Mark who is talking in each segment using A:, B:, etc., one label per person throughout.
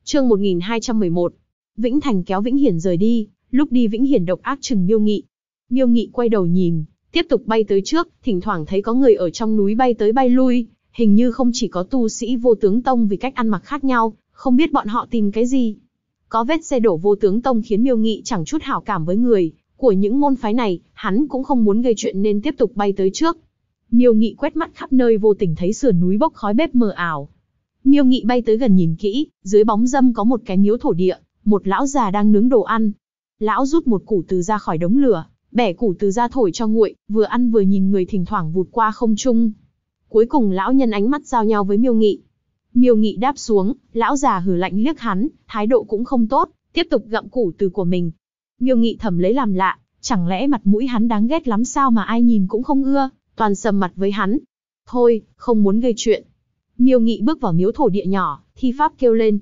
A: Chương 1211. Vĩnh Thành kéo Vĩnh Hiển rời đi, lúc đi Vĩnh Hiển độc ác chừng Miêu Nghị. Miêu Nghị quay đầu nhìn, tiếp tục bay tới trước, thỉnh thoảng thấy có người ở trong núi bay tới bay lui, hình như không chỉ có tu sĩ Vô Tướng Tông vì cách ăn mặc khác nhau, không biết bọn họ tìm cái gì. Có vết xe đổ Vô Tướng Tông khiến Miêu Nghị chẳng chút hảo cảm với người của những môn phái này, hắn cũng không muốn gây chuyện nên tiếp tục bay tới trước. Miêu Nghị quét mắt khắp nơi vô tình thấy sườn núi bốc khói bếp mờ ảo. Miêu Nghị bay tới gần nhìn kỹ, dưới bóng râm có một cái miếu thổ địa, một lão già đang nướng đồ ăn. Lão rút một củ từ ra khỏi đống lửa, bẻ củ từ ra thổi cho nguội, vừa ăn vừa nhìn người thỉnh thoảng vụt qua không trung. Cuối cùng lão nhân ánh mắt giao nhau với Miêu Nghị. Miêu Nghị đáp xuống, lão già hừ lạnh liếc hắn, thái độ cũng không tốt, tiếp tục gặm củ từ của mình. Miêu Nghị thầm lấy làm lạ, chẳng lẽ mặt mũi hắn đáng ghét lắm sao mà ai nhìn cũng không ưa, toàn sầm mặt với hắn. Thôi, không muốn gây chuyện. Miêu Nghị bước vào miếu thổ địa nhỏ, thi pháp kêu lên.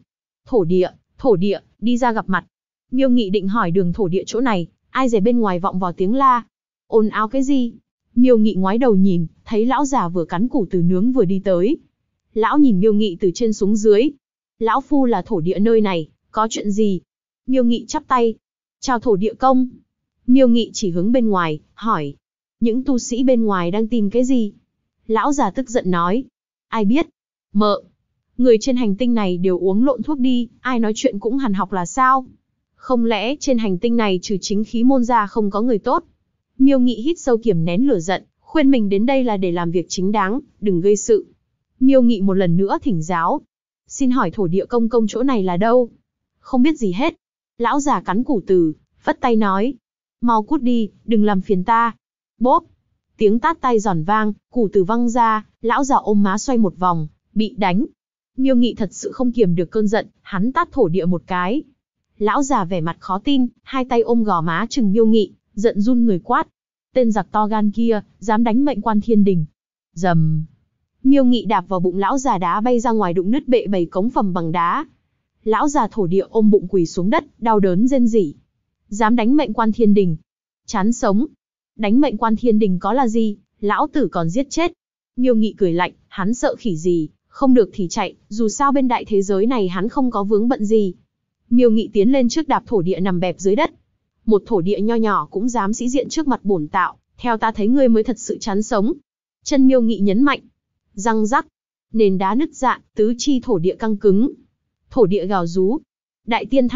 A: Thổ địa, đi ra gặp mặt. Miêu Nghị định hỏi đường thổ địa chỗ này, ai dè bên ngoài vọng vào tiếng la. Ồn ào cái gì? Miêu Nghị ngoái đầu nhìn, thấy lão già vừa cắn củ từ nướng vừa đi tới. Lão nhìn Miêu Nghị từ trên xuống dưới. Lão phu là thổ địa nơi này, có chuyện gì? Miêu Nghị chắp tay. Chào thổ địa công. Miêu Nghị chỉ hướng bên ngoài, hỏi. Những tu sĩ bên ngoài đang tìm cái gì? Lão già tức giận nói. Ai biết? Mợ. Người trên hành tinh này đều uống lộn thuốc đi, ai nói chuyện cũng hằn học là sao? Không lẽ trên hành tinh này trừ chính khí môn ra không có người tốt? Miêu Nghị hít sâu kiềm nén lửa giận, khuyên mình đến đây là để làm việc chính đáng, đừng gây sự. Miêu Nghị một lần nữa thỉnh giáo. Xin hỏi thổ địa công công chỗ này là đâu? Không biết gì hết. Lão già cắn củ từ, phất tay nói. Mau cút đi, đừng làm phiền ta. Bốp. Tiếng tát tay giòn vang, củ từ văng ra, lão già ôm má xoay một vòng, bị đánh. Miêu Nghị thật sự không kiềm được cơn giận, hắn tát thổ địa một cái. Lão già vẻ mặt khó tin, hai tay ôm gò má trừng Miêu Nghị, giận run người quát. Tên giặc to gan kia, dám đánh mệnh quan thiên đình. Rầm. Miêu Nghị đạp vào bụng lão già đá bay ra ngoài đụng nứt bệ 7 cống phẩm bằng đá. Lão già thổ địa ôm bụng quỳ xuống đất, đau đớn rên rỉ. Dám đánh mệnh quan thiên đình. Chán sống. Đánh mệnh quan thiên đình có là gì, lão tử còn giết chết. Miêu Nghị cười lạnh, hắn sợ khỉ gì, không được thì chạy, dù sao bên đại thế giới này hắn không có vướng bận gì. Miêu Nghị tiến lên trước đạp thổ địa nằm bẹp dưới đất. Một thổ địa nho nhỏ cũng dám sĩ diện trước mặt bổn tạo, theo ta thấy ngươi mới thật sự chán sống. Chân Miêu Nghị nhấn mạnh. Răng rắc. Nền đá nứt rạn, tứ chi thổ địa căng cứng. Thổ địa gào rú. Đại tiên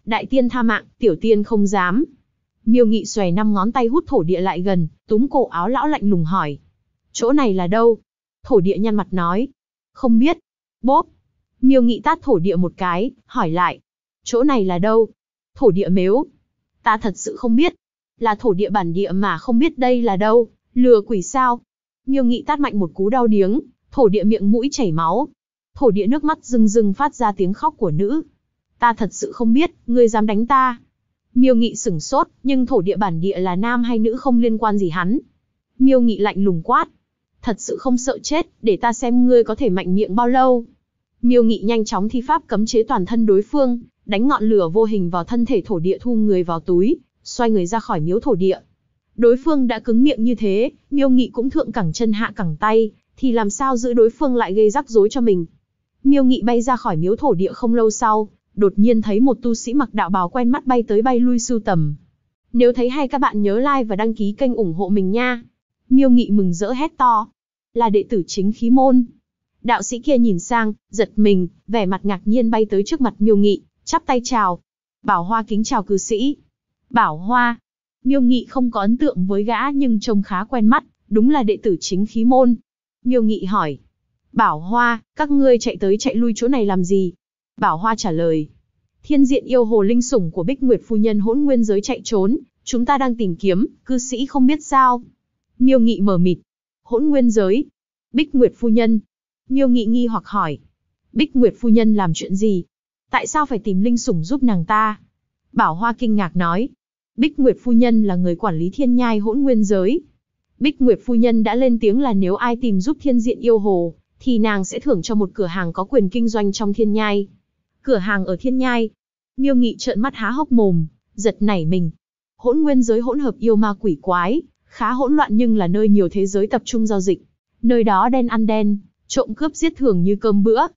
A: tha mạng, tiểu tiên không dám. Miêu Nghị xòe 5 ngón tay hút thổ địa lại gần, túm cổ áo lão lạnh lùng hỏi. Chỗ này là đâu? Thổ địa nhăn mặt nói. Không biết. Bốp. Miêu Nghị tát thổ địa một cái, hỏi lại. Chỗ này là đâu? Thổ địa mếu. Ta thật sự không biết. Là thổ địa bản địa mà không biết đây là đâu, lừa quỷ sao? Miêu Nghị tát mạnh một cú đau điếng, thổ địa miệng mũi chảy máu. Thổ địa nước mắt rưng rưng phát ra tiếng khóc của nữ. Ta thật sự không biết, ngươi dám đánh ta. Miêu Nghị sửng sốt, nhưng thổ địa bản địa là nam hay nữ không liên quan gì hắn. Miêu Nghị lạnh lùng quát. Thật sự không sợ chết, để ta xem ngươi có thể mạnh miệng bao lâu. Miêu Nghị nhanh chóng thi pháp cấm chế toàn thân đối phương, đánh ngọn lửa vô hình vào thân thể thổ địa thu người vào túi, xoay người ra khỏi miếu thổ địa. Đối phương đã cứng miệng như thế, Miêu Nghị cũng thượng cẳng chân hạ cẳng tay, thì làm sao giữ đối phương lại gây rắc rối cho mình. Miêu Nghị bay ra khỏi miếu thổ địa không lâu sau, đột nhiên thấy một tu sĩ mặc đạo bào quen mắt bay tới bay lui sưu tầm. Nếu thấy hay các bạn nhớ like và đăng ký kênh ủng hộ mình nha. Miêu Nghị mừng rỡ hét to. Là đệ tử chính khí môn. Đạo sĩ kia nhìn sang, giật mình, vẻ mặt ngạc nhiên bay tới trước mặt Miêu Nghị, chắp tay chào. Bảo Hoa kính chào cư sĩ. Bảo Hoa. Miêu Nghị không có ấn tượng với gã nhưng trông khá quen mắt, đúng là đệ tử chính khí môn. Miêu Nghị hỏi. Bảo Hoa, các ngươi chạy tới chạy lui chỗ này làm gì? Bảo Hoa trả lời. Thiên diện yêu hồ linh sủng của Bích Nguyệt phu nhân Hỗn Nguyên giới chạy trốn, chúng ta đang tìm kiếm, cư sĩ không biết sao? Miêu Nghị mờ mịt. Hỗn Nguyên giới. Bích Nguyệt phu nhân. Miêu Nghị nghi hoặc hỏi. Bích Nguyệt phu nhân làm chuyện gì? Tại sao phải tìm linh sủng giúp nàng ta? Bảo Hoa kinh ngạc nói. Bích Nguyệt phu nhân là người quản lý thiên nhai Hỗn Nguyên giới. Bích Nguyệt phu nhân đã lên tiếng là nếu ai tìm giúp thiên diện yêu hồ, thì nàng sẽ thưởng cho một cửa hàng có quyền kinh doanh trong thiên nhai. Cửa hàng ở thiên nhai. Miêu Nghị trợn mắt há hốc mồm, giật nảy mình. Hỗn Nguyên giới hỗn hợp yêu ma quỷ quái, khá hỗn loạn nhưng là nơi nhiều thế giới tập trung giao dịch. Nơi đó đen ăn đen, trộm cướp giết thường như cơm bữa.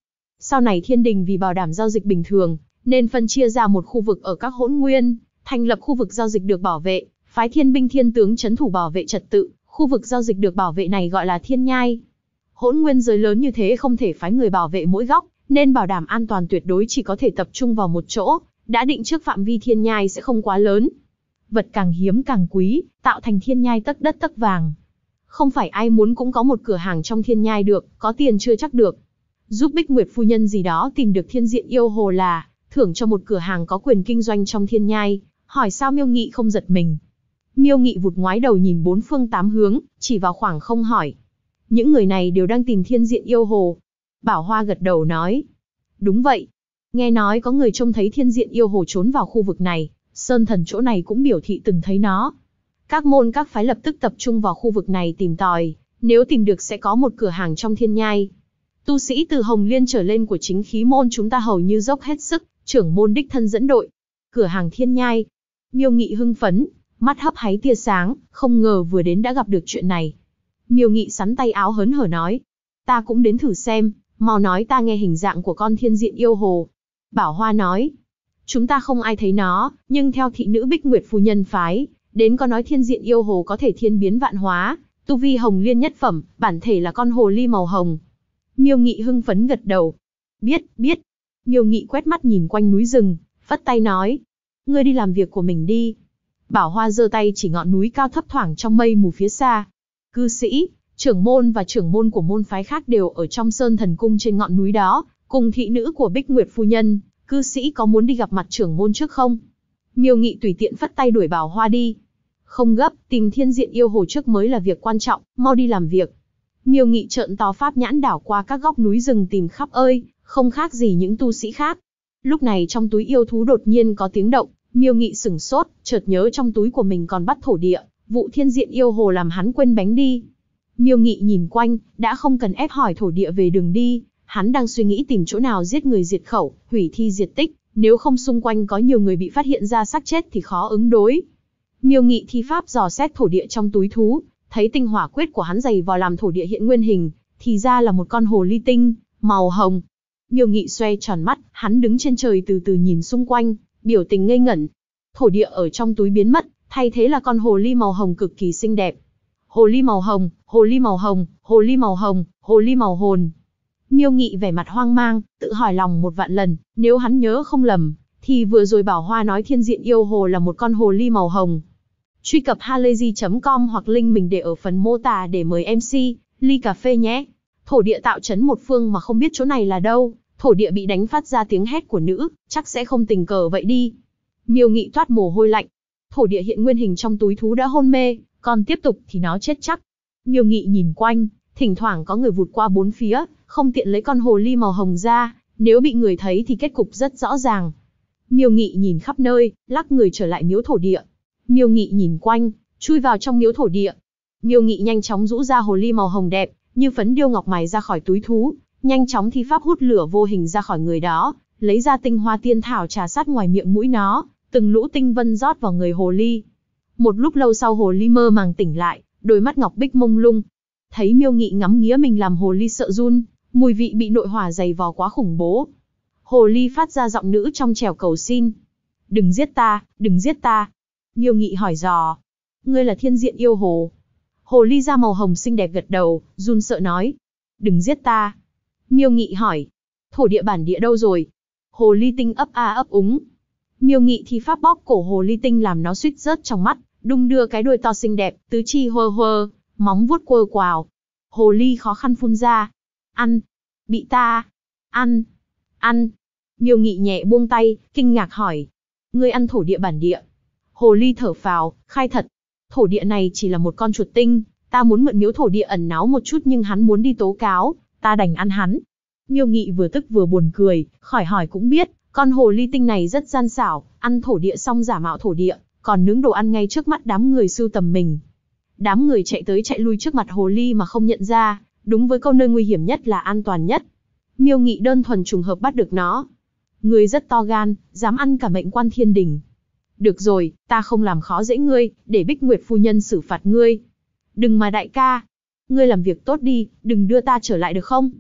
A: Sau này thiên đình vì bảo đảm giao dịch bình thường, nên phân chia ra một khu vực ở các hỗn nguyên, thành lập khu vực giao dịch được bảo vệ, phái thiên binh thiên tướng trấn thủ bảo vệ trật tự, khu vực giao dịch được bảo vệ này gọi là thiên nhai. Hỗn nguyên giới lớn như thế không thể phái người bảo vệ mỗi góc, nên bảo đảm an toàn tuyệt đối chỉ có thể tập trung vào một chỗ, đã định trước phạm vi thiên nhai sẽ không quá lớn. Vật càng hiếm càng quý, tạo thành thiên nhai tấc đất tấc vàng. Không phải ai muốn cũng có một cửa hàng trong thiên nhai được, có tiền chưa chắc được. Giúp Bích Nguyệt phu nhân gì đó tìm được thiên diện yêu hồ là thưởng cho một cửa hàng có quyền kinh doanh trong thiên nhai, hỏi sao Miêu Nghị không giật mình. Miêu Nghị vụt ngoái đầu nhìn bốn phương tám hướng, chỉ vào khoảng không hỏi. Những người này đều đang tìm thiên diện yêu hồ. Bảo Hoa gật đầu nói. Đúng vậy. Nghe nói có người trông thấy thiên diện yêu hồ trốn vào khu vực này, Sơn Thần chỗ này cũng biểu thị từng thấy nó. Các môn các phái lập tức tập trung vào khu vực này tìm tòi, nếu tìm được sẽ có một cửa hàng trong thiên nhai. Tu sĩ từ Hồng Liên trở lên của chính khí môn chúng ta hầu như dốc hết sức, trưởng môn đích thân dẫn đội. Cửa hàng thiên nhai. Miêu Nghị hưng phấn, mắt hấp háy tia sáng, không ngờ vừa đến đã gặp được chuyện này. Miêu Nghị sắn tay áo hớn hở nói. Ta cũng đến thử xem, mau nói ta nghe hình dạng của con thiên diện yêu hồ. Bảo Hoa nói. Chúng ta không ai thấy nó, nhưng theo thị nữ Bích Nguyệt phu nhân phái, đến có nói thiên diện yêu hồ có thể thiên biến vạn hóa, tu vi Hồng Liên nhất phẩm, bản thể là con hồ ly màu hồng. Miêu Nghị hưng phấn gật đầu. Biết. Miêu Nghị quét mắt nhìn quanh núi rừng, phất tay nói. Ngươi đi làm việc của mình đi. Bảo Hoa giơ tay chỉ ngọn núi cao thấp thoảng trong mây mù phía xa. Cư sĩ, trưởng môn và trưởng môn của môn phái khác đều ở trong Sơn Thần Cung trên ngọn núi đó, cùng thị nữ của Bích Nguyệt phu nhân. Cư sĩ có muốn đi gặp mặt trưởng môn trước không? Miêu Nghị tùy tiện phất tay đuổi Bảo Hoa đi. Không gấp, tìm thiên diện yêu hồ trước mới là việc quan trọng, mau đi làm việc. Miêu Nghị trợn to pháp nhãn đảo qua các góc núi rừng tìm khắp ơi, không khác gì những tu sĩ khác. Lúc này trong túi yêu thú đột nhiên có tiếng động, Miêu Nghị sửng sốt, chợt nhớ trong túi của mình còn bắt thổ địa, vụ thiên diện yêu hồ làm hắn quên bánh đi. Miêu Nghị nhìn quanh, đã không cần ép hỏi thổ địa về đường đi, hắn đang suy nghĩ tìm chỗ nào giết người diệt khẩu, hủy thi diệt tích, nếu không xung quanh có nhiều người bị phát hiện ra xác chết thì khó ứng đối. Miêu Nghị thi pháp dò xét thổ địa trong túi thú, thấy tinh hỏa quyết của hắn dày vò làm thổ địa hiện nguyên hình, thì ra là một con hồ ly tinh, màu hồng. Miêu Nghị xoay tròn mắt, hắn đứng trên trời từ từ nhìn xung quanh, biểu tình ngây ngẩn. Thổ địa ở trong túi biến mất, thay thế là con hồ ly màu hồng cực kỳ xinh đẹp. Hồ ly màu hồng, hồ ly màu hồng, hồ ly màu hồng, hồ ly màu hồn. Miêu Nghị vẻ mặt hoang mang, tự hỏi lòng một vạn lần, nếu hắn nhớ không lầm, thì vừa rồi Bảo Hoa nói thiên diện yêu hồ là một con hồ ly màu hồng. Truy cập halayzi.com hoặc link mình để ở phần mô tả để mời MC, ly cà phê nhé. Thổ địa tạo chấn một phương mà không biết chỗ này là đâu, thổ địa bị đánh phát ra tiếng hét của nữ, chắc sẽ không tình cờ vậy đi. Miêu Nghị toát mồ hôi lạnh. Thổ địa hiện nguyên hình trong túi thú đã hôn mê, còn tiếp tục thì nó chết chắc. Miêu Nghị nhìn quanh, thỉnh thoảng có người vụt qua bốn phía, không tiện lấy con hồ ly màu hồng ra, nếu bị người thấy thì kết cục rất rõ ràng. Miêu Nghị nhìn khắp nơi, lắc người trở lại miếu thổ địa. Miêu Nghị nhìn quanh, chui vào trong miếu thổ địa. Miêu Nghị nhanh chóng rũ ra hồ ly màu hồng đẹp, như phấn điêu ngọc mài ra khỏi túi thú, nhanh chóng thi pháp hút lửa vô hình ra khỏi người đó, lấy ra tinh hoa tiên thảo trà sát ngoài miệng mũi nó, từng lũ tinh vân rót vào người hồ ly. Một lúc lâu sau hồ ly mơ màng tỉnh lại, đôi mắt ngọc bích mông lung. Thấy Miêu Nghị ngắm nghía mình làm hồ ly sợ run, mùi vị bị nội hỏa dày vò quá khủng bố. Hồ ly phát ra giọng nữ trong trẻo cầu xin. Đừng giết ta, đừng giết ta. Miêu Nghị hỏi dò. Ngươi là thiên diện yêu hồ. Hồ ly da màu hồng xinh đẹp gật đầu, run sợ nói. Đừng giết ta. Miêu Nghị hỏi. Thổ địa bản địa đâu rồi? Hồ ly tinh ấp a ấp úng. Miêu Nghị thì pháp bóp cổ hồ ly tinh làm nó suýt rớt trong mắt, đung đưa cái đuôi to xinh đẹp, tứ chi hơ hơ, móng vuốt quơ quào. Hồ ly khó khăn phun ra. Ăn. Bị ta. Ăn. Ăn. Miêu Nghị nhẹ buông tay, kinh ngạc hỏi. Ngươi ăn thổ địa bản địa. Hồ ly thở phào, khai thật. Thổ địa này chỉ là một con chuột tinh, ta muốn mượn miếu thổ địa ẩn náu một chút nhưng hắn muốn đi tố cáo, ta đành ăn hắn. Miêu Nghị vừa tức vừa buồn cười, khỏi hỏi cũng biết, con hồ ly tinh này rất gian xảo, ăn thổ địa xong giả mạo thổ địa, còn nướng đồ ăn ngay trước mắt đám người sưu tầm mình. Đám người chạy tới chạy lui trước mặt hồ ly mà không nhận ra, đúng với câu nơi nguy hiểm nhất là an toàn nhất. Miêu Nghị đơn thuần trùng hợp bắt được nó. Ngươi rất to gan, dám ăn cả mệnh quan thiên đình. Được rồi, ta không làm khó dễ ngươi, để Bích Nguyệt phu nhân xử phạt ngươi. Đừng mà đại ca. Ngươi làm việc tốt đi, đừng đưa ta trở lại được không?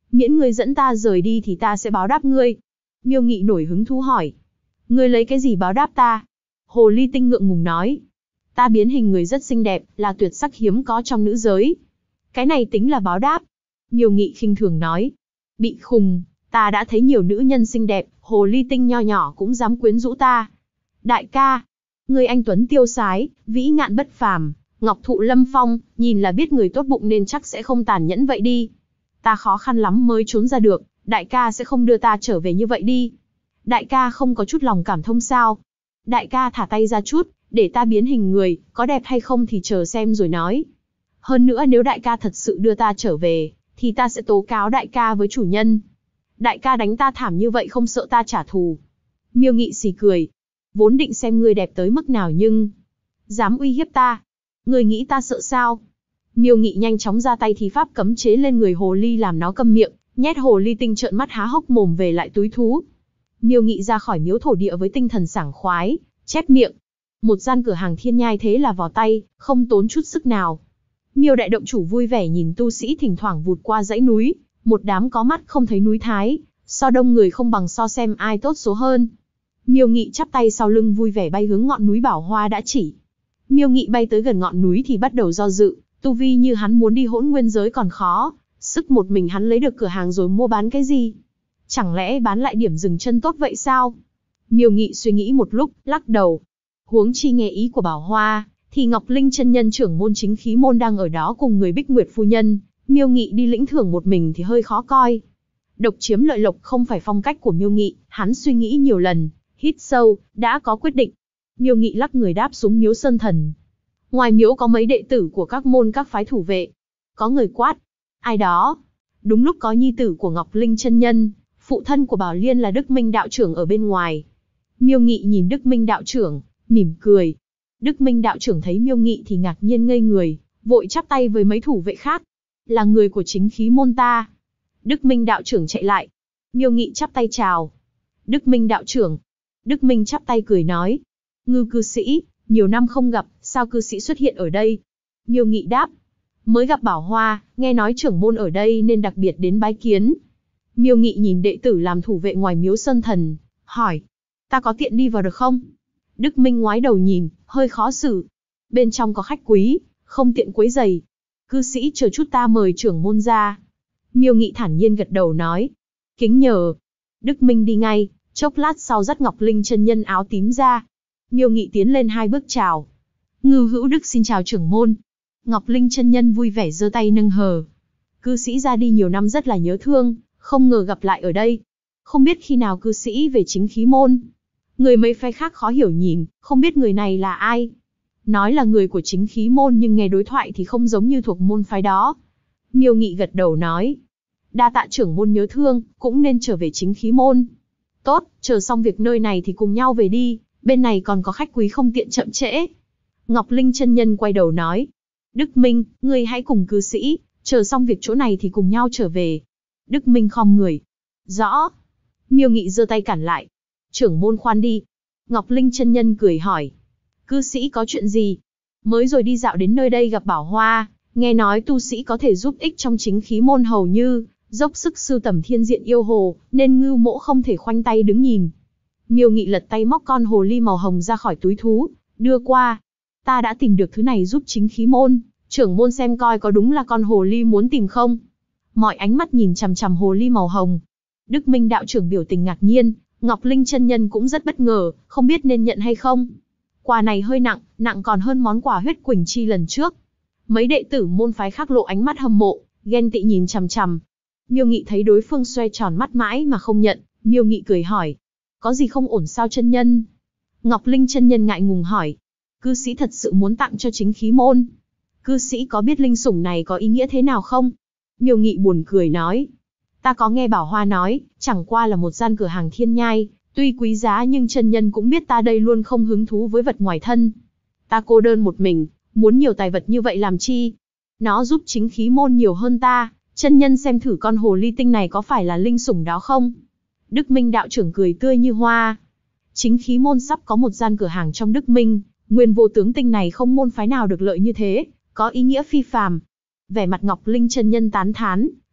A: Miễn ngươi dẫn ta rời đi thì ta sẽ báo đáp ngươi. Miêu Nghị nổi hứng thú hỏi. Ngươi lấy cái gì báo đáp ta? Hồ ly tinh ngượng ngùng nói. Ta biến hình người rất xinh đẹp, là tuyệt sắc hiếm có trong nữ giới. Cái này tính là báo đáp. Miêu Nghị khinh thường nói. Bị khùng, ta đã thấy nhiều nữ nhân xinh đẹp, hồ ly tinh nho nhỏ cũng dám quyến rũ ta. Đại ca, ngươi anh tuấn tiêu sái, vĩ ngạn bất phàm, ngọc thụ lâm phong, nhìn là biết người tốt bụng nên chắc sẽ không tàn nhẫn vậy đi. Ta khó khăn lắm mới trốn ra được, đại ca sẽ không đưa ta trở về như vậy đi. Đại ca không có chút lòng cảm thông sao? Đại ca thả tay ra chút, để ta biến hình người, có đẹp hay không thì chờ xem rồi nói. Hơn nữa nếu đại ca thật sự đưa ta trở về, thì ta sẽ tố cáo đại ca với chủ nhân. Đại ca đánh ta thảm như vậy không sợ ta trả thù. Miêu Nghị xì cười. Vốn định xem ngươi đẹp tới mức nào nhưng... dám uy hiếp ta. Ngươi nghĩ ta sợ sao? Miêu Nghị nhanh chóng ra tay thi pháp cấm chế lên người hồ ly làm nó câm miệng, nhét hồ ly tinh trợn mắt há hốc mồm về lại túi thú. Miêu Nghị ra khỏi miếu thổ địa với tinh thần sảng khoái, chép miệng. Một gian cửa hàng thiên nhai thế là vào tay, không tốn chút sức nào. Miêu đại động chủ vui vẻ nhìn tu sĩ thỉnh thoảng vụt qua dãy núi, một đám có mắt không thấy núi Thái, so đông người không bằng so xem ai tốt số hơn. Miêu Nghị chắp tay sau lưng vui vẻ bay hướng ngọn núi Bảo Hoa đã chỉ. Miêu Nghị bay tới gần ngọn núi thì bắt đầu do dự, tu vi như hắn muốn đi hỗn nguyên giới còn khó, sức một mình hắn lấy được cửa hàng rồi mua bán cái gì? Chẳng lẽ bán lại điểm dừng chân tốt vậy sao? Miêu Nghị suy nghĩ một lúc, lắc đầu. Huống chi nghe ý của Bảo Hoa, thì Ngọc Linh chân nhân trưởng môn chính khí môn đang ở đó cùng người Bích Nguyệt phu nhân, Miêu Nghị đi lĩnh thưởng một mình thì hơi khó coi. Độc chiếm lợi lộc không phải phong cách của Miêu Nghị, hắn suy nghĩ nhiều lần, hít sâu, đã có quyết định. Miêu Nghị lắc người đáp xuống miếu Sơn Thần. Ngoài miếu có mấy đệ tử của các môn các phái thủ vệ. Có người quát. Ai đó? Đúng lúc có nhi tử của Ngọc Linh chân nhân, phụ thân của Bảo Liên là Đức Minh đạo trưởng ở bên ngoài. Miêu Nghị nhìn Đức Minh đạo trưởng, mỉm cười. Đức Minh đạo trưởng thấy Miêu Nghị thì ngạc nhiên ngây người, vội chắp tay với mấy thủ vệ khác. Là người của chính khí môn ta. Đức Minh đạo trưởng chạy lại. Miêu Nghị chắp tay chào. Đức Minh đạo trưởng. Đức Minh chắp tay cười nói. Ngư cư sĩ, nhiều năm không gặp, sao cư sĩ xuất hiện ở đây? Miêu Nghị đáp. Mới gặp Bảo Hoa, nghe nói trưởng môn ở đây nên đặc biệt đến bái kiến. Miêu Nghị nhìn đệ tử làm thủ vệ ngoài miếu Sơn Thần, hỏi. Ta có tiện đi vào được không? Đức Minh ngoái đầu nhìn, hơi khó xử. Bên trong có khách quý, không tiện quấy rầy. Cư sĩ chờ chút ta mời trưởng môn ra. Miêu Nghị thản nhiên gật đầu nói. Kính nhờ. Đức Minh đi ngay, chốc lát sau dắt Ngọc Linh chân nhân áo tím ra. Miêu Nghị tiến lên 2 bước chào. Ngư hữu đức xin chào trưởng môn. Ngọc Linh chân nhân vui vẻ giơ tay nâng hờ. Cư sĩ ra đi nhiều năm rất là nhớ thương, không ngờ gặp lại ở đây. Không biết khi nào cư sĩ về chính khí môn. Người mấy phái khác khó hiểu nhìn, không biết người này là ai. Nói là người của chính khí môn nhưng nghe đối thoại thì không giống như thuộc môn phái đó. Miêu Nghị gật đầu nói. Đa tạ trưởng môn nhớ thương, cũng nên trở về chính khí môn. Tốt, chờ xong việc nơi này thì cùng nhau về đi, bên này còn có khách quý không tiện chậm trễ. Ngọc Linh chân nhân quay đầu nói. Đức Minh, ngươi hãy cùng cư sĩ, chờ xong việc chỗ này thì cùng nhau trở về. Đức Minh khom người. Rõ. Miêu Nghị giơ tay cản lại. Trưởng môn khoan đi. Ngọc Linh chân nhân cười hỏi. Cư sĩ có chuyện gì? Mới rồi đi dạo đến nơi đây gặp Bảo Hoa, nghe nói tu sĩ có thể giúp ích trong chính khí môn hầu như dốc sức sưu tầm thiên diện yêu hồ, nên ngưu mỗ không thể khoanh tay đứng nhìn. Miêu Nghị lật tay móc con hồ ly màu hồng ra khỏi túi thú, đưa qua. Ta đã tìm được thứ này giúp chính khí môn, trưởng môn xem coi có đúng là con hồ ly muốn tìm không? Mọi ánh mắt nhìn chằm chằm hồ ly màu hồng. Đức Minh đạo trưởng biểu tình ngạc nhiên, Ngọc Linh chân nhân cũng rất bất ngờ, không biết nên nhận hay không. Quà này hơi nặng, nặng còn hơn món quà huyết quỳnh chi lần trước. Mấy đệ tử môn phái khác lộ ánh mắt hâm mộ, ghen tị nhìn chằm chằm. Miêu Nghị thấy đối phương xoe tròn mắt mãi mà không nhận, Miêu Nghị cười hỏi. Có gì không ổn sao chân nhân? Ngọc Linh chân nhân ngại ngùng hỏi. Cư sĩ thật sự muốn tặng cho chính khí môn. Cư sĩ có biết linh sủng này có ý nghĩa thế nào không? Miêu Nghị buồn cười nói. Ta có nghe Bảo Hoa nói, chẳng qua là một gian cửa hàng thiên nhai, tuy quý giá nhưng chân nhân cũng biết ta đây luôn không hứng thú với vật ngoài thân. Ta cô đơn một mình, muốn nhiều tài vật như vậy làm chi? Nó giúp chính khí môn nhiều hơn ta, chân nhân xem thử con hồ ly tinh này có phải là linh sủng đó không? Đức Minh đạo trưởng cười tươi như hoa. Chính khí môn sắp có một gian cửa hàng trong Đức Minh, nguyên vô tướng tinh này không môn phái nào được lợi như thế, có ý nghĩa phi phàm. Vẻ mặt Ngọc Linh chân nhân tán thán,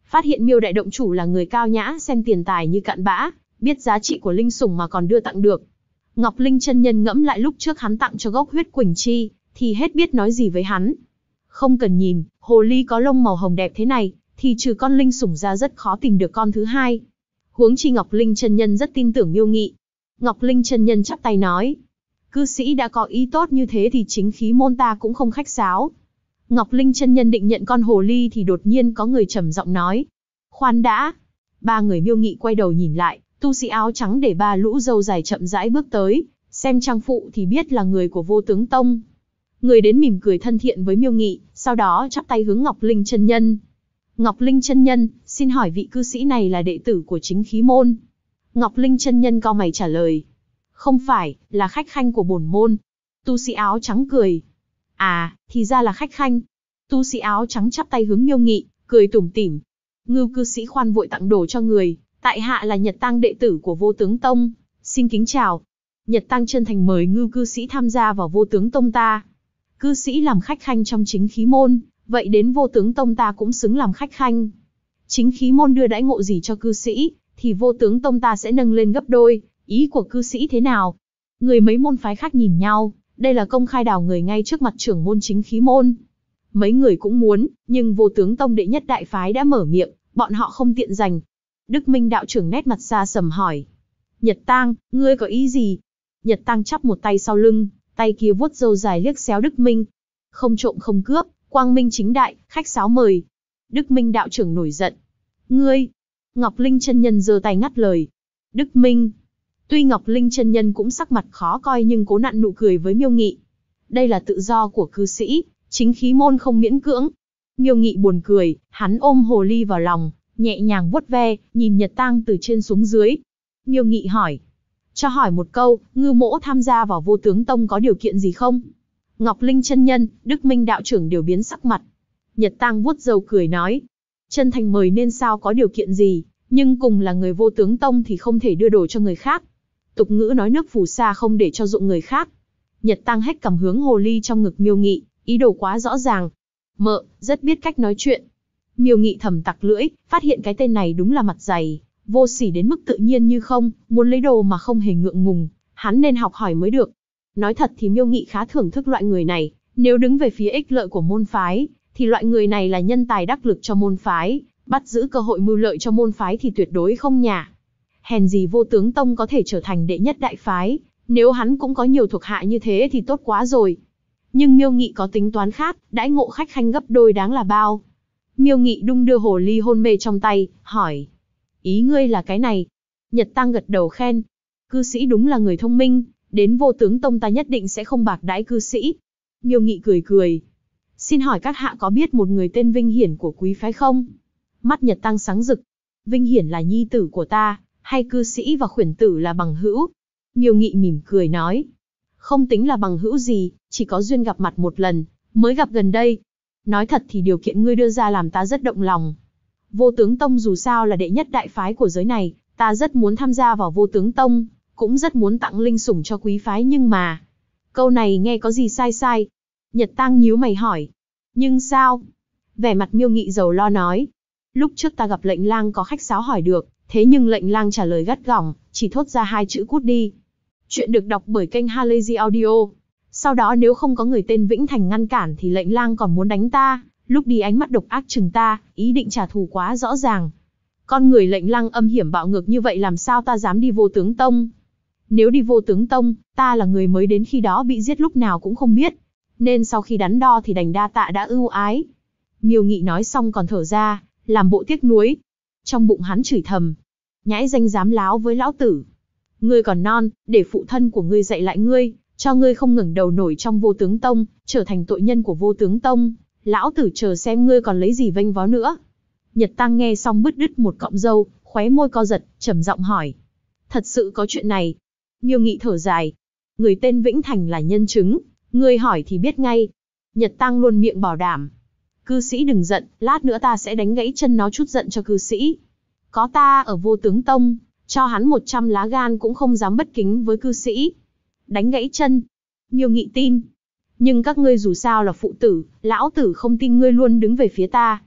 A: phát hiện Miêu đại động chủ là người cao nhã, xem tiền tài như cặn bã, biết giá trị của linh sủng mà còn đưa tặng được. Ngọc Linh chân nhân ngẫm lại lúc trước hắn tặng cho gốc huyết Quỳnh Chi, thì hết biết nói gì với hắn. Không cần nhìn, hồ ly có lông màu hồng đẹp thế này, thì trừ con linh sủng ra rất khó tìm được con thứ hai. Huống chi Ngọc Linh chân nhân rất tin tưởng Miêu Nghị. Ngọc Linh chân nhân chắp tay nói, cư sĩ đã có ý tốt như thế thì chính khí môn ta cũng không khách sáo. Ngọc Linh chân nhân định nhận con hồ ly thì đột nhiên có người trầm giọng nói, khoan đã. Ba người Miêu Nghị quay đầu nhìn lại, tu sĩ áo trắng để ba lũ râu dài chậm rãi bước tới, xem trang phụ thì biết là người của Vô Tướng Tông. Người đến mỉm cười thân thiện với Miêu Nghị, sau đó chắp tay hướng Ngọc Linh chân nhân. Ngọc Linh chân nhân, xin hỏi vị cư sĩ này là đệ tử của chính khí môn? Ngọc Linh chân nhân cau mày trả lời, không phải, là khách khanh của bổn môn. Tu sĩ áo trắng cười, à, thì ra là khách khanh. Tu sĩ áo trắng chắp tay hướng Miêu Nghị, cười tủm tỉm, Ngưu cư sĩ khoan vội tặng đồ cho người, tại hạ là Nhật Tang đệ tử của Vô Tướng Tông, xin kính chào. Nhật Tang chân thành mời Ngưu cư sĩ tham gia vào Vô Tướng Tông ta. Cư sĩ làm khách khanh trong chính khí môn, vậy đến Vô Tướng Tông ta cũng xứng làm khách khanh. Chính khí môn đưa đãi ngộ gì cho cư sĩ, thì Vô Tướng Tông ta sẽ nâng lên gấp đôi, ý của cư sĩ thế nào? Người mấy môn phái khác nhìn nhau, đây là công khai đào người ngay trước mặt trưởng môn chính khí môn. Mấy người cũng muốn, nhưng Vô Tướng Tông đệ nhất đại phái đã mở miệng, bọn họ không tiện giành. Đức Minh đạo trưởng nét mặt xa sầm hỏi, Nhật Tang, ngươi có ý gì? Nhật Tang chắp một tay sau lưng, tay kia vuốt râu dài liếc xéo Đức Minh. Không trộm không cướp, quang minh chính đại, khách sáo mời. Đức Minh đạo trưởng nổi giận. Ngươi! Ngọc Linh chân nhân giơ tay ngắt lời. Đức Minh! Tuy Ngọc Linh chân nhân cũng sắc mặt khó coi nhưng cố nặn nụ cười với Miêu Nghị. Đây là tự do của cư sĩ, chính khí môn không miễn cưỡng. Miêu Nghị buồn cười, hắn ôm hồ ly vào lòng, nhẹ nhàng vuốt ve, nhìn Nhật Tang từ trên xuống dưới. Miêu Nghị hỏi, cho hỏi một câu, Ngưu mỗ tham gia vào Vô Tướng Tông có điều kiện gì không? Ngọc Linh chân nhân, Đức Minh đạo trưởng đều biến sắc mặt. Nhật Tang vuốt râu cười nói, chân thành mời nên sao có điều kiện gì, nhưng cùng là người Vô Tướng Tông thì không thể đưa đồ cho người khác. Tục ngữ nói nước phù sa không để cho dụng người khác. Nhật Tang hét cầm hướng hồ ly trong ngực Miêu Nghị, ý đồ quá rõ ràng. Mợ, rất biết cách nói chuyện. Miêu Nghị thầm tặc lưỡi, phát hiện cái tên này đúng là mặt dày, vô sỉ đến mức tự nhiên như không, muốn lấy đồ mà không hề ngượng ngùng, hắn nên học hỏi mới được. Nói thật thì Miêu Nghị khá thưởng thức loại người này, nếu đứng về phía ích lợi của môn phái, thì loại người này là nhân tài đắc lực cho môn phái, bắt giữ cơ hội mưu lợi cho môn phái thì tuyệt đối không nhả. Hèn gì Vô Tướng Tông có thể trở thành đệ nhất đại phái, nếu hắn cũng có nhiều thuộc hạ như thế thì tốt quá rồi. Nhưng Miêu Nghị có tính toán khác, đãi ngộ khách khanh gấp đôi đáng là bao. Miêu Nghị đung đưa hồ ly hôn mê trong tay, hỏi, ý ngươi là cái này? Nhật Tang gật đầu khen, cư sĩ đúng là người thông minh, đến Vô Tướng Tông ta nhất định sẽ không bạc đãi cư sĩ. Miêu Nghị cười cười, xin hỏi các hạ có biết một người tên Vinh Hiển của quý phái không? Mắt Nhật Tang sáng rực, Vinh Hiển là nhi tử của ta, hay cư sĩ và khuyển tử là bằng hữu? Miêu Nghị mỉm cười nói, không tính là bằng hữu gì, chỉ có duyên gặp mặt một lần, mới gặp gần đây. Nói thật thì điều kiện ngươi đưa ra làm ta rất động lòng. Vô Tướng Tông dù sao là đệ nhất đại phái của giới này, ta rất muốn tham gia vào Vô Tướng Tông, cũng rất muốn tặng linh sủng cho quý phái nhưng mà... Câu này nghe có gì sai sai? Nhật Tang nhíu mày hỏi. Nhưng sao? Vẻ mặt Miêu Nghị rầu lo nói. Lúc trước ta gặp lệnh lang có khách sáo hỏi được, thế nhưng lệnh lang trả lời gắt gỏng, chỉ thốt ra hai chữ cút đi. Chuyện được đọc bởi kênh Halazy Audio. Sau đó nếu không có người tên Vĩnh Thành ngăn cản thì lệnh lang còn muốn đánh ta, lúc đi ánh mắt độc ác chừng ta, ý định trả thù quá rõ ràng. Con người lệnh lang âm hiểm bạo ngược như vậy làm sao ta dám đi Vô Tướng Tông? Nếu đi Vô Tướng Tông, ta là người mới đến khi đó bị giết lúc nào cũng không biết. Nên sau khi đắn đo thì đành đa tạ đã ưu ái. Miêu Nghị nói xong còn thở ra, làm bộ tiếc nuối. Trong bụng hắn chửi thầm, nhãi danh dám láo với lão tử. Ngươi còn non, để phụ thân của ngươi dạy lại ngươi, cho ngươi không ngẩng đầu nổi trong Vô Tướng Tông, trở thành tội nhân của Vô Tướng Tông. Lão tử chờ xem ngươi còn lấy gì vênh vó nữa. Nhật Tang nghe xong bứt đứt một cọng râu, khóe môi co giật, trầm giọng hỏi. Thật sự có chuyện này? Miêu Nghị thở dài. Người tên Vĩnh Thành là nhân chứng, ngươi hỏi thì biết ngay. Nhật Tang luôn miệng bảo đảm. Cư sĩ đừng giận, lát nữa ta sẽ đánh gãy chân nó chút giận cho cư sĩ. Có ta ở Vô Tướng Tông, cho hắn 100 lá gan cũng không dám bất kính với cư sĩ. Đánh gãy chân. Miêu Nghị tin. Nhưng các ngươi dù sao là phụ tử, lão tử không tin ngươi luôn đứng về phía ta.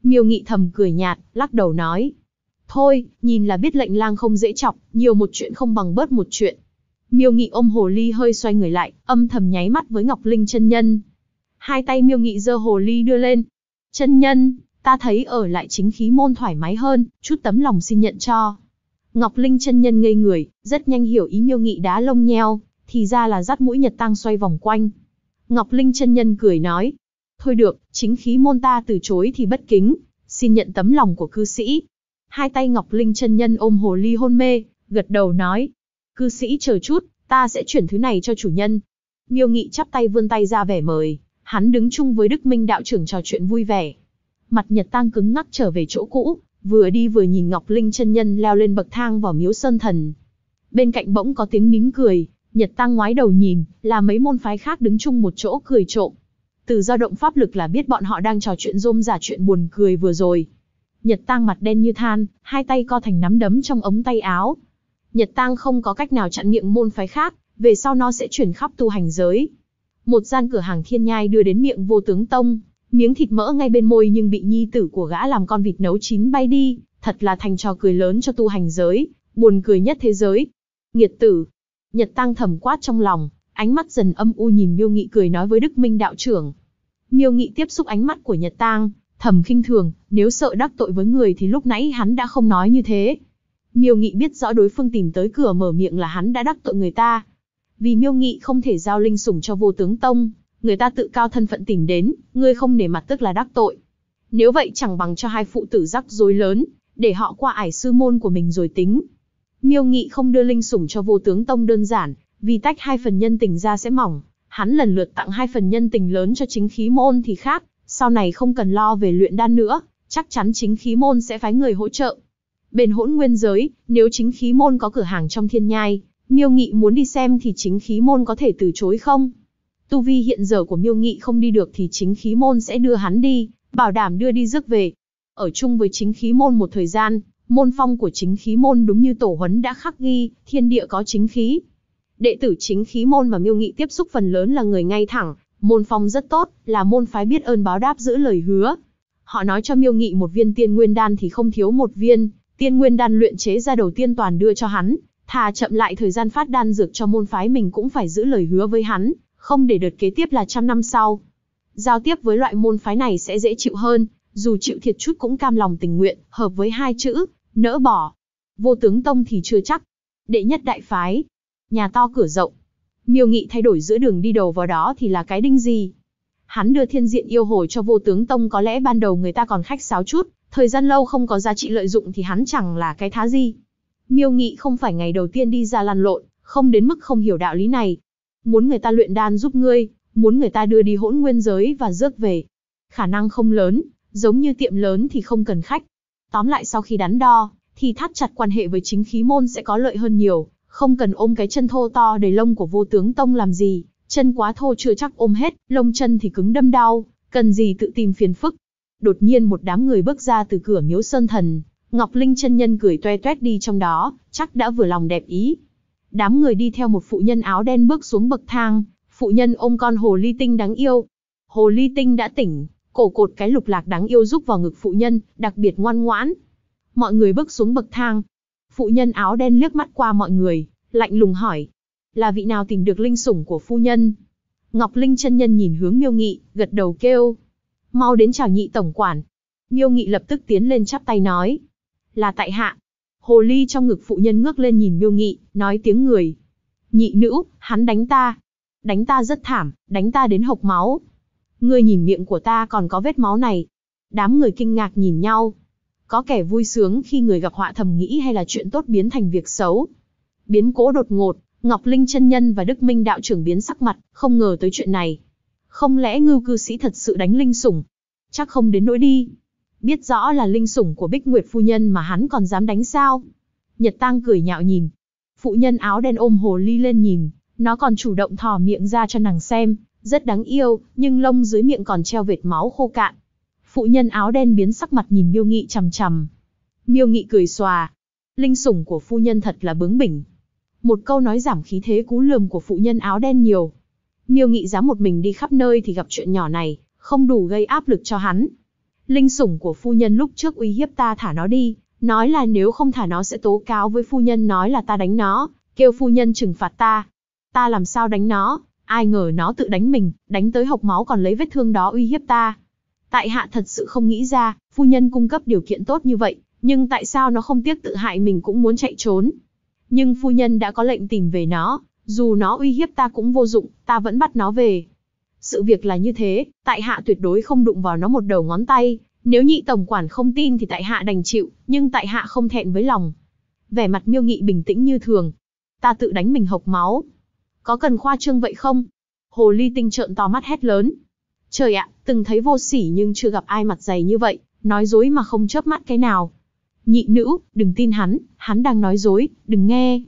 A: Miêu Nghị thầm cười nhạt, lắc đầu nói. Thôi, nhìn là biết lệnh lang không dễ chọc, nhiều một chuyện không bằng bớt một chuyện. Miêu Nghị ôm hồ ly hơi xoay người lại, âm thầm nháy mắt với Ngọc Linh chân nhân. Hai tay Miêu Nghị giơ hồ ly đưa lên. Chân nhân, ta thấy ở lại chính khí môn thoải mái hơn, chút tấm lòng xin nhận cho. Ngọc Linh chân nhân ngây người, rất nhanh hiểu ý Miêu Nghị đá lông nheo, thì ra là dắt mũi Nhật Tang xoay vòng quanh. Ngọc Linh chân nhân cười nói. Thôi được, chính khí môn ta từ chối thì bất kính, xin nhận tấm lòng của cư sĩ. Hai tay Ngọc Linh chân nhân ôm hồ ly hôn mê, gật đầu nói. Cư sĩ chờ chút, ta sẽ chuyển thứ này cho chủ nhân. Miêu Nghị chắp tay vươn tay ra vẻ mời, hắn đứng chung với Đức Minh đạo trưởng trò chuyện vui vẻ. Mặt Nhật Tang cứng ngắc trở về chỗ cũ, vừa đi vừa nhìn Ngọc Linh chân nhân leo lên bậc thang vào miếu Sơn Thần. Bên cạnh bỗng có tiếng nín cười, Nhật Tang ngoái đầu nhìn, là mấy môn phái khác đứng chung một chỗ cười trộm. Từ dao động pháp lực là biết bọn họ đang trò chuyện rôm rả chuyện buồn cười vừa rồi. Nhật Tang mặt đen như than, hai tay co thành nắm đấm trong ống tay áo. Nhật Tang không có cách nào chặn miệng môn phái khác, về sau nó sẽ chuyển khắp tu hành giới. Một gian cửa hàng thiên nhai đưa đến miệng Vô Tướng Tông, miếng thịt mỡ ngay bên môi nhưng bị nhi tử của gã làm con vịt nấu chín bay đi, thật là thành trò cười lớn cho tu hành giới, buồn cười nhất thế giới. Nghiệt tử! Nhật Tang thầm quát trong lòng, ánh mắt dần âm u nhìn Miêu Nghị cười nói với Đức Minh đạo trưởng. Miêu Nghị tiếp xúc ánh mắt của Nhật Tang, thầm khinh thường, nếu sợ đắc tội với người thì lúc nãy hắn đã không nói như thế. Miêu Nghị biết rõ đối phương tìm tới cửa mở miệng là hắn đã đắc tội người ta. Vì Miêu Nghị không thể giao linh sủng cho Vô Tướng Tông, người ta tự cao thân phận tìm đến, ngươi không nể mặt tức là đắc tội. Nếu vậy chẳng bằng cho hai phụ tử rắc rối lớn, để họ qua ải sư môn của mình rồi tính. Miêu Nghị không đưa linh sủng cho Vô Tướng Tông đơn giản, vì tách hai phần nhân tình ra sẽ mỏng, hắn lần lượt tặng hai phần nhân tình lớn cho chính khí môn thì khác, sau này không cần lo về luyện đan nữa, chắc chắn chính khí môn sẽ phái người hỗ trợ. Bên Hỗn Nguyên giới, nếu chính khí môn có cửa hàng trong thiên nhai, Miêu Nghị muốn đi xem thì chính khí môn có thể từ chối không? Tu vi hiện giờ của Miêu Nghị không đi được thì chính khí môn sẽ đưa hắn đi, bảo đảm đưa đi rước về. Ở chung với chính khí môn một thời gian, môn phong của chính khí môn đúng như tổ huấn đã khắc ghi, thiên địa có chính khí. Đệ tử chính khí môn mà Miêu Nghị tiếp xúc phần lớn là người ngay thẳng, môn phong rất tốt, là môn phái biết ơn báo đáp giữ lời hứa. Họ nói cho Miêu Nghị một viên tiên nguyên đan thì không thiếu một viên, tiên nguyên đan luyện chế ra đầu tiên toàn đưa cho hắn, thà chậm lại thời gian phát đan dược cho môn phái mình cũng phải giữ lời hứa với hắn, không để đợt kế tiếp là 100 năm sau. Giao tiếp với loại môn phái này sẽ dễ chịu hơn, dù chịu thiệt chút cũng cam lòng tình nguyện, hợp với hai chữ, nỡ bỏ. Vô Tướng Tông thì chưa chắc. Đệ nhất đại phái, nhà to cửa rộng. Miêu Nghị thay đổi giữa đường đi đầu vào đó thì là cái đinh gì? Hắn đưa thiên diện yêu hồ cho Vô Tướng Tông có lẽ ban đầu người ta còn khách sáo chút, thời gian lâu không có giá trị lợi dụng thì hắn chẳng là cái thá gì. Miêu Nghị không phải ngày đầu tiên đi ra lăn lộn, không đến mức không hiểu đạo lý này. Muốn người ta luyện đan giúp ngươi, muốn người ta đưa đi Hỗn Nguyên giới và rước về. Khả năng không lớn, giống như tiệm lớn thì không cần khách. Tóm lại sau khi đắn đo, thì thắt chặt quan hệ với chính khí môn sẽ có lợi hơn nhiều, không cần ôm cái chân thô to đầy lông của Vô Tướng Tông làm gì, chân quá thô chưa chắc ôm hết, lông chân thì cứng đâm đau, cần gì tự tìm phiền phức. Đột nhiên một đám người bước ra từ cửa miếu Sơn Thần, Ngọc Linh chân nhân cười toe toét đi trong đó, chắc đã vừa lòng đẹp ý. Đám người đi theo một phụ nhân áo đen bước xuống bậc thang, phụ nhân ôm con hồ ly tinh đáng yêu. Hồ ly tinh đã tỉnh, cổ cột cái lục lạc đáng yêu rúc vào ngực phụ nhân, đặc biệt ngoan ngoãn. Mọi người bước xuống bậc thang. Phụ nhân áo đen liếc mắt qua mọi người, lạnh lùng hỏi. Là vị nào tìm được linh sủng của phu nhân? Ngọc Linh chân nhân nhìn hướng Miêu Nghị, gật đầu kêu. Mau đến chào nhị tổng quản. Miêu Nghị lập tức tiến lên chắp tay nói. Là tại hạ. Hồ ly trong ngực phụ nhân ngước lên nhìn Miêu Nghị, nói tiếng người. Nhị nữ, hắn đánh ta. Đánh ta rất thảm, đánh ta đến hộc máu. Ngươi nhìn miệng của ta còn có vết máu này. Đám người kinh ngạc nhìn nhau. Có kẻ vui sướng khi người gặp họa thầm nghĩ hay là chuyện tốt biến thành việc xấu. Biến cố đột ngột, Ngọc Linh chân nhân và Đức Minh đạo trưởng biến sắc mặt, không ngờ tới chuyện này. Không lẽ Ngưu cư sĩ thật sự đánh linh sủng? Chắc không đến nỗi đi. Biết rõ là linh sủng của Bích Nguyệt phu nhân mà hắn còn dám đánh sao? Nhật Tang cười nhạo nhìn. Phụ nhân áo đen ôm hồ ly lên nhìn, nó còn chủ động thò miệng ra cho nàng xem, rất đáng yêu, nhưng lông dưới miệng còn treo vệt máu khô cạn. Phụ nhân áo đen biến sắc mặt nhìn Miêu Nghị chằm chằm. Miêu Nghị cười xòa. Linh sủng của phu nhân thật là bướng bỉnh. Một câu nói giảm khí thế cú lườm của phụ nhân áo đen nhiều. Miêu Nghị dám một mình đi khắp nơi thì gặp chuyện nhỏ này, không đủ gây áp lực cho hắn. Linh sủng của phu nhân lúc trước uy hiếp ta thả nó đi, nói là nếu không thả nó sẽ tố cáo với phu nhân nói là ta đánh nó, kêu phu nhân trừng phạt ta. Ta làm sao đánh nó, ai ngờ nó tự đánh mình, đánh tới hộc máu còn lấy vết thương đó uy hiếp ta. Tại hạ thật sự không nghĩ ra, phu nhân cung cấp điều kiện tốt như vậy, nhưng tại sao nó không tiếc tự hại mình cũng muốn chạy trốn. Nhưng phu nhân đã có lệnh tìm về nó, dù nó uy hiếp ta cũng vô dụng, ta vẫn bắt nó về. Sự việc là như thế, tại hạ tuyệt đối không đụng vào nó một đầu ngón tay, nếu nhị tổng quản không tin thì tại hạ đành chịu, nhưng tại hạ không thẹn với lòng. Vẻ mặt Miêu Nghị bình tĩnh như thường. Ta tự đánh mình hộc máu. Có cần khoa trương vậy không? Hồ ly tinh trợn to mắt hét lớn. Trời ạ, từng thấy vô sỉ nhưng chưa gặp ai mặt dày như vậy, nói dối mà không chớp mắt cái nào. Nhị nữ, đừng tin hắn đang nói dối, đừng nghe.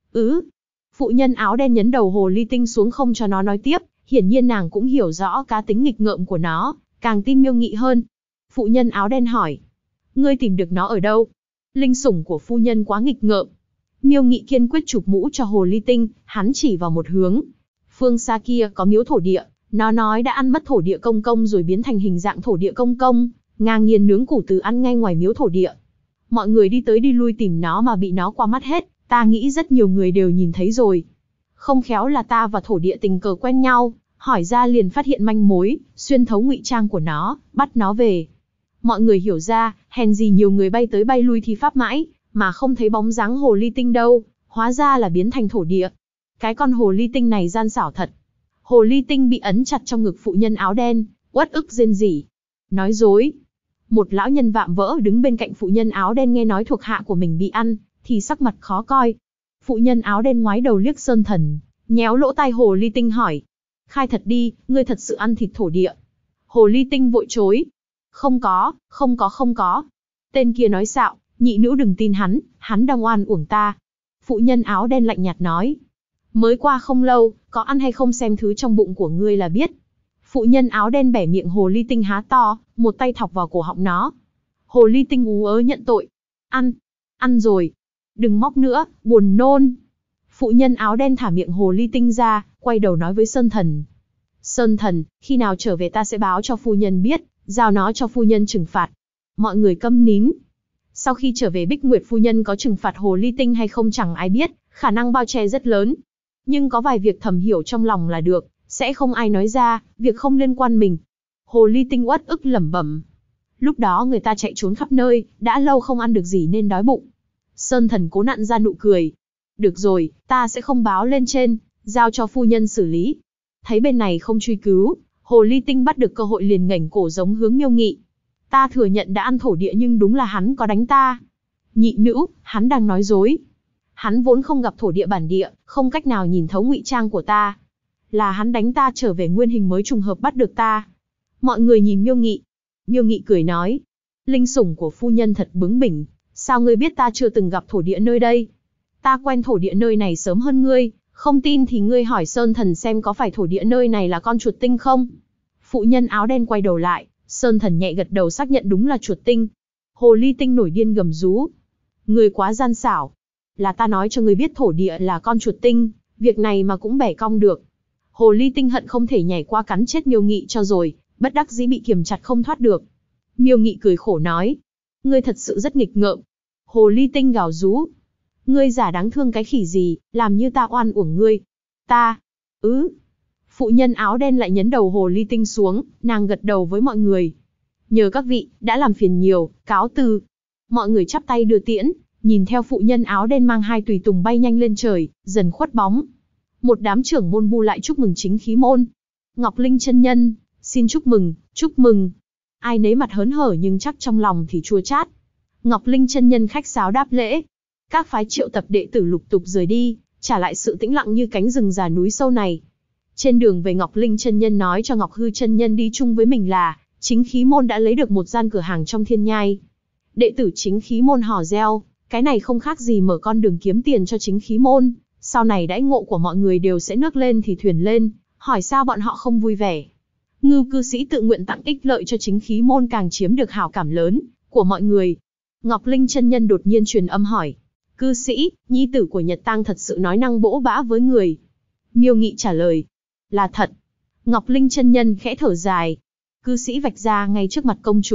A: Phụ nhân áo đen nhấn đầu hồ ly tinh xuống không cho nó nói tiếp, hiển nhiên nàng cũng hiểu rõ cá tính nghịch ngợm của nó, càng tin Miêu Nghị hơn. Phụ nhân áo đen hỏi, ngươi tìm được nó ở đâu? Linh sủng của phu nhân quá nghịch ngợm. Miêu Nghị kiên quyết chụp mũ cho hồ ly tinh, hắn chỉ vào một hướng. Phương xa kia có miếu thổ địa, nó nói đã ăn mất thổ địa công công rồi biến thành hình dạng thổ địa công công, ngang nhiên nướng củ từ ăn ngay ngoài miếu thổ địa. Mọi người đi tới đi lui tìm nó mà bị nó qua mắt hết, ta nghĩ rất nhiều người đều nhìn thấy rồi. Không khéo là ta và thổ địa tình cờ quen nhau, hỏi ra liền phát hiện manh mối, xuyên thấu ngụy trang của nó, bắt nó về. Mọi người hiểu ra, hèn gì nhiều người bay tới bay lui thi pháp mãi, mà không thấy bóng dáng hồ ly tinh đâu, hóa ra là biến thành thổ địa. Cái con hồ ly tinh này gian xảo thật. Hồ ly tinh bị ấn chặt trong ngực phụ nhân áo đen, uất ức rên rỉ. Nói dối. Một lão nhân vạm vỡ đứng bên cạnh phụ nhân áo đen nghe nói thuộc hạ của mình bị ăn, thì sắc mặt khó coi. Phụ nhân áo đen ngoái đầu liếc Sơn Thần, nhéo lỗ tai hồ ly tinh hỏi. Khai thật đi, ngươi thật sự ăn thịt thổ địa. Hồ ly tinh vội chối. Không có. Tên kia nói xạo, nhị nữ đừng tin hắn đang oan uổng ta. Phụ nhân áo đen lạnh nhạt nói. Mới qua không lâu, có ăn hay không xem thứ trong bụng của ngươi là biết. Phụ nhân áo đen bẻ miệng hồ ly tinh há to, một tay thọc vào cổ họng nó. Hồ ly tinh ú ớ nhận tội. Ăn rồi. Đừng móc nữa, buồn nôn. Phụ nhân áo đen thả miệng hồ ly tinh ra, quay đầu nói với Sơn Thần. Sơn Thần, khi nào trở về ta sẽ báo cho phu nhân biết, giao nó cho phu nhân trừng phạt. Mọi người câm nín. Sau khi trở về Bích Nguyệt phu nhân có trừng phạt hồ ly tinh hay không chẳng ai biết, khả năng bao che rất lớn. Nhưng có vài việc thầm hiểu trong lòng là được, sẽ không ai nói ra, việc không liên quan mình. Hồ ly tinh uất ức lẩm bẩm. Lúc đó người ta chạy trốn khắp nơi, đã lâu không ăn được gì nên đói bụng. Sơn Thần cố nặn ra nụ cười. Được rồi, ta sẽ không báo lên trên, giao cho phu nhân xử lý. Thấy bên này không truy cứu, hồ ly tinh bắt được cơ hội liền ngẩng cổ giống hướng Miêu Nghị. Ta thừa nhận đã ăn thổ địa nhưng đúng là hắn có đánh ta. Nhị nữ, hắn đang nói dối. Hắn vốn không gặp thổ địa bản địa, không cách nào nhìn thấu ngụy trang của ta. Là hắn đánh ta trở về nguyên hình mới trùng hợp bắt được ta. Mọi người nhìn Miêu Nghị. Miêu Nghị cười nói. Linh sủng của phu nhân thật bướng bỉnh. Sao ngươi biết ta chưa từng gặp thổ địa nơi đây? Ta quen thổ địa nơi này sớm hơn ngươi. Không tin thì ngươi hỏi Sơn Thần xem có phải thổ địa nơi này là con chuột tinh không? Phụ nhân áo đen quay đầu lại. Sơn Thần nhẹ gật đầu xác nhận đúng là chuột tinh. Hồ ly tinh nổi điên gầm rú. Ngươi quá gian xảo. Là ta nói cho ngươi biết thổ địa là con chuột tinh, việc này mà cũng bẻ cong được. Hồ ly tinh hận không thể nhảy qua cắn chết Miêu Nghị cho rồi, bất đắc dĩ bị kiềm chặt không thoát được. Miêu Nghị cười khổ nói, ngươi thật sự rất nghịch ngợm. Hồ ly tinh gào rú, ngươi giả đáng thương cái khỉ gì, làm như ta oan uổng ngươi. Ta, Phụ nhân áo đen lại nhấn đầu hồ ly tinh xuống, nàng gật đầu với mọi người. Nhờ các vị, đã làm phiền nhiều, cáo từ. Mọi người chắp tay đưa tiễn, nhìn theo phụ nhân áo đen mang hai tùy tùng bay nhanh lên trời, dần khuất bóng. Một đám trưởng môn bu lại chúc mừng chính khí môn. Ngọc Linh chân nhân, xin chúc mừng. Ai nấy mặt hớn hở nhưng chắc trong lòng thì chua chát. Ngọc Linh chân nhân khách sáo đáp lễ. Các phái triệu tập đệ tử lục tục rời đi, trả lại sự tĩnh lặng như cánh rừng già núi sâu này. Trên đường về Ngọc Linh chân nhân nói cho Ngọc Hư chân nhân đi chung với mình là, chính khí môn đã lấy được một gian cửa hàng trong thiên nhai. Đệ tử chính khí môn hò reo, cái này không khác gì mở con đường kiếm tiền cho chính khí môn. Sau này đãi ngộ của mọi người đều sẽ nước lên thì thuyền lên, hỏi sao bọn họ không vui vẻ. Ngưu cư sĩ tự nguyện tặng ích lợi cho chính khí môn càng chiếm được hảo cảm lớn của mọi người. Ngọc Linh chân nhân đột nhiên truyền âm hỏi, cư sĩ, nhi tử của Nhật Tang thật sự nói năng bỗ bã với người? Miêu Nghị trả lời, là thật. Ngọc Linh chân nhân khẽ thở dài. Cư sĩ vạch ra ngay trước mặt công chúng,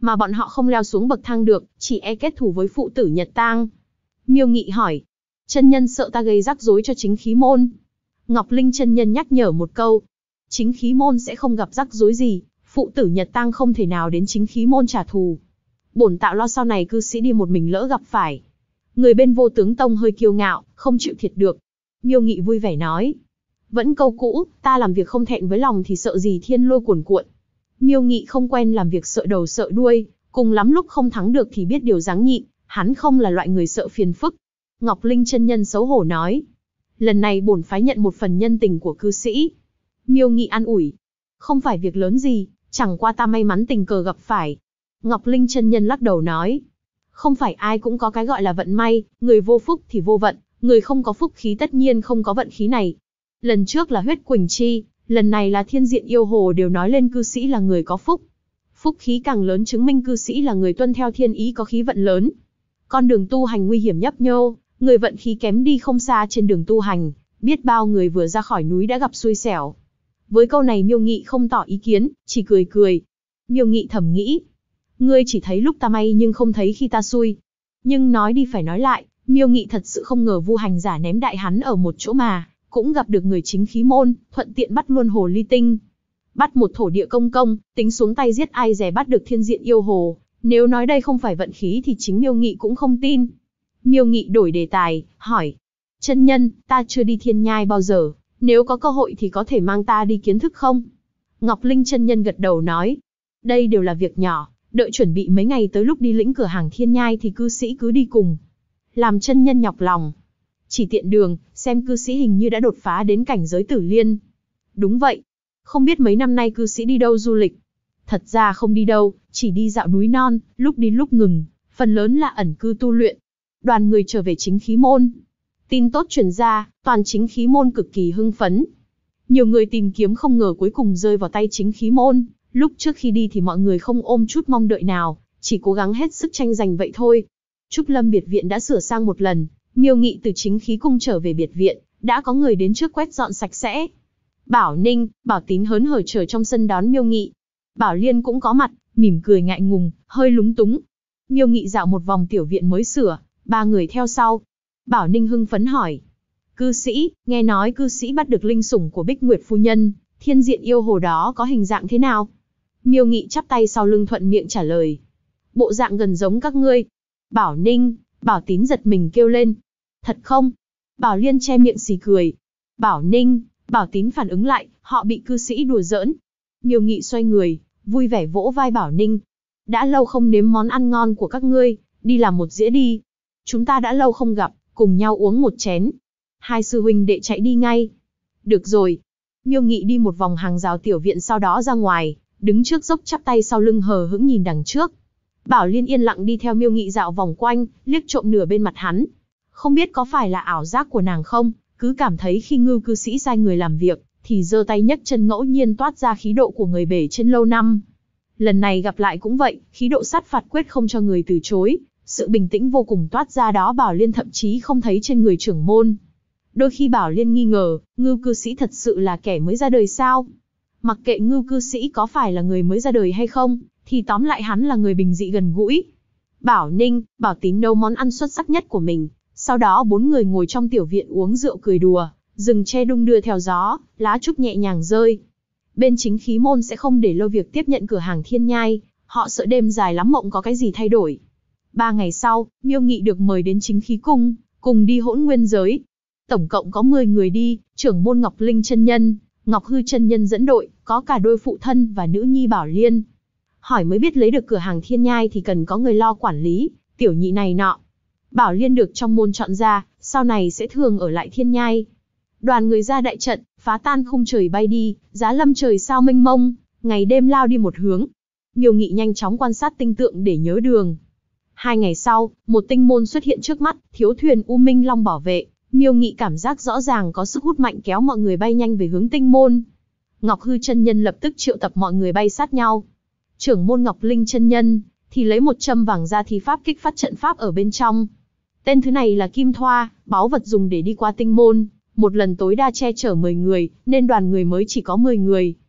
A: mà bọn họ không leo xuống bậc thang được, chỉ e kết thù với phụ tử Nhật Tang. Miêu Nghị hỏi, chân nhân sợ ta gây rắc rối cho chính khí môn. Ngọc Linh chân nhân nhắc nhở một câu, chính khí môn sẽ không gặp rắc rối gì, phụ tử Nhật Tang không thể nào đến chính khí môn trả thù. Bổn tạo lo sau này cư sĩ đi một mình lỡ gặp phải. Người bên Vô Tướng Tông hơi kiêu ngạo, không chịu thiệt được. Miêu Nghị vui vẻ nói, vẫn câu cũ, ta làm việc không thẹn với lòng thì sợ gì thiên lôi cuồn cuộn. Miêu Nghị không quen làm việc sợ đầu sợ đuôi, cùng lắm lúc không thắng được thì biết điều giáng nhịn, hắn không là loại người sợ phiền phức. Ngọc Linh chân nhân xấu hổ nói, lần này bổn phái nhận một phần nhân tình của cư sĩ. Miêu Nghị an ủi, không phải việc lớn gì, chẳng qua ta may mắn tình cờ gặp phải. Ngọc Linh chân nhân lắc đầu nói, không phải ai cũng có cái gọi là vận may, người vô phúc thì vô vận, người không có phúc khí tất nhiên không có vận khí này. Lần trước là huyết Quỳnh Chi, lần này là Thiên Diện Yêu Hồ đều nói lên cư sĩ là người có phúc. Phúc khí càng lớn chứng minh cư sĩ là người tuân theo thiên ý có khí vận lớn. Con đường tu hành nguy hiểm nhấp nhô, người vận khí kém đi không xa trên đường tu hành, biết bao người vừa ra khỏi núi đã gặp xui xẻo. Với câu này Miêu Nghị không tỏ ý kiến, chỉ cười cười. Miêu Nghị thầm nghĩ, ngươi chỉ thấy lúc ta may nhưng không thấy khi ta xui. Nhưng nói đi phải nói lại, Miêu Nghị thật sự không ngờ Vu Hành Giả ném đại hắn ở một chỗ mà cũng gặp được người chính khí môn, thuận tiện bắt luôn hồ ly tinh. Bắt một thổ địa công công, tính xuống tay giết ai dè bắt được Thiên Diện Yêu Hồ. Nếu nói đây không phải vận khí thì chính Miêu Nghị cũng không tin. Miêu Nghị đổi đề tài, hỏi, chân nhân, ta chưa đi Thiên Nhai bao giờ, nếu có cơ hội thì có thể mang ta đi kiến thức không? Ngọc Linh chân nhân gật đầu nói, đây đều là việc nhỏ, đợi chuẩn bị mấy ngày tới lúc đi lĩnh cửa hàng Thiên Nhai thì cư sĩ cứ đi cùng. Làm chân nhân nhọc lòng. Chỉ tiện đường, xem cư sĩ hình như đã đột phá đến cảnh giới Tử Liên. Đúng vậy. Không biết mấy năm nay cư sĩ đi đâu du lịch? Thật ra không đi đâu, chỉ đi dạo núi non, lúc đi lúc ngừng, phần lớn là ẩn cư tu luyện. Đoàn người trở về chính khí môn. Tin tốt truyền ra, toàn chính khí môn cực kỳ hưng phấn. Nhiều người tìm kiếm không ngờ cuối cùng rơi vào tay chính khí môn. Lúc trước khi đi thì mọi người không ôm chút mong đợi nào, chỉ cố gắng hết sức tranh giành vậy thôi. Trúc Lâm biệt viện đã sửa sang một lần, Miêu Nghị từ chính khí cung trở về biệt viện, đã có người đến trước quét dọn sạch sẽ. Bảo Ninh, Bảo Tín hớn hở chờ trong sân đón Miêu Nghị. Bảo Liên cũng có mặt, mỉm cười ngại ngùng, hơi lúng túng. Miêu Nghị dạo một vòng tiểu viện mới sửa, ba người theo sau. Bảo Ninh hưng phấn hỏi, cư sĩ, nghe nói cư sĩ bắt được linh sủng của Bích Nguyệt phu nhân, Thiên Diện Yêu Hồ đó có hình dạng thế nào? Miêu Nghị chắp tay sau lưng thuận miệng trả lời, bộ dạng gần giống các ngươi. Bảo Ninh, Bảo Tín giật mình kêu lên, thật không? Bảo Liên che miệng xì cười. Bảo Ninh, Bảo Tín phản ứng lại, họ bị cư sĩ đùa giỡn. Miêu Nghị xoay người, vui vẻ vỗ vai Bảo Ninh. Đã lâu không nếm món ăn ngon của các ngươi, đi làm một dĩa đi. Chúng ta đã lâu không gặp, cùng nhau uống một chén. Hai sư huynh đệ chạy đi ngay. Được rồi. Miêu Nghị đi một vòng hàng rào tiểu viện sau đó ra ngoài, đứng trước dốc chắp tay sau lưng hờ hững nhìn đằng trước. Bảo Liên yên lặng đi theo Miêu Nghị dạo vòng quanh, liếc trộm nửa bên mặt hắn. Không biết có phải là ảo giác của nàng không, cứ cảm thấy khi Ngưu cư sĩ sai người làm việc, thì giơ tay nhấc chân ngẫu nhiên toát ra khí độ của người bể trên lâu năm. Lần này gặp lại cũng vậy, khí độ sát phạt quyết không cho người từ chối, sự bình tĩnh vô cùng toát ra đó Bảo Liên thậm chí không thấy trên người trưởng môn. Đôi khi Bảo Liên nghi ngờ, Ngưu cư sĩ thật sự là kẻ mới ra đời sao? Mặc kệ Ngưu cư sĩ có phải là người mới ra đời hay không, thì tóm lại hắn là người bình dị gần gũi. Bảo Ninh, Bảo Tín nấu món ăn xuất sắc nhất của mình, sau đó bốn người ngồi trong tiểu viện uống rượu cười đùa, rừng tre đung đưa theo gió, lá trúc nhẹ nhàng rơi. Bên chính khí môn sẽ không để lâu việc tiếp nhận cửa hàng Thiên Nhai, họ sợ đêm dài lắm mộng có cái gì thay đổi. 3 ngày sau, Miêu Nghị được mời đến chính khí cung, cùng đi hỗn nguyên giới. Tổng cộng có 10 người đi, trưởng môn Ngọc Linh chân nhân, Ngọc Hư chân nhân dẫn đội, có cả đôi phụ thân và nữ nhi Bảo Liên. Hỏi mới biết lấy được cửa hàng Thiên Nhai thì cần có người lo quản lý, tiểu nhị này nọ. Bảo Liên được trong môn chọn ra, sau này sẽ thường ở lại Thiên Nhai. Đoàn người ra đại trận, phá tan khung trời bay đi, giá lâm trời sao mênh mông, ngày đêm lao đi một hướng. Miêu Nghị nhanh chóng quan sát tinh tượng để nhớ đường. 2 ngày sau, một tinh môn xuất hiện trước mắt, thiếu thuyền U Minh Long bảo vệ. Miêu Nghị cảm giác rõ ràng có sức hút mạnh kéo mọi người bay nhanh về hướng tinh môn. Ngọc Hư chân nhân lập tức triệu tập mọi người bay sát nhau. Trưởng môn Ngọc Linh chân nhân thì lấy một châm vàng ra thi pháp kích phát trận pháp ở bên trong. Tên thứ này là kim thoa, báu vật dùng để đi qua tinh môn, một lần tối đa che chở 10 người, nên đoàn người mới chỉ có 10 người.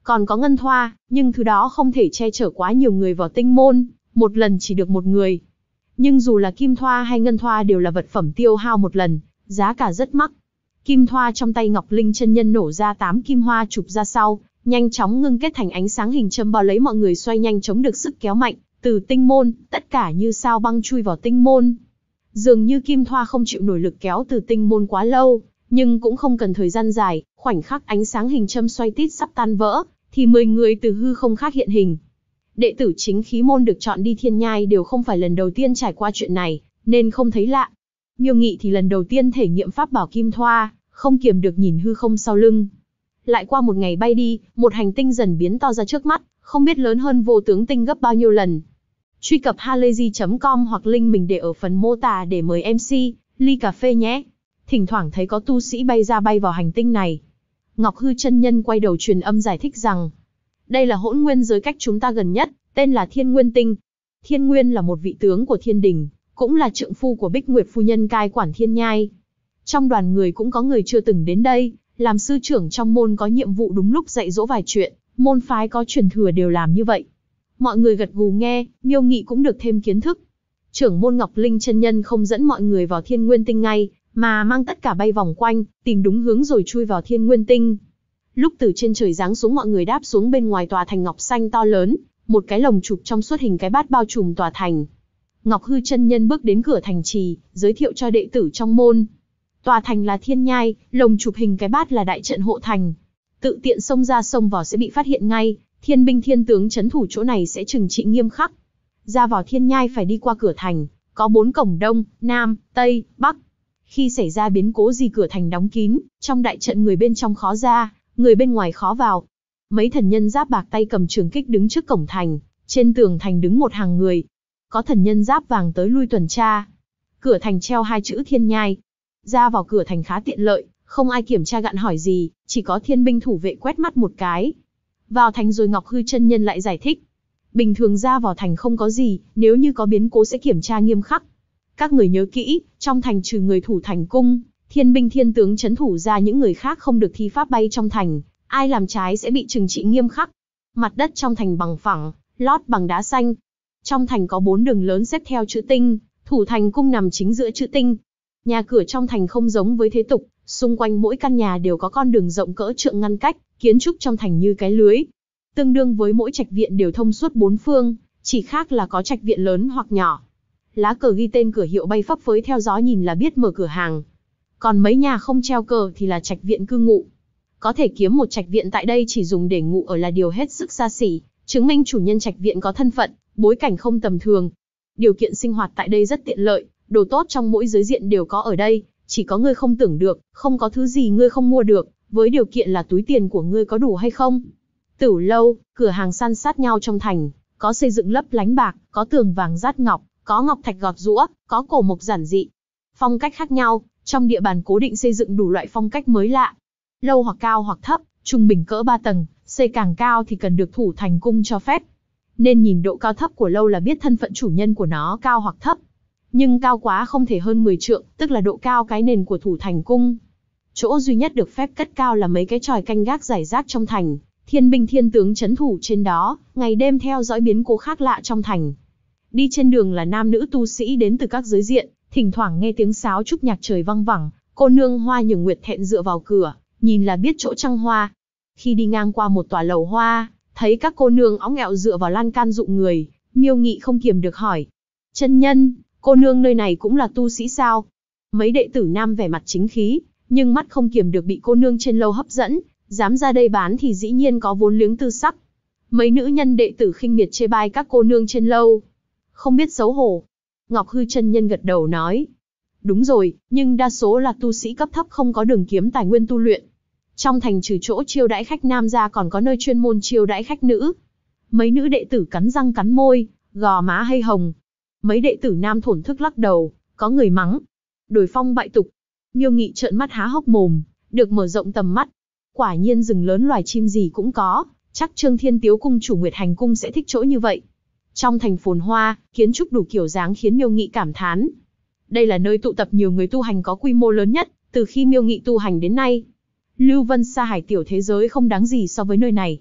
A: Còn có ngân thoa, nhưng thứ đó không thể che chở quá nhiều người vào tinh môn, một lần chỉ được một người. Nhưng dù là kim thoa hay ngân thoa đều là vật phẩm tiêu hao một lần, giá cả rất mắc. Kim thoa trong tay Ngọc Linh chân nhân nổ ra 8 kim hoa chụp ra sau, nhanh chóng ngưng kết thành ánh sáng hình châm bao lấy mọi người xoay nhanh chống được sức kéo mạnh, từ tinh môn, tất cả như sao băng chui vào tinh môn. Dường như kim thoa không chịu nổi lực kéo từ tinh môn quá lâu, nhưng cũng không cần thời gian dài, khoảnh khắc ánh sáng hình châm xoay tít sắp tan vỡ, thì 10 người từ hư không khác hiện hình. Đệ tử chính khí môn được chọn đi thiên nhai đều không phải lần đầu tiên trải qua chuyện này, nên không thấy lạ. Miêu Nghị thì lần đầu tiên thể nghiệm pháp bảo kim thoa, không kiềm được nhìn hư không sau lưng. Lại qua một ngày bay đi, một hành tinh dần biến to ra trước mắt, không biết lớn hơn vô tướng tinh gấp bao nhiêu lần. Truy cập halayzi.com hoặc link mình để ở phần mô tả để mời MC, ly cà phê nhé. Thỉnh thoảng thấy có tu sĩ bay ra bay vào hành tinh này. Ngọc Hư chân nhân quay đầu truyền âm giải thích rằng, đây là hỗn nguyên giới cách chúng ta gần nhất, tên là Thiên Nguyên Tinh. Thiên Nguyên là một vị tướng của thiên đình, cũng là trượng phu của Bích Nguyệt phu nhân cai quản thiên nhai. Trong đoàn người cũng có người chưa từng đến đây, làm sư trưởng trong môn có nhiệm vụ đúng lúc dạy dỗ vài chuyện, môn phái có truyền thừa đều làm như vậy. Mọi người gật gù nghe, Miêu Nghị cũng được thêm kiến thức. Trưởng môn Ngọc Linh chân nhân không dẫn mọi người vào Thiên Nguyên Tinh ngay, mà mang tất cả bay vòng quanh, tìm đúng hướng rồi chui vào Thiên Nguyên Tinh. Lúc từ trên trời giáng xuống mọi người đáp xuống bên ngoài tòa thành ngọc xanh to lớn, một cái lồng chụp trong suốt hình cái bát bao trùm tòa thành. Ngọc Hư chân nhân bước đến cửa thành trì, giới thiệu cho đệ tử trong môn. Tòa thành là thiên nhai, lồng chụp hình cái bát là đại trận hộ thành. Tự tiện xông ra xông vào sẽ bị phát hiện ngay, thiên binh thiên tướng trấn thủ chỗ này sẽ trừng trị nghiêm khắc. Ra vào thiên nhai phải đi qua cửa thành, có 4 cổng đông, nam, tây, bắc. Khi xảy ra biến cố gì cửa thành đóng kín, trong đại trận người bên trong khó ra, người bên ngoài khó vào. Mấy thần nhân giáp bạc tay cầm trường kích đứng trước cổng thành, trên tường thành đứng một hàng người. Có thần nhân giáp vàng tới lui tuần tra. Cửa thành treo 2 chữ thiên nhai. Ra vào cửa thành khá tiện lợi, không ai kiểm tra gạn hỏi gì, chỉ có thiên binh thủ vệ quét mắt một cái. Vào thành rồi Ngọc Hư chân nhân lại giải thích. Bình thường ra vào thành không có gì, nếu như có biến cố sẽ kiểm tra nghiêm khắc. Các người nhớ kỹ, trong thành trừ người thủ thành cung, thiên binh thiên tướng trấn thủ ra những người khác không được thi pháp bay trong thành, ai làm trái sẽ bị trừng trị nghiêm khắc. Mặt đất trong thành bằng phẳng, lót bằng đá xanh. Trong thành có 4 đường lớn xếp theo chữ tinh, thủ thành cung nằm chính giữa chữ tinh. Nhà cửa trong thành không giống với thế tục, xung quanh mỗi căn nhà đều có con đường rộng cỡ trượng ngăn cách, kiến trúc trong thành như cái lưới. Tương đương với mỗi trạch viện đều thông suốt 4 phương, chỉ khác là có trạch viện lớn hoặc nhỏ. Lá cờ ghi tên cửa hiệu bay phấp phới theo gió nhìn là biết mở cửa hàng. Còn mấy nhà không treo cờ thì là trạch viện cư ngụ. Có thể kiếm một trạch viện tại đây chỉ dùng để ngụ ở là điều hết sức xa xỉ, chứng minh chủ nhân trạch viện có thân phận, bối cảnh không tầm thường. Điều kiện sinh hoạt tại đây rất tiện lợi, đồ tốt trong mỗi giới diện đều có ở đây, chỉ có ngươi không tưởng được, không có thứ gì ngươi không mua được, với điều kiện là túi tiền của ngươi có đủ hay không. Tửu lâu, cửa hàng san sát nhau trong thành, có xây dựng lấp lánh bạc, có tường vàng dát ngọc, có ngọc thạch gọt giũa, có cổ mộc giản dị. Phong cách khác nhau, trong địa bàn cố định xây dựng đủ loại phong cách mới lạ. Lâu hoặc cao hoặc thấp, trung bình cỡ 3 tầng, xây càng cao thì cần được thủ thành cung cho phép. Nên nhìn độ cao thấp của lâu là biết thân phận chủ nhân của nó cao hoặc thấp. Nhưng cao quá không thể hơn 10 trượng, tức là độ cao cái nền của thủ thành cung. Chỗ duy nhất được phép cất cao là mấy cái chòi canh gác rải rác trong thành, thiên binh thiên tướng trấn thủ trên đó, ngày đêm theo dõi biến cố khác lạ trong thành. Đi trên đường là nam nữ tu sĩ đến từ các giới diện, thỉnh thoảng nghe tiếng sáo trúc nhạc trời vang vẳng, cô nương Hoa Nhường Nguyệt thẹn dựa vào cửa, nhìn là biết chỗ trăng hoa. Khi đi ngang qua một tòa lầu hoa, thấy các cô nương óng ẹo dựa vào lan can dụ người, Miêu Nghị không kiềm được hỏi: chân nhân, cô nương nơi này cũng là tu sĩ sao? Mấy đệ tử nam vẻ mặt chính khí, nhưng mắt không kiềm được bị cô nương trên lâu hấp dẫn, dám ra đây bán thì dĩ nhiên có vốn liếng tư sắc. Mấy nữ nhân đệ tử khinh miệt chê bai các cô nương trên lâu, không biết xấu hổ. Ngọc Hư chân nhân gật đầu nói: đúng rồi, nhưng đa số là tu sĩ cấp thấp không có đường kiếm tài nguyên tu luyện. Trong thành trừ chỗ chiêu đãi khách nam ra còn có nơi chuyên môn chiêu đãi khách nữ. Mấy nữ đệ tử cắn răng cắn môi, gò má hơi hồng. Mấy đệ tử nam thổn thức lắc đầu, có người mắng: đổi phong bại tục. Miêu Nghị trợn mắt há hốc mồm, được mở rộng tầm mắt. Quả nhiên rừng lớn loài chim gì cũng có, chắc Trương Thiên Tiếu cung chủ Nguyệt Hành cung sẽ thích chỗ như vậy. Trong thành phồn hoa, kiến trúc đủ kiểu dáng khiến Miêu Nghị cảm thán. Đây là nơi tụ tập nhiều người tu hành có quy mô lớn nhất, từ khi Miêu Nghị tu hành đến nay. Lưu Vân Sa Hải tiểu thế giới không đáng gì so với nơi này.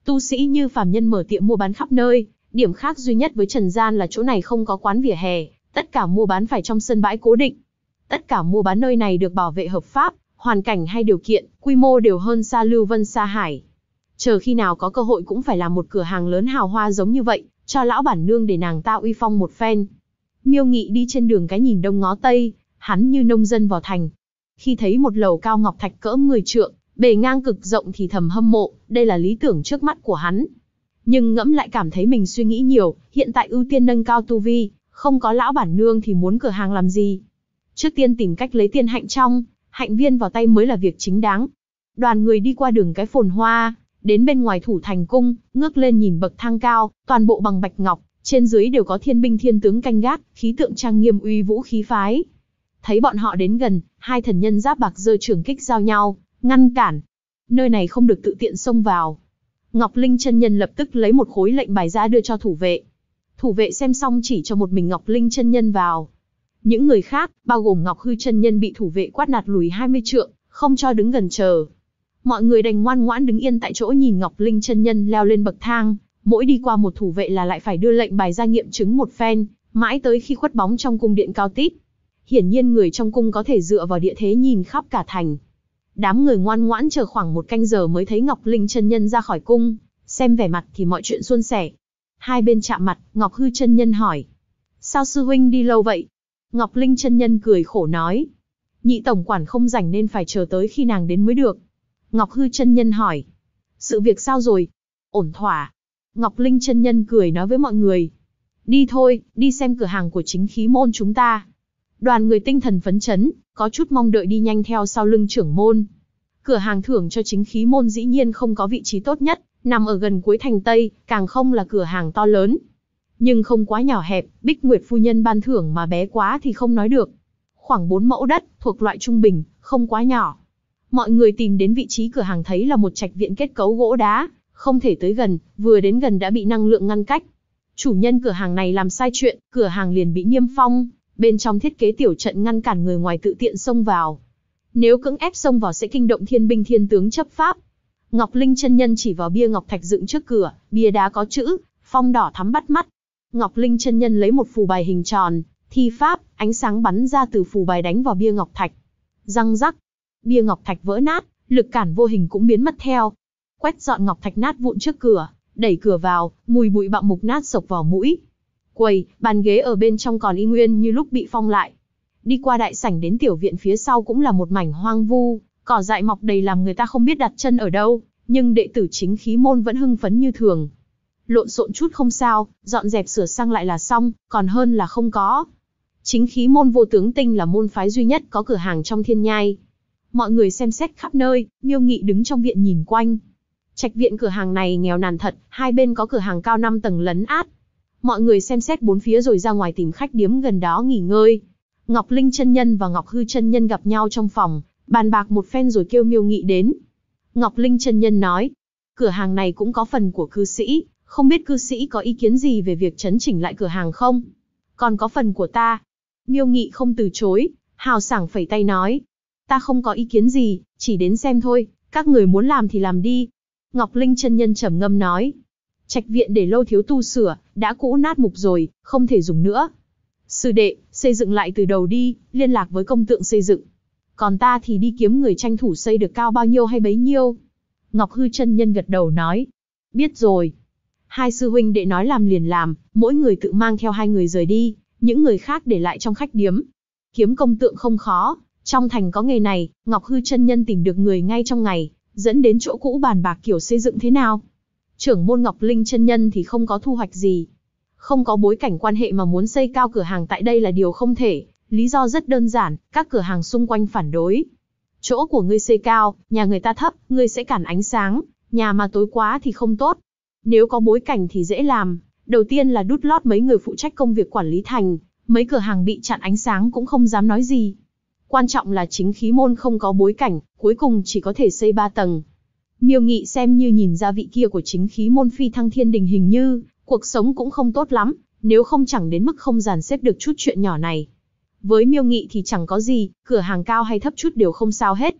A: Tu sĩ như phàm nhân mở tiệm mua bán khắp nơi, điểm khác duy nhất với trần gian là chỗ này không có quán vỉa hè, tất cả mua bán phải trong sân bãi cố định. Tất cả mua bán nơi này được bảo vệ hợp pháp, hoàn cảnh hay điều kiện, quy mô đều hơn xa Lưu Vân Sa Hải. Chờ khi nào có cơ hội cũng phải làm một cửa hàng lớn hào hoa giống như vậy, cho lão bản nương để nàng ta uy phong một phen. Miêu Nghị đi trên đường cái nhìn đông ngó tây, hắn như nông dân vào thành. Khi thấy một lầu cao ngọc thạch cỡ 10 trượng, bề ngang cực rộng thì thầm hâm mộ, đây là lý tưởng trước mắt của hắn. Nhưng ngẫm lại cảm thấy mình suy nghĩ nhiều, hiện tại ưu tiên nâng cao tu vi, không có lão bản nương thì muốn cửa hàng làm gì. Trước tiên tìm cách lấy tiên hạnh trong, hạnh viên vào tay mới là việc chính đáng. Đoàn người đi qua đường cái phồn hoa, đến bên ngoài thủ thành cung, ngước lên nhìn bậc thang cao, toàn bộ bằng bạch ngọc, trên dưới đều có thiên binh thiên tướng canh gác, khí tượng trang nghiêm uy vũ khí phái. Thấy bọn họ đến gần, hai thần nhân giáp bạc giơ trường kích giao nhau, ngăn cản. Nơi này không được tự tiện xông vào. Ngọc Linh chân nhân lập tức lấy một khối lệnh bài ra đưa cho thủ vệ. Thủ vệ xem xong chỉ cho một mình Ngọc Linh chân nhân vào. Những người khác, bao gồm Ngọc Hư chân nhân bị thủ vệ quát nạt lùi 20 trượng, không cho đứng gần chờ. Mọi người đành ngoan ngoãn đứng yên tại chỗ nhìn Ngọc Linh chân nhân leo lên bậc thang, mỗi đi qua một thủ vệ là lại phải đưa lệnh bài ra nghiệm chứng một phen, mãi tới khi khuất bóng trong cung điện cao tít. Hiển nhiên người trong cung có thể dựa vào địa thế nhìn khắp cả thành. Đám người ngoan ngoãn chờ khoảng một canh giờ mới thấy Ngọc Linh chân nhân ra khỏi cung, xem vẻ mặt thì mọi chuyện suôn sẻ. Hai bên chạm mặt, Ngọc Hư chân nhân hỏi: "Sao sư huynh đi lâu vậy?" Ngọc Linh chân nhân cười khổ nói: "Nhị tổng quản không rảnh nên phải chờ tới khi nàng đến mới được." Ngọc Hư chân nhân hỏi: "Sự việc sao rồi?" "Ổn thỏa." Ngọc Linh chân nhân cười nói với mọi người: "Đi thôi, đi xem cửa hàng của chính khí môn chúng ta." Đoàn người tinh thần phấn chấn, có chút mong đợi đi nhanh theo sau lưng trưởng môn. Cửa hàng thưởng cho chính khí môn dĩ nhiên không có vị trí tốt nhất, nằm ở gần cuối thành Tây, càng không là cửa hàng to lớn. Nhưng không quá nhỏ hẹp, Bích Nguyệt phu nhân ban thưởng mà bé quá thì không nói được. Khoảng 4 mẫu đất, thuộc loại trung bình, không quá nhỏ. Mọi người tìm đến vị trí cửa hàng thấy là một trạch viện kết cấu gỗ đá, không thể tới gần, vừa đến gần đã bị năng lượng ngăn cách. Chủ nhân cửa hàng này làm sai chuyện, cửa hàng liền bị niêm phong, bên trong thiết kế tiểu trận ngăn cản người ngoài tự tiện xông vào. Nếu cưỡng ép xông vào sẽ kinh động thiên binh thiên tướng chấp pháp. Ngọc Linh chân nhân chỉ vào bia ngọc thạch dựng trước cửa, bia đá có chữ, phong đỏ thắm bắt mắt. Ngọc Linh chân nhân lấy một phù bài hình tròn, thi pháp, ánh sáng bắn ra từ phù bài đánh vào bia ngọc thạch. Răng rắc, bia ngọc thạch vỡ nát, lực cản vô hình cũng biến mất theo. Quét dọn ngọc thạch nát vụn trước cửa, đẩy cửa vào, mùi bụi bặm mục nát xộc vào mũi. Quầy, bàn ghế ở bên trong còn y nguyên như lúc bị phong lại. Đi qua đại sảnh đến tiểu viện phía sau cũng là một mảnh hoang vu, cỏ dại mọc đầy làm người ta không biết đặt chân ở đâu, nhưng đệ tử chính khí môn vẫn hưng phấn như thường. Lộn xộn chút không sao, dọn dẹp sửa sang lại là xong, còn hơn là không có. Chính khí môn Vô Tướng Tinh là môn phái duy nhất có cửa hàng trong Thiên Nhai. Mọi người xem xét khắp nơi, Miêu Nghị đứng trong viện nhìn quanh. Trạch viện cửa hàng này nghèo nàn thật, hai bên có cửa hàng cao 5 tầng lấn át. Mọi người xem xét bốn phía rồi ra ngoài tìm khách điếm gần đó nghỉ ngơi. Ngọc Linh chân nhân và Ngọc Hư chân nhân gặp nhau trong phòng, bàn bạc một phen rồi kêu Miêu Nghị đến. Ngọc Linh chân nhân nói: "Cửa hàng này cũng có phần của cư sĩ, không biết cư sĩ có ý kiến gì về việc chấn chỉnh lại cửa hàng không?" "Còn có phần của ta." Miêu Nghị không từ chối, hào sảng phẩy tay nói: "Ta không có ý kiến gì, chỉ đến xem thôi, các người muốn làm thì làm đi." Ngọc Linh chân nhân trầm ngâm nói: "Trạch viện để lâu thiếu tu sửa, đã cũ nát mục rồi, không thể dùng nữa. Sư đệ, xây dựng lại từ đầu đi, liên lạc với công tượng xây dựng. Còn ta thì đi kiếm người tranh thủ xây được cao bao nhiêu hay bấy nhiêu." Ngọc Hư chân nhân gật đầu nói: "Biết rồi." Hai sư huynh đệ nói làm liền làm, mỗi người tự mang theo hai người rời đi, những người khác để lại trong khách điếm. Kiếm công tượng không khó, trong thành có nghề này, Ngọc Hư chân nhân tìm được người ngay trong ngày, dẫn đến chỗ cũ bàn bạc kiểu xây dựng thế nào. Trưởng môn Ngọc Linh chân nhân thì không có thu hoạch gì. Không có bối cảnh quan hệ mà muốn xây cao cửa hàng tại đây là điều không thể, lý do rất đơn giản, các cửa hàng xung quanh phản đối. Chỗ của ngươi xây cao, nhà người ta thấp, ngươi sẽ cản ánh sáng, nhà mà tối quá thì không tốt. Nếu có bối cảnh thì dễ làm, đầu tiên là đút lót mấy người phụ trách công việc quản lý thành, mấy cửa hàng bị chặn ánh sáng cũng không dám nói gì. Quan trọng là chính khí môn không có bối cảnh, cuối cùng chỉ có thể xây 3 tầng. Miêu Nghị xem như nhìn ra vị kia của chính khí môn Phi Thăng Thiên Đình hình như, cuộc sống cũng không tốt lắm, nếu không chẳng đến mức không dàn xếp được chút chuyện nhỏ này. Với Miêu Nghị thì chẳng có gì, cửa hàng cao hay thấp chút đều không sao hết.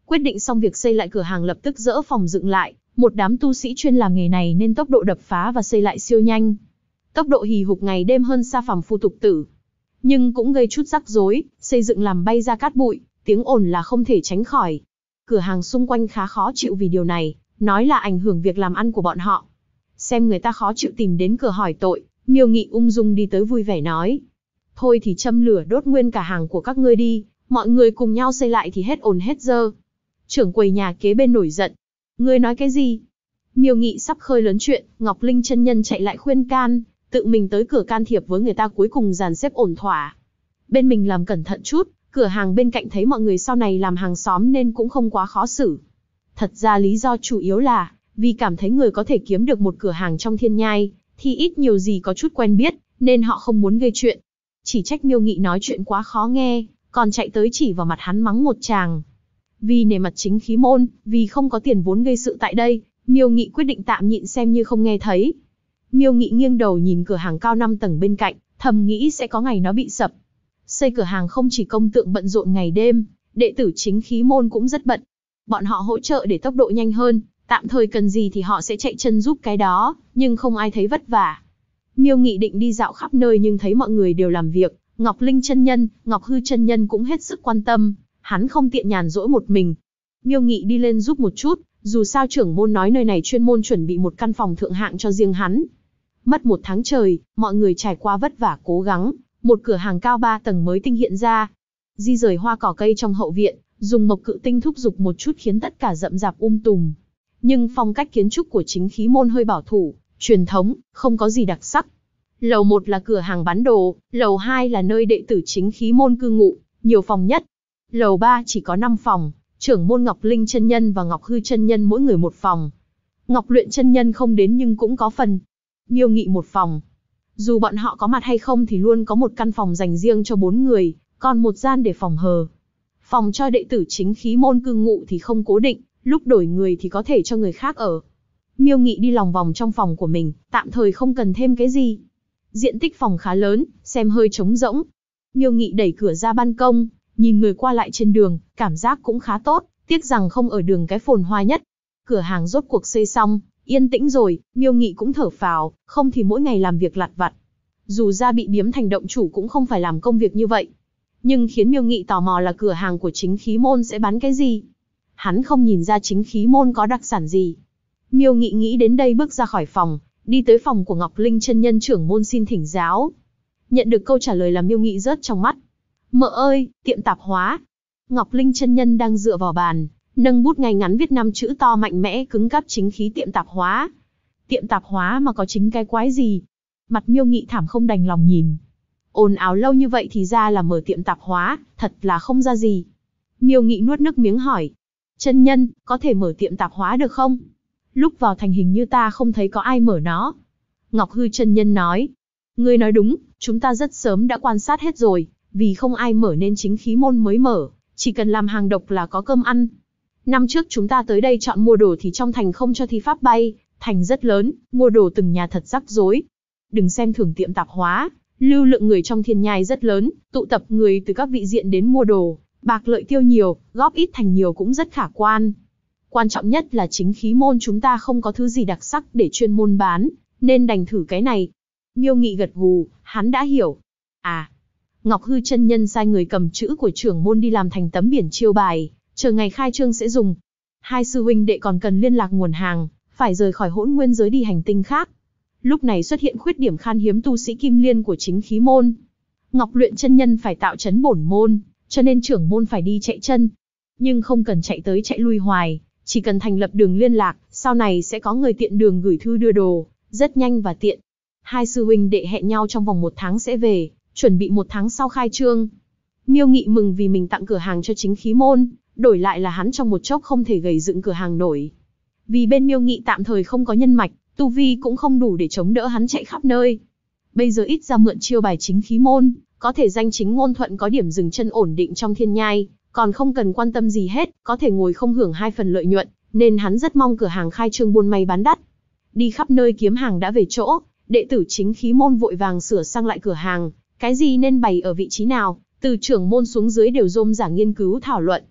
A: Quyết định xong việc xây lại cửa hàng lập tức dỡ phòng dựng lại, một đám tu sĩ chuyên làm nghề này nên tốc độ đập phá và xây lại siêu nhanh. Tốc độ hì hục ngày đêm hơn xa phàm phu tục tử. Nhưng cũng gây chút rắc rối, xây dựng làm bay ra cát bụi, tiếng ồn là không thể tránh khỏi. Cửa hàng xung quanh khá khó chịu vì điều này, nói là ảnh hưởng việc làm ăn của bọn họ. Xem người ta khó chịu tìm đến cửa hỏi tội, Miêu Nghị ung dung đi tới vui vẻ nói. Thôi thì châm lửa đốt nguyên cả hàng của các ngươi đi, mọi người cùng nhau xây lại thì hết ồn hết dơ. Trưởng quầy nhà kế bên nổi giận. Ngươi nói cái gì? Miêu Nghị sắp khơi lớn chuyện, Ngọc Linh chân nhân chạy lại khuyên can, tự mình tới cửa can thiệp với người ta cuối cùng dàn xếp ổn thỏa. Bên mình làm cẩn thận chút, cửa hàng bên cạnh thấy mọi người sau này làm hàng xóm nên cũng không quá khó xử. Thật ra lý do chủ yếu là, vì cảm thấy người có thể kiếm được một cửa hàng trong thiên nhai, thì ít nhiều gì có chút quen biết, nên họ không muốn gây chuyện. Chỉ trách Miêu Nghị nói chuyện quá khó nghe, còn chạy tới chỉ vào mặt hắn mắng một tràng. Vì nể mặt chính khí môn, vì không có tiền vốn gây sự tại đây, Miêu Nghị quyết định tạm nhịn xem như không nghe thấy. Miêu Nghị nghiêng đầu nhìn cửa hàng cao 5 tầng bên cạnh, thầm nghĩ sẽ có ngày nó bị sập. Xây cửa hàng không chỉ công tượng bận rộn ngày đêm, đệ tử chính khí môn cũng rất bận. Bọn họ hỗ trợ để tốc độ nhanh hơn, tạm thời cần gì thì họ sẽ chạy chân giúp cái đó, nhưng không ai thấy vất vả. Miêu Nghị định đi dạo khắp nơi nhưng thấy mọi người đều làm việc, Ngọc Linh chân nhân, Ngọc Hư chân nhân cũng hết sức quan tâm, hắn không tiện nhàn rỗi một mình. Miêu Nghị đi lên giúp một chút, dù sao trưởng môn nói nơi này chuyên môn chuẩn bị một căn phòng thượng hạng cho riêng hắn. Mất 1 tháng trời, mọi người trải qua vất vả cố gắng, một cửa hàng cao 3 tầng mới tinh hiện ra. Di rời hoa cỏ cây trong hậu viện, dùng mộc cự tinh thúc giục một chút khiến tất cả rậm rạp tùm. Nhưng phong cách kiến trúc của chính khí môn hơi bảo thủ, truyền thống, không có gì đặc sắc. Lầu 1 là cửa hàng bán đồ, lầu 2 là nơi đệ tử chính khí môn cư ngụ, nhiều phòng nhất. Lầu 3 chỉ có 5 phòng, trưởng môn Ngọc Linh chân nhân và Ngọc Hư chân nhân mỗi người một phòng. Ngọc Luyện chân nhân không đến nhưng cũng có phần. Miêu Nghị một phòng. Dù bọn họ có mặt hay không thì luôn có một căn phòng dành riêng cho 4 người, còn một gian để phòng hờ. Phòng cho đệ tử chính khí môn cư ngụ thì không cố định, lúc đổi người thì có thể cho người khác ở. Miêu Nghị đi lòng vòng trong phòng của mình, tạm thời không cần thêm cái gì. Diện tích phòng khá lớn, xem hơi trống rỗng. Miêu Nghị đẩy cửa ra ban công, nhìn người qua lại trên đường, cảm giác cũng khá tốt, tiếc rằng không ở đường cái phồn hoa nhất. Cửa hàng rốt cuộc xây xong, yên tĩnh rồi, Miêu Nghị cũng thở phào, không thì mỗi ngày làm việc lặt vặt. Dù ra bị biếm thành động chủ cũng không phải làm công việc như vậy. Nhưng khiến Miêu Nghị tò mò là cửa hàng của chính khí môn sẽ bán cái gì. Hắn không nhìn ra chính khí môn có đặc sản gì. Miêu Nghị nghĩ đến đây bước ra khỏi phòng, đi tới phòng của Ngọc Linh chân nhân trưởng môn xin thỉnh giáo. Nhận được câu trả lời làm Miêu Nghị rớt trong mắt. Mợ ơi, tiệm tạp hóa. Ngọc Linh chân nhân đang dựa vào bàn, nâng bút ngay ngắn viết 5 chữ to mạnh mẽ cứng cáp chính khí tiệm tạp hóa. Tiệm tạp hóa mà có chính cái quái gì? Mặt Miêu Nghị thảm không đành lòng nhìn. Ồn ào lâu như vậy thì ra là mở tiệm tạp hóa, thật là không ra gì. Miêu Nghị nuốt nước miếng hỏi. Chân nhân, có thể mở tiệm tạp hóa được không? Lúc vào thành hình như ta không thấy có ai mở nó. Ngọc Hư chân nhân nói. Ngươi nói đúng, chúng ta rất sớm đã quan sát hết rồi, vì không ai mở nên chính khí môn mới mở, chỉ cần làm hàng độc là có cơm ăn. Năm trước chúng ta tới đây chọn mua đồ thì trong thành không cho thi pháp bay, thành rất lớn, mua đồ từng nhà thật rắc rối. Đừng xem thường tiệm tạp hóa, lưu lượng người trong thiên nhai rất lớn, tụ tập người từ các vị diện đến mua đồ, bạc lợi tiêu nhiều, góp ít thành nhiều cũng rất khả quan. Quan trọng nhất là chính khí môn chúng ta không có thứ gì đặc sắc để chuyên môn bán, nên đành thử cái này. Miêu Nghị gật gù, hắn đã hiểu. À, Ngọc Hư chân nhân sai người cầm chữ của trưởng môn đi làm thành tấm biển chiêu bài, chờ ngày khai trương sẽ dùng. Hai sư huynh đệ còn cần liên lạc nguồn hàng, phải rời khỏi Hỗn Nguyên giới đi hành tinh khác. Lúc này xuất hiện khuyết điểm khan hiếm tu sĩ kim liên của chính khí môn. Ngọc Luyện chân nhân phải tạo trấn bổn môn, cho nên trưởng môn phải đi chạy chân. Nhưng không cần chạy tới chạy lui hoài, chỉ cần thành lập đường liên lạc, sau này sẽ có người tiện đường gửi thư đưa đồ, rất nhanh và tiện. Hai sư huynh đệ hẹn nhau trong vòng 1 tháng sẽ về, chuẩn bị 1 tháng sau khai trương. Miêu Nghị mừng vì mình tặng cửa hàng cho chính khí môn, đổi lại là hắn trong một chốc không thể gầy dựng cửa hàng nổi. Vì bên Miêu Nghị tạm thời không có nhân mạch, tu vi cũng không đủ để chống đỡ hắn chạy khắp nơi. Bây giờ ít ra mượn chiêu bài chính khí môn, có thể danh chính ngôn thuận có điểm dừng chân ổn định trong thiên nhai, còn không cần quan tâm gì hết, có thể ngồi không hưởng 2 phần lợi nhuận, nên hắn rất mong cửa hàng khai trương buôn may bán đắt. Đi khắp nơi kiếm hàng đã về chỗ, đệ tử chính khí môn vội vàng sửa sang lại cửa hàng, cái gì nên bày ở vị trí nào, từ trưởng môn xuống dưới đều rôm rả nghiên cứu thảo luận.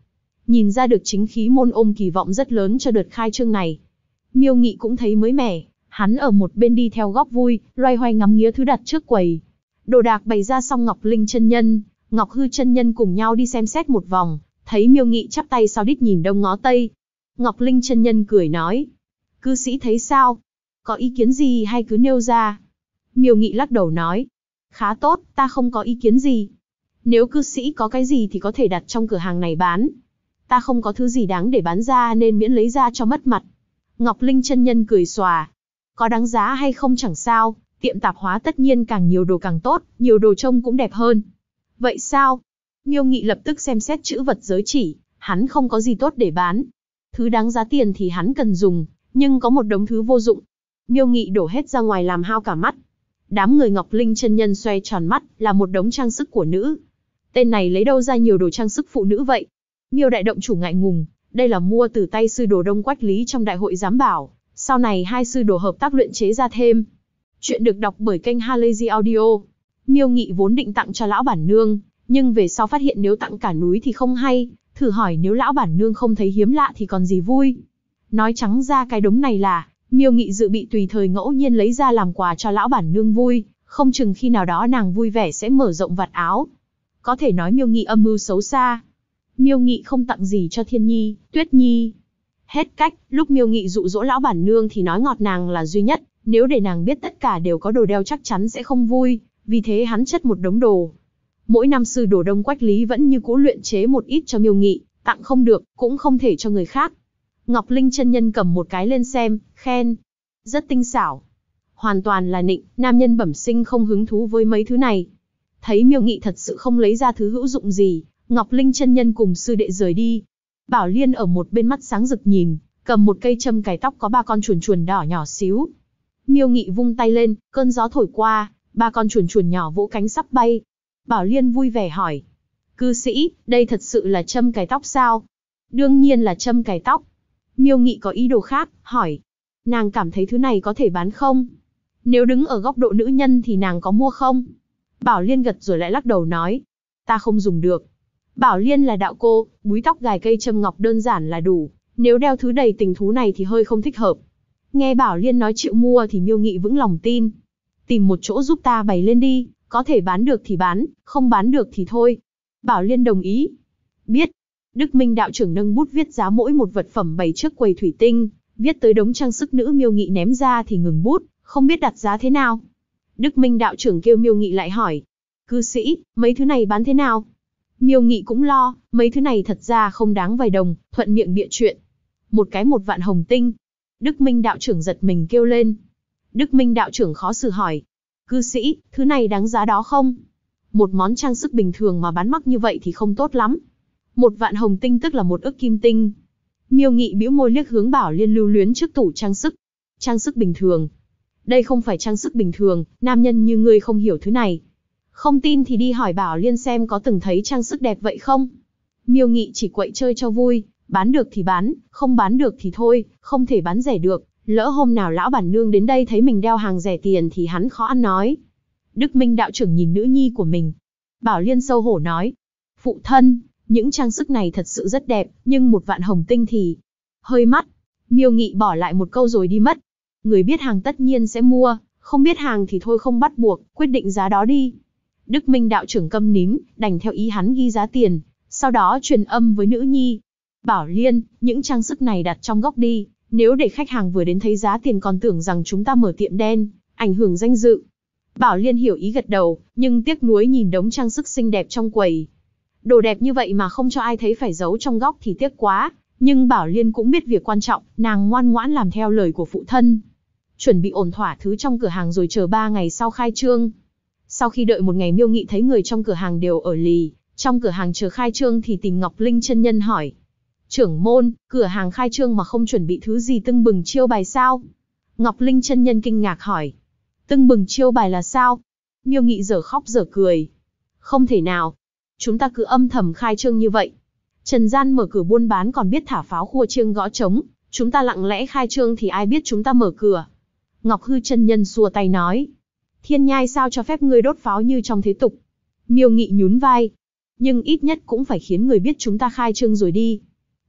A: nhìn ra được chính khí môn ôm kỳ vọng rất lớn cho đợt khai trương này. Miêu Nghị cũng thấy mới mẻ, hắn ở một bên đi theo góp vui, loay hoay ngắm nghía thứ đặt trước quầy. Đồ đạc bày ra xong Ngọc Linh chân nhân, Ngọc Hư chân nhân cùng nhau đi xem xét một vòng, thấy Miêu Nghị chắp tay sau đít nhìn đông ngó tây. Ngọc Linh chân nhân cười nói, cư sĩ thấy sao? Có ý kiến gì hay cứ nêu ra? Miêu Nghị lắc đầu nói, khá tốt, ta không có ý kiến gì. Nếu cư sĩ có cái gì thì có thể đặt trong cửa hàng này bán. Ta không có thứ gì đáng để bán ra nên miễn lấy ra cho mất mặt. Ngọc Linh chân nhân cười xòa, có đáng giá hay không chẳng sao, tiệm tạp hóa tất nhiên càng nhiều đồ càng tốt, nhiều đồ trông cũng đẹp hơn. Vậy sao? Miêu Nghị lập tức xem xét chữ vật giới chỉ, hắn không có gì tốt để bán. Thứ đáng giá tiền thì hắn cần dùng, nhưng có một đống thứ vô dụng. Miêu Nghị đổ hết ra ngoài làm hao cả mắt. Đám người Ngọc Linh chân nhân xoay tròn mắt, là một đống trang sức của nữ. Tên này lấy đâu ra nhiều đồ trang sức phụ nữ vậy? Miêu đại động chủ ngại ngùng, đây là mua từ tay sư đồ Đông Quách Lý trong đại hội giám bảo, sau này hai sư đồ hợp tác luyện chế ra thêm. Chuyện được đọc bởi kênh Halazy Audio. Miêu Nghị vốn định tặng cho lão bản nương, nhưng về sau phát hiện nếu tặng cả núi thì không hay, thử hỏi nếu lão bản nương không thấy hiếm lạ thì còn gì vui. Nói trắng ra cái đống này là, Miêu Nghị dự bị tùy thời ngẫu nhiên lấy ra làm quà cho lão bản nương vui, không chừng khi nào đó nàng vui vẻ sẽ mở rộng vạt áo. Có thể nói Miêu Nghị âm mưu xấu xa. Miêu Nghị không tặng gì cho Thiên Nhi, Tuyết Nhi. Hết cách, lúc Miêu Nghị dụ dỗ lão bản nương thì nói ngọt nàng là duy nhất, nếu để nàng biết tất cả đều có đồ đeo chắc chắn sẽ không vui, vì thế hắn chất một đống đồ. Mỗi năm sư đồ Đông Quách Lý vẫn như cũ luyện chế một ít cho Miêu Nghị, tặng không được, cũng không thể cho người khác. Ngọc Linh chân nhân cầm một cái lên xem, khen. Rất tinh xảo. Hoàn toàn là nịnh, nam nhân bẩm sinh không hứng thú với mấy thứ này. Thấy Miêu Nghị thật sự không lấy ra thứ hữu dụng gì, Ngọc Linh chân nhân cùng sư đệ rời đi. Bảo Liên ở một bên mắt sáng rực nhìn, cầm một cây châm cài tóc có 3 con chuồn chuồn đỏ nhỏ xíu. Miêu Nghị vung tay lên, cơn gió thổi qua, 3 con chuồn chuồn nhỏ vỗ cánh sắp bay. Bảo Liên vui vẻ hỏi, cư sĩ, đây thật sự là châm cài tóc sao? Đương nhiên là châm cài tóc. Miêu Nghị có ý đồ khác, hỏi, nàng cảm thấy thứ này có thể bán không? Nếu đứng ở góc độ nữ nhân thì nàng có mua không? Bảo Liên gật rồi lại lắc đầu nói, ta không dùng được. Bảo Liên là đạo cô, búi tóc gài cây châm ngọc đơn giản là đủ, nếu đeo thứ đầy tình thú này thì hơi không thích hợp. Nghe Bảo Liên nói chịu mua thì Miêu Nghị vững lòng tin. Tìm một chỗ giúp ta bày lên đi, có thể bán được thì bán, không bán được thì thôi. Bảo Liên đồng ý. Biết. Đức Minh đạo trưởng nâng bút viết giá mỗi một vật phẩm bày trước quầy thủy tinh, viết tới đống trang sức nữ. Miêu Nghị ném ra thì ngừng bút, không biết đặt giá thế nào. Đức Minh đạo trưởng kêu Miêu Nghị lại hỏi, cư sĩ, mấy thứ này bán thế nào? Miêu Nghị cũng lo, mấy thứ này thật ra không đáng vài đồng, thuận miệng bịa chuyện. Một cái 1 vạn hồng tinh. Đức Minh đạo trưởng giật mình kêu lên. Đức Minh đạo trưởng khó xử hỏi, cư sĩ, thứ này đáng giá đó không? Một món trang sức bình thường mà bán mắc như vậy thì không tốt lắm. 1 vạn hồng tinh tức là 1 ức kim tinh. Miêu Nghị bĩu môi liếc hướng Bảo Liên lưu luyến trước tủ trang sức. Trang sức bình thường? Đây không phải trang sức bình thường, nam nhân như ngươi không hiểu thứ này. Không tin thì đi hỏi Bảo Liên xem có từng thấy trang sức đẹp vậy không. Miêu Nghị chỉ quậy chơi cho vui, bán được thì bán, không bán được thì thôi, không thể bán rẻ được. Lỡ hôm nào lão bản nương đến đây thấy mình đeo hàng rẻ tiền thì hắn khó ăn nói. Đức Minh đạo trưởng nhìn nữ nhi của mình. Bảo Liên xấu hổ nói, phụ thân, những trang sức này thật sự rất đẹp, nhưng 1 vạn hồng tinh thì hơi mắc. Miêu Nghị bỏ lại một câu rồi đi mất. Người biết hàng tất nhiên sẽ mua, không biết hàng thì thôi không bắt buộc, quyết định giá đó đi. Đức Minh đạo trưởng câm nín, đành theo ý hắn ghi giá tiền, sau đó truyền âm với nữ nhi. Bảo Liên, những trang sức này đặt trong góc đi, nếu để khách hàng vừa đến thấy giá tiền còn tưởng rằng chúng ta mở tiệm đen, ảnh hưởng danh dự. Bảo Liên hiểu ý gật đầu, nhưng tiếc nuối nhìn đống trang sức xinh đẹp trong quầy. Đồ đẹp như vậy mà không cho ai thấy phải giấu trong góc thì tiếc quá, nhưng Bảo Liên cũng biết việc quan trọng, nàng ngoan ngoãn làm theo lời của phụ thân. Chuẩn bị ổn thỏa thứ trong cửa hàng rồi chờ 3 ngày sau khai trương. Sau khi đợi một ngày, Miêu Nghị thấy người trong cửa hàng đều ở lì, trong cửa hàng chờ khai trương thì tìm Ngọc Linh chân nhân hỏi. Trưởng môn, cửa hàng khai trương mà không chuẩn bị thứ gì tưng bừng chiêu bài sao? Ngọc Linh chân nhân kinh ngạc hỏi. Tưng bừng chiêu bài là sao? Miêu Nghị dở khóc dở cười. Không thể nào. Chúng ta cứ âm thầm khai trương như vậy. Trần gian mở cửa buôn bán còn biết thả pháo khua chiêng gõ trống, chúng ta lặng lẽ khai trương thì ai biết chúng ta mở cửa. Ngọc Hư chân nhân xua tay nói. Thiên nhai sao cho phép ngươi đốt pháo như trong thế tục? Miêu Nghị nhún vai. Nhưng ít nhất cũng phải khiến người biết chúng ta khai trương rồi đi.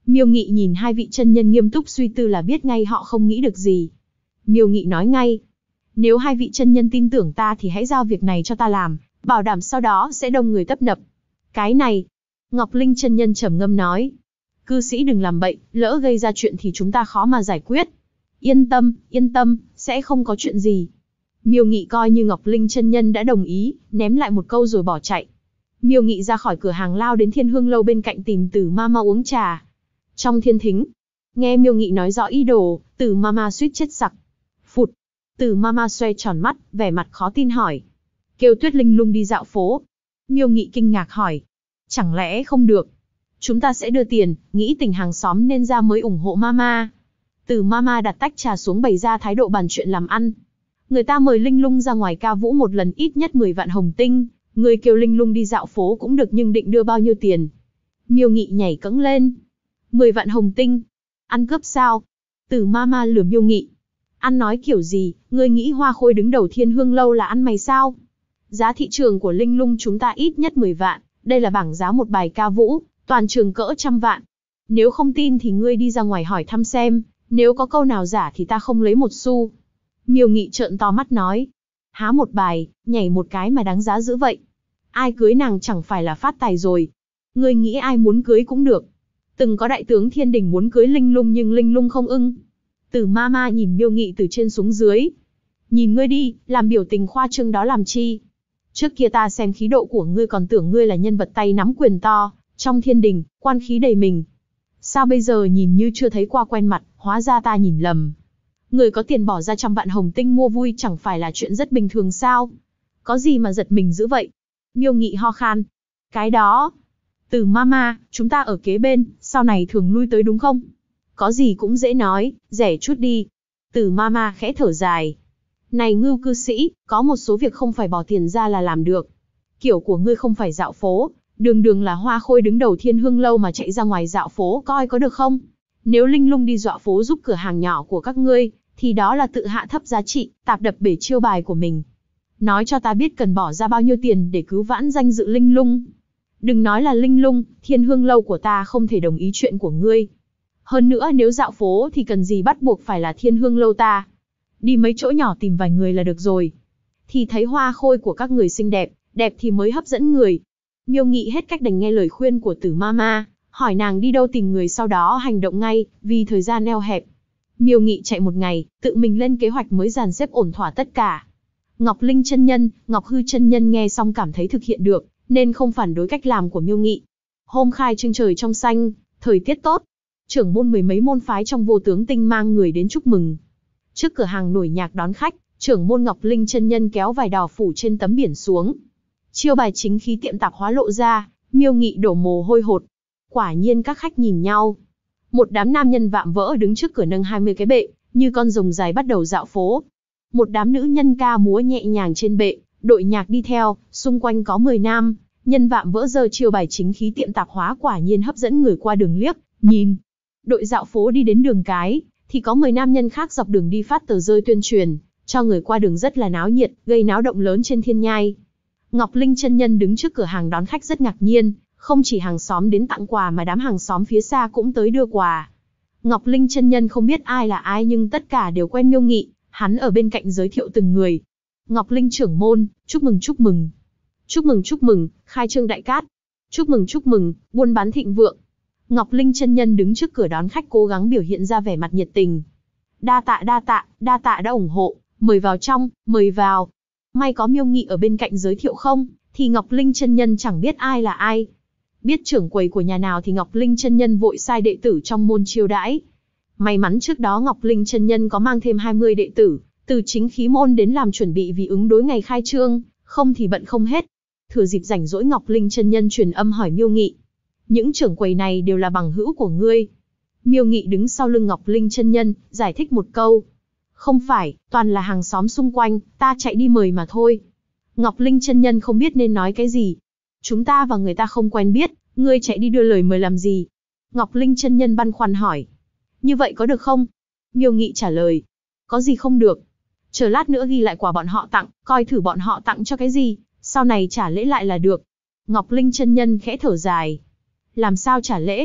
A: Miêu Nghị nhìn hai vị chân nhân nghiêm túc suy tư là biết ngay họ không nghĩ được gì. Miêu Nghị nói ngay, nếu hai vị chân nhân tin tưởng ta thì hãy giao việc này cho ta làm, bảo đảm sau đó sẽ đông người tấp nập. Cái này, Ngọc Linh chân nhân trầm ngâm nói, cư sĩ đừng làm bậy, lỡ gây ra chuyện thì chúng ta khó mà giải quyết. Yên tâm, sẽ không có chuyện gì. Miêu Nghị coi như Ngọc Linh chân nhân đã đồng ý, ném lại một câu rồi bỏ chạy. Miêu Nghị ra khỏi cửa hàng lao đến Thiên Hương lâu bên cạnh tìm Tử Mama uống trà. Trong thiên thính, nghe Miêu Nghị nói rõ ý đồ, Tử Mama suýt chết sặc. Phụt, Tử Mama xoay tròn mắt, vẻ mặt khó tin hỏi. Kêu Tuyết Linh Lung đi dạo phố. Miêu Nghị kinh ngạc hỏi. Chẳng lẽ không được? Chúng ta sẽ đưa tiền, nghĩ tình hàng xóm nên ra mới ủng hộ Mama. Tử Mama đặt tách trà xuống bày ra thái độ bàn chuyện làm ăn. Người ta mời Linh Lung ra ngoài ca vũ một lần ít nhất 10 vạn hồng tinh. Người kêu Linh Lung đi dạo phố cũng được nhưng định đưa bao nhiêu tiền? Miêu Nghị nhảy cẫng lên. 10 vạn hồng tinh. Ăn cướp sao? Tử Mama lừa Miêu Nghị. Ăn nói kiểu gì, ngươi nghĩ Hoa Khôi đứng đầu Thiên Hương lâu là ăn mày sao? Giá thị trường của Linh Lung chúng ta ít nhất 10 vạn, đây là bảng giá một bài ca vũ, toàn trường cỡ 100 vạn. Nếu không tin thì ngươi đi ra ngoài hỏi thăm xem, nếu có câu nào giả thì ta không lấy một xu. Miêu Nghị trợn to mắt nói. Há một bài, nhảy một cái mà đáng giá dữ vậy. Ai cưới nàng chẳng phải là phát tài rồi. Ngươi nghĩ ai muốn cưới cũng được. Từng có đại tướng Thiên Đình muốn cưới Linh Lung nhưng Linh Lung không ưng. Tử Mama nhìn Miêu Nghị từ trên xuống dưới. Nhìn ngươi đi, làm biểu tình khoa trương đó làm chi? Trước kia ta xem khí độ của ngươi còn tưởng ngươi là nhân vật tay nắm quyền to, trong Thiên Đình, quan khí đầy mình. Sao bây giờ nhìn như chưa thấy qua quen mặt, hóa ra ta nhìn lầm. Người có tiền bỏ ra 100 vạn hồng tinh mua vui chẳng phải là chuyện rất bình thường sao? Có gì mà giật mình dữ vậy? Miêu Nghị ho khan. Cái đó. Tử Mama, chúng ta ở kế bên, sau này thường lui tới đúng không? Có gì cũng dễ nói, rẻ chút đi. Tử Mama khẽ thở dài. Này Ngưu cư sĩ, có một số việc không phải bỏ tiền ra là làm được. Kiểu của ngươi không phải dạo phố, đường đường là Hoa Khôi đứng đầu Thiên Hương lâu mà chạy ra ngoài dạo phố coi có được không? Nếu Linh Lung đi dọa phố giúp cửa hàng nhỏ của các ngươi, thì đó là tự hạ thấp giá trị, tạp đập bể chiêu bài của mình. Nói cho ta biết cần bỏ ra bao nhiêu tiền để cứu vãn danh dự Linh Lung. Đừng nói là Linh Lung, Thiên Hương lâu của ta không thể đồng ý chuyện của ngươi. Hơn nữa nếu dạo phố thì cần gì bắt buộc phải là Thiên Hương lâu ta. Đi mấy chỗ nhỏ tìm vài người là được rồi. Thì thấy Hoa Khôi của các người xinh đẹp, đẹp thì mới hấp dẫn người. Miêu Nghị hết cách đành nghe lời khuyên của Tử Mama, hỏi nàng đi đâu tìm người sau đó hành động ngay, vì thời gian eo hẹp. Miêu Nghị chạy một ngày, tự mình lên kế hoạch mới dàn xếp ổn thỏa tất cả. Ngọc Linh chân nhân, Ngọc Hư chân nhân nghe xong cảm thấy thực hiện được, nên không phản đối cách làm của Miêu Nghị. Hôm khai trương trời trong xanh, thời tiết tốt. Trưởng môn mười mấy môn phái trong Vô Tướng Tinh mang người đến chúc mừng. Trước cửa hàng nổi nhạc đón khách, trưởng môn Ngọc Linh chân nhân kéo vải đỏ phủ trên tấm biển xuống. Chiêu bài chính khí tiệm tạp hóa lộ ra, Miêu Nghị đổ mồ hôi hột. Quả nhiên các khách nhìn nhau. Một đám nam nhân vạm vỡ đứng trước cửa nâng 20 cái bệ, như con rồng dài bắt đầu dạo phố. Một đám nữ nhân ca múa nhẹ nhàng trên bệ, đội nhạc đi theo, xung quanh có 10 nam, nhân vạm vỡ giơ chiêu bài chính khí tiệm tạp hóa quả nhiên hấp dẫn người qua đường liếc, nhìn. Đội dạo phố đi đến đường cái, thì có 10 nam nhân khác dọc đường đi phát tờ rơi tuyên truyền, cho người qua đường rất là náo nhiệt, gây náo động lớn trên thiên nhai. Ngọc Linh chân nhân đứng trước cửa hàng đón khách rất ngạc nhiên, không chỉ hàng xóm đến tặng quà mà đám hàng xóm phía xa cũng tới đưa quà. Ngọc Linh chân nhân không biết ai là ai nhưng tất cả đều quen Miêu Nghị, hắn ở bên cạnh giới thiệu từng người. Ngọc Linh trưởng môn, chúc mừng chúc mừng. Chúc mừng, khai trương đại cát. Chúc mừng, buôn bán thịnh vượng. Ngọc Linh chân nhân đứng trước cửa đón khách cố gắng biểu hiện ra vẻ mặt nhiệt tình. Đa tạ đã ủng hộ, mời vào trong, mời vào. May có Miêu Nghị ở bên cạnh giới thiệu không, thì Ngọc Linh chân nhân chẳng biết ai là ai. Biết trưởng quầy của nhà nào thì Ngọc Linh chân nhân vội sai đệ tử trong môn chiêu đãi. May mắn trước đó Ngọc Linh chân nhân có mang thêm 20 đệ tử, từ chính khí môn đến làm chuẩn bị vì ứng đối ngày khai trương, không thì bận không hết. Thừa dịp rảnh rỗi Ngọc Linh chân nhân truyền âm hỏi Miêu Nghị. Những trưởng quầy này đều là bằng hữu của ngươi. Miêu Nghị đứng sau lưng Ngọc Linh chân nhân, giải thích một câu. Không phải, toàn là hàng xóm xung quanh, ta chạy đi mời mà thôi. Ngọc Linh chân nhân không biết nên nói cái gì. Chúng ta và người ta không quen biết, ngươi chạy đi đưa lời mời làm gì? Ngọc Linh chân nhân băn khoăn hỏi. Như vậy có được không? Miêu Nghị trả lời. Có gì không được? Chờ lát nữa ghi lại quà bọn họ tặng, coi thử bọn họ tặng cho cái gì, sau này trả lễ lại là được. Ngọc Linh chân nhân khẽ thở dài. Làm sao trả lễ?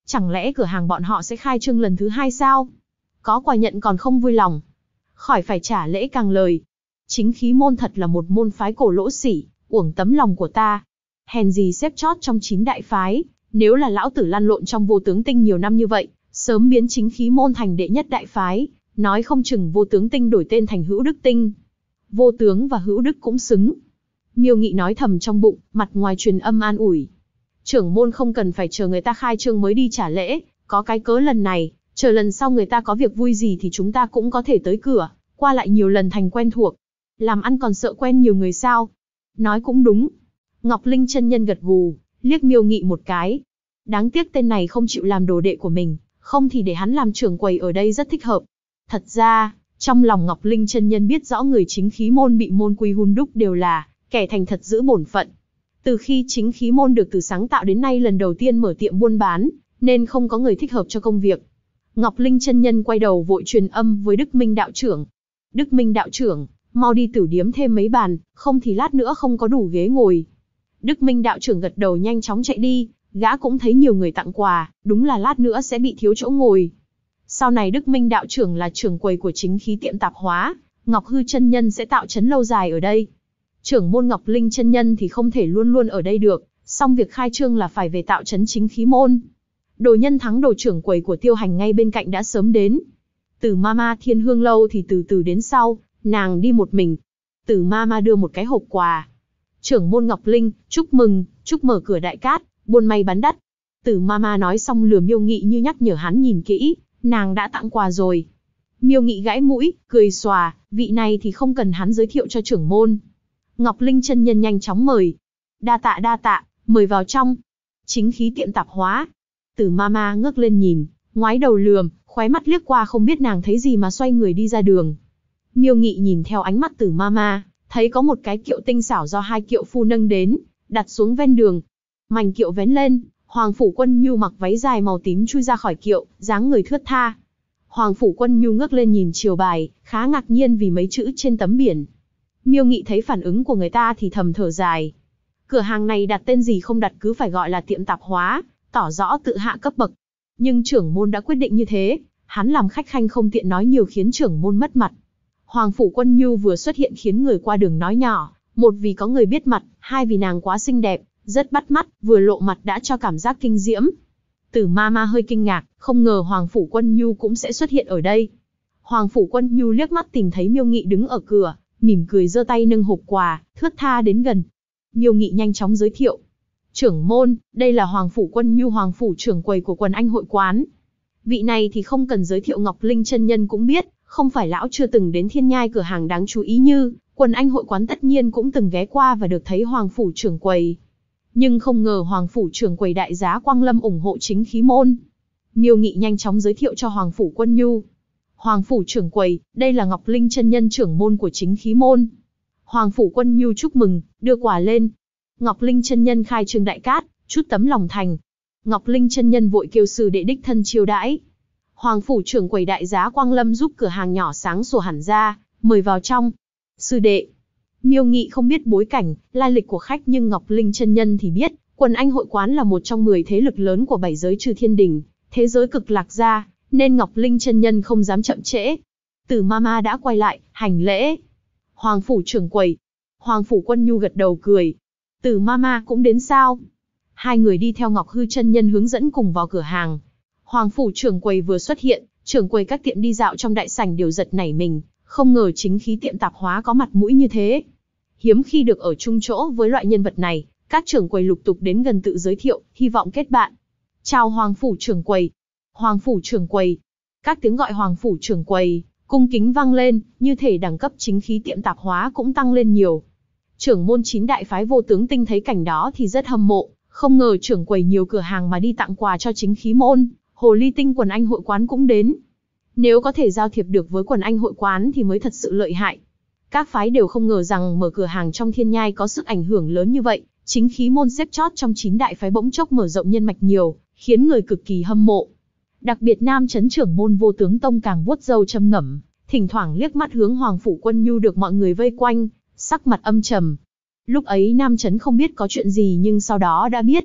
A: Chẳng lẽ cửa hàng bọn họ sẽ khai trương lần thứ hai sao? Có quà nhận còn không vui lòng. Khỏi phải trả lễ càng lời. Chính khí môn thật là một môn phái cổ lỗ sỉ, uổng tấm lòng của ta. Hèn gì xếp chót trong 9 đại phái, nếu là lão tử lăn lộn trong vô tướng tinh nhiều năm như vậy, sớm biến chính khí môn thành đệ nhất đại phái, nói không chừng vô tướng tinh đổi tên thành hữu đức tinh. Vô tướng và hữu đức cũng xứng. Miêu Nghị nói thầm trong bụng, mặt ngoài truyền âm an ủi. Trưởng môn không cần phải chờ người ta khai trương mới đi trả lễ, có cái cớ lần này, chờ lần sau người ta có việc vui gì thì chúng ta cũng có thể tới cửa, qua lại nhiều lần thành quen thuộc. Làm ăn còn sợ quen nhiều người sao? Nói cũng đúng. Ngọc Linh chân nhân gật gù, liếc Miêu Nghị một cái. Đáng tiếc tên này không chịu làm đồ đệ của mình, không thì để hắn làm trưởng quầy ở đây rất thích hợp. Thật ra, trong lòng Ngọc Linh chân nhân biết rõ người chính khí môn bị môn quy hun đúc đều là kẻ thành thật giữ bổn phận. Từ khi chính khí môn được từ sáng tạo đến nay lần đầu tiên mở tiệm buôn bán, nên không có người thích hợp cho công việc. Ngọc Linh chân nhân quay đầu vội truyền âm với Đức Minh đạo trưởng. Đức Minh đạo trưởng, mau đi tử điếm thêm mấy bàn, không thì lát nữa không có đủ ghế ngồi. Đức Minh đạo trưởng gật đầu nhanh chóng chạy đi, gã cũng thấy nhiều người tặng quà, đúng là lát nữa sẽ bị thiếu chỗ ngồi. Sau này Đức Minh đạo trưởng là trưởng quầy của chính khí tiệm tạp hóa, Ngọc Hư chân nhân sẽ tạo trấn lâu dài ở đây. Trưởng môn Ngọc Linh chân nhân thì không thể luôn luôn ở đây được, xong việc khai trương là phải về tạo trấn chính khí môn. Đồ Nhân Thắng đồ trưởng quầy của Tiêu Hành ngay bên cạnh đã sớm đến. Tử Mama Thiên Hương lâu thì từ từ đến sau, nàng đi một mình. Tử Mama đưa một cái hộp quà. Trưởng môn Ngọc Linh, chúc mừng, chúc mở cửa đại cát, buôn may bán đắt. Tử Mama nói xong lườm Miêu Nghị như nhắc nhở hắn nhìn kỹ, nàng đã tặng quà rồi. Miêu Nghị gãi mũi, cười xòa, vị này thì không cần hắn giới thiệu cho trưởng môn. Ngọc Linh chân nhân nhanh chóng mời. Đa tạ, mời vào trong. Chính khí tiệm tạp hóa. Tử Mama ngước lên nhìn, ngoái đầu lườm, khóe mắt liếc qua không biết nàng thấy gì mà xoay người đi ra đường. Miêu Nghị nhìn theo ánh mắt Tử Mama, thấy có một cái kiệu tinh xảo do 2 kiệu phu nâng đến, đặt xuống ven đường. Mảnh kiệu vén lên, Hoàng Phủ Quân Nhu mặc váy dài màu tím chui ra khỏi kiệu, dáng người thướt tha. Hoàng Phủ Quân Nhu ngước lên nhìn chiều bài, khá ngạc nhiên vì mấy chữ trên tấm biển. Miêu Nghị thấy phản ứng của người ta thì thầm thở dài. Cửa hàng này đặt tên gì không đặt cứ phải gọi là tiệm tạp hóa, tỏ rõ tự hạ cấp bậc. Nhưng trưởng môn đã quyết định như thế, hắn làm khách khanh không tiện nói nhiều khiến trưởng môn mất mặt. Hoàng Phủ Quân Nhu vừa xuất hiện khiến người qua đường nói nhỏ, một vì có người biết mặt, hai vì nàng quá xinh đẹp, rất bắt mắt, vừa lộ mặt đã cho cảm giác kinh diễm. Tử Mama hơi kinh ngạc, không ngờ Hoàng Phủ Quân Nhu cũng sẽ xuất hiện ở đây. Hoàng Phủ Quân Nhu liếc mắt tìm thấy Miêu Nghị đứng ở cửa, mỉm cười giơ tay nâng hộp quà, thướt tha đến gần. Miêu Nghị nhanh chóng giới thiệu. Trưởng môn, đây là Hoàng Phủ Quân Nhu, Hoàng Phủ trưởng quầy của Quần Anh hội quán. Vị này thì không cần giới thiệu, Ngọc Linh chân nhân cũng biết, không phải lão chưa từng đến Thiên Nhai cửa hàng đáng chú ý như Quần Anh hội quán tất nhiên cũng từng ghé qua và được thấy Hoàng Phủ trưởng quầy. Nhưng không ngờ Hoàng Phủ trưởng quầy đại giá Quang Lâm ủng hộ chính khí môn. Miêu Nghị nhanh chóng giới thiệu cho Hoàng Phủ Quân Nhu. Hoàng Phủ trưởng quầy, đây là Ngọc Linh chân nhân trưởng môn của chính khí môn. Hoàng Phủ Quân Nhu chúc mừng, đưa quà lên. Ngọc Linh chân nhân khai trương đại cát, chút tấm lòng thành. Ngọc Linh chân nhân vội kêu sư đệ đích thân chiêu đãi. Hoàng Phủ trưởng quầy đại giá Quang Lâm giúp cửa hàng nhỏ sáng sủa hẳn ra, mời vào trong. Sư đệ. Miêu Nghị không biết bối cảnh, lai lịch của khách nhưng Ngọc Linh chân nhân thì biết, Quần Anh hội quán là một trong 10 thế lực lớn của 7 giới Chư Thiên Đình, thế giới Cực Lạc gia, nên Ngọc Linh chân nhân không dám chậm trễ. Tử Mama đã quay lại, hành lễ. Hoàng Phủ trưởng quầy. Hoàng Phủ Quân Nhu gật đầu cười. Tử Mama cũng đến sao? Hai người đi theo Ngọc Hư chân nhân hướng dẫn cùng vào cửa hàng. Hoàng Phủ trưởng quầy vừa xuất hiện, trưởng quầy các tiệm đi dạo trong đại sảnh đều giật nảy mình, không ngờ chính khí tiệm tạp hóa có mặt mũi như thế. Hiếm khi được ở chung chỗ với loại nhân vật này, các trưởng quầy lục tục đến gần tự giới thiệu, hy vọng kết bạn. Chào Hoàng Phủ trưởng quầy. Hoàng Phủ trưởng quầy. Các tiếng gọi Hoàng Phủ trưởng quầy cung kính vang lên, như thể đẳng cấp chính khí tiệm tạp hóa cũng tăng lên nhiều. Trưởng môn 9 đại phái vô tướng tinh thấy cảnh đó thì rất hâm mộ, không ngờ trưởng quầy nhiều cửa hàng mà đi tặng quà cho chính khí môn. Hồ ly tinh Quần Anh hội quán cũng đến. Nếu có thể giao thiệp được với Quần Anh hội quán thì mới thật sự lợi hại. Các phái đều không ngờ rằng mở cửa hàng trong Thiên Nhai có sức ảnh hưởng lớn như vậy. Chính khí môn xếp chót trong 9 đại phái bỗng chốc mở rộng nhân mạch nhiều, khiến người cực kỳ hâm mộ. Đặc biệt Nam Chấn trưởng môn Vô Tướng Tông càng vuốt râu châm ngẫm, thỉnh thoảng liếc mắt hướng Hoàng Phủ Quân Nhu được mọi người vây quanh, sắc mặt âm trầm. Lúc ấy Nam Chấn không biết có chuyện gì nhưng sau đó đã biết.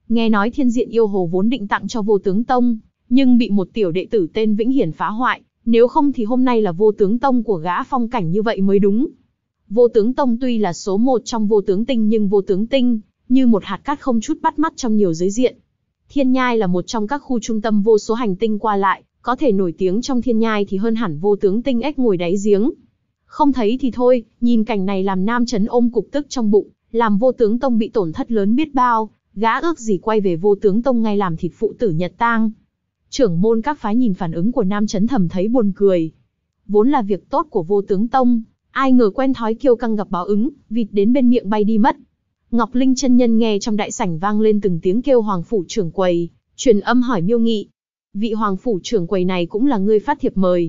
A: Nghe nói Thiên Diện Yêu Hồ vốn định tặng cho Vô Tướng Tông, nhưng bị một tiểu đệ tử tên Vĩnh Hiển phá hoại, nếu không thì hôm nay là Vô Tướng Tông của gã phong cảnh như vậy mới đúng. Vô Tướng Tông tuy là số 1 trong Vô Tướng Tinh nhưng Vô Tướng Tinh, như một hạt cát không chút bắt mắt trong nhiều giới diện. Thiên Nhai là một trong các khu trung tâm vô số hành tinh qua lại, có thể nổi tiếng trong Thiên Nhai thì hơn hẳn Vô Tướng Tinh ếch ngồi đáy giếng. Không thấy thì thôi, nhìn cảnh này làm Nam Chấn ôm cục tức trong bụng, làm Vô Tướng Tông bị tổn thất lớn biết bao, gã ước gì quay về Vô Tướng Tông ngay làm thịt phụ tử nhật tang. Trưởng môn các phái nhìn phản ứng của Nam Chấn thầm thấy buồn cười. Vốn là việc tốt của Vô Tướng Tông, ai ngờ quen thói kiêu căng gặp báo ứng, vịt đến bên miệng bay đi mất. Ngọc Linh chân nhân nghe trong đại sảnh vang lên từng tiếng kêu Hoàng phủ trưởng quầy, truyền âm hỏi Miêu Nghị. Vị Hoàng phủ trưởng quầy này cũng là người phát thiệp mời?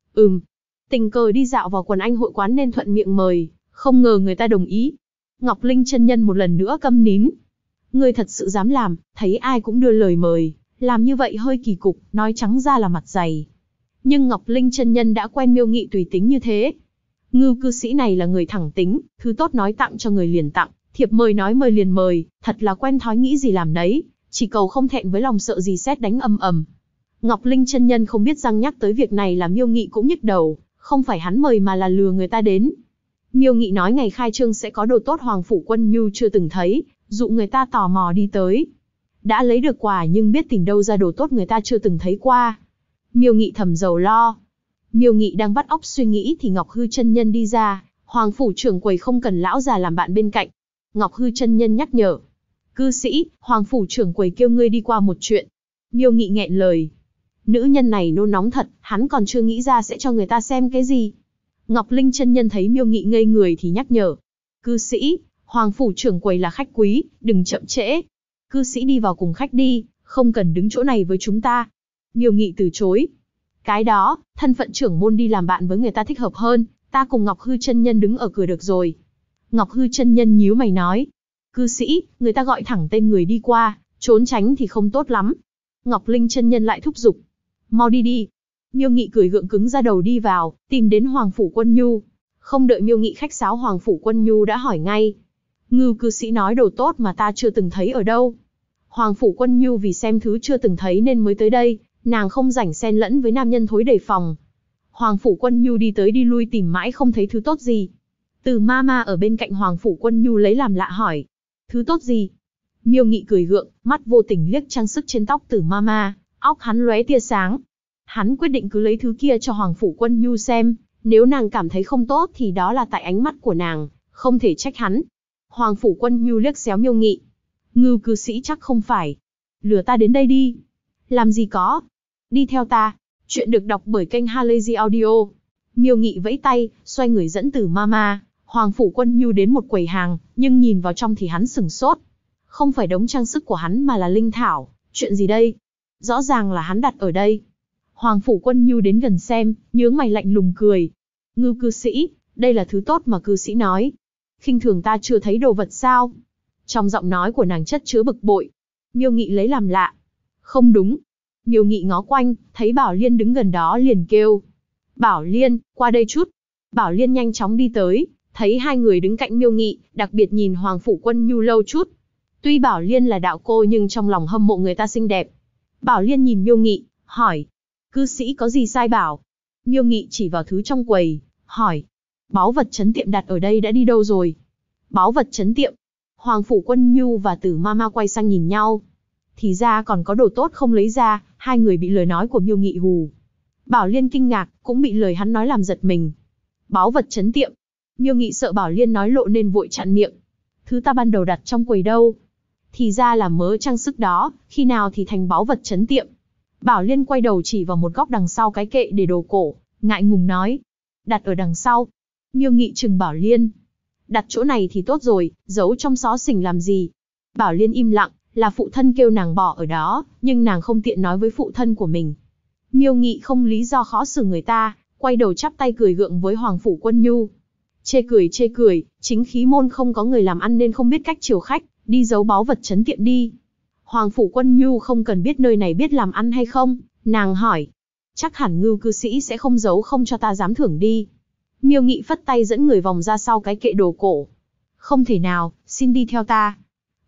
A: Tình cờ đi dạo vào quần anh hội quán nên thuận miệng mời, không ngờ người ta đồng ý. Ngọc Linh chân nhân một lần nữa câm nín. Ngươi thật sự dám làm, thấy ai cũng đưa lời mời, làm như vậy hơi kỳ cục, nói trắng ra là mặt dày. Nhưng Ngọc Linh chân nhân đã quen Miêu Nghị tùy tính như thế. Ngưu cư sĩ này là người thẳng tính, thứ tốt nói tặng cho người liền tặng, thiệp mời nói mời liền mời, thật là quen thói nghĩ gì làm nấy, chỉ cầu không thẹn với lòng sợ gì sét đánh ầm ầm. Ngọc Linh chân nhân không biết rằng nhắc tới việc này là Miêu Nghị cũng nhức đầu, không phải hắn mời mà là lừa người ta đến. Miêu Nghị nói ngày khai trương sẽ có đồ tốt Hoàng phủ Quân Nhu chưa từng thấy, dụ người ta tò mò đi tới. Đã lấy được quà nhưng biết tìm đâu ra đồ tốt người ta chưa từng thấy qua. Miêu Nghị thầm rầu lo. Miêu Nghị đang vắt óc suy nghĩ thì Ngọc Hư chân nhân đi ra, Hoàng phủ trưởng quầy không cần lão già làm bạn bên cạnh. Ngọc Hư chân nhân nhắc nhở. Cư sĩ, Hoàng phủ trưởng quầy kêu ngươi đi qua một chuyện. Miêu Nghị nghẹn lời. Nữ nhân này nôn nóng thật, hắn còn chưa nghĩ ra sẽ cho người ta xem cái gì. Ngọc Linh chân nhân thấy Miêu Nghị ngây người thì nhắc nhở. Cư sĩ, Hoàng phủ trưởng quầy là khách quý, đừng chậm trễ. Cư sĩ đi vào cùng khách đi, không cần đứng chỗ này với chúng ta. Miêu Nghị từ chối. Cái đó, thân phận trưởng môn đi làm bạn với người ta thích hợp hơn, ta cùng Ngọc Hư chân nhân đứng ở cửa được rồi. Ngọc Hư chân nhân nhíu mày nói. Cư sĩ, người ta gọi thẳng tên người đi qua, trốn tránh thì không tốt lắm. Ngọc Linh chân nhân lại thúc giục. Mau đi đi. Miêu Nghị cười gượng cứng ra đầu đi vào, tìm đến Hoàng phủ Quân Nhu. Không đợi Miêu Nghị khách sáo Hoàng phủ Quân Nhu đã hỏi ngay. Ngưu cư sĩ nói đồ tốt mà ta chưa từng thấy ở đâu. Hoàng phủ Quân Nhu vì xem thứ chưa từng thấy nên mới tới đây, nàng không rảnh xen lẫn với nam nhân thối đề phòng. Hoàng phủ Quân Nhu đi tới đi lui tìm mãi không thấy thứ tốt gì. Từ Mama ở bên cạnh Hoàng phủ Quân Nhu lấy làm lạ hỏi. Thứ tốt gì? Miêu Nghị cười gượng, mắt vô tình liếc trang sức trên tóc Từ Mama, óc hắn lóe tia sáng. Hắn quyết định cứ lấy thứ kia cho Hoàng phủ Quân Nhu xem, nếu nàng cảm thấy không tốt thì đó là tại ánh mắt của nàng, không thể trách hắn. Hoàng phủ Quân Nhu liếc xéo Miêu Nghị. Ngưu cư sĩ chắc không phải lừa ta đến đây đi. Làm gì có. Đi theo ta. Chuyện được đọc bởi kênh Halazy Audio. Miêu Nghị vẫy tay, xoay người dẫn Từ Mama, Hoàng phủ Quân Nhu đến một quầy hàng, nhưng nhìn vào trong thì hắn sửng sốt. Không phải đống trang sức của hắn mà là linh thảo, chuyện gì đây? Rõ ràng là hắn đặt ở đây. Hoàng phủ Quân Nhu đến gần xem, nhướng mày lạnh lùng cười. Ngưu cư sĩ, đây là thứ tốt mà cư sĩ nói. Khinh thường ta chưa thấy đồ vật sao? Trong giọng nói của nàng chất chứa bực bội. Miêu Nghị lấy làm lạ. Không đúng. Miêu Nghị ngó quanh, thấy Bảo Liên đứng gần đó liền kêu. Bảo Liên, qua đây chút. Bảo Liên nhanh chóng đi tới, thấy hai người đứng cạnh Miêu Nghị, đặc biệt nhìn Hoàng phủ Quân Nhu lâu chút. Tuy Bảo Liên là đạo cô nhưng trong lòng hâm mộ người ta xinh đẹp. Bảo Liên nhìn Miêu Nghị, hỏi. Cư sĩ có gì sai bảo? Miêu Nghị chỉ vào thứ trong quầy, hỏi. Báu vật trấn tiệm đặt ở đây đã đi đâu rồi? Báu vật trấn tiệm. Hoàng phủ Quân Nhu và Từ Mama quay sang nhìn nhau. Thì ra còn có đồ tốt không lấy ra, hai người bị lời nói của Miêu Nghị hù. Bảo Liên kinh ngạc, cũng bị lời hắn nói làm giật mình. Báu vật trấn tiệm. Miêu Nghị sợ Bảo Liên nói lộ nên vội chặn miệng. Thứ ta ban đầu đặt trong quầy đâu? Thì ra là mớ trang sức đó, khi nào thì thành báu vật trấn tiệm. Bảo Liên quay đầu chỉ vào một góc đằng sau cái kệ để đồ cổ, ngại ngùng nói. Đặt ở đằng sau. Miêu Nghị trừng Bảo Liên. Đặt chỗ này thì tốt rồi, giấu trong xó xỉnh làm gì? Bảo Liên im lặng, là phụ thân kêu nàng bỏ ở đó, nhưng nàng không tiện nói với phụ thân của mình. Miêu Nghị không lý do khó xử người ta, quay đầu chắp tay cười gượng với Hoàng phủ Quân Nhu. Chê cười, chính khí môn không có người làm ăn nên không biết cách chiều khách, đi giấu báu vật trấn tiệm đi. Hoàng phủ Quân Nhu không cần biết nơi này biết làm ăn hay không, nàng hỏi. Chắc hẳn Ngưu cư sĩ sẽ không giấu không cho ta dám thưởng đi. Miêu Nghị phất tay dẫn người vòng ra sau cái kệ đồ cổ. Không thể nào, xin đi theo ta.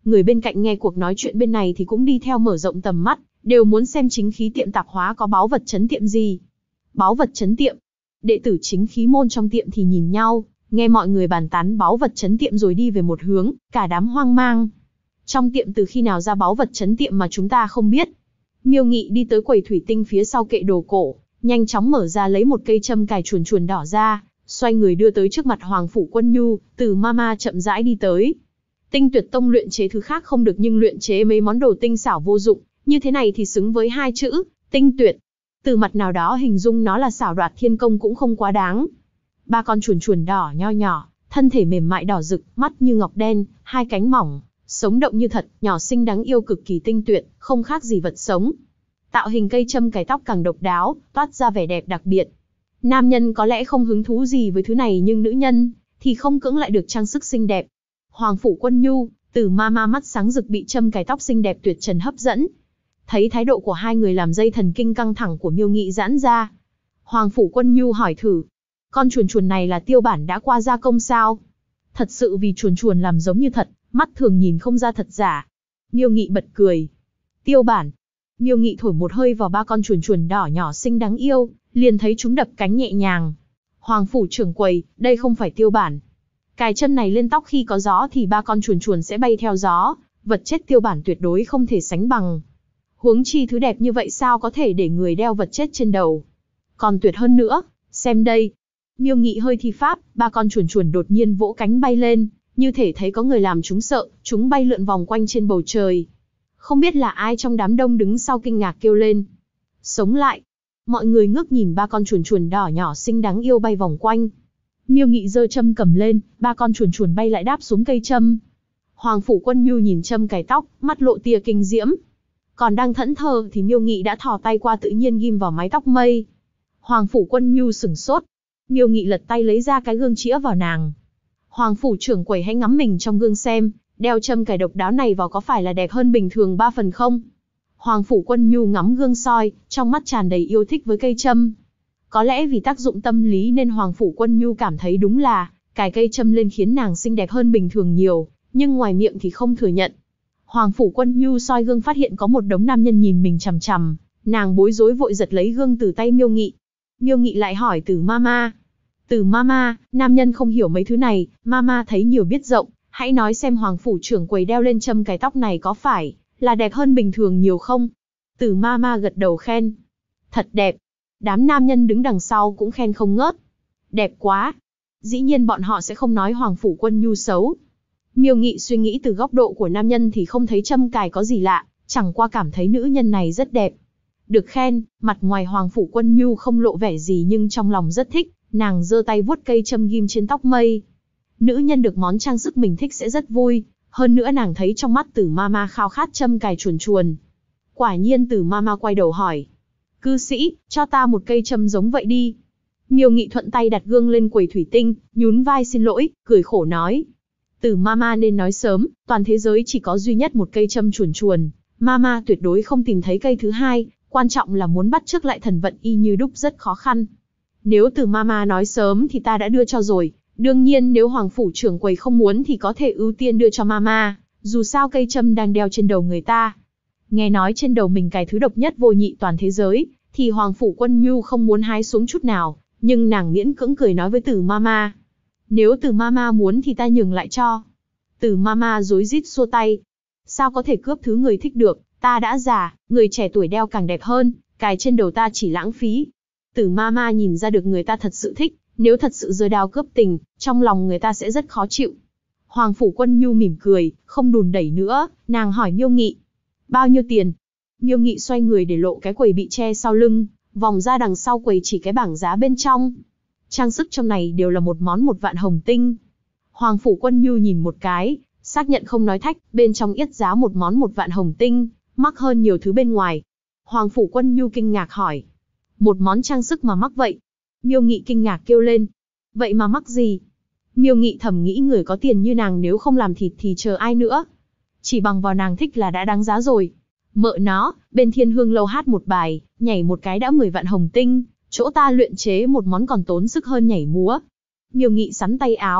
A: Người bên cạnh nghe cuộc nói chuyện bên này thì cũng đi theo mở rộng tầm mắt, đều muốn xem chính khí tiệm tạp hóa có báu vật trấn tiệm gì. Báu vật trấn tiệm. Đệ tử chính khí môn trong tiệm thì nhìn nhau, nghe mọi người bàn tán báu vật trấn tiệm rồi đi về một hướng, cả đám hoang mang. Trong tiệm từ khi nào ra báu vật trấn tiệm mà chúng ta không biết. Miêu Nghị đi tới quầy thủy tinh phía sau kệ đồ cổ, nhanh chóng mở ra lấy một cây châm cài chuồn chuồn đỏ ra, xoay người đưa tới trước mặt Hoàng Phủ Quân Nhu. Từ Mama chậm rãi đi tới. Tinh Tuyệt Tông luyện chế thứ khác không được, nhưng luyện chế mấy món đồ tinh xảo vô dụng, như thế này thì xứng với hai chữ, tinh tuyệt. Từ mặt nào đó hình dung nó là xảo đoạt thiên công cũng không quá đáng. Ba con chuồn chuồn đỏ nho nhỏ, thân thể mềm mại đỏ rực, mắt như ngọc đen, hai cánh mỏng, sống động như thật, nhỏ xinh đáng yêu cực kỳ tinh tuyệt, không khác gì vật sống. Tạo hình cây châm cài tóc càng độc đáo, toát ra vẻ đẹp đặc biệt. Nam nhân có lẽ không hứng thú gì với thứ này, nhưng nữ nhân thì không cưỡng lại được trang sức xinh đẹp. Hoàng Phủ Quân Nhu, Từ Mama mắt sáng rực bị châm cài tóc xinh đẹp tuyệt trần hấp dẫn. Thấy thái độ của hai người làm dây thần kinh căng thẳng của Miêu Nghị giãn ra. Hoàng Phủ Quân Nhu hỏi thử, con chuồn chuồn này là tiêu bản đã qua gia công sao? Thật sự vì chuồn chuồn làm giống như thật, mắt thường nhìn không ra thật giả. Miêu Nghị bật cười. Tiêu bản. Miêu Nghị thổi một hơi vào ba con chuồn chuồn đỏ nhỏ xinh đáng yêu, liền thấy chúng đập cánh nhẹ nhàng. Hoàng Phủ trưởng quầy, đây không phải tiêu bản. Cài châm này lên tóc khi có gió thì ba con chuồn chuồn sẽ bay theo gió, vật chết tiêu bản tuyệt đối không thể sánh bằng. Huống chi thứ đẹp như vậy sao có thể để người đeo vật chết trên đầu. Còn tuyệt hơn nữa, xem đây. Miêu Nghị hơi thi pháp, ba con chuồn chuồn đột nhiên vỗ cánh bay lên, như thể thấy có người làm chúng sợ, chúng bay lượn vòng quanh trên bầu trời. Không biết là ai trong đám đông đứng sau kinh ngạc kêu lên. Sống lại. Mọi người ngước nhìn ba con chuồn chuồn đỏ nhỏ xinh đáng yêu bay vòng quanh. Miêu Nghị giơ châm cầm lên, ba con chuồn chuồn bay lại đáp xuống cây châm. Hoàng Phủ Quân Nhu nhìn châm cài tóc, mắt lộ tia kinh diễm. Còn đang thẫn thờ thì Miêu Nghị đã thò tay qua tự nhiên ghim vào mái tóc mây. Hoàng Phủ Quân Nhu sửng sốt. Miêu Nghị lật tay lấy ra cái gương chĩa vào nàng. Hoàng Phủ trưởng quầy hãy ngắm mình trong gương xem, đeo châm cài độc đáo này vào có phải là đẹp hơn bình thường 3 phần không? Hoàng Phủ Quân Nhu ngắm gương soi, trong mắt tràn đầy yêu thích với cây châm. Có lẽ vì tác dụng tâm lý nên Hoàng Phủ Quân Nhu cảm thấy đúng là cài cây châm lên khiến nàng xinh đẹp hơn bình thường nhiều, nhưng ngoài miệng thì không thừa nhận. Hoàng Phủ Quân Nhu soi gương phát hiện có một đống nam nhân nhìn mình chằm chằm, nàng bối rối vội giật lấy gương từ tay Miêu Nghị. Miêu Nghị lại hỏi Từ Mama. Từ Mama, nam nhân không hiểu mấy thứ này, Mama thấy nhiều biết rộng, hãy nói xem Hoàng Phủ trưởng quầy đeo lên châm cài tóc này có phải là đẹp hơn bình thường nhiều không? Từ Mama gật đầu khen. Thật đẹp. Đám nam nhân đứng đằng sau cũng khen không ngớt. Đẹp quá. Dĩ nhiên bọn họ sẽ không nói Hoàng Phủ Quân Nhu xấu. Miêu Nghị suy nghĩ từ góc độ của nam nhân thì không thấy châm cài có gì lạ, chẳng qua cảm thấy nữ nhân này rất đẹp. Được khen, mặt ngoài Hoàng Phủ Quân Nhu không lộ vẻ gì nhưng trong lòng rất thích, nàng giơ tay vuốt cây châm ghim trên tóc mây. Nữ nhân được món trang sức mình thích sẽ rất vui, hơn nữa nàng thấy trong mắt Từ Mama khao khát châm cài chuồn chuồn. Quả nhiên Từ Mama quay đầu hỏi. Cư sĩ, cho ta một cây châm giống vậy đi. Miêu Nghị thuận tay đặt gương lên quầy thủy tinh, nhún vai xin lỗi, cười khổ nói. Từ Mama nên nói sớm, toàn thế giới chỉ có duy nhất một cây châm chuồn chuồn, Mama tuyệt đối không tìm thấy cây thứ hai, quan trọng là muốn bắt chước lại thần vận y như đúc rất khó khăn. Nếu Từ Mama nói sớm thì ta đã đưa cho rồi, đương nhiên nếu Hoàng Phủ trưởng quầy không muốn thì có thể ưu tiên đưa cho Mama, dù sao cây châm đang đeo trên đầu người ta. Nghe nói trên đầu mình cài thứ độc nhất vô nhị toàn thế giới, thì Hoàng Phủ Quân Nhu không muốn hái xuống chút nào, nhưng nàng miễn cưỡng cười nói với Từ Mama. Nếu Từ Mama muốn thì ta nhường lại cho. Từ Mama rối rít xua tay. Sao có thể cướp thứ người thích được, ta đã già, người trẻ tuổi đeo càng đẹp hơn, cài trên đầu ta chỉ lãng phí. Từ Mama nhìn ra được người ta thật sự thích, nếu thật sự giơ đao cướp tình, trong lòng người ta sẽ rất khó chịu. Hoàng Phủ Quân Nhu mỉm cười, không đùn đẩy nữa, nàng hỏi Miêu Nghị. Bao nhiêu tiền? Miêu Nghị xoay người để lộ cái quầy bị che sau lưng, vòng ra đằng sau quầy chỉ cái bảng giá bên trong. Trang sức trong này đều là một món 1 vạn hồng tinh. Hoàng Phủ Quân Nhu nhìn một cái, xác nhận không nói thách, bên trong yết giá một món 1 vạn hồng tinh, mắc hơn nhiều thứ bên ngoài. Hoàng Phủ Quân Nhu kinh ngạc hỏi. Một món trang sức mà mắc vậy? Miêu Nghị kinh ngạc kêu lên. Vậy mà mắc gì? Miêu Nghị thầm nghĩ người có tiền như nàng nếu không làm thịt thì chờ ai nữa. Chỉ bằng vào nàng thích là đã đáng giá rồi. Mợ nó, bên Thiên Hương Lâu hát một bài, nhảy một cái đã 10 vạn hồng tinh, chỗ ta luyện chế một món còn tốn sức hơn nhảy múa. Miêu Nghị sắn tay áo,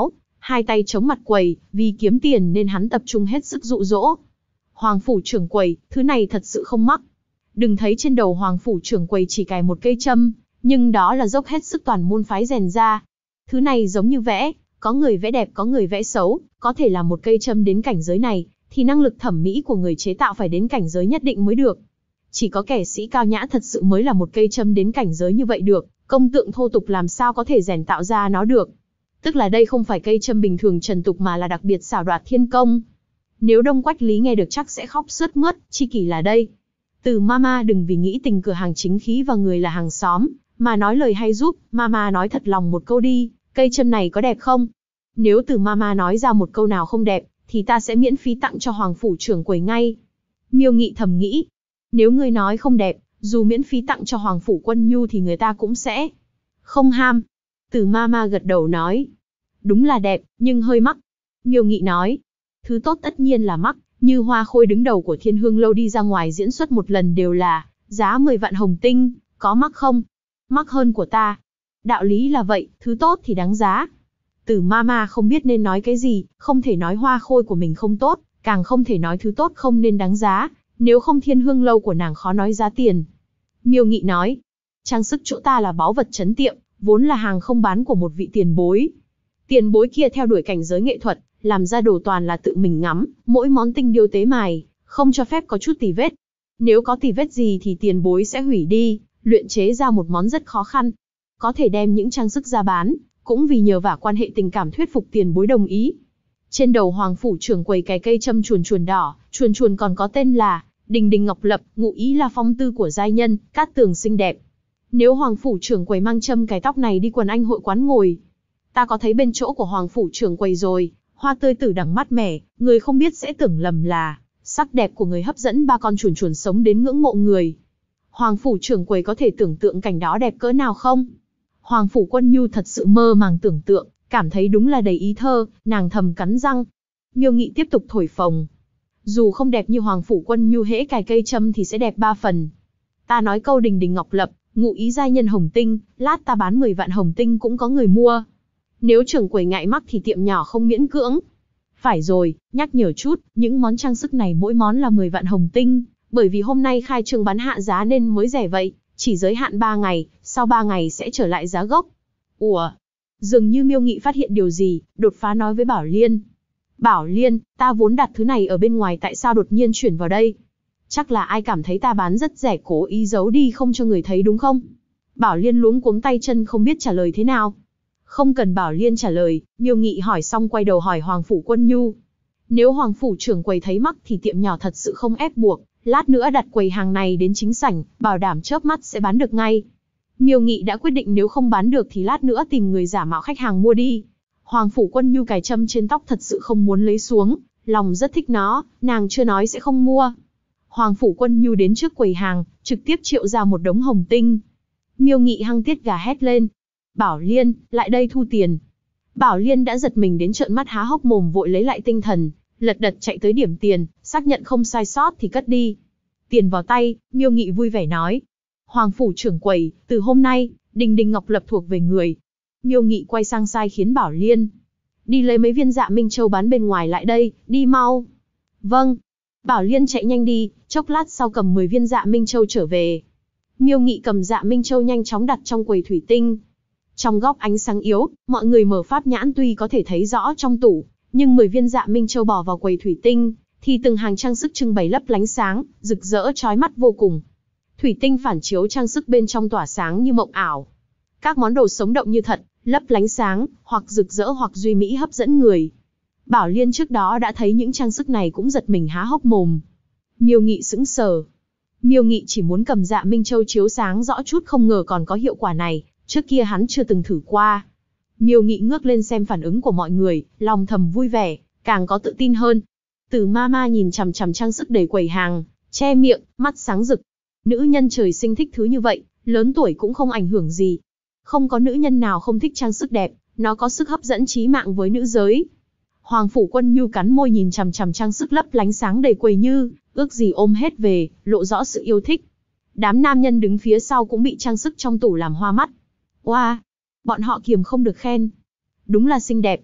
A: hai tay chống mặt quầy, vì kiếm tiền nên hắn tập trung hết sức dụ dỗ. Hoàng phủ trưởng quầy, thứ này thật sự không mắc. Đừng thấy trên đầu hoàng phủ trưởng quầy chỉ cài một cây châm, nhưng đó là dốc hết sức toàn môn phái rèn ra. Thứ này giống như vẽ, có người vẽ đẹp có người vẽ xấu, có thể là một cây châm đến cảnh giới này, thì năng lực thẩm mỹ của người chế tạo phải đến cảnh giới nhất định mới được. Chỉ có kẻ sĩ cao nhã thật sự mới là một cây châm đến cảnh giới như vậy được, công tượng thô tục làm sao có thể rèn tạo ra nó được. Tức là đây không phải cây châm bình thường trần tục mà là đặc biệt xảo đoạt thiên công. Nếu Đông Quách Lý nghe được chắc sẽ khóc sướt mướt, chi kỷ là đây. Từ Mama đừng vì nghĩ tình cửa hàng chính khí và người là hàng xóm, mà nói lời hay giúp, Mama nói thật lòng một câu đi, cây châm này có đẹp không? Nếu từ Mama nói ra một câu nào không đẹp, thì ta sẽ miễn phí tặng cho hoàng phủ trưởng quầy ngay. Miêu Nghị thầm nghĩ, nếu ngươi nói không đẹp, dù miễn phí tặng cho hoàng phủ Quân Nhu thì người ta cũng sẽ không ham. Từ Mama gật đầu nói, đúng là đẹp, nhưng hơi mắc. Miêu Nghị nói, thứ tốt tất nhiên là mắc, như Hoa Khôi đứng đầu của Thiên Hương Lâu đi ra ngoài diễn xuất một lần đều là giá 10 vạn hồng tinh, có mắc không? Mắc hơn của ta. Đạo lý là vậy, thứ tốt thì đáng giá. Từ Mama không biết nên nói cái gì, không thể nói Hoa Khôi của mình không tốt, càng không thể nói thứ tốt không nên đáng giá, nếu không Thiên Hương Lâu của nàng khó nói giá tiền. Miêu Nghị nói, trang sức chỗ ta là báu vật trấn tiệm, vốn là hàng không bán của một vị tiền bối. Tiền bối kia theo đuổi cảnh giới nghệ thuật, làm ra đồ toàn là tự mình ngắm, mỗi món tinh điêu tế mài, không cho phép có chút tì vết. Nếu có tì vết gì thì tiền bối sẽ hủy đi, luyện chế ra một món rất khó khăn. Có thể đem những trang sức ra bán, cũng vì nhờ vả quan hệ tình cảm thuyết phục tiền bối đồng ý. Trên đầu hoàng phủ trưởng quầy cái cây châm chuồn chuồn đỏ, chuồn chuồn còn có tên là Đình Đình Ngọc Lập, ngụ ý là phong tư của giai nhân, cát tường xinh đẹp. Nếu hoàng phủ trưởng quầy mang châm cái tóc này đi quần anh hội quán ngồi, ta có thấy bên chỗ của hoàng phủ trưởng quầy rồi, hoa tươi tử đằng mát mẻ, người không biết sẽ tưởng lầm là sắc đẹp của người hấp dẫn ba con chuồn chuồn sống đến ngưỡng mộ người. Hoàng phủ trưởng quầy có thể tưởng tượng cảnh đó đẹp cỡ nào không? Hoàng phủ Quân Nhu thật sự mơ màng tưởng tượng, cảm thấy đúng là đầy ý thơ, nàng thầm cắn răng. Miêu Nghị tiếp tục thổi phồng. Dù không đẹp như hoàng phủ Quân Nhu hễ cài cây châm thì sẽ đẹp 3 phần. Ta nói câu Đình Đình Ngọc Lập, ngụ ý giai nhân hồng tinh, lát ta bán 10 vạn hồng tinh cũng có người mua. Nếu trưởng quầy ngại mắc thì tiệm nhỏ không miễn cưỡng. Phải rồi, nhắc nhở chút, những món trang sức này mỗi món là 10 vạn hồng tinh, bởi vì hôm nay khai trương bán hạ giá nên mới rẻ vậy, chỉ giới hạn 3 ngày, sau 3 ngày sẽ trở lại giá gốc. Ủa? Dường như Miêu Nghị phát hiện điều gì, đột phá nói với Bảo Liên. Bảo Liên, ta vốn đặt thứ này ở bên ngoài tại sao đột nhiên chuyển vào đây? Chắc là ai cảm thấy ta bán rất rẻ cố ý giấu đi không cho người thấy đúng không? Bảo Liên luống cuống tay chân không biết trả lời thế nào. Không cần Bảo Liên trả lời, Miêu Nghị hỏi xong quay đầu hỏi Hoàng phủ Quân Nhu. Nếu Hoàng phủ trưởng quầy thấy mắc thì tiệm nhỏ thật sự không ép buộc, lát nữa đặt quầy hàng này đến chính sảnh, bảo đảm chớp mắt sẽ bán được ngay. Miêu Nghị đã quyết định nếu không bán được thì lát nữa tìm người giả mạo khách hàng mua đi. Hoàng phủ Quân Nhu cài châm trên tóc thật sự không muốn lấy xuống, lòng rất thích nó, nàng chưa nói sẽ không mua. Hoàng phủ Quân Nhu đến trước quầy hàng, trực tiếp triệu ra một đống hồng tinh. Miêu Nghị hăng tiết gà hét lên. Bảo Liên, lại đây thu tiền. Bảo Liên đã giật mình đến trợn mắt há hốc mồm vội lấy lại tinh thần, lật đật chạy tới điểm tiền, xác nhận không sai sót thì cất đi. Tiền vào tay, Miêu Nghị vui vẻ nói. Hoàng phủ trưởng quầy, từ hôm nay, Đình Đình Ngọc Lập thuộc về người. Miêu Nghị quay sang sai khiến Bảo Liên. Đi lấy mấy viên dạ Minh Châu bán bên ngoài lại đây, đi mau. Vâng. Bảo Liên chạy nhanh đi, chốc lát sau cầm 10 viên dạ Minh Châu trở về. Miêu Nghị cầm dạ Minh Châu nhanh chóng đặt trong quầy thủy tinh. Trong góc ánh sáng yếu, mọi người mở pháp nhãn tuy có thể thấy rõ trong tủ, nhưng 10 viên dạ Minh Châu bỏ vào quầy thủy tinh, thì từng hàng trang sức trưng bày lấp lánh sáng, rực rỡ chói mắt vô cùng. Thủy tinh phản chiếu trang sức bên trong tỏa sáng như mộng ảo. Các món đồ sống động như thật, lấp lánh sáng, hoặc rực rỡ hoặc duy mỹ hấp dẫn người. Bảo Liên trước đó đã thấy những trang sức này cũng giật mình há hốc mồm. Miêu Nghị sững sờ. Miêu Nghị chỉ muốn cầm dạ Minh Châu chiếu sáng rõ chút không ngờ còn có hiệu quả này, trước kia hắn chưa từng thử qua. Miêu Nghị ngước lên xem phản ứng của mọi người, lòng thầm vui vẻ, càng có tự tin hơn. Từ Mama nhìn chằm chằm trang sức đầy quầy hàng, che miệng, mắt sáng rực. Nữ nhân trời sinh thích thứ như vậy, lớn tuổi cũng không ảnh hưởng gì. Không có nữ nhân nào không thích trang sức đẹp, nó có sức hấp dẫn chí mạng với nữ giới. Hoàng phủ Quân Nhu cắn môi nhìn chằm chằm trang sức lấp lánh sáng đầy quầy như, ước gì ôm hết về, lộ rõ sự yêu thích. Đám nam nhân đứng phía sau cũng bị trang sức trong tủ làm hoa mắt. Oa, bọn họ kiềm không được khen. Đúng là xinh đẹp.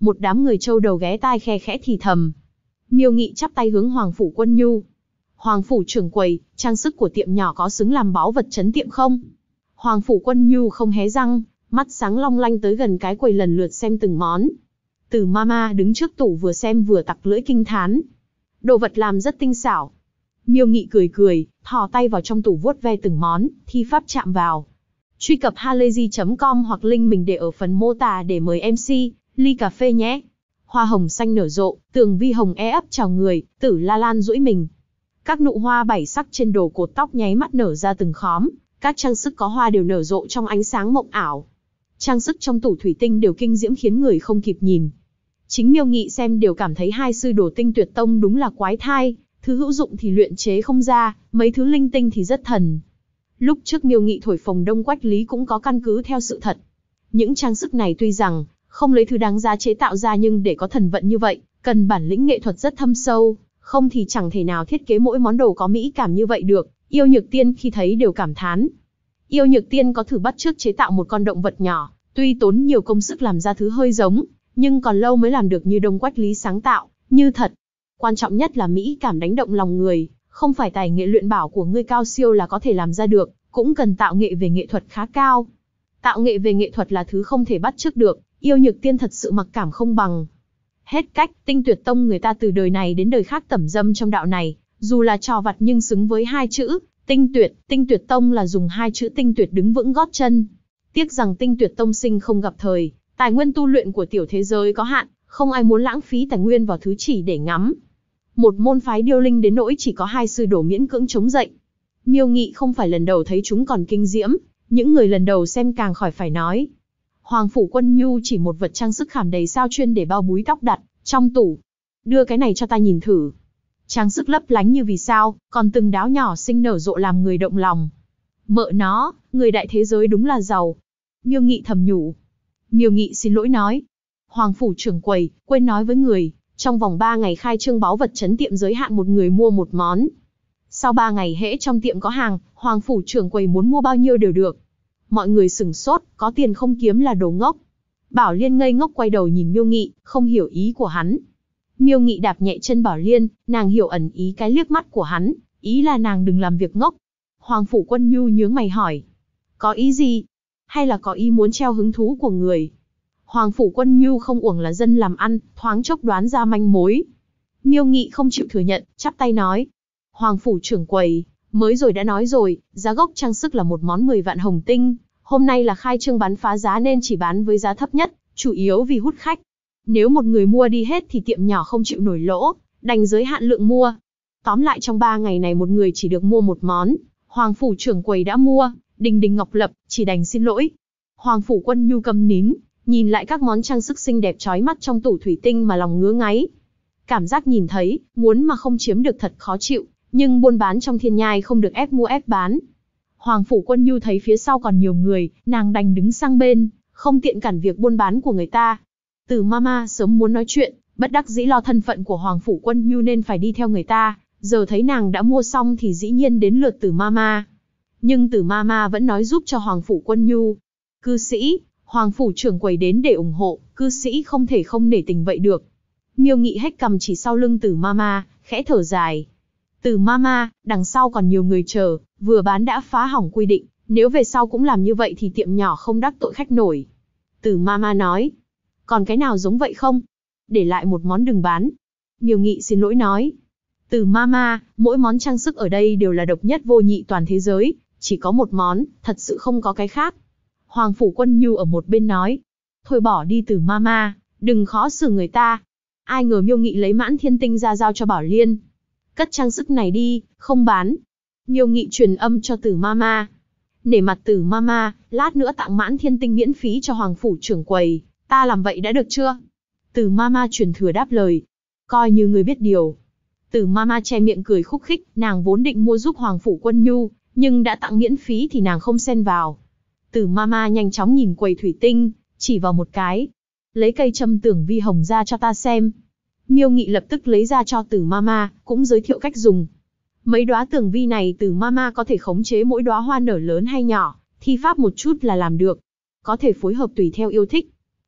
A: Một đám người trâu đầu ghé tai khe khẽ thì thầm. Miêu Nghị chắp tay hướng Hoàng Phủ Quân Nhu. Hoàng Phủ trưởng quầy, trang sức của tiệm nhỏ có xứng làm báu vật trấn tiệm không? Hoàng Phủ Quân Nhu không hé răng, mắt sáng long lanh tới gần cái quầy lần lượt xem từng món. Từ Mama đứng trước tủ vừa xem vừa tặc lưỡi kinh thán. Đồ vật làm rất tinh xảo. Miêu Nghị cười cười, thò tay vào trong tủ vuốt ve từng món, thi pháp chạm vào. Truy cập halayzi.com hoặc link mình để ở phần mô tả để mời MC, ly cà phê nhé. Hoa hồng xanh nở rộ, tường vi hồng ấp chào người, Tử La Lan duỗi mình. Các nụ hoa bảy sắc trên đồ cột tóc nháy mắt nở ra từng khóm, các trang sức có hoa đều nở rộ trong ánh sáng mộng ảo. Trang sức trong tủ thủy tinh đều kinh diễm khiến người không kịp nhìn. Chính Miêu Nghị xem đều cảm thấy hai sư đồ Tinh Tuyệt Tông đúng là quái thai, thứ hữu dụng thì luyện chế không ra, mấy thứ linh tinh thì rất thần. Lúc trước Miêu Nghị thổi phồng Đông Quách Lý cũng có căn cứ theo sự thật. Những trang sức này tuy rằng không lấy thứ đáng giá chế tạo ra nhưng để có thần vận như vậy, cần bản lĩnh nghệ thuật rất thâm sâu, không thì chẳng thể nào thiết kế mỗi món đồ có mỹ cảm như vậy được. Yêu Nhược Tiên khi thấy đều cảm thán. Yêu Nhược Tiên có thử bắt chước chế tạo một con động vật nhỏ, tuy tốn nhiều công sức làm ra thứ hơi giống, nhưng còn lâu mới làm được như Đông Quách Lý sáng tạo, như thật. Quan trọng nhất là mỹ cảm đánh động lòng người, không phải tài nghệ luyện bảo của ngươi cao siêu là có thể làm ra được, cũng cần tạo nghệ về nghệ thuật khá cao. Tạo nghệ về nghệ thuật là thứ không thể bắt chước được, Yêu Nhược Tiên thật sự mặc cảm không bằng. Hết cách, Tinh Tuyệt Tông người ta từ đời này đến đời khác tẩm dâm trong đạo này, dù là trò vặt nhưng xứng với hai chữ, Tinh Tuyệt Tông là dùng hai chữ tinh tuyệt đứng vững gót chân. Tiếc rằng Tinh Tuyệt Tông sinh không gặp thời, tài nguyên tu luyện của tiểu thế giới có hạn, không ai muốn lãng phí tài nguyên vào thứ chỉ để ngắm. Một môn phái điêu linh đến nỗi chỉ có hai sư đồ miễn cưỡng chống dậy. Miêu Nghị không phải lần đầu thấy chúng còn kinh diễm, những người lần đầu xem càng khỏi phải nói. Hoàng Phủ Quân Nhu chỉ một vật trang sức khảm đầy sao chuyên để bao búi tóc đặt trong tủ. Đưa cái này cho ta nhìn thử. Trang sức lấp lánh như vì sao, còn từng đáo nhỏ xinh nở rộ làm người động lòng. Mợ nó, người đại thế giới đúng là giàu. Miêu Nghị thầm nhủ. Miêu Nghị xin lỗi nói. Hoàng Phủ trưởng quầy, quên nói với người, trong vòng 3 ngày khai trương báu vật trấn tiệm giới hạn một người mua một món. Sau 3 ngày hễ trong tiệm có hàng, Hoàng Phủ trưởng quầy muốn mua bao nhiêu đều được. Mọi người sửng sốt, có tiền không kiếm là đồ ngốc. Bảo Liên ngây ngốc quay đầu nhìn Miêu Nghị, không hiểu ý của hắn. Miêu Nghị đạp nhẹ chân Bảo Liên, nàng hiểu ẩn ý cái liếc mắt của hắn, ý là nàng đừng làm việc ngốc. Hoàng Phủ Quân Nhu nhướng mày hỏi. Có ý gì? Hay là có ý muốn treo hứng thú của người? Hoàng Phủ Quân Nhu không uổng là dân làm ăn, thoáng chốc đoán ra manh mối. Miêu Nghị không chịu thừa nhận, chắp tay nói. Hoàng Phủ trưởng quầy, mới rồi đã nói rồi, giá gốc trang sức là một món 10 vạn hồng tinh. Hôm nay là khai trương bán phá giá nên chỉ bán với giá thấp nhất, chủ yếu vì hút khách. Nếu một người mua đi hết thì tiệm nhỏ không chịu nổi lỗ, đành giới hạn lượng mua. Tóm lại trong 3 ngày này một người chỉ được mua một món. Hoàng Phủ trưởng quầy đã mua, Đình Đình Ngọc Lập, chỉ đành xin lỗi. Hoàng Phủ Quân Nhu câm nín, nhìn lại các món trang sức xinh đẹp chói mắt trong tủ thủy tinh mà lòng ngứa ngáy. Cảm giác nhìn thấy, muốn mà không chiếm được thật khó chịu, nhưng buôn bán trong thiên nhai không được ép mua ép bán. Hoàng Phủ Quân Nhu thấy phía sau còn nhiều người, nàng đành đứng sang bên, không tiện cản việc buôn bán của người ta. Từ Mama sớm muốn nói chuyện, bất đắc dĩ lo thân phận của Hoàng Phủ Quân Nhu nên phải đi theo người ta, giờ thấy nàng đã mua xong thì dĩ nhiên đến lượt Từ Mama. Nhưng Từ Mama vẫn nói giúp cho Hoàng Phủ Quân Nhu. Cư sĩ, Hoàng Phủ trưởng quầy đến để ủng hộ, cư sĩ không thể không nể tình vậy được. Miêu Nghị hét cầm chỉ sau lưng Từ Mama, khẽ thở dài. Từ Mama, đằng sau còn nhiều người chờ, vừa bán đã phá hỏng quy định, nếu về sau cũng làm như vậy thì tiệm nhỏ không đắc tội khách nổi. Từ Mama nói. Còn cái nào giống vậy không? Để lại một món đừng bán. Miêu Nghị xin lỗi nói. Từ Mama, mỗi món trang sức ở đây đều là độc nhất vô nhị toàn thế giới, chỉ có một món, thật sự không có cái khác. Hoàng Phủ Quân Nhu ở một bên nói. Thôi bỏ đi Từ Mama, đừng khó xử người ta. Ai ngờ Miêu Nghị lấy Mãn Thiên Tinh ra giao cho Bảo Liên. Cất trang sức này đi, không bán. Miêu Nghị truyền âm cho Từ Mama. Nể mặt Từ Mama, lát nữa tặng Mãn Thiên Tinh miễn phí cho Hoàng Phủ trưởng quầy. Ta làm vậy đã được chưa? Từ Mama truyền thừa đáp lời. Coi như người biết điều. Từ Mama che miệng cười khúc khích, nàng vốn định mua giúp Hoàng Phủ Quân Nhu, nhưng đã tặng miễn phí thì nàng không xen vào. Từ Mama nhanh chóng nhìn quầy thủy tinh, chỉ vào một cái. Lấy cây châm tưởng vi hồng ra cho ta xem. Miêu Nghị lập tức lấy ra cho Từ Mama, cũng giới thiệu cách dùng. Mấy đóa tường vi này Từ Mama có thể khống chế mỗi đóa hoa nở lớn hay nhỏ, thi pháp một chút là làm được. Có thể phối hợp tùy theo yêu thích.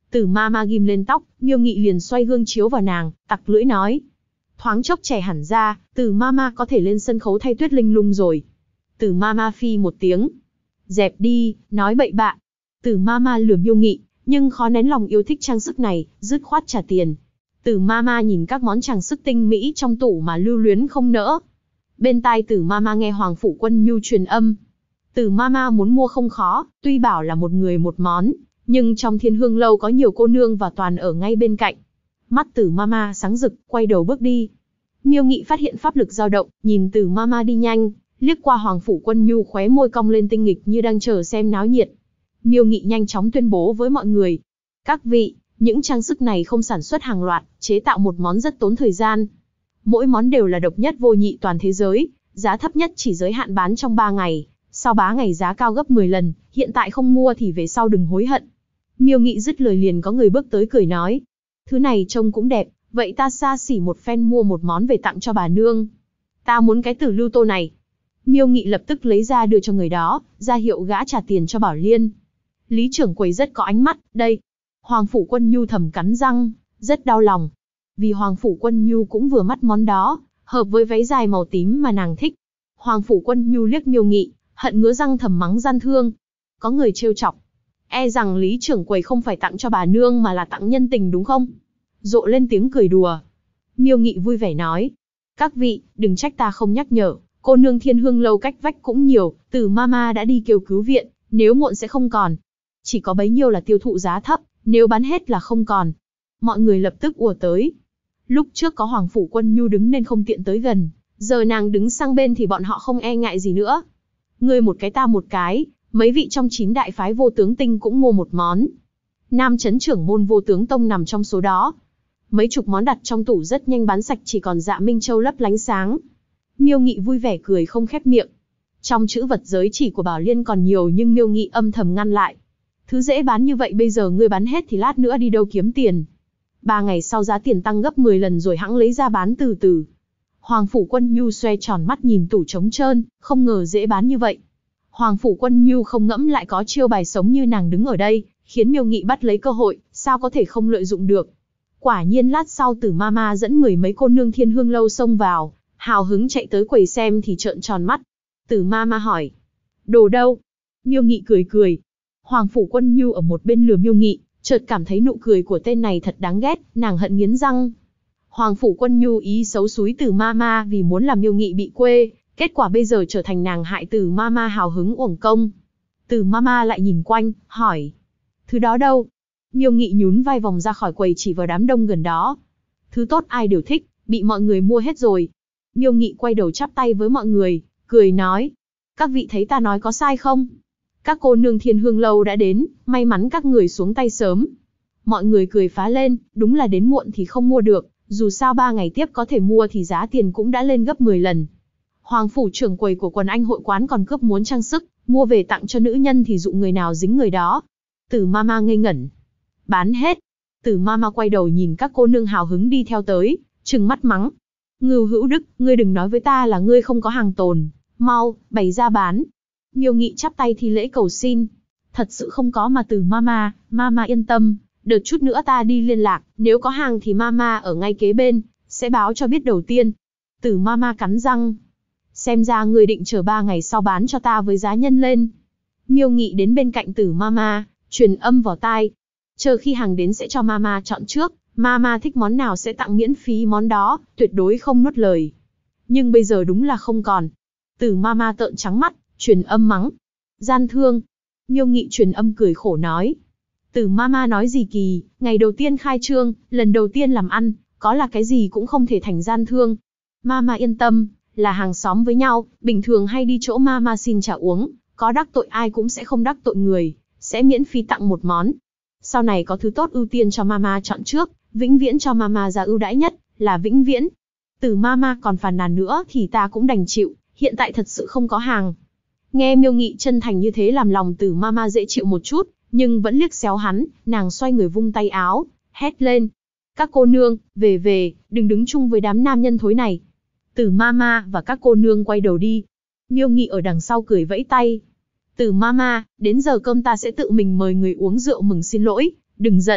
A: Tử Mama ghim lên tóc, Miêu Nghị liền xoay gương chiếu vào nàng, tặc lưỡi nói. Thoáng chốc trẻ hẳn ra, Tử Mama có thể lên sân khấu thay Tuyết Linh Lung rồi. Tử Mama phi một tiếng. Dẹp đi, nói bậy bạ. Tử Mama lườm Miêu Nghị, nhưng khó nén lòng yêu thích trang sức này, dứt khoát trả tiền. Tử Mama nhìn các món trang sức tinh mỹ trong tủ mà lưu luyến không nỡ. Bên tai Tử Mama nghe Hoàng Phủ Quân Nhu truyền âm. Tử Mama muốn mua không khó, tuy bảo là một người một món, nhưng trong Thiên Hương Lâu có nhiều cô nương và toàn ở ngay bên cạnh. Mắt Tử Mama sáng rực, quay đầu bước đi. Miêu Nghị phát hiện pháp lực dao động, nhìn Tử Mama đi nhanh, liếc qua Hoàng Phủ Quân Nhu khóe môi cong lên tinh nghịch như đang chờ xem náo nhiệt. Miêu Nghị nhanh chóng tuyên bố với mọi người. Các vị, những trang sức này không sản xuất hàng loạt, chế tạo một món rất tốn thời gian. Mỗi món đều là độc nhất vô nhị toàn thế giới, giá thấp nhất chỉ giới hạn bán trong 3 ngày, sau 3 ngày giá cao gấp 10 lần, hiện tại không mua thì về sau đừng hối hận. Miêu Nghị dứt lời liền có người bước tới cười nói. Thứ này trông cũng đẹp, vậy ta xa xỉ một phen mua một món về tặng cho bà nương. Ta muốn cái tử lưu tô này. Miêu Nghị lập tức lấy ra đưa cho người đó, ra hiệu gã trả tiền cho Bảo Liên. Lý trưởng quầy rất có ánh mắt, đây. Hoàng Phủ Quân Nhu thầm cắn răng, rất đau lòng. Vì Hoàng Phủ Quân Nhu cũng vừa mắt món đó, hợp với váy dài màu tím mà nàng thích. Hoàng Phủ Quân Nhu liếc Miêu Nghị, hận ngứa răng thầm mắng gian thương. Có người trêu chọc. E rằng Lý trưởng quầy không phải tặng cho bà nương mà là tặng nhân tình đúng không? Rộ lên tiếng cười đùa. Miêu Nghị vui vẻ nói. Các vị, đừng trách ta không nhắc nhở. Cô nương Thiên Hương Lâu cách vách cũng nhiều, Tử Mama đã đi kêu cứu viện, nếu muộn sẽ không còn. Chỉ có bấy nhiêu là tiêu thụ giá thấp, nếu bán hết là không còn. Mọi người lập tức ùa tới. Lúc trước có Hoàng Phủ Quân Nhu đứng nên không tiện tới gần, giờ nàng đứng sang bên thì bọn họ không e ngại gì nữa. Ngươi một cái ta một cái, mấy vị trong 9 đại phái Vô Tướng Tinh cũng mua một món. Nam chấn trưởng môn Vô Tướng Tông nằm trong số đó. Mấy chục món đặt trong tủ rất nhanh bán sạch, chỉ còn Dạ Minh Châu lấp lánh sáng. Miêu Nghị vui vẻ cười không khép miệng. Trong chữ vật giới chỉ của Bảo Liên còn nhiều nhưng Miêu Nghị âm thầm ngăn lại. Thứ dễ bán như vậy bây giờ ngươi bán hết thì lát nữa đi đâu kiếm tiền. 3 ngày sau giá tiền tăng gấp 10 lần rồi hãng lấy ra bán từ từ. Hoàng Phủ Quân Nhu xoe tròn mắt nhìn tủ trống trơn, không ngờ dễ bán như vậy. Hoàng Phủ Quân Nhu không ngẫm lại có chiêu bài sống như nàng đứng ở đây, khiến Miêu Nghị bắt lấy cơ hội, sao có thể không lợi dụng được. Quả nhiên lát sau Tử Mama dẫn mười mấy cô nương Thiên Hương Lâu xông vào, hào hứng chạy tới quầy xem thì trợn tròn mắt. Tử Mama hỏi, đồ đâu? Miêu Nghị cười cười. Hoàng Phủ Quân Nhu ở một bên lừa Miêu Nghị, chợt cảm thấy nụ cười của tên này thật đáng ghét, nàng hận nghiến răng. Hoàng Phủ Quân Nhu ý xấu xúi Tử Mama vì muốn làm Miêu Nghị bị quê, kết quả bây giờ trở thành nàng hại Tử Mama hào hứng uổng công. Tử Mama lại nhìn quanh, hỏi, thứ đó đâu? Miêu Nghị nhún vai vòng ra khỏi quầy chỉ vào đám đông gần đó. Thứ tốt ai đều thích, bị mọi người mua hết rồi. Miêu Nghị quay đầu chắp tay với mọi người, cười nói, các vị thấy ta nói có sai không? Các cô nương Thiên Hương Lâu đã đến, may mắn các người xuống tay sớm. Mọi người cười phá lên, đúng là đến muộn thì không mua được, dù sao 3 ngày tiếp có thể mua thì giá tiền cũng đã lên gấp 10 lần. Hoàng phủ trưởng quầy của quần anh hội quán còn cướp muốn trang sức, mua về tặng cho nữ nhân thì dụ người nào dính người đó. Tử Mama ngây ngẩn. Bán hết. Tử Mama quay đầu nhìn các cô nương hào hứng đi theo tới, trừng mắt mắng. Ngưu Hữu Đức, ngươi đừng nói với ta là ngươi không có hàng tồn, mau, bày ra bán. Miêu Nghị chắp tay thi lễ cầu xin. Thật sự không có mà Tử Mama, Mama yên tâm, đợt chút nữa ta đi liên lạc, nếu có hàng thì Mama ở ngay kế bên, sẽ báo cho biết đầu tiên. Tử Mama cắn răng. Xem ra ngươi định chờ 3 ngày sau bán cho ta với giá nhân lên. Miêu Nghị đến bên cạnh Tử Mama, truyền âm vào tai. Chờ khi hàng đến sẽ cho Mama chọn trước, Mama thích món nào sẽ tặng miễn phí món đó, tuyệt đối không nuốt lời. Nhưng bây giờ đúng là không còn. Tử Mama trợn trắng mắt, truyền âm mắng. Gian thương. Miêu Nghị truyền âm cười khổ nói. Tử Mama nói gì kỳ, ngày đầu tiên khai trương, lần đầu tiên làm ăn, có là cái gì cũng không thể thành gian thương. Mama yên tâm, là hàng xóm với nhau, bình thường hay đi chỗ Mama xin trà uống, có đắc tội ai cũng sẽ không đắc tội người, sẽ miễn phí tặng một món. Sau này có thứ tốt ưu tiên cho Mama chọn trước, vĩnh viễn cho Mama ra ưu đãi nhất, là vĩnh viễn. Tử Mama còn phàn nàn nữa thì ta cũng đành chịu, hiện tại thật sự không có hàng. Nghe Miêu Nghị chân thành như thế làm lòng Tử Mama dễ chịu một chút, nhưng vẫn liếc xéo hắn, nàng xoay người vung tay áo, hét lên. Các cô nương, về, đừng đứng chung với đám nam nhân thối này. Tử Mama và các cô nương quay đầu đi. Miêu Nghị ở đằng sau cười vẫy tay. Tử Mama, đến giờ cơm ta sẽ tự mình mời người uống rượu mừng xin lỗi, đừng giận.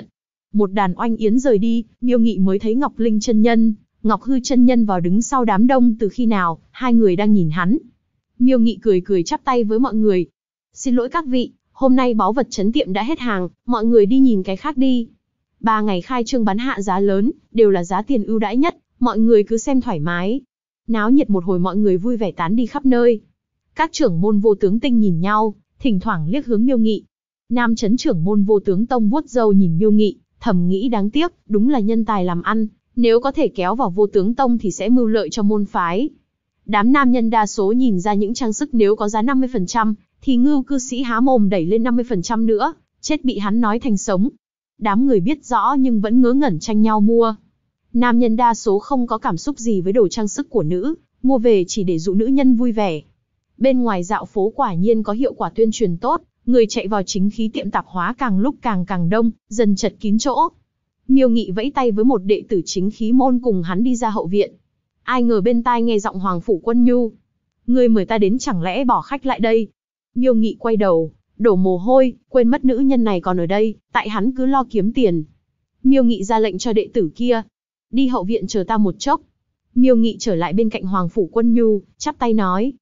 A: Một đàn oanh yến rời đi, Miêu Nghị mới thấy Ngọc Linh chân nhân, Ngọc Hư chân nhân vào đứng sau đám đông từ khi nào, hai người đang nhìn hắn. Miêu Nghị cười cười chắp tay với mọi người. Xin lỗi các vị, hôm nay báu vật trấn tiệm đã hết hàng, mọi người đi nhìn cái khác đi. 3 ngày khai trương bán hạ giá lớn, đều là giá tiền ưu đãi nhất, mọi người cứ xem thoải mái. Náo nhiệt một hồi mọi người vui vẻ tán đi khắp nơi. Các trưởng môn Vô Tướng Tinh nhìn nhau, thỉnh thoảng liếc hướng Miêu Nghị. Nam chấn trưởng môn Vô Tướng Tông vuốt râu nhìn Miêu Nghị, thầm nghĩ đáng tiếc, đúng là nhân tài làm ăn, nếu có thể kéo vào Vô Tướng Tông thì sẽ mưu lợi cho môn phái. Đám nam nhân đa số nhìn ra những trang sức nếu có giá 50%, thì ngưu cư sĩ há mồm đẩy lên 50% nữa, chết bị hắn nói thành sống. Đám người biết rõ nhưng vẫn ngớ ngẩn tranh nhau mua. Nam nhân đa số không có cảm xúc gì với đồ trang sức của nữ, mua về chỉ để dụ nữ nhân vui vẻ. Bên ngoài dạo phố quả nhiên có hiệu quả tuyên truyền tốt, người chạy vào chính khí tiệm tạp hóa càng lúc càng đông, dần chật kín chỗ. Miêu Nghị vẫy tay với một đệ tử chính khí môn cùng hắn đi ra hậu viện. Ai ngờ bên tai nghe giọng Hoàng Phủ Quân Nhu. Ngươi mời ta đến chẳng lẽ bỏ khách lại đây? Miêu Nghị quay đầu, đổ mồ hôi, quên mất nữ nhân này còn ở đây, tại hắn cứ lo kiếm tiền. Miêu Nghị ra lệnh cho đệ tử kia. Đi hậu viện chờ ta một chốc. Miêu Nghị trở lại bên cạnh Hoàng Phủ Quân Nhu, chắp tay nói.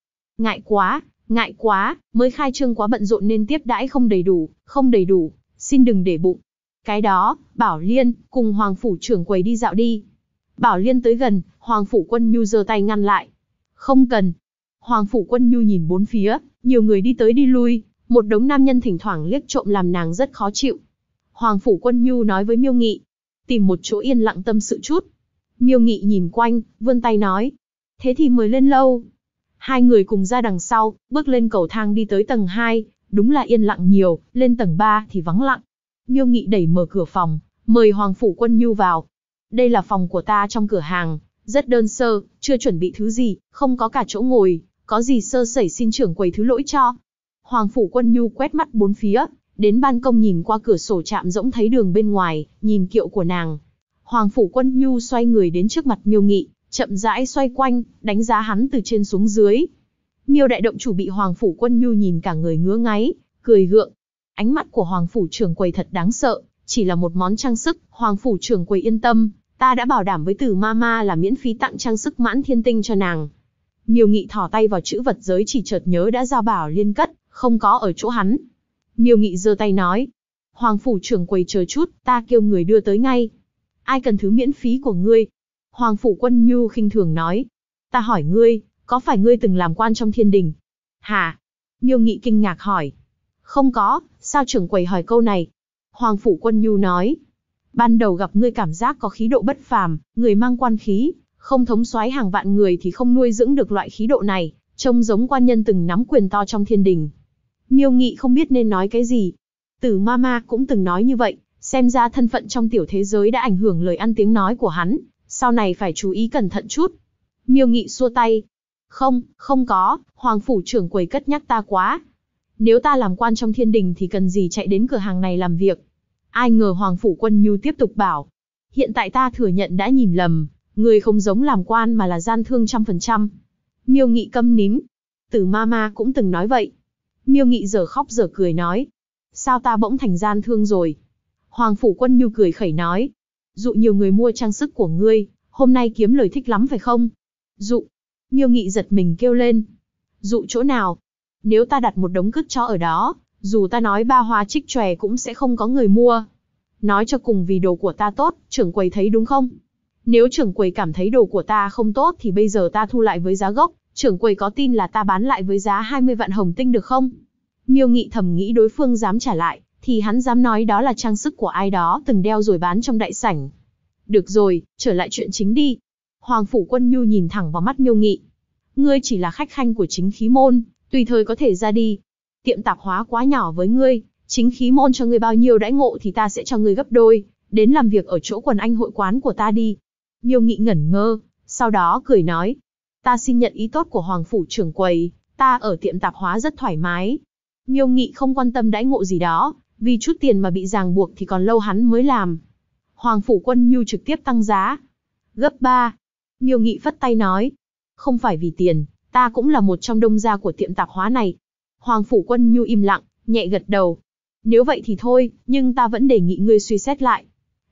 A: Ngại quá, mới khai trương quá bận rộn nên tiếp đãi không đầy đủ, xin đừng để bụng. Cái đó, Bảo Liên, cùng Hoàng Phủ trưởng quầy đi dạo đi. Bảo Liên tới gần, Hoàng Phủ Quân Nhu giơ tay ngăn lại. Không cần. Hoàng Phủ Quân Nhu nhìn bốn phía, nhiều người đi tới đi lui, một đống nam nhân thỉnh thoảng liếc trộm làm nàng rất khó chịu. Hoàng Phủ Quân Nhu nói với Miêu Nghị, tìm một chỗ yên lặng tâm sự chút. Miêu Nghị nhìn quanh, vươn tay nói, thế thì mời lên lâu. Hai người cùng ra đằng sau, bước lên cầu thang đi tới tầng 2, đúng là yên lặng nhiều, lên tầng 3 thì vắng lặng. Miêu Nghị đẩy mở cửa phòng, mời Hoàng Phủ Quân Nhu vào. Đây là phòng của ta trong cửa hàng, rất đơn sơ, chưa chuẩn bị thứ gì, không có cả chỗ ngồi, có gì sơ sẩy xin trưởng quầy thứ lỗi cho. Hoàng Phủ Quân Nhu quét mắt bốn phía, đến ban công nhìn qua cửa sổ chạm rỗng thấy đường bên ngoài, nhìn kiệu của nàng. Hoàng Phủ Quân Nhu xoay người đến trước mặt Miêu Nghị, chậm rãi xoay quanh, đánh giá hắn từ trên xuống dưới. Miêu đại động chủ bị Hoàng Phủ Quân Nhu nhìn cả người ngứa ngáy, cười gượng. Ánh mắt của Hoàng Phủ trưởng quầy thật đáng sợ, chỉ là một món trang sức, Hoàng Phủ trưởng quầy yên tâm, ta đã bảo đảm với Tử Mama là miễn phí tặng trang sức Mãn Thiên Tinh cho nàng. Miêu Nghị thò tay vào chữ vật giới chỉ chợt nhớ đã giao Bảo Liên cất, không có ở chỗ hắn. Miêu Nghị giơ tay nói, Hoàng Phủ trưởng quầy chờ chút, ta kêu người đưa tới ngay. Ai cần thứ miễn phí của ngươi? Hoàng Phủ Quân Nhu khinh thường nói, ta hỏi ngươi, có phải ngươi từng làm quan trong thiên đình? Hả? Miêu Nghị kinh ngạc hỏi. Không có, sao trưởng quầy hỏi câu này? Hoàng Phủ Quân Nhu nói, ban đầu gặp ngươi cảm giác có khí độ bất phàm, người mang quan khí, không thống soái hàng vạn người thì không nuôi dưỡng được loại khí độ này, trông giống quan nhân từng nắm quyền to trong thiên đình. Miêu Nghị không biết nên nói cái gì. Tử Mama cũng từng nói như vậy, xem ra thân phận trong tiểu thế giới đã ảnh hưởng lời ăn tiếng nói của hắn, sau này phải chú ý cẩn thận chút. Miêu Nghị xua tay. Không có, Hoàng Phủ trưởng quầy cất nhắc ta quá. Nếu ta làm quan trong thiên đình thì cần gì chạy đến cửa hàng này làm việc. Ai ngờ Hoàng Phủ Quân Nhu tiếp tục bảo. Hiện tại ta thừa nhận đã nhìn lầm, người không giống làm quan mà là gian thương 100%. Miêu Nghị câm nín. Tử Mama cũng từng nói vậy. Miêu Nghị giờ khóc giờ cười nói. Sao ta bỗng thành gian thương rồi? Hoàng Phủ Quân Nhu cười khẩy nói. Dụ nhiều người mua trang sức của ngươi, hôm nay kiếm lời thích lắm phải không? Dụ. Miêu Nghị giật mình kêu lên. Dụ chỗ nào? Nếu ta đặt một đống cứt chó ở đó, dù ta nói ba hoa trích chòe cũng sẽ không có người mua. Nói cho cùng vì đồ của ta tốt, trưởng quầy thấy đúng không? Nếu trưởng quầy cảm thấy đồ của ta không tốt thì bây giờ ta thu lại với giá gốc, trưởng quầy có tin là ta bán lại với giá 20 vạn hồng tinh được không? Miêu Nghị thầm nghĩ đối phương dám trả lại, thì hắn dám nói đó là trang sức của ai đó từng đeo rồi bán trong đại sảnh. Được rồi, trở lại chuyện chính đi. Hoàng Phủ Quân Nhu nhìn thẳng vào mắt Miêu Nghị. Ngươi chỉ là khách khanh của chính khí môn, tùy thời có thể ra đi. Tiệm tạp hóa quá nhỏ với ngươi, chính khí môn cho ngươi bao nhiêu đãi ngộ thì ta sẽ cho ngươi gấp đôi, đến làm việc ở chỗ quần anh hội quán của ta đi. Miêu Nghị ngẩn ngơ, sau đó cười nói. Ta xin nhận ý tốt của Hoàng Phủ trưởng quầy, ta ở tiệm tạp hóa rất thoải mái. Miêu Nghị không quan tâm đãi ngộ gì đó, vì chút tiền mà bị ràng buộc thì còn lâu hắn mới làm. Hoàng Phủ Quân Nhu trực tiếp tăng giá. Gấp 3. Miêu Nghị phất tay nói. Không phải vì tiền, ta cũng là một trong đông gia của tiệm tạp hóa này. Hoàng Phủ Quân Nhu im lặng, nhẹ gật đầu. Nếu vậy thì thôi, nhưng ta vẫn đề nghị ngươi suy xét lại.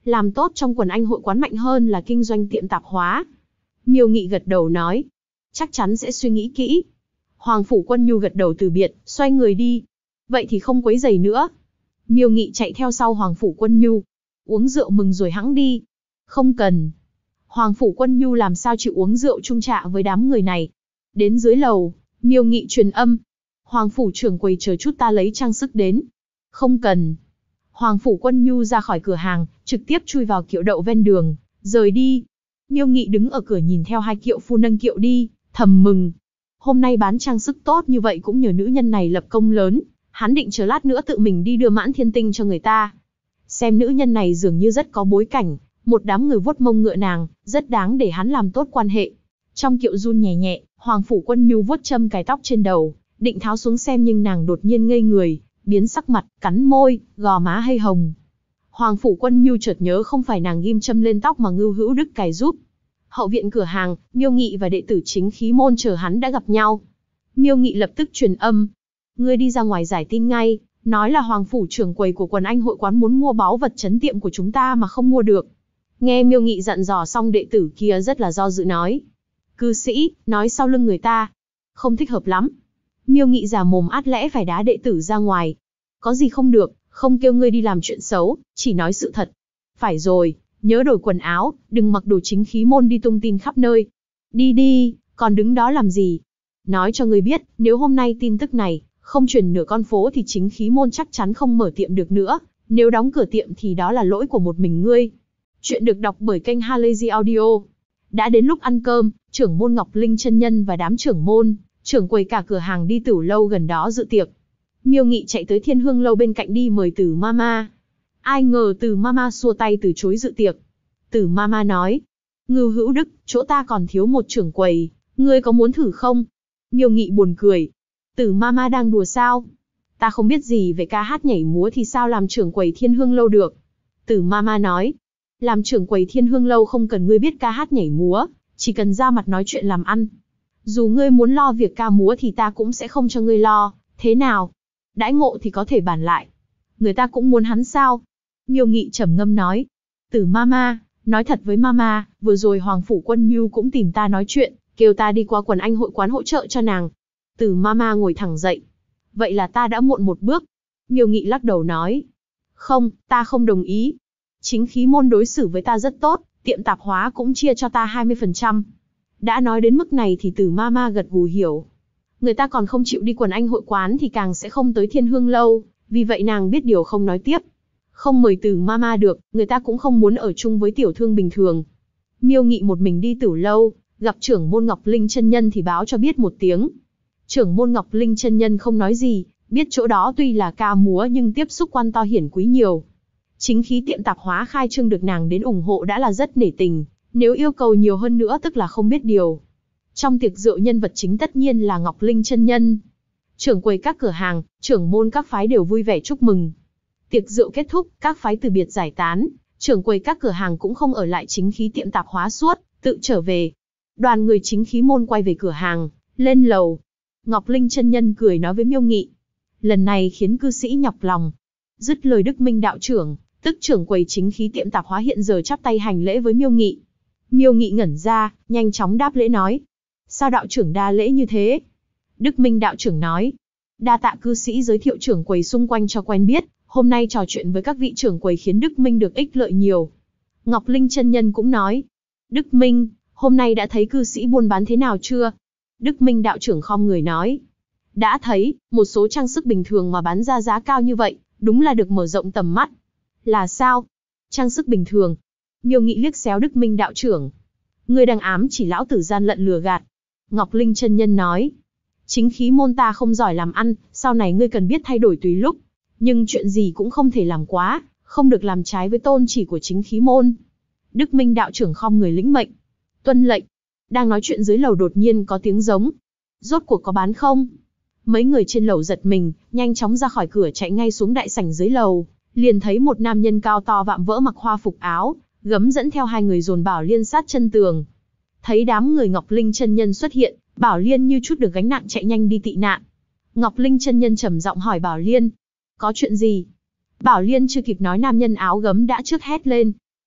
A: Làm tốt trong quần anh hội quán mạnh hơn là kinh doanh tiệm tạp hóa. Miêu Nghị gật đầu nói. Chắc chắn sẽ suy nghĩ kỹ. Hoàng Phủ Quân Nhu gật đầu từ biệt, xoay người đi. Vậy thì không quấy rầy nữa. Miêu Nghị chạy theo sau Hoàng Phủ Quân Nhu. Uống rượu mừng rồi hẵng đi. Không cần. Hoàng Phủ Quân Nhu làm sao chịu uống rượu chung trạ với đám người này. Đến dưới lầu, Miêu Nghị truyền âm. Hoàng Phủ trưởng quầy chờ chút ta lấy trang sức đến. Không cần. Hoàng Phủ Quân Nhu ra khỏi cửa hàng, trực tiếp chui vào kiệu đậu ven đường, rời đi. Miêu Nghị đứng ở cửa nhìn theo hai kiệu phu nâng kiệu đi, thầm mừng. Hôm nay bán trang sức tốt như vậy cũng nhờ nữ nhân này lập công lớn, hắn định chờ lát nữa tự mình đi đưa Mãn Thiên Tinh cho người ta. Xem nữ nhân này dường như rất có bối cảnh, một đám người vuốt mông ngựa nàng, rất đáng để hắn làm tốt quan hệ. Trong kiệu run nhẹ nhẹ, Hoàng Phủ Quân Nhu vuốt châm cài tóc trên đầu, định tháo xuống xem nhưng nàng đột nhiên ngây người, biến sắc mặt, cắn môi, gò má hơi hồng. Hoàng Phủ Quân Nhu chợt nhớ không phải nàng ghim châm lên tóc mà Ngưu Hữu Đức cài giúp. Hậu viện cửa hàng, Miêu Nghị và đệ tử chính khí môn chờ hắn đã gặp nhau. Miêu Nghị lập tức truyền âm. Ngươi đi ra ngoài giải tin ngay, nói là Hoàng Phủ trưởng quầy của quần anh hội quán muốn mua báu vật trấn tiệm của chúng ta mà không mua được. Nghe Miêu Nghị dặn dò xong đệ tử kia rất là do dự nói. Cư sĩ, nói sau lưng người ta. Không thích hợp lắm. Miêu Nghị giả mồm át lẽ phải đá đệ tử ra ngoài. Có gì không được, không kêu ngươi đi làm chuyện xấu, chỉ nói sự thật. Phải rồi, nhớ đổi quần áo, đừng mặc đồ chính khí môn đi tung tin khắp nơi. Đi đi, còn đứng đó làm gì? Nói cho ngươi biết, nếu hôm nay tin tức này không truyền nửa con phố thì chính khí môn chắc chắn không mở tiệm được nữa. Nếu đóng cửa tiệm thì đó là lỗi của một mình ngươi. Chuyện được đọc bởi kênh Halazy Audio. Đã đến lúc ăn cơm, trưởng môn Ngọc Linh chân nhân và đám trưởng môn, trưởng quầy cả cửa hàng đi tửu lâu gần đó dự tiệc. Miêu Nghị chạy tới Thiên Hương lâu bên cạnh đi mời Tử Mama. Ai ngờ Tử Mama xua tay từ chối dự tiệc. Tử Mama nói, Ngưu Hữu Đức, chỗ ta còn thiếu một trưởng quầy, ngươi có muốn thử không? Miêu Nghị buồn cười. Tử Mama đang đùa sao? Ta không biết gì về ca hát nhảy múa thì sao làm trưởng quầy Thiên Hương lâu được? Tử Mama nói, làm trưởng quầy Thiên Hương lâu không cần ngươi biết ca hát nhảy múa, chỉ cần ra mặt nói chuyện làm ăn. Dù ngươi muốn lo việc ca múa thì ta cũng sẽ không cho ngươi lo, thế nào? Đãi ngộ thì có thể bàn lại. Người ta cũng muốn hắn sao? Miêu Nghị trầm ngâm nói. Tử Mama, nói thật với Mama, vừa rồi Hoàng Phủ Quân Nhu cũng tìm ta nói chuyện, kêu ta đi qua quần anh hội quán hỗ trợ cho nàng. Tử Mama ngồi thẳng dậy. Vậy là ta đã muộn một bước. Miêu Nghị lắc đầu nói. Không, ta không đồng ý. Chính khí môn đối xử với ta rất tốt, tiệm tạp hóa cũng chia cho ta 20%. Đã nói đến mức này thì Tử Mama gật gù hiểu. Người ta còn không chịu đi quần anh hội quán thì càng sẽ không tới Thiên Hương lâu, vì vậy nàng biết điều không nói tiếp. Không mời Tử Mama được, người ta cũng không muốn ở chung với tiểu thương bình thường. Miêu Nghị một mình đi tửu lâu, gặp trưởng môn Ngọc Linh chân nhân thì báo cho biết một tiếng. Trưởng môn Ngọc Linh chân nhân không nói gì, biết chỗ đó tuy là ca múa nhưng tiếp xúc quan to hiển quý nhiều. Chính khí tiệm tạp hóa khai trương được nàng đến ủng hộ đã là rất nể tình, nếu yêu cầu nhiều hơn nữa tức là không biết điều. Trong tiệc rượu nhân vật chính tất nhiên là Ngọc Linh chân nhân. Trưởng quầy các cửa hàng, trưởng môn các phái đều vui vẻ chúc mừng. Tiệc rượu kết thúc, các phái từ biệt giải tán, trưởng quầy các cửa hàng cũng không ở lại chính khí tiệm tạp hóa suốt, tự trở về. Đoàn người chính khí môn quay về cửa hàng, lên lầu. Ngọc Linh chân nhân cười nói với Miêu Nghị. Lần này khiến cư sĩ nhọc lòng. Dứt lời Đức Minh đạo trưởng, tức trưởng quầy chính khí tiệm tạp hóa hiện giờ chắp tay hành lễ với Miêu Nghị. Miêu Nghị ngẩn ra, nhanh chóng đáp lễ nói. Sao đạo trưởng đa lễ như thế? Đức Minh đạo trưởng nói. Đa tạ cư sĩ giới thiệu trưởng quầy xung quanh cho quen biết, hôm nay trò chuyện với các vị trưởng quầy khiến Đức Minh được ích lợi nhiều. Ngọc Linh chân nhân cũng nói. Đức Minh, hôm nay đã thấy cư sĩ buôn bán thế nào chưa? Đức Minh đạo trưởng khom người nói. Đã thấy, một số trang sức bình thường mà bán ra giá cao như vậy, đúng là được mở rộng tầm mắt. Là sao? Trang sức bình thường. Miêu Nghị liếc xéo Đức Minh đạo trưởng. Ngươi đang ám chỉ lão tử gian lận lừa gạt. Ngọc Linh chân nhân nói. Chính khí môn ta không giỏi làm ăn, sau này ngươi cần biết thay đổi tùy lúc. Nhưng chuyện gì cũng không thể làm quá, không được làm trái với tôn chỉ của chính khí môn. Đức Minh đạo trưởng khom người lĩnh mệnh. Tuân lệnh. Đang nói chuyện dưới lầu đột nhiên có tiếng giống. Rốt cuộc có bán không? Mấy người trên lầu giật mình, nhanh chóng ra khỏi cửa chạy ngay xuống đại sảnh dưới lầu. Liền thấy một nam nhân cao to vạm vỡ mặc hoa phục áo, gấm dẫn theo hai người dồn Bảo Liên sát chân tường. Thấy đám người Ngọc Linh chân nhân xuất hiện, Bảo Liên như chút được gánh nặng chạy nhanh đi tị nạn. Ngọc Linh chân nhân trầm giọng hỏi Bảo Liên, có chuyện gì? Bảo Liên chưa kịp nói nam nhân áo gấm đã trước hét lên.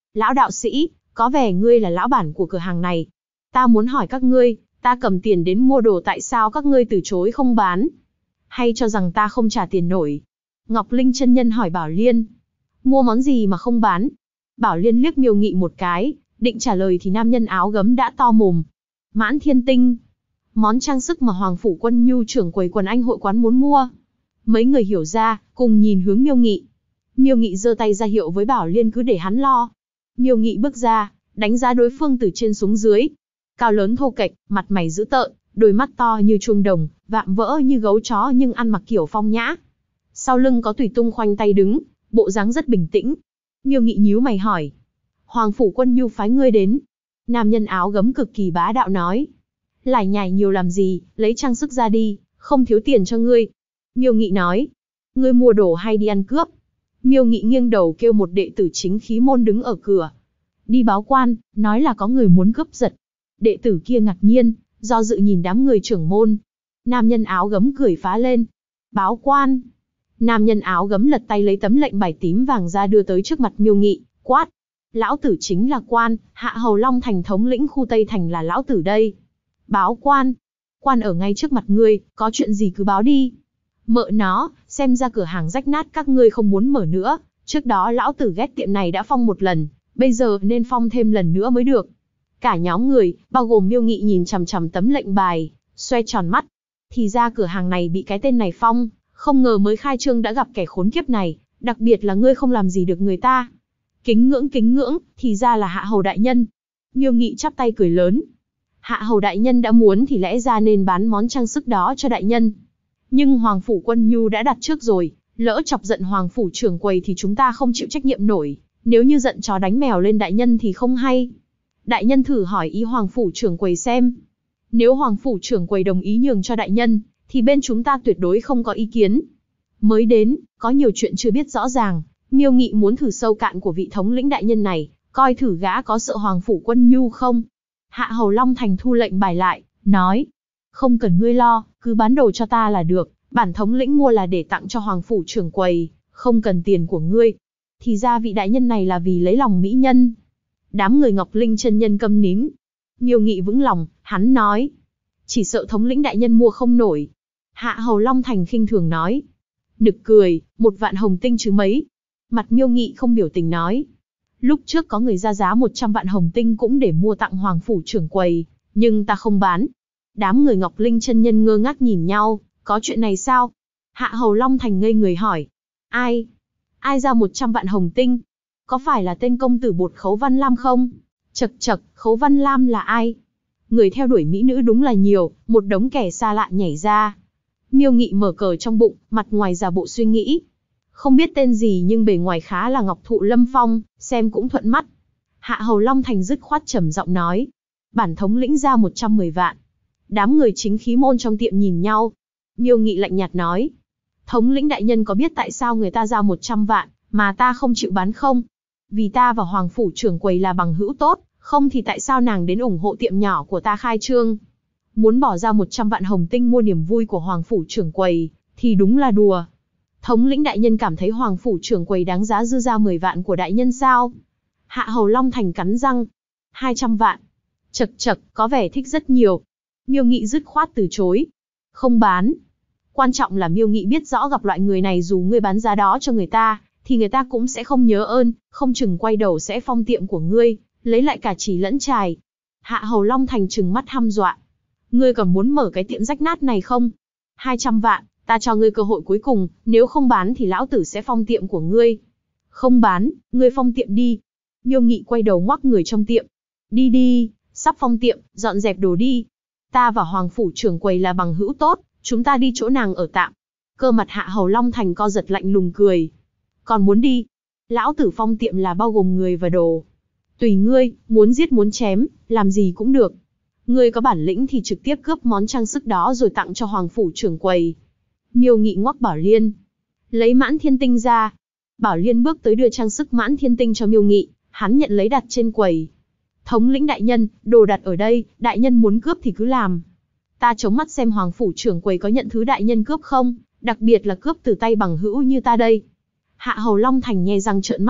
A: Lão đạo sĩ, có vẻ ngươi là lão bản của cửa hàng này. Ta muốn hỏi các ngươi, ta cầm tiền đến mua đồ tại sao các ngươi từ chối không bán? Hay cho rằng ta không trả tiền nổi? Ngọc Linh chân nhân hỏi Bảo Liên. Mua món gì mà không bán? Bảo Liên liếc Miêu Nghị một cái, định trả lời thì nam nhân áo gấm đã to mồm. Mãn Thiên Tinh. Món trang sức mà Hoàng Phủ Quân Nhu trưởng quầy quần anh hội quán muốn mua. Mấy người hiểu ra, cùng nhìn hướng Miêu Nghị. Miêu Nghị giơ tay ra hiệu với Bảo Liên cứ để hắn lo. Miêu Nghị bước ra, đánh giá đối phương từ trên xuống dưới. Cao lớn thô kệch, mặt mày dữ tợn, đôi mắt to như chuông đồng, vạm vỡ như gấu chó nhưng ăn mặc kiểu phong nhã. Sau lưng có tùy tung khoanh tay đứng, bộ dáng rất bình tĩnh. Miêu Nghị nhíu mày hỏi. Hoàng Phủ Quân Nhu phái ngươi đến. Nam nhân áo gấm cực kỳ bá đạo nói. Lải nhải nhiều làm gì, lấy trang sức ra đi, không thiếu tiền cho ngươi. Miêu Nghị nói. Ngươi mua đồ hay đi ăn cướp? Miêu Nghị nghiêng đầu kêu một đệ tử chính khí môn đứng ở cửa. Đi báo quan, nói là có người muốn cướp giật. Đệ tử kia ngạc nhiên, do dự nhìn đám người trưởng môn. Nam nhân áo gấm cười phá lên. Báo quan. Nam nhân áo gấm lật tay lấy tấm lệnh bài tím vàng ra đưa tới trước mặt Miêu Nghị, quát. Lão tử chính là quan, Hạ Hầu Long Thành thống lĩnh khu Tây Thành là lão tử đây. Báo quan. Quan ở ngay trước mặt ngươi, có chuyện gì cứ báo đi. Mợ nó, xem ra cửa hàng rách nát các ngươi không muốn mở nữa. Trước đó lão tử ghét tiệm này đã phong một lần, bây giờ nên phong thêm lần nữa mới được. Cả nhóm người, bao gồm Miêu Nghị nhìn chằm chằm tấm lệnh bài, xoe tròn mắt. Thì ra cửa hàng này bị cái tên này phong, không ngờ mới khai trương đã gặp kẻ khốn kiếp này, đặc biệt là ngươi không làm gì được người ta. Kính ngưỡng, thì ra là Hạ Hầu đại nhân. Miêu Nghị chắp tay cười lớn. Hạ Hầu đại nhân đã muốn thì lẽ ra nên bán món trang sức đó cho đại nhân. Nhưng Hoàng Phủ Quân Nhu đã đặt trước rồi, lỡ chọc giận Hoàng Phủ trưởng quầy thì chúng ta không chịu trách nhiệm nổi, nếu như giận chó đánh mèo lên đại nhân thì không hay. Đại nhân thử hỏi ý Hoàng Phủ trưởng quầy xem. Nếu Hoàng Phủ trưởng quầy đồng ý nhường cho đại nhân, thì bên chúng ta tuyệt đối không có ý kiến. Mới đến, có nhiều chuyện chưa biết rõ ràng, Miêu Nghị muốn thử sâu cạn của vị thống lĩnh đại nhân này, coi thử gã có sợ Hoàng Phủ Quân Nhu không. Hạ Hầu Long Thành thu lệnh bài lại, nói. Không cần ngươi lo, cứ bán đồ cho ta là được, bản thống lĩnh mua là để tặng cho Hoàng Phủ trưởng quầy, không cần tiền của ngươi. Thì ra vị đại nhân này là vì lấy lòng mỹ nhân. Đám người Ngọc Linh chân nhân câm nín. Miêu Nghị vững lòng, hắn nói. Chỉ sợ thống lĩnh đại nhân mua không nổi. Hạ Hầu Long Thành khinh thường nói. Nực cười, 1 vạn hồng tinh chứ mấy. Mặt Miêu Nghị không biểu tình nói. Lúc trước có người ra giá 100 vạn hồng tinh cũng để mua tặng Hoàng Phủ trưởng quầy, nhưng ta không bán. Đám người Ngọc Linh chân nhân ngơ ngác nhìn nhau, có chuyện này sao? Hạ Hầu Long Thành ngây người hỏi. Ai? Ai ra 100 vạn hồng tinh? Có phải là tên công tử bột Khấu Văn Lam không? Chậc chậc, Khấu Văn Lam là ai? Người theo đuổi mỹ nữ đúng là nhiều, một đống kẻ xa lạ nhảy ra. Miêu Nghị mở cờ trong bụng, mặt ngoài giả bộ suy nghĩ. Không biết tên gì nhưng bề ngoài khá là ngọc thụ lâm phong, xem cũng thuận mắt. Hạ Hầu Long Thành dứt khoát trầm giọng nói. Bản thống lĩnh ra 110 vạn. Đám người chính khí môn trong tiệm nhìn nhau. Miêu Nghị lạnh nhạt nói. Thống lĩnh đại nhân có biết tại sao người ta ra 100 vạn, mà ta không chịu bán không? Vì ta và Hoàng Phủ trưởng quầy là bằng hữu tốt, không thì tại sao nàng đến ủng hộ tiệm nhỏ của ta khai trương? Muốn bỏ ra 100 vạn hồng tinh mua niềm vui của Hoàng Phủ trưởng quầy, thì đúng là đùa. Thống lĩnh đại nhân cảm thấy Hoàng Phủ trưởng quầy đáng giá dư ra 10 vạn của đại nhân sao? Hạ Hầu Long Thành cắn răng. 200 vạn. Chậc chậc, có vẻ thích rất nhiều. Miêu Nghị dứt khoát từ chối. Không bán. Quan trọng là Miêu Nghị biết rõ gặp loại người này dù ngươi bán giá đó cho người ta, thì người ta cũng sẽ không nhớ ơn, không chừng quay đầu sẽ phong tiệm của ngươi, lấy lại cả chỉ lẫn chài. Hạ Hầu Long Thành trừng mắt hăm dọa. Ngươi còn muốn mở cái tiệm rách nát này không? 200 vạn, ta cho ngươi cơ hội cuối cùng, nếu không bán thì lão tử sẽ phong tiệm của ngươi. Không bán, ngươi phong tiệm đi. Miêu Nghị quay đầu ngoắc người trong tiệm. Đi đi, sắp phong tiệm, dọn dẹp đồ đi. Ta và Hoàng Phủ trưởng quầy là bằng hữu tốt, chúng ta đi chỗ nàng ở tạm. Cơ mặt Hạ Hầu Long Thành co giật lạnh lùng cười. Còn muốn đi? Lão tử phong tiệm là bao gồm người và đồ. Tùy ngươi, muốn giết muốn chém, làm gì cũng được. Ngươi có bản lĩnh thì trực tiếp cướp món trang sức đó rồi tặng cho Hoàng Phủ trưởng quầy. Miêu Nghị ngoắc Bảo Liên. Lấy Mãn Thiên Tinh ra. Bảo Liên bước tới đưa trang sức Mãn Thiên Tinh cho Miêu Nghị, hắn nhận lấy đặt trên quầy. Thống lĩnh đại nhân, đồ đặt ở đây, đại nhân muốn cướp thì cứ làm. Ta chống mắt xem Hoàng Phủ trưởng quầy có nhận thứ đại nhân cướp không, đặc biệt là cướp từ tay bằng hữu như ta đây. Hạ Hầu Long Thành nhe răng trợn mắt,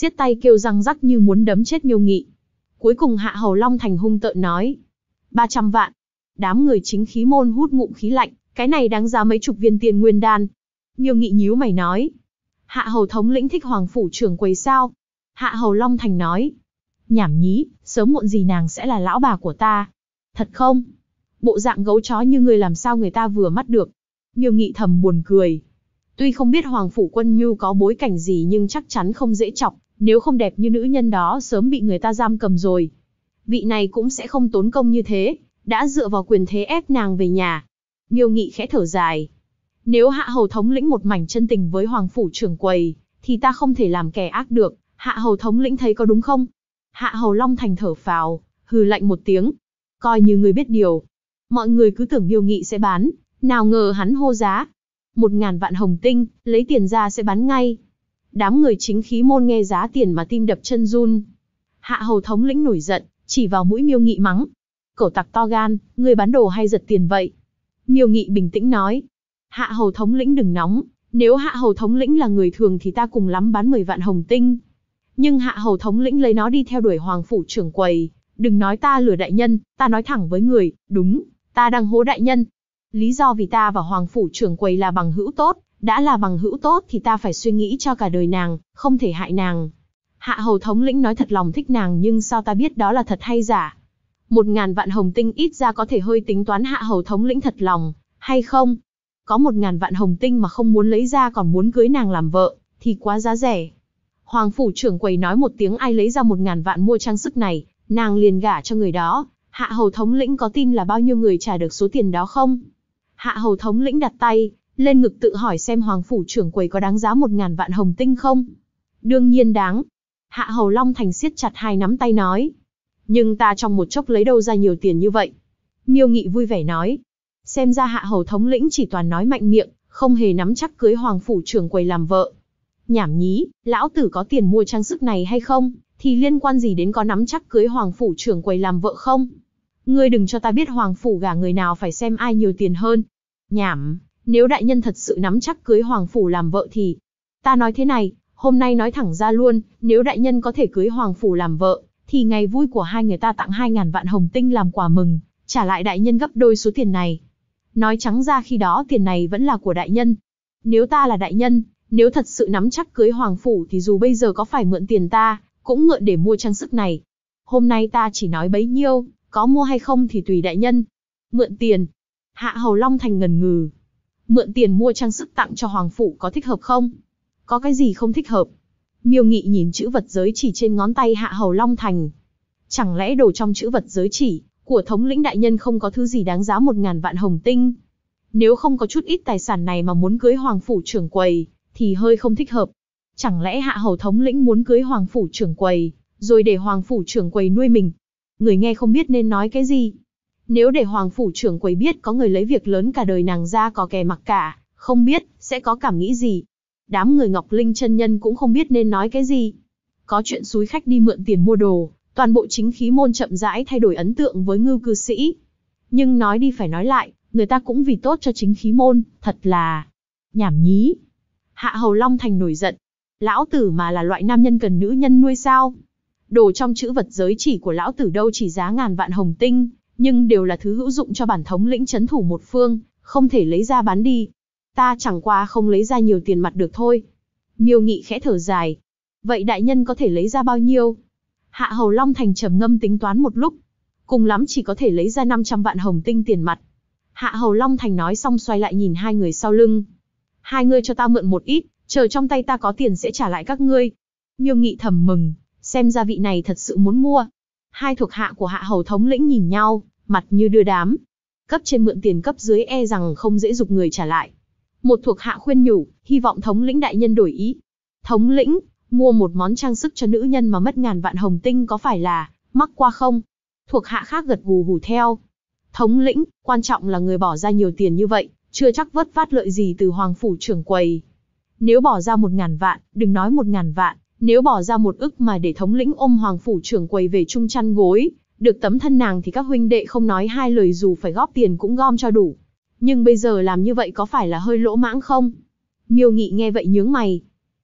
A: siết tay kêu răng rắc như muốn đấm chết Miêu Nghị. Cuối cùng Hạ Hầu Long Thành hung tợn nói. 300 vạn. Đám người chính khí môn hút ngụm khí lạnh, cái này đáng giá mấy chục viên tiền nguyên đan. Miêu Nghị nhíu mày nói. Hạ Hầu thống lĩnh thích Hoàng phủ trưởng quầy sao? Hạ Hầu Long Thành nói. Nhảm nhí, sớm muộn gì nàng sẽ là lão bà của ta. Thật không? Bộ dạng gấu chó như người làm sao người ta vừa mắt được. Miêu Nghị thầm buồn cười. Tuy không biết Hoàng phủ Quân Nhu có bối cảnh gì nhưng chắc chắn không dễ chọc, nếu không đẹp như nữ nhân đó sớm bị người ta giam cầm rồi. Vị này cũng sẽ không tốn công như thế, đã dựa vào quyền thế ép nàng về nhà. Miêu Nghị khẽ thở dài. Nếu Hạ Hầu thống lĩnh một mảnh chân tình với Hoàng phủ trưởng quầy, thì ta không thể làm kẻ ác được, Hạ Hầu thống lĩnh thấy có đúng không? Hạ Hầu Long Thành thở phào, hừ lạnh một tiếng. Coi như người biết điều. Mọi người cứ tưởng Miêu Nghị sẽ bán, nào ngờ hắn hô giá. 1000 vạn hồng tinh, lấy tiền ra sẽ bán ngay. Đám người chính khí môn nghe giá tiền mà tim đập chân run. Hạ Hầu thống lĩnh nổi giận, chỉ vào mũi Miêu Nghị mắng. Cẩu tặc to gan, ngươi bán đồ hay giật tiền vậy? Miêu Nghị bình tĩnh nói. Hạ Hầu thống lĩnh đừng nóng, nếu Hạ Hầu thống lĩnh là người thường thì ta cùng lắm bán 10 vạn hồng tinh. Nhưng Hạ Hầu thống lĩnh lấy nó đi theo đuổi Hoàng phủ trưởng quầy, đừng nói ta lừa đại nhân, ta nói thẳng với người, đúng, ta đang hố đại nhân. Lý do vì ta và Hoàng phủ trưởng quầy là bằng hữu tốt, đã là bằng hữu tốt thì ta phải suy nghĩ cho cả đời nàng, không thể hại nàng. Hạ Hầu thống lĩnh nói thật lòng thích nàng nhưng sao ta biết đó là thật hay giả? 1000 vạn hồng tinh ít ra có thể hơi tính toán Hạ Hầu thống lĩnh thật lòng, hay không? Có 1000 vạn hồng tinh mà không muốn lấy ra còn muốn cưới nàng làm vợ, thì quá giá rẻ. Hoàng phủ trưởng quầy nói một tiếng ai lấy ra 1000 vạn mua trang sức này, nàng liền gả cho người đó. Hạ Hầu thống lĩnh có tin là bao nhiêu người trả được số tiền đó không? Hạ Hầu thống lĩnh đặt tay lên ngực tự hỏi xem Hoàng phủ trưởng quầy có đáng giá 1000 vạn hồng tinh không? Đương nhiên đáng. Hạ Hầu Long Thành siết chặt hai nắm tay nói. Nhưng ta trong một chốc lấy đâu ra nhiều tiền như vậy? Miêu Nghị vui vẻ nói. Xem ra Hạ Hầu thống lĩnh chỉ toàn nói mạnh miệng, không hề nắm chắc cưới Hoàng phủ trưởng quầy làm vợ. Nhảm nhí, lão tử có tiền mua trang sức này hay không, thì liên quan gì đến có nắm chắc cưới Hoàng phủ trưởng quầy làm vợ không? Ngươi đừng cho ta biết Hoàng phủ gả người nào phải xem ai nhiều tiền hơn. Nhảm, nếu đại nhân thật sự nắm chắc cưới Hoàng phủ làm vợ thì... Ta nói thế này, hôm nay nói thẳng ra luôn, nếu đại nhân có thể cưới Hoàng phủ làm vợ, thì ngày vui của hai người ta tặng 2000 vạn hồng tinh làm quà mừng, trả lại đại nhân gấp đôi số tiền này. Nói trắng ra khi đó tiền này vẫn là của đại nhân. Nếu ta là đại nhân, nếu thật sự nắm chắc cưới Hoàng phủ thì dù bây giờ có phải mượn tiền ta, cũng mượn để mua trang sức này. Hôm nay ta chỉ nói bấy nhiêu, có mua hay không thì tùy đại nhân. Mượn tiền. Hạ Hầu Long Thành ngần ngừ. Mượn tiền mua trang sức tặng cho Hoàng phủ có thích hợp không? Có cái gì không thích hợp? Miêu Nghị nhìn chữ vật giới chỉ trên ngón tay Hạ Hầu Long Thành. Chẳng lẽ đồ trong chữ vật giới chỉ của thống lĩnh đại nhân không có thứ gì đáng giá 1000 vạn hồng tinh? Nếu không có chút ít tài sản này mà muốn cưới Hoàng phủ trưởng quầy, thì hơi không thích hợp. Chẳng lẽ Hạ Hầu thống lĩnh muốn cưới Hoàng phủ trưởng quầy, rồi để Hoàng phủ trưởng quầy nuôi mình? Người nghe không biết nên nói cái gì. Nếu để Hoàng phủ trưởng quầy biết có người lấy việc lớn cả đời nàng ra có kè mặc cả, không biết sẽ có cảm nghĩ gì. Đám người Ngọc Linh chân nhân cũng không biết nên nói cái gì. Có chuyện xúi khách đi mượn tiền mua đồ, toàn bộ chính khí môn chậm rãi thay đổi ấn tượng với Ngưu cư sĩ. Nhưng nói đi phải nói lại, người ta cũng vì tốt cho chính khí môn, thật là nhảm nhí. Hạ Hầu Long Thành nổi giận. Lão tử mà là loại nam nhân cần nữ nhân nuôi sao? Đồ trong chữ vật giới chỉ của lão tử đâu chỉ giá ngàn vạn hồng tinh, nhưng đều là thứ hữu dụng cho bản thống lĩnh trấn thủ một phương, không thể lấy ra bán đi. Ta chẳng qua không lấy ra nhiều tiền mặt được thôi. Miêu Nghị khẽ thở dài. Vậy đại nhân có thể lấy ra bao nhiêu? Hạ Hầu Long Thành trầm ngâm tính toán một lúc. Cùng lắm chỉ có thể lấy ra 500 vạn hồng tinh tiền mặt. Hạ Hầu Long Thành nói xong xoay lại nhìn hai người sau lưng. Hai người cho ta mượn một ít, chờ trong tay ta có tiền sẽ trả lại các ngươi. Miêu Nghị thầm mừng, xem ra vị này thật sự muốn mua. Hai thuộc hạ của Hạ Hầu thống lĩnh nhìn nhau, mặt như đưa đám. Cấp trên mượn tiền cấp dưới e rằng không dễ giục người trả lại. Một thuộc hạ khuyên nhủ, hy vọng thống lĩnh đại nhân đổi ý. Thống lĩnh, mua một món trang sức cho nữ nhân mà mất ngàn vạn hồng tinh có phải là mắc qua không? Thuộc hạ khác gật gù hù theo. Thống lĩnh, quan trọng là người bỏ ra nhiều tiền như vậy, chưa chắc vớt vát lợi gì từ Hoàng phủ trưởng quầy. Nếu bỏ ra 1000 vạn, đừng nói 1000 vạn, nếu bỏ ra 1 ức mà để thống lĩnh ôm Hoàng phủ trưởng quầy về chung chăn gối, được tấm thân nàng thì các huynh đệ không nói hai lời dù phải góp tiền cũng gom cho đủ. Nhưng bây giờ làm như vậy có phải là hơi lỗ mãng không? Miêu Nghị nghe vậy nhướng mày.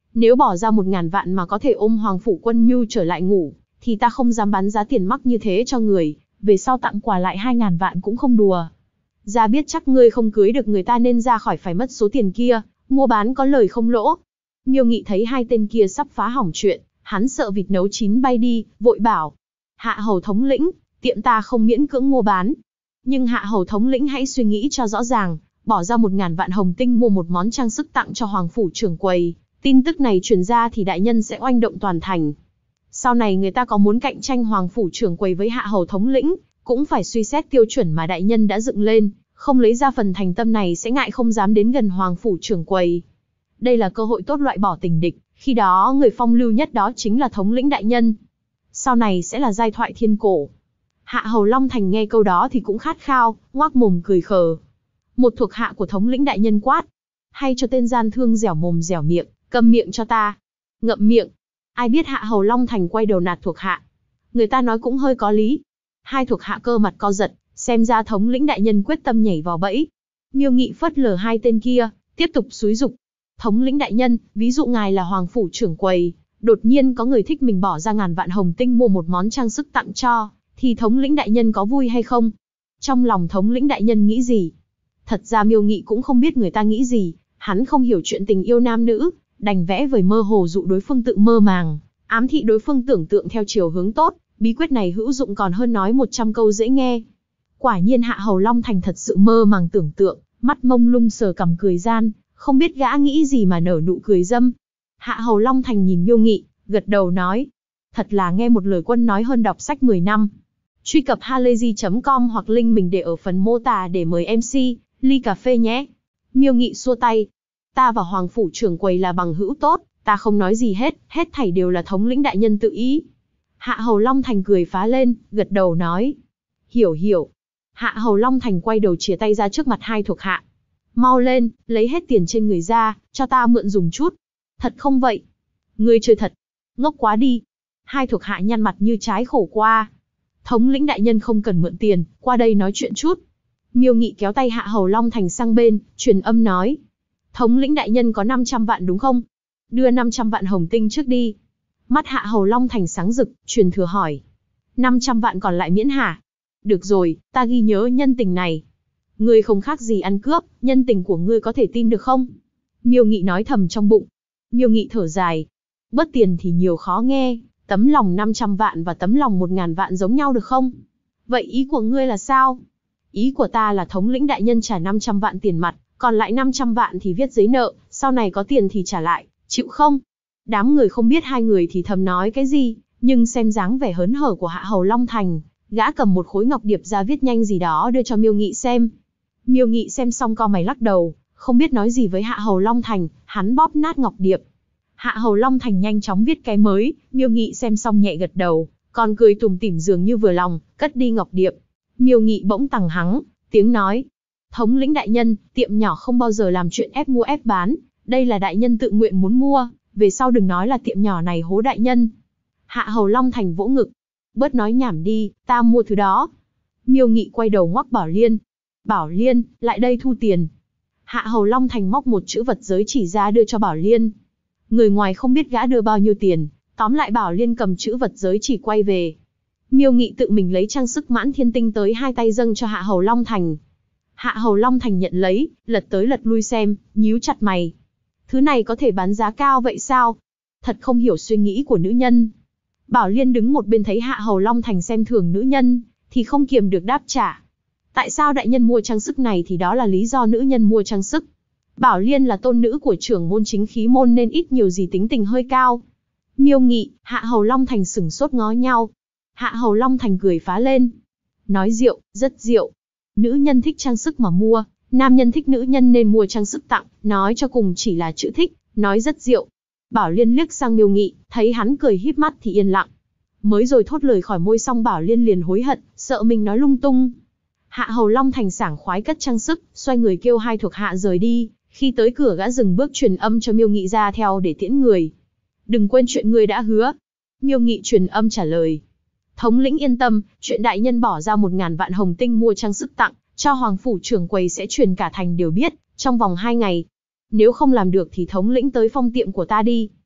A: Nếu bỏ ra 1.000 vạn mà có thể ôm Hoàng Phủ Quân Nhu trở lại ngủ, thì ta không dám bán giá tiền mắc như thế cho người, về sau tặng quà lại 2.000 vạn cũng không đùa. Ra biết chắc ngươi không cưới được người ta nên ra khỏi phải mất số tiền kia, mua bán có lời không lỗ. Miêu Nghị thấy hai tên kia sắp phá hỏng chuyện, hắn sợ vịt nấu chín bay đi, vội bảo. Hạ hầu thống lĩnh, tiệm ta không miễn cưỡng mua bán. Nhưng hạ hầu thống lĩnh hãy suy nghĩ cho rõ ràng, bỏ ra 1.000 vạn hồng tinh mua một món trang sức tặng cho Hoàng Phủ trưởng quầy. Tin tức này truyền ra thì đại nhân sẽ oanh động toàn thành. Sau này người ta có muốn cạnh tranh Hoàng Phủ trưởng quầy với hạ hầu thống lĩnh, cũng phải suy xét tiêu chuẩn mà đại nhân đã dựng lên, không lấy ra phần thành tâm này sẽ ngại không dám đến gần Hoàng Phủ trưởng quầy. Đây là cơ hội tốt loại bỏ tình địch, khi đó người phong lưu nhất đó chính là thống lĩnh đại nhân. Sau này sẽ là giai thoại thiên cổ. Hạ hầu Long Thành nghe câu đó thì cũng khát khao, ngoác mồm cười khờ. Một thuộc hạ của thống lĩnh đại nhân quát. Hay cho tên gian thương dẻo mồm dẻo miệng, câm miệng cho ta. Ngậm miệng. Ai biết hạ hầu Long Thành quay đầu nạt thuộc hạ. Người ta nói cũng hơi có lý. Hai thuộc hạ cơ mặt co giật, xem ra thống lĩnh đại nhân quyết tâm nhảy vào bẫy. Miêu Nghị phớt lờ hai tên kia, tiếp tục xúi giục. Thống lĩnh đại nhân, ví dụ ngài là Hoàng Phủ trưởng quầy, đột nhiên có người thích mình bỏ ra ngàn vạn hồng tinh mua một món trang sức tặng cho, thì thống lĩnh đại nhân có vui hay không? Trong lòng thống lĩnh đại nhân nghĩ gì? Thật ra Miêu Nghị cũng không biết người ta nghĩ gì, hắn không hiểu chuyện tình yêu nam nữ, đành vẽ vời mơ hồ dụ đối phương tự mơ màng, ám thị đối phương tưởng tượng theo chiều hướng tốt, bí quyết này hữu dụng còn hơn nói 100 câu dễ nghe. Quả nhiên hạ hầu Long Thành thật sự mơ màng tưởng tượng, mắt mông lung sờ cằm cười gian, không biết gã nghĩ gì mà nở nụ cười dâm. Hạ hầu Long Thành nhìn Miêu Nghị, gật đầu nói, thật là nghe một lời quân nói hơn đọc sách 10 năm. Truy cập halayzi.com hoặc link mình để ở phần mô tả để mời MC, ly cà phê nhé. Miêu Nghị xua tay. Ta và Hoàng Phủ trưởng quầy là bằng hữu tốt, ta không nói gì hết thảy đều là thống lĩnh đại nhân tự ý. Hạ hầu Long Thành cười phá lên, gật đầu nói. Hiểu. Hạ hầu Long Thành quay đầu chìa tay ra trước mặt hai thuộc hạ. Mau lên, lấy hết tiền trên người ra, cho ta mượn dùng chút. Thật không vậy? Ngươi chơi thật. Ngốc quá đi. Hai thuộc hạ nhăn mặt như trái khổ qua. Thống lĩnh đại nhân không cần mượn tiền, qua đây nói chuyện chút. Miêu Nghị kéo tay hạ hầu Long Thành sang bên, truyền âm nói. Thống lĩnh đại nhân có 500 vạn đúng không? Đưa 500 vạn hồng tinh trước đi. Mắt hạ hầu Long Thành sáng rực, truyền thừa hỏi. 500 vạn còn lại miễn hả? Được rồi, ta ghi nhớ nhân tình này. Ngươi không khác gì ăn cướp, nhân tình của ngươi có thể tin được không? Miêu Nghị nói thầm trong bụng. Miêu Nghị thở dài. Bớt tiền thì nhiều khó nghe, tấm lòng 500 vạn và tấm lòng 1.000 vạn giống nhau được không? Vậy ý của ngươi là sao? Ý của ta là thống lĩnh đại nhân trả 500 vạn tiền mặt, còn lại 500 vạn thì viết giấy nợ, sau này có tiền thì trả lại, chịu không? Đám người không biết hai người thì thầm nói cái gì, nhưng xem dáng vẻ hớn hở của hạ hầu Long Thành, gã cầm một khối ngọc điệp ra viết nhanh gì đó đưa cho Miêu Nghị xem. Miêu Nghị xem xong cau mày lắc đầu, không biết nói gì với hạ hầu Long Thành, hắn bóp nát ngọc điệp. Hạ hầu Long Thành nhanh chóng viết cái mới, Miêu Nghị xem xong nhẹ gật đầu, còn cười tủm tỉm dường như vừa lòng, cất đi ngọc điệp. Miêu Nghị bỗng tằng hắng, tiếng nói. Thống lĩnh đại nhân, tiệm nhỏ không bao giờ làm chuyện ép mua ép bán, đây là đại nhân tự nguyện muốn mua, về sau đừng nói là tiệm nhỏ này hố đại nhân. Hạ hầu Long Thành vỗ ngực. Bớt nói nhảm đi, ta mua thứ đó. Miêu Nghị quay đầu ngoắc Bảo Liên. Bảo Liên, lại đây thu tiền. Hạ hầu Long Thành móc một chữ vật giới chỉ ra đưa cho Bảo Liên. Người ngoài không biết gã đưa bao nhiêu tiền, tóm lại Bảo Liên cầm chữ vật giới chỉ quay về. Miêu Nghị tự mình lấy trang sức Mãn Thiên Tinh tới hai tay dâng cho Hạ hầu Long Thành. Hạ hầu Long Thành nhận lấy, lật tới lật lui xem, nhíu chặt mày. Thứ này có thể bán giá cao vậy sao? Thật không hiểu suy nghĩ của nữ nhân. Bảo Liên đứng một bên thấy Hạ hầu Long Thành xem thường nữ nhân, thì không kiềm được đáp trả. Tại sao đại nhân mua trang sức này thì đó là lý do nữ nhân mua trang sức. Bảo Liên là tôn nữ của trưởng môn chính khí môn nên ít nhiều gì tính tình hơi cao. Miêu Nghị, Hạ hầu Long Thành sửng sốt ngó nhau. Hạ hầu Long Thành cười phá lên. Nói rượu, rất rượu. Nữ nhân thích trang sức mà mua, nam nhân thích nữ nhân nên mua trang sức tặng, nói cho cùng chỉ là chữ thích, nói rất rượu. Bảo Liên liếc sang Miêu Nghị, thấy hắn cười híp mắt thì yên lặng. Mới rồi thốt lời khỏi môi xong Bảo Liên liền hối hận, sợ mình nói lung tung. Hạ hầu Long Thành sảng khoái cất trang sức, xoay người kêu hai thuộc hạ rời đi, khi tới cửa gã dừng bước truyền âm cho Miêu Nghị ra theo để tiễn người. Đừng quên chuyện ngươi đã hứa. Miêu Nghị truyền âm trả lời. Thống lĩnh yên tâm, chuyện đại nhân bỏ ra 1.000 vạn hồng tinh mua trang sức tặng, cho Hoàng Phủ trưởng quầy sẽ truyền cả thành đều biết, trong vòng 2 ngày. Nếu không làm được thì thống lĩnh tới phong tiệm của ta đi.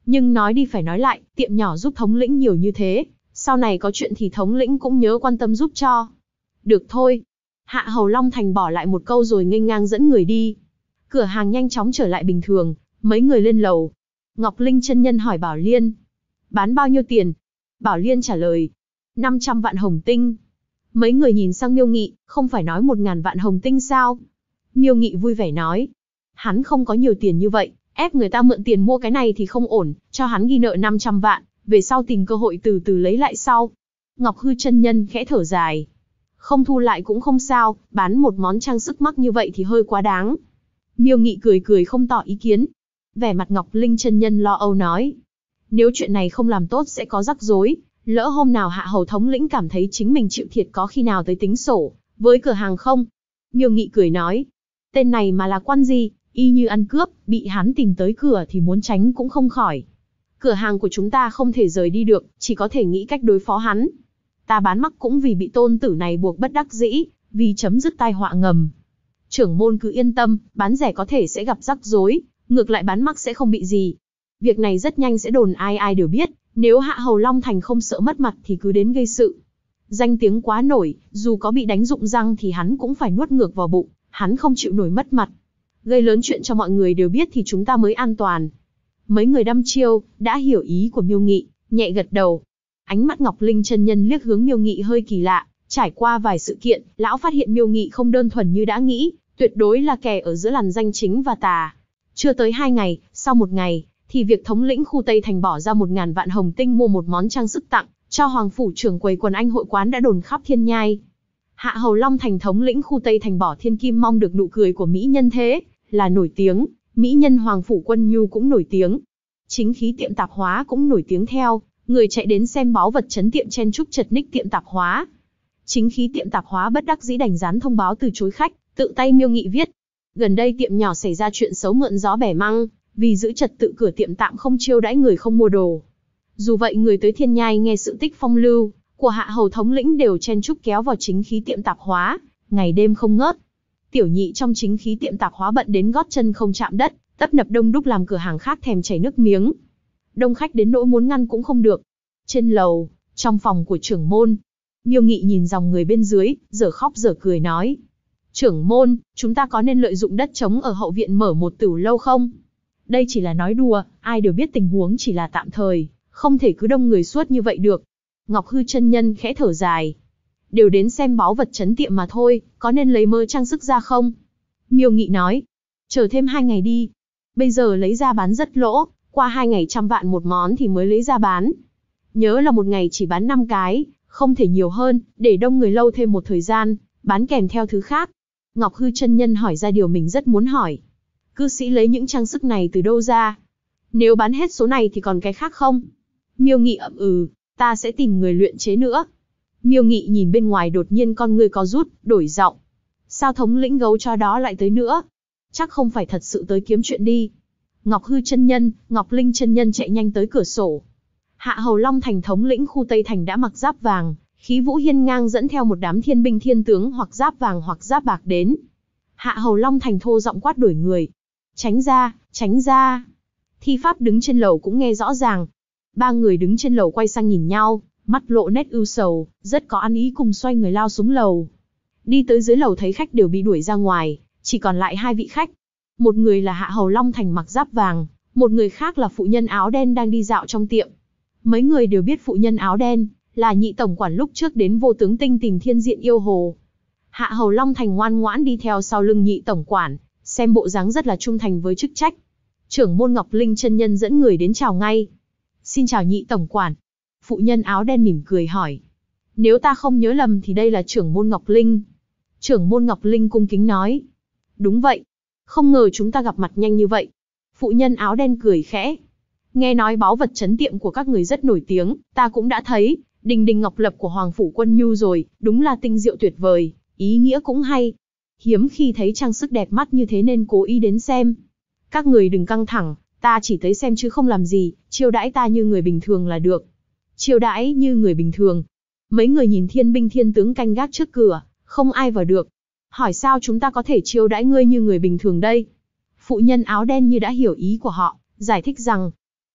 A: Nhưng nói đi phải nói lại, tiệm nhỏ giúp thống lĩnh nhiều như thế, sau này có chuyện thì thống lĩnh cũng nhớ quan tâm giúp cho. Được thôi. Hạ Hầu Long Thành bỏ lại một câu rồi nghênh ngang dẫn người đi. Cửa hàng nhanh chóng trở lại bình thường, mấy người lên lầu. Ngọc Linh chân nhân hỏi Bảo Liên. Bán bao nhiêu tiền? Bảo Liên trả lời. 500 vạn hồng tinh. Mấy người nhìn sang Miêu Nghị, không phải nói 1000 vạn hồng tinh sao? Miêu Nghị vui vẻ nói. Hắn không có nhiều tiền như vậy, ép người ta mượn tiền mua cái này thì không ổn, cho hắn ghi nợ 500 vạn, về sau tìm cơ hội từ từ lấy lại sau. Ngọc Hư chân nhân khẽ thở dài. Không thu lại cũng không sao, bán một món trang sức mắc như vậy thì hơi quá đáng. Miêu Nghị cười cười không tỏ ý kiến. Vẻ mặt Ngọc Linh chân nhân lo âu nói. Nếu chuyện này không làm tốt sẽ có rắc rối, lỡ hôm nào Hạ Hầu thống lĩnh cảm thấy chính mình chịu thiệt có khi nào tới tính sổ với cửa hàng không? Miêu Nghị cười nói. Tên này mà là quan gì, y như ăn cướp, bị hắn tìm tới cửa thì muốn tránh cũng không khỏi. Cửa hàng của chúng ta không thể rời đi được, chỉ có thể nghĩ cách đối phó hắn. Ta bán mắc cũng vì bị tôn tử này buộc bất đắc dĩ, vì chấm dứt tai họa ngầm. Trưởng môn cứ yên tâm, bán rẻ có thể sẽ gặp rắc rối, ngược lại bán mắc sẽ không bị gì. Việc này rất nhanh sẽ đồn ai ai đều biết, nếu Hạ Hầu Long Thành không sợ mất mặt thì cứ đến gây sự. Danh tiếng quá nổi, dù có bị đánh rụng răng thì hắn cũng phải nuốt ngược vào bụng, hắn không chịu nổi mất mặt. Gây lớn chuyện cho mọi người đều biết thì chúng ta mới an toàn. Mấy người đăm chiêu, đã hiểu ý của Miêu Nghị, nhẹ gật đầu. Ánh mắt Ngọc Linh chân nhân liếc hướng Miêu Nghị hơi kỳ lạ, trải qua vài sự kiện, lão phát hiện Miêu Nghị không đơn thuần như đã nghĩ, tuyệt đối là kẻ ở giữa làn danh chính và tà. Chưa tới 2 ngày, sau 1 ngày, thì việc thống lĩnh khu Tây Thành bỏ ra 1000 vạn hồng tinh mua một món trang sức tặng cho Hoàng phủ trưởng quầy quần anh hội quán đã đồn khắp Thiên Nhai. Hạ Hầu Long Thành thống lĩnh khu Tây Thành bỏ thiên kim mong được nụ cười của mỹ nhân thế là nổi tiếng, mỹ nhân Hoàng phủ Quân Nhu cũng nổi tiếng. Chính khí tiệm tạp hóa cũng nổi tiếng theo, người chạy đến xem báu vật chấn tiệm chen chúc chật ních tiệm tạp hóa. Chính khí tiệm tạp hóa bất đắc dĩ đành dán thông báo từ chối khách, tự tay Miêu Nghị viết. Gần đây tiệm nhỏ xảy ra chuyện xấu mượn gió bẻ măng, vì giữ trật tự cửa tiệm tạm không chiêu đãi người không mua đồ. Dù vậy người tới Thiên Nhai nghe sự tích phong lưu của Hạ Hầu thống lĩnh đều chen chúc kéo vào chính khí tiệm tạp hóa, ngày đêm không ngớt. Tiểu nhị trong chính khí tiệm tạp hóa bận đến gót chân không chạm đất, tấp nập đông đúc làm cửa hàng khác thèm chảy nước miếng. Đông khách đến nỗi muốn ngăn cũng không được. Trên lầu, trong phòng của trưởng môn, Miêu Nghị nhìn dòng người bên dưới, dở khóc dở cười nói. Trưởng môn, chúng ta có nên lợi dụng đất trống ở hậu viện mở một tửu lâu không? Đây chỉ là nói đùa, ai đều biết tình huống chỉ là tạm thời, không thể cứ đông người suốt như vậy được. Ngọc Hư chân nhân khẽ thở dài. Đều đến xem báu vật chấn tiệm mà thôi, có nên lấy mớ trang sức ra không? Miêu Nghị nói. Chờ thêm 2 ngày đi. Bây giờ lấy ra bán rất lỗ, qua 2 ngày 100 vạn một món thì mới lấy ra bán. Nhớ là một ngày chỉ bán 5 cái, không thể nhiều hơn, để đông người lâu thêm một thời gian, bán kèm theo thứ khác. Ngọc Hư chân nhân hỏi ra điều mình rất muốn hỏi. Cư sĩ lấy những trang sức này từ đâu ra? Nếu bán hết số này thì còn cái khác không? Miêu Nghị ậm ừ, ta sẽ tìm người luyện chế nữa. Miêu Nghị nhìn bên ngoài đột nhiên con ngươi có rút, đổi giọng. Sao thống lĩnh gấu cho đó lại tới nữa? Chắc không phải thật sự tới kiếm chuyện đi. Ngọc Hư chân nhân, Ngọc Linh chân nhân chạy nhanh tới cửa sổ. Hạ Hầu Long Thành thống lĩnh khu Tây Thành đã mặc giáp vàng, khí vũ hiên ngang dẫn theo một đám thiên binh thiên tướng hoặc giáp vàng hoặc giáp bạc đến. Hạ Hầu Long Thành thô giọng quát đuổi người. Tránh ra, tránh ra. Thi pháp đứng trên lầu cũng nghe rõ ràng. 3 người đứng trên lầu quay sang nhìn nhau, mắt lộ nét ưu sầu, rất có ăn ý cùng xoay người lao xuống lầu. Đi tới dưới lầu thấy khách đều bị đuổi ra ngoài, chỉ còn lại 2 vị khách. Một người là Hạ Hầu Long Thành mặc giáp vàng, một người khác là phụ nhân áo đen đang đi dạo trong tiệm. Mấy người đều biết phụ nhân áo đen là nhị tổng quản lúc trước đến Vô Tướng Tinh tìm Thiên Diện Yêu Hồ. Hạ Hầu Long Thành ngoan ngoãn đi theo sau lưng nhị tổng quản, xem bộ dáng rất là trung thành với chức trách. Trưởng môn Ngọc Linh chân nhân dẫn người đến chào ngay. Xin chào nhị tổng quản. Phụ nhân áo đen mỉm cười hỏi. Nếu ta không nhớ lầm thì đây là trưởng môn Ngọc Linh. Trưởng môn Ngọc Linh cung kính nói. Đúng vậy. Không ngờ chúng ta gặp mặt nhanh như vậy. Phụ nhân áo đen cười khẽ. Nghe nói báu vật trấn tiệm của các người rất nổi tiếng, ta cũng đã thấy, đình đình ngọc lập của Hoàng phủ Quân Nhu rồi, đúng là tinh diệu tuyệt vời, ý nghĩa cũng hay. Hiếm khi thấy trang sức đẹp mắt như thế nên cố ý đến xem. Các người đừng căng thẳng, ta chỉ tới xem chứ không làm gì, chiêu đãi ta như người bình thường là được. Chiêu đãi như người bình thường. Mấy người nhìn thiên binh thiên tướng canh gác trước cửa, không ai vào được. Hỏi sao chúng ta có thể chiêu đãi ngươi như người bình thường đây? Phụ nhân áo đen như đã hiểu ý của họ, giải thích rằng,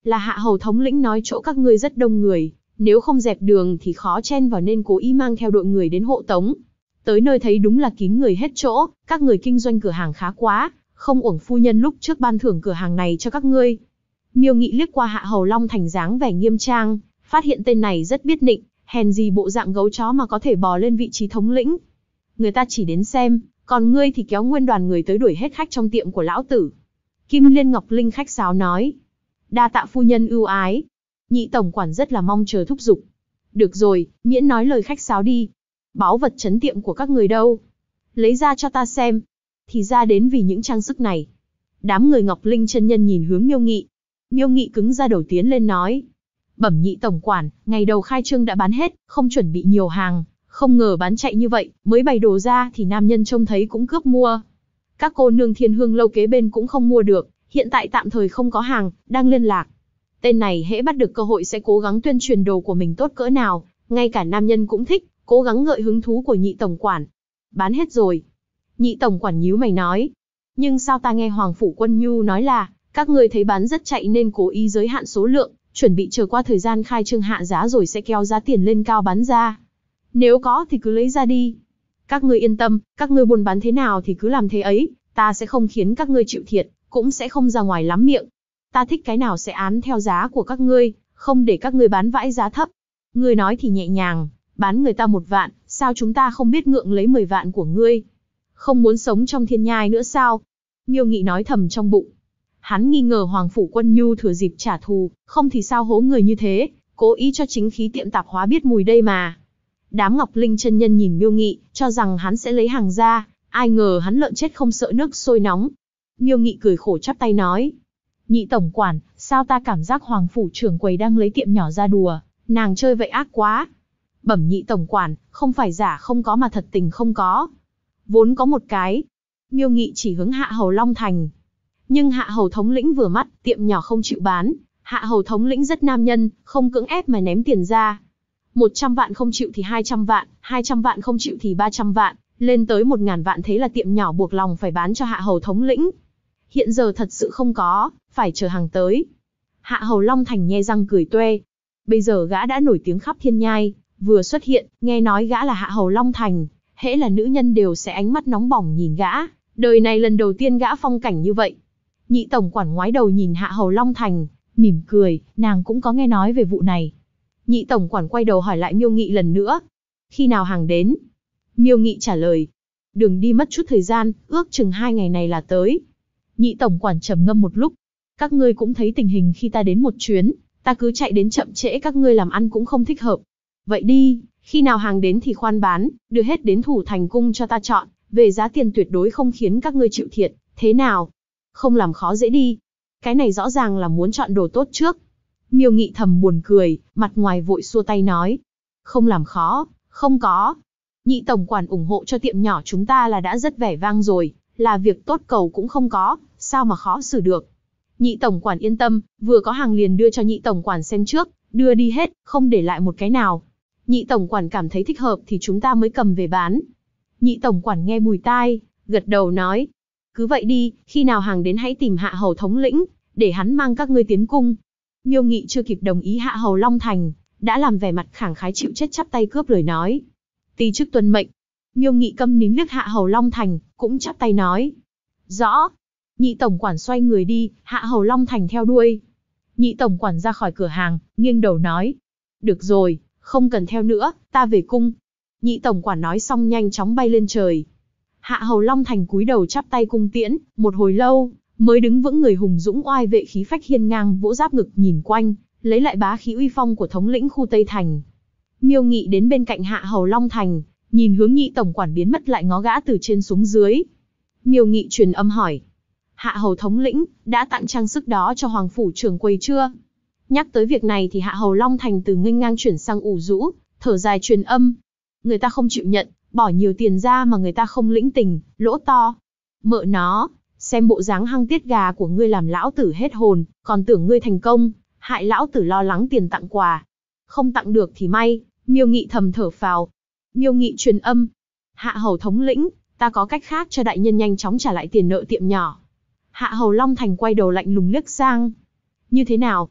A: Là Hạ Hầu thống lĩnh nói chỗ các ngươi rất đông người, nếu không dẹp đường thì khó chen vào nên cố ý mang theo đội người đến hộ tống. Tới nơi thấy đúng là kín người hết chỗ, các người kinh doanh cửa hàng khá quá, không uổng phu nhân lúc trước ban thưởng cửa hàng này cho các ngươi. Miêu Nghị liếc qua Hạ Hầu Long Thành dáng vẻ nghiêm trang, phát hiện tên này rất biết nịnh, hèn gì bộ dạng gấu chó mà có thể bò lên vị trí thống lĩnh. Người ta chỉ đến xem, còn ngươi thì kéo nguyên đoàn người tới đuổi hết khách trong tiệm của lão tử. Kim Liên Ngọc Linh khách sáo nói. Đa tạ phu nhân ưu ái. Nhị tổng quản rất là mong chờ thúc giục. Được rồi, miễn nói lời khách sáo đi. Báu vật trấn tiệm của các người đâu? Lấy ra cho ta xem. Thì ra đến vì những trang sức này. Đám người Ngọc Linh chân nhân nhìn hướng Miêu Nghị. Miêu Nghị cứng ra đầu tiến lên nói. Bẩm nhị tổng quản, ngày đầu khai trương đã bán hết, không chuẩn bị nhiều hàng. Không ngờ bán chạy như vậy, mới bày đồ ra thì nam nhân trông thấy cũng cướp mua. Các cô nương Thiên Hương lâu kế bên cũng không mua được, hiện tại tạm thời không có hàng, đang liên lạc. Tên này hễ bắt được cơ hội sẽ cố gắng tuyên truyền đồ của mình tốt cỡ nào, ngay cả nam nhân cũng thích, cố gắng gợi hứng thú của nhị tổng quản. Bán hết rồi. Nhị tổng quản nhíu mày nói. Nhưng sao ta nghe Hoàng Phủ Quân Nhu nói là, các ngươi thấy bán rất chạy nên cố ý giới hạn số lượng, chuẩn bị chờ qua thời gian khai trương hạ giá rồi sẽ kéo giá tiền lên cao bán ra. Nếu có thì cứ lấy ra đi. Các ngươi yên tâm, các ngươi buôn bán thế nào thì cứ làm thế ấy, ta sẽ không khiến các ngươi chịu thiệt, cũng sẽ không ra ngoài lắm miệng. Ta thích cái nào sẽ án theo giá của các ngươi, không để các ngươi bán vãi giá thấp. Ngươi nói thì nhẹ nhàng, bán người ta 1 vạn, sao chúng ta không biết ngượng lấy 10 vạn của ngươi? Không muốn sống trong thiên nhai nữa sao? Miêu Nghị nói thầm trong bụng. Hắn nghi ngờ Hoàng Phủ Quân Nhu thừa dịp trả thù, không thì sao hố người như thế, cố ý cho chính khí tiệm tạp hóa biết mùi đây mà. Đám Ngọc Linh chân nhân nhìn Miêu Nghị, cho rằng hắn sẽ lấy hàng ra, ai ngờ hắn lợn chết không sợ nước sôi nóng. Miêu Nghị cười khổ chắp tay nói. Nhị tổng quản, sao ta cảm giác Hoàng Phủ trưởng quầy đang lấy tiệm nhỏ ra đùa, nàng chơi vậy ác quá. Bẩm nhị tổng quản, không phải giả không có mà thật tình không có. Vốn có một cái. Miêu Nghị chỉ hướng Hạ Hầu Long Thành. Nhưng Hạ Hầu thống lĩnh vừa mắt, tiệm nhỏ không chịu bán. Hạ Hầu thống lĩnh rất nam nhân, không cưỡng ép mà ném tiền ra. 100 vạn không chịu thì 200 vạn, 200 vạn không chịu thì 300 vạn, lên tới 1000 vạn, thế là tiệm nhỏ buộc lòng phải bán cho Hạ Hầu thống lĩnh. Hiện giờ thật sự không có, phải chờ hàng tới. Hạ Hầu Long Thành nhe răng cười tuê. Bây giờ gã đã nổi tiếng khắp thiên nhai, vừa xuất hiện, nghe nói gã là Hạ Hầu Long Thành, hễ là nữ nhân đều sẽ ánh mắt nóng bỏng nhìn gã, đời này lần đầu tiên gã phong cảnh như vậy. Nhị tổng quản ngoái đầu nhìn Hạ Hầu Long Thành, mỉm cười, nàng cũng có nghe nói về vụ này. Nhị tổng quản quay đầu hỏi lại Miêu Nghị lần nữa. Khi nào hàng đến? Miêu Nghị trả lời. Đường đi mất chút thời gian, ước chừng 2 ngày này là tới. Nhị tổng quản trầm ngâm một lúc. Các ngươi cũng thấy tình hình khi ta đến một chuyến, ta cứ chạy đến chậm trễ các ngươi làm ăn cũng không thích hợp. Vậy đi, khi nào hàng đến thì khoan bán, đưa hết đến Thủ Thành Cung cho ta chọn, về giá tiền tuyệt đối không khiến các ngươi chịu thiệt, thế nào? Không làm khó dễ đi. Cái này rõ ràng là muốn chọn đồ tốt trước. Miêu Nghị thầm buồn cười, mặt ngoài vội xua tay nói. Không làm khó, không có. Nhị tổng quản ủng hộ cho tiệm nhỏ chúng ta là đã rất vẻ vang rồi, là việc tốt cầu cũng không có, sao mà khó xử được. Nhị tổng quản yên tâm, vừa có hàng liền đưa cho nhị tổng quản xem trước, đưa đi hết, không để lại một cái nào. Nhị tổng quản cảm thấy thích hợp thì chúng ta mới cầm về bán. Nhị tổng quản nghe bùi tai, gật đầu nói. Cứ vậy đi, khi nào hàng đến hãy tìm Hạ Hầu thống lĩnh, để hắn mang các ngươi tiến cung. Miêu Nghị chưa kịp đồng ý Hạ Hầu Long Thành, đã làm vẻ mặt khẳng khái chịu chết chắp tay cướp lời nói. Ti chức tuân mệnh. Miêu Nghị câm nín liếc Hạ Hầu Long Thành, cũng chắp tay nói. Rõ. Nhị tổng quản xoay người đi, Hạ Hầu Long Thành theo đuôi. Nhị tổng quản ra khỏi cửa hàng, nghiêng đầu nói. Được rồi, không cần theo nữa, ta về cung. Nhị tổng quản nói xong nhanh chóng bay lên trời. Hạ Hầu Long Thành cúi đầu chắp tay cung tiễn, một hồi lâu, mới đứng vững người hùng dũng oai vệ khí phách hiên ngang vỗ giáp ngực nhìn quanh, lấy lại bá khí uy phong của thống lĩnh khu Tây Thành. Miêu Nghị đến bên cạnh Hạ Hầu Long Thành, nhìn hướng nhị tổng quản biến mất lại ngó gã từ trên xuống dưới. Miêu Nghị truyền âm hỏi. Hạ Hầu thống lĩnh, đã tặng trang sức đó cho Hoàng Phủ trưởng quầy chưa? Nhắc tới việc này thì Hạ Hầu Long Thành từ nghênh ngang chuyển sang ủ rũ, thở dài truyền âm. Người ta không chịu nhận, bỏ nhiều tiền ra mà người ta không lĩnh tình, lỗ to. Mợ nó, xem bộ dáng hăng tiết gà của ngươi làm lão tử hết hồn, còn tưởng ngươi thành công, hại lão tử lo lắng tiền tặng quà. Không tặng được thì may, Miêu Nghị thầm thở phào. Miêu Nghị truyền âm. Hạ Hầu thống lĩnh, ta có cách khác cho đại nhân nhanh chóng trả lại tiền nợ tiệm nhỏ. Hạ Hầu Long Thành quay đầu lạnh lùng liếc sang. Như thế nào?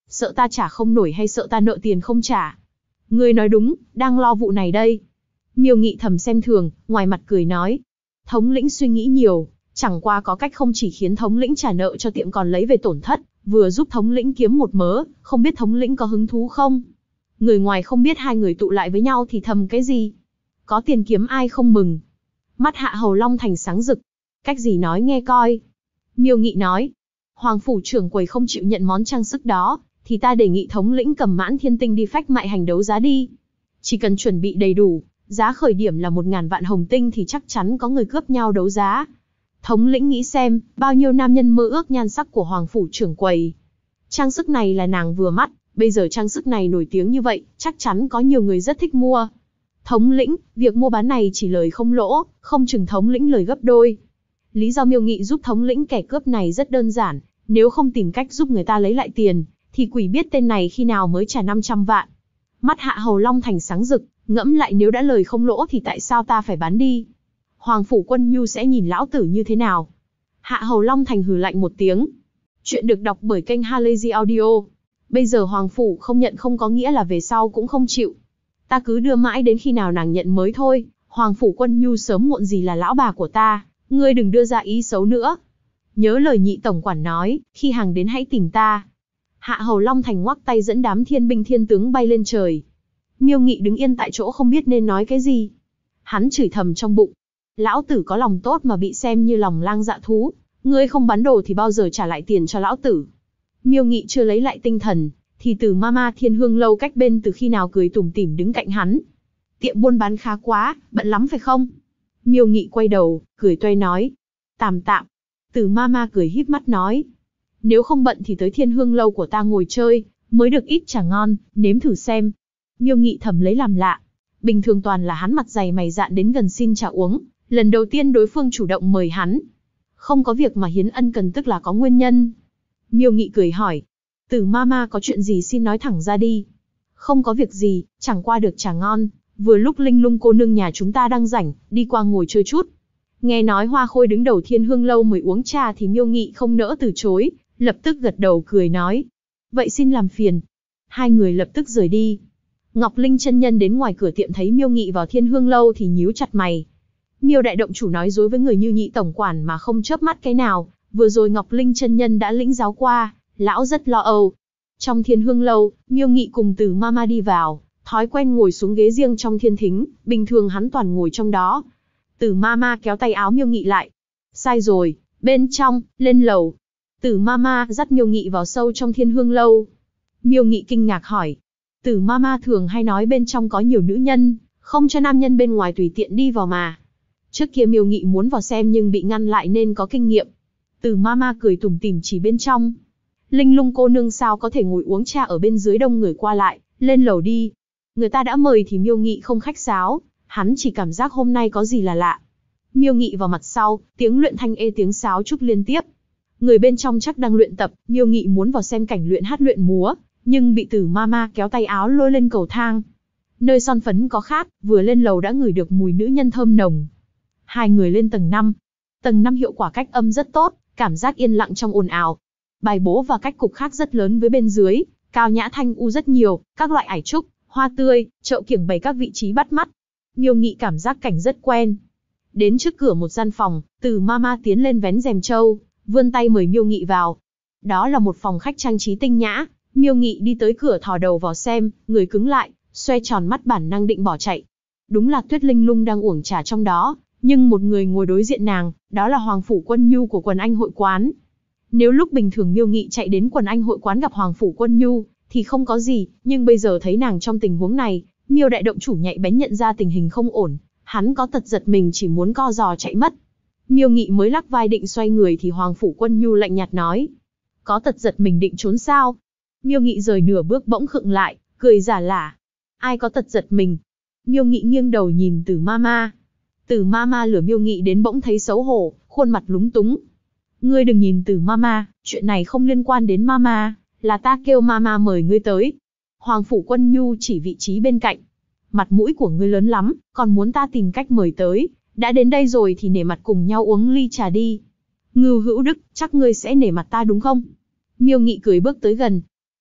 A: Sợ ta trả không nổi hay sợ ta nợ tiền không trả? Ngươi nói đúng, đang lo vụ này đây. Miêu Nghị thầm xem thường, ngoài mặt cười nói. Thống lĩnh suy nghĩ nhiều, chẳng qua có cách không chỉ khiến thống lĩnh trả nợ cho tiệm còn lấy về tổn thất, vừa giúp thống lĩnh kiếm một mớ, không biết thống lĩnh có hứng thú không? Người ngoài không biết hai người tụ lại với nhau thì thầm cái gì? Có tiền kiếm ai không mừng? Mắt Hạ Hầu Long Thành sáng rực. Cách gì nói nghe coi. Miêu Nghị nói. Hoàng phủ trưởng quầy không chịu nhận món trang sức đó, thì ta đề nghị thống lĩnh cầm Mãn Thiên Tinh đi phách mại hành đấu giá đi. Chỉ cần chuẩn bị đầy đủ, giá khởi điểm là 1.000 vạn hồng tinh thì chắc chắn có người cướp nhau đấu giá. Thống lĩnh nghĩ xem, bao nhiêu nam nhân mơ ước nhan sắc của Hoàng phủ trưởng quầy. Trang sức này là nàng vừa mắt, bây giờ trang sức này nổi tiếng như vậy, chắc chắn có nhiều người rất thích mua. Thống lĩnh, việc mua bán này chỉ lời không lỗ, không chừng thống lĩnh lời gấp đôi. Lý do Miêu Nghị giúp thống lĩnh kẻ cướp này rất đơn giản, nếu không tìm cách giúp người ta lấy lại tiền, thì quỷ biết tên này khi nào mới trả 500 vạn. Mắt Hạ Hầu Long Thành sáng rực, ngẫm lại nếu đã lời không lỗ thì tại sao ta phải bán đi? Hoàng phủ Quân Nhu sẽ nhìn lão tử như thế nào? Hạ Hầu Long Thành hừ lạnh một tiếng. Chuyện được đọc bởi kênh Halazy Audio. Bây giờ Hoàng phủ không nhận không có nghĩa là về sau cũng không chịu. Ta cứ đưa mãi đến khi nào nàng nhận mới thôi. Hoàng phủ Quân Nhu sớm muộn gì là lão bà của ta, ngươi đừng đưa ra ý xấu nữa. Nhớ lời nhị tổng quản nói, khi hàng đến hãy tìm ta. Hạ Hầu Long Thành ngoắc tay dẫn đám thiên binh thiên tướng bay lên trời. Miêu Nghị đứng yên tại chỗ không biết nên nói cái gì. Hắn chửi thầm trong bụng. Lão tử có lòng tốt mà bị xem như lòng lang dạ thú. Ngươi không bán đồ thì bao giờ trả lại tiền cho lão tử? Miêu Nghị chưa lấy lại tinh thần, thì Từ Mama Thiên Hương lâu cách bên từ khi nào cười tủm tỉm đứng cạnh hắn. Tiệm buôn bán khá quá, bận lắm phải không? Miêu Nghị quay đầu, cười toe nói. Tạm tạm. Từ Mama cười híp mắt nói. Nếu không bận thì tới Thiên Hương lâu của ta ngồi chơi, mới được ít trà ngon, nếm thử xem. Miêu Nghị thầm lấy làm lạ. Bình thường toàn là hắn mặt dày mày dạn đến gần xin trà uống, lần đầu tiên đối phương chủ động mời hắn. Không có việc mà hiến ân cần tức là có nguyên nhân. Miêu Nghị cười hỏi. Từ Mama có chuyện gì xin nói thẳng ra đi. Không có việc gì, chẳng qua được trà ngon. Vừa lúc Linh Lung cô nương nhà chúng ta đang rảnh, đi qua ngồi chơi chút. Nghe nói Hoa Khôi đứng đầu Thiên Hương lâu mời uống trà thì Miêu Nghị không nỡ từ chối, lập tức gật đầu cười nói. Vậy xin làm phiền. Hai người lập tức rời đi. Ngọc Linh chân nhân đến ngoài cửa tiệm thấy Miêu Nghị vào Thiên Hương lâu thì nhíu chặt mày. Miêu đại động chủ nói dối với người như nhị tổng quản mà không chớp mắt cái nào, vừa rồi Ngọc Linh chân nhân đã lĩnh giáo qua, lão rất lo âu. Trong Thiên Hương lâu, Miêu Nghị cùng Từ Mama đi vào, thói quen ngồi xuống ghế riêng trong thiên thính, bình thường hắn toàn ngồi trong đó. Từ Mama kéo tay áo Miêu Nghị lại. Sai rồi, bên trong, lên lầu. Từ Mama dắt Miêu Nghị vào sâu trong Thiên Hương lâu. Miêu Nghị kinh ngạc hỏi. Từ Mama thường hay nói bên trong có nhiều nữ nhân, không cho nam nhân bên ngoài tùy tiện đi vào mà. Trước kia Miêu Nghị muốn vào xem nhưng bị ngăn lại nên có kinh nghiệm. Từ Mama cười tủm tỉm chỉ bên trong. Linh Lung cô nương sao có thể ngồi uống trà ở bên dưới đông người qua lại, lên lầu đi. Người ta đã mời thì Miêu Nghị không khách sáo, hắn chỉ cảm giác hôm nay có gì là lạ. Miêu Nghị vào mặt sau, tiếng luyện thanh ê tiếng sáo trúc liên tiếp. Người bên trong chắc đang luyện tập, Miêu Nghị muốn vào xem cảnh luyện hát luyện múa, nhưng bị Từ Mama kéo tay áo lôi lên cầu thang. Nơi son phấn có khác, vừa lên lầu đã ngửi được mùi nữ nhân thơm nồng. Hai người lên tầng 5. Tầng 5 hiệu quả cách âm rất tốt, cảm giác yên lặng trong ồn ào. Bài bố và cách cục khác rất lớn với bên dưới, cao nhã thanh u rất nhiều, các loại ải trúc, hoa tươi, chậu kiểng bày các vị trí bắt mắt. Miêu Nghị cảm giác cảnh rất quen. Đến trước cửa một gian phòng, Từ Mama tiến lên vén rèm trâu, vươn tay mời Miêu Nghị vào. Đó là một phòng khách trang trí tinh nhã. Miêu Nghị đi tới cửa thò đầu vào xem, người cứng lại, xoe tròn mắt bản năng định bỏ chạy. Đúng là Tuyết Linh Lung đang uổng trà trong đó, nhưng một người ngồi đối diện nàng, đó là Hoàng phủ Quân Nhu của Quần Anh hội quán. Nếu lúc bình thường Miêu Nghị chạy đến Quần Anh hội quán gặp Hoàng phủ Quân Nhu, thì không có gì, nhưng bây giờ thấy nàng trong tình huống này, Miêu đại động chủ nhạy bén nhận ra tình hình không ổn, hắn có tật giật mình chỉ muốn co giò chạy mất. Miêu Nghị mới lắc vai định xoay người thì Hoàng phủ Quân Nhu lạnh nhạt nói. Có tật giật mình định trốn sao? Miêu Nghị rời nửa bước bỗng khựng lại, cười giả lả. Ai có tật giật mình? Miêu Nghị nghiêng đầu nhìn Từ Mama. Từ Mama lừa Miêu Nghị đến bỗng thấy xấu hổ, khuôn mặt lúng túng. Ngươi đừng nhìn Từ Mama, chuyện này không liên quan đến Mama, là ta kêu Mama mời ngươi tới. Hoàng phủ Quân Nhu chỉ vị trí bên cạnh. Mặt mũi của ngươi lớn lắm, còn muốn ta tìm cách mời tới, đã đến đây rồi thì nể mặt cùng nhau uống ly trà đi. Ngưu Hữu Đức, chắc ngươi sẽ nể mặt ta đúng không? Miêu Nghị cười bước tới gần.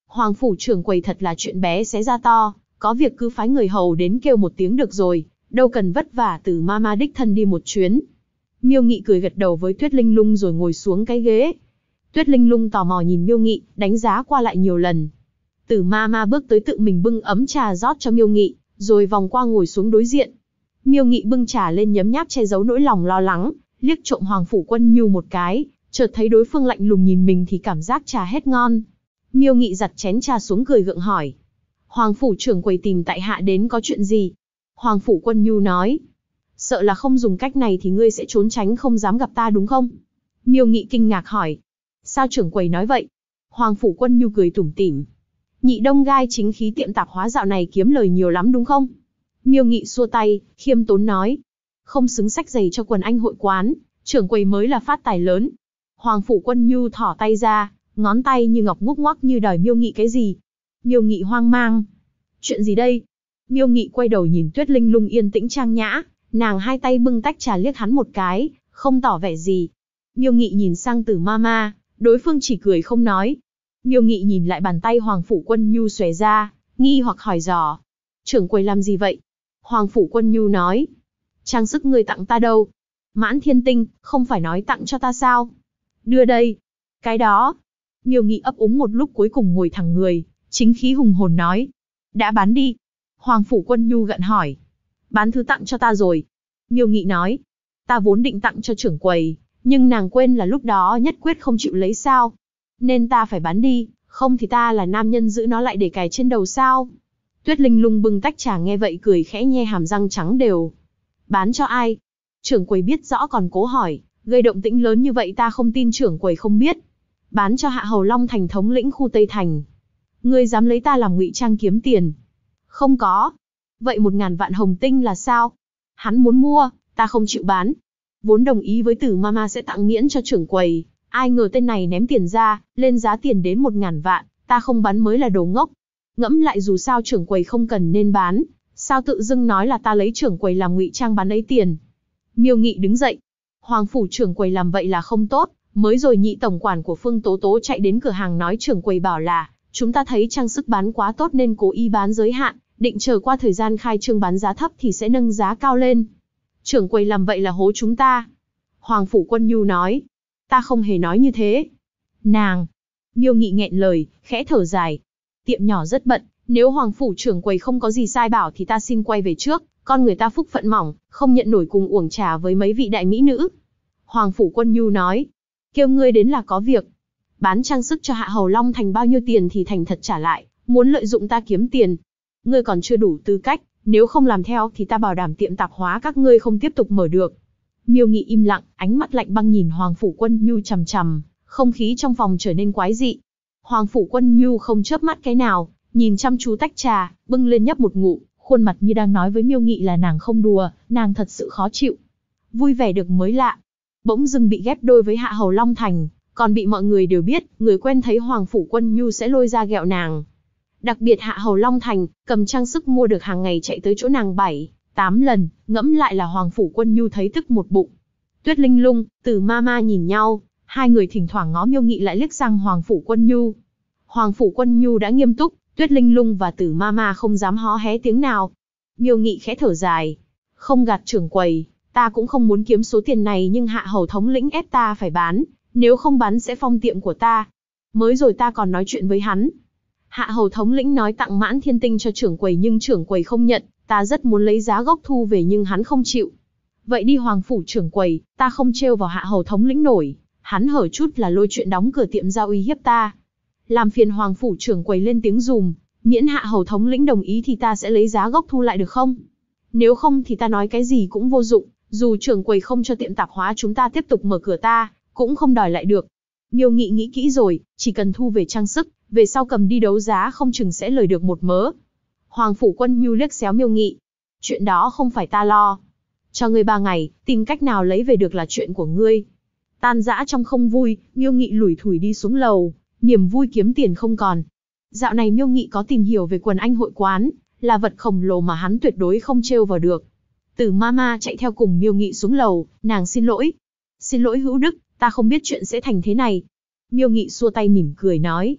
A: Hoàng phủ trưởng quầy thật là chuyện bé xé ra to, có việc cứ phái người hầu đến kêu một tiếng được rồi, đâu cần vất vả Tử Mama đích thân đi một chuyến. Miêu Nghị cười gật đầu với Tuyết Linh Lung rồi ngồi xuống cái ghế. Tuyết Linh Lung tò mò nhìn Miêu Nghị, đánh giá qua lại nhiều lần. Tử Mama bước tới tự mình bưng ấm trà rót cho Miêu Nghị, rồi vòng qua ngồi xuống đối diện. Miêu Nghị bưng trà lên nhấm nháp che giấu nỗi lòng lo lắng, liếc trộm Hoàng phủ Quân Nhu một cái, chợt thấy đối phương lạnh lùng nhìn mình thì cảm giác trà hết ngon. Miêu Nghị giặt chén trà xuống cười gượng hỏi: Hoàng phủ trưởng quầy tìm tại hạ đến có chuyện gì? Hoàng phủ Quân Nhu nói: Sợ là không dùng cách này thì ngươi sẽ trốn tránh không dám gặp ta đúng không? Miêu Nghị kinh ngạc hỏi: Sao trưởng quầy nói vậy? Hoàng phủ Quân Nhu cười tủm tỉm: Nhị Đông Gai chính khí tiệm tạp hóa dạo này kiếm lời nhiều lắm đúng không? Miêu Nghị xua tay, khiêm tốn nói: Không xứng xách giày cho quần anh hội quán, trưởng quầy mới là phát tài lớn. Hoàng phủ Quân Nhu thỏ tay ra, ngón tay như ngọc ngúc ngoắc như đòi Miêu Nghị cái gì. Miêu Nghị hoang mang: Chuyện gì đây? Miêu Nghị quay đầu nhìn Tuyết Linh Lung yên tĩnh trang nhã, nàng hai tay bưng tách trà liếc hắn một cái, không tỏ vẻ gì. Miêu Nghị nhìn sang Tử Mama, đối phương chỉ cười không nói. Miêu Nghị nhìn lại bàn tay Hoàng phủ Quân Nhu xòe ra, nghi hoặc hỏi dò: Trưởng quầy làm gì vậy? Hoàng phủ Quân Nhu nói: Trang sức ngươi tặng ta đâu? Mãn Thiên Tinh, không phải nói tặng cho ta sao? Đưa đây. Cái đó. Miêu Nghị ấp úng một lúc cuối cùng ngồi thẳng người, chính khí hùng hồn nói: Đã bán đi. Hoàng phủ Quân Nhu gặn hỏi: Bán thứ tặng cho ta rồi. Miêu Nghị nói: Ta vốn định tặng cho trưởng quầy, nhưng nàng quên là lúc đó nhất quyết không chịu lấy sao. Nên ta phải bán đi, không thì ta là nam nhân giữ nó lại để cài trên đầu sao. Tuyết Linh Lung bưng tách trà nghe vậy cười khẽ nhe hàm răng trắng đều. Bán cho ai? Trưởng quầy biết rõ còn cố hỏi, gây động tĩnh lớn như vậy ta không tin trưởng quầy không biết. Bán cho Hạ Hầu Long Thành thống lĩnh khu Tây Thành. Ngươi dám lấy ta làm ngụy trang kiếm tiền? Không có. Vậy 1000 vạn hồng tinh là sao? Hắn muốn mua, ta không chịu bán. Vốn đồng ý với Tử Mama sẽ tặng miễn cho trưởng quầy, ai ngờ tên này ném tiền ra, lên giá tiền đến 1000 vạn, ta không bán mới là đồ ngốc. Ngẫm lại dù sao trưởng quầy không cần nên bán, sao tự dưng nói là ta lấy trưởng quầy làm ngụy trang bán lấy tiền. Miêu Nghị đứng dậy. Hoàng phủ trưởng quầy làm vậy là không tốt, mới rồi nhị tổng quản của Phương Tố Tố chạy đến cửa hàng nói trưởng quầy bảo là, chúng ta thấy trang sức bán quá tốt nên cố ý bán giới hạn, định chờ qua thời gian khai trương bán giá thấp thì sẽ nâng giá cao lên. Trưởng quầy làm vậy là hố chúng ta. Hoàng phủ Quân Nhu nói: Ta không hề nói như thế. Nàng. Miêu Nghị nghẹn lời, khẽ thở dài. Tiệm nhỏ rất bận, nếu Hoàng phủ trưởng quầy không có gì sai bảo thì ta xin quay về trước, con người ta phúc phận mỏng, không nhận nổi cùng uổng trà với mấy vị đại mỹ nữ. Hoàng phủ Quân Nhu nói: Kêu ngươi đến là có việc. Bán trang sức cho Hạ Hầu Long Thành bao nhiêu tiền thì thành thật trả lại, muốn lợi dụng ta kiếm tiền. Ngươi còn chưa đủ tư cách, nếu không làm theo thì ta bảo đảm tiệm tạp hóa các ngươi không tiếp tục mở được. Miêu Nghị im lặng, ánh mắt lạnh băng nhìn Hoàng phủ Quân Nhu chằm chằm, không khí trong phòng trở nên quái dị. Hoàng phủ Quân Nhu không chớp mắt cái nào, nhìn chăm chú tách trà, bưng lên nhấp một ngụm, khuôn mặt như đang nói với Miêu Nghị là nàng không đùa, nàng thật sự khó chịu. Vui vẻ được mới lạ, bỗng dưng bị ghép đôi với Hạ Hầu Long Thành, còn bị mọi người đều biết, người quen thấy Hoàng phủ Quân Nhu sẽ lôi ra ghẹo nàng. Đặc biệt Hạ Hầu Long Thành, cầm trang sức mua được hàng ngày chạy tới chỗ nàng 7-8 lần, ngẫm lại là Hoàng phủ Quân Nhu thấy tức một bụng. Tuyết Linh Lung, Tử Mama nhìn nhau, hai người thỉnh thoảng ngó Miêu Nghị lại liếc sang Hoàng phủ Quân Nhu. Hoàng phủ Quân Nhu đã nghiêm túc, Tuyết Linh Lung và Tử Mama không dám hó hé tiếng nào. Miêu Nghị khẽ thở dài, không gạt trưởng quầy, ta cũng không muốn kiếm số tiền này nhưng Hạ Hầu thống lĩnh ép ta phải bán, nếu không bán sẽ phong tiệm của ta. Mới rồi ta còn nói chuyện với hắn. Hạ Hầu thống lĩnh nói tặng Mãn Thiên Tinh cho trưởng quầy nhưng trưởng quầy không nhận, ta rất muốn lấy giá gốc thu về nhưng hắn không chịu. Vậy đi Hoàng phủ trưởng quầy, ta không trêu vào Hạ Hầu thống lĩnh nổi, hắn hở chút là lôi chuyện đóng cửa tiệm ra uy hiếp ta. Làm phiền Hoàng phủ trưởng quầy lên tiếng dùm, miễn Hạ Hầu thống lĩnh đồng ý thì ta sẽ lấy giá gốc thu lại được không? Nếu không thì ta nói cái gì cũng vô dụng, dù trưởng quầy không cho tiệm tạp hóa chúng ta tiếp tục mở cửa ta, cũng không đòi lại được. Miêu Nghị nghĩ kỹ rồi, chỉ cần thu về trang sức, về sau cầm đi đấu giá không chừng sẽ lời được một mớ. Hoàng phủ Quân Nhu liếc xéo Miêu Nghị. Chuyện đó không phải ta lo. Cho ngươi 3 ngày, tìm cách nào lấy về được là chuyện của ngươi. Tan dã trong không vui, Miêu Nghị lủi thủi đi xuống lầu, niềm vui kiếm tiền không còn. Dạo này Miêu Nghị có tìm hiểu về quần anh hội quán, là vật khổng lồ mà hắn tuyệt đối không trêu vào được. Tử Mama chạy theo cùng Miêu Nghị xuống lầu, nàng xin lỗi. Xin lỗi hữu đức, ta không biết chuyện sẽ thành thế này. Miêu Nghị xua tay mỉm cười nói.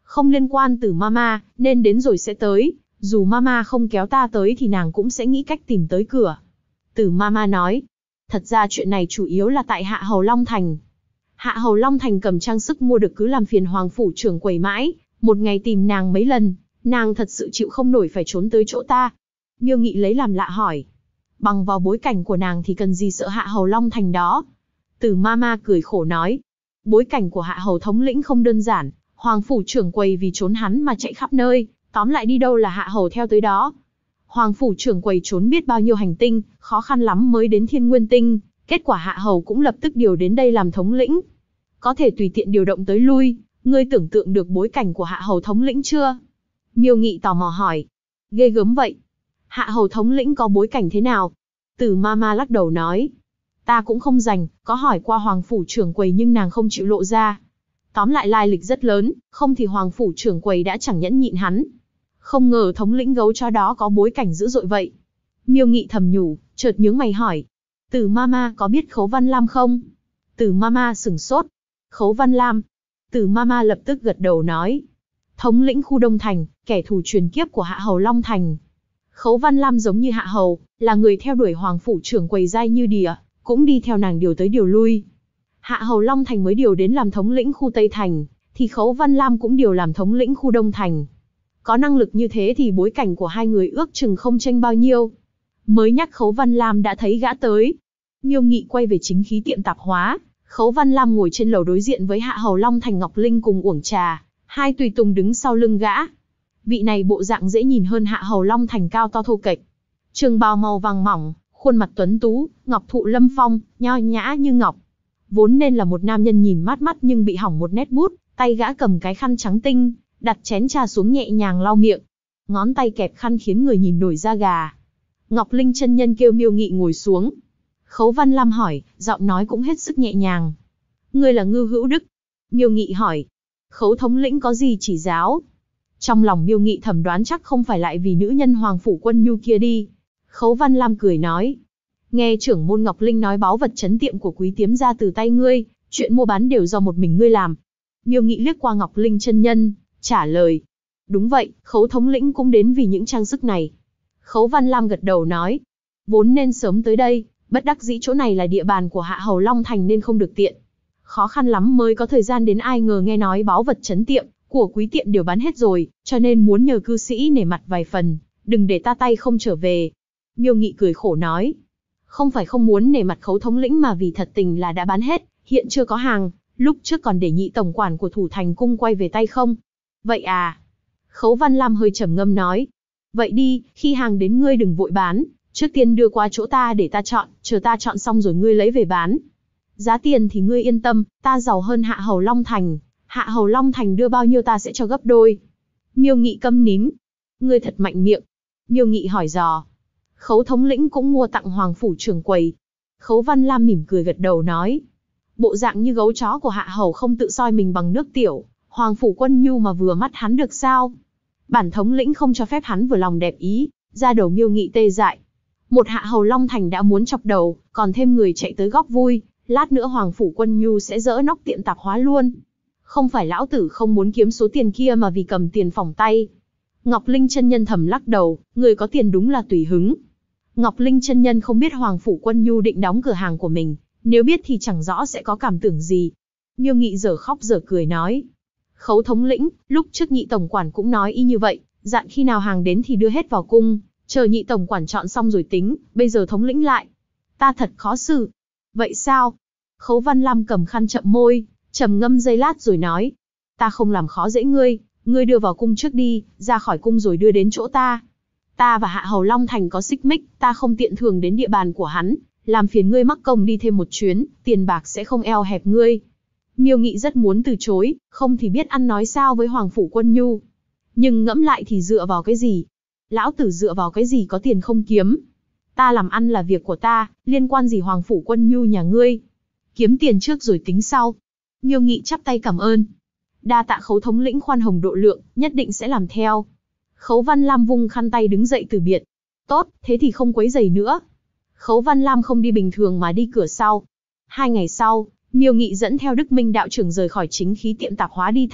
A: Không liên quan Tử Mama, nên đến rồi sẽ tới, dù Mama không kéo ta tới thì nàng cũng sẽ nghĩ cách tìm tới cửa. Tử Mama nói, thật ra chuyện này chủ yếu là tại Hạ Hầu Long Thành. Hạ Hầu Long Thành cầm trang sức mua được cứ làm phiền Hoàng phủ trưởng quầy mãi, một ngày tìm nàng mấy lần, nàng thật sự chịu không nổi phải trốn tới chỗ ta. Miêu Nghị lấy làm lạ hỏi, bằng vào bối cảnh của nàng thì cần gì sợ Hạ Hầu Long Thành đó? Tử Mama cười khổ nói, bối cảnh của Hạ Hầu thống lĩnh không đơn giản, Hoàng phủ trưởng quầy vì trốn hắn mà chạy khắp nơi, tóm lại đi đâu là Hạ Hầu theo tới đó. Hoàng phủ trưởng quầy trốn biết bao nhiêu hành tinh, khó khăn lắm mới đến Thiên Nguyên Tinh, kết quả Hạ Hầu cũng lập tức điều đến đây làm thống lĩnh. Có thể tùy tiện điều động tới lui, ngươi tưởng tượng được bối cảnh của Hạ Hầu thống lĩnh chưa? Miêu Nghị tò mò hỏi, ghê gớm vậy. Hạ Hầu thống lĩnh có bối cảnh thế nào? Tử Mama lắc đầu nói, ta cũng không rành, có hỏi qua Hoàng phủ trưởng quầy nhưng nàng không chịu lộ ra. Tóm lại lai lịch rất lớn, không thì Hoàng phủ trưởng quầy đã chẳng nhẫn nhịn hắn. Không ngờ thống lĩnh gấu chó đó có bối cảnh dữ dội vậy. Miêu Nghị thầm nhủ, chợt nhướng mày hỏi, Tử Mama có biết Khấu Văn Lam không? Tử Mama sửng sốt. Khấu Văn Lam. Tử Mama lập tức gật đầu nói, thống lĩnh khu Đông Thành, kẻ thù truyền kiếp của Hạ Hầu Long Thành. Khấu Văn Lam giống như Hạ Hầu, là người theo đuổi Hoàng phủ trưởng quầy dai như đỉa, cũng đi theo nàng điều tới điều lui. Hạ Hầu Long Thành mới điều đến làm thống lĩnh khu Tây Thành, thì Khấu Văn Lam cũng điều làm thống lĩnh khu Đông Thành. Có năng lực như thế thì bối cảnh của hai người ước chừng không chênh bao nhiêu. Mới nhắc Khấu Văn Lam đã thấy gã tới. Miêu Nghị quay về chính khí tiệm tạp hóa, Khấu Văn Lam ngồi trên lầu đối diện với Hạ Hầu Long Thành Ngọc Linh cùng uổng trà, hai tùy tùng đứng sau lưng gã. Vị này bộ dạng dễ nhìn hơn Hạ Hầu Long Thành cao to thô kệch. Trường bào màu vàng mỏng, khuôn mặt tuấn tú, ngọc thụ lâm phong, nho nhã như ngọc. Vốn nên là một nam nhân nhìn mát mắt nhưng bị hỏng một nét bút, tay gã cầm cái khăn trắng tinh, đặt chén trà xuống nhẹ nhàng lau miệng. Ngón tay kẹp khăn khiến người nhìn nổi da gà. Ngọc Linh chân nhân kêu Miêu Nghị ngồi xuống. Khấu Văn Lam hỏi, giọng nói cũng hết sức nhẹ nhàng. Ngươi là Ngư Hữu Đức. Miêu Nghị hỏi. Khấu thống lĩnh có gì chỉ giáo? Trong lòng Miêu Nghị thầm đoán chắc không phải lại vì nữ nhân Hoàng phủ Quân Nhu kia đi. Khấu Văn Lam cười nói. Nghe trưởng môn Ngọc Linh nói báu vật trấn tiệm của Quý Tiếm ra từ tay ngươi, chuyện mua bán đều do một mình ngươi làm. Miêu Nghị liếc qua Ngọc Linh chân nhân, trả lời. Đúng vậy, Khấu thống lĩnh cũng đến vì những trang sức này. Khấu Văn Lam gật đầu nói. Vốn nên sớm tới đây, bất đắc dĩ chỗ này là địa bàn của Hạ Hầu Long Thành nên không được tiện. Khó khăn lắm mới có thời gian đến, ai ngờ nghe nói báu vật trấn tiệm của Quý tiệm đều bán hết rồi, cho nên muốn nhờ cư sĩ nể mặt vài phần, đừng để ta tay không trở về. Miêu Nghị cười khổ nói. Không phải không muốn nể mặt Khấu thống lĩnh mà vì thật tình là đã bán hết, hiện chưa có hàng, lúc trước còn để nhị tổng quản của Thủ Thành cung quay về tay không. Vậy à? Khấu Văn Lam hơi trầm ngâm nói. Vậy đi, khi hàng đến ngươi đừng vội bán, trước tiên đưa qua chỗ ta để ta chọn, chờ ta chọn xong rồi ngươi lấy về bán. Giá tiền thì ngươi yên tâm, ta giàu hơn Hạ Hầu Long Thành, Hạ Hầu Long Thành đưa bao nhiêu ta sẽ cho gấp đôi. Miêu Nghị câm nín. Ngươi thật mạnh miệng. Miêu Nghị hỏi dò. Khấu thống lĩnh cũng mua tặng Hoàng phủ trưởng quầy. Khấu Văn Lam mỉm cười gật đầu nói. Bộ dạng như gấu chó của Hạ Hầu không tự soi mình bằng nước tiểu, Hoàng phủ Quân Nhu mà vừa mắt hắn được sao? Bản thống lĩnh không cho phép hắn vừa lòng đẹp ý, ra đầu Miêu Nghị tê dại. Một Hạ Hầu Long Thành đã muốn chọc đầu, còn thêm người chạy tới góp vui, lát nữa Hoàng phủ Quân Nhu sẽ dỡ nóc tiệm tạp hóa luôn. Không phải lão tử không muốn kiếm số tiền kia mà vì cầm tiền phỏng tay. Ngọc Linh chân nhân thầm lắc đầu, người có tiền đúng là tùy hứng. Ngọc Linh chân nhân không biết Hoàng phủ Quân Nhu định đóng cửa hàng của mình, nếu biết thì chẳng rõ sẽ có cảm tưởng gì. Miêu Nghị dở khóc dở cười nói. Khấu thống lĩnh, lúc trước nhị tổng quản cũng nói y như vậy, dặn khi nào hàng đến thì đưa hết vào cung, chờ nhị tổng quản chọn xong rồi tính, bây giờ thống lĩnh lại. Ta thật khó xử. Vậy sao? Khấu Văn Lam cầm khăn chậm môi, trầm ngâm giây lát rồi nói. Ta không làm khó dễ ngươi, ngươi đưa vào cung trước đi, ra khỏi cung rồi đưa đến chỗ ta. Ta và Hạ Hầu Long Thành có xích mích, ta không tiện thường đến địa bàn của hắn, làm phiền ngươi mắc công đi thêm một chuyến, tiền bạc sẽ không eo hẹp ngươi. Miêu Nghị rất muốn từ chối, không thì biết ăn nói sao với Hoàng phủ Quân Nhu. Nhưng ngẫm lại thì dựa vào cái gì? Lão tử dựa vào cái gì có tiền không kiếm? Ta làm ăn là việc của ta, liên quan gì Hoàng phủ Quân Nhu nhà ngươi? Kiếm tiền trước rồi tính sau. Miêu Nghị chắp tay cảm ơn. Đa tạ Khấu thống lĩnh khoan hồng độ lượng, nhất định sẽ làm theo. Khấu Văn Lam vung khăn tay đứng dậy từ biệt. Tốt, thế thì không quấy rầy nữa. Khấu Văn Lam không đi bình thường mà đi cửa sau. 2 ngày sau, Miêu Nghị dẫn theo Đức Minh đạo trưởng rời khỏi chính khí tiệm tạp hóa đi thẳng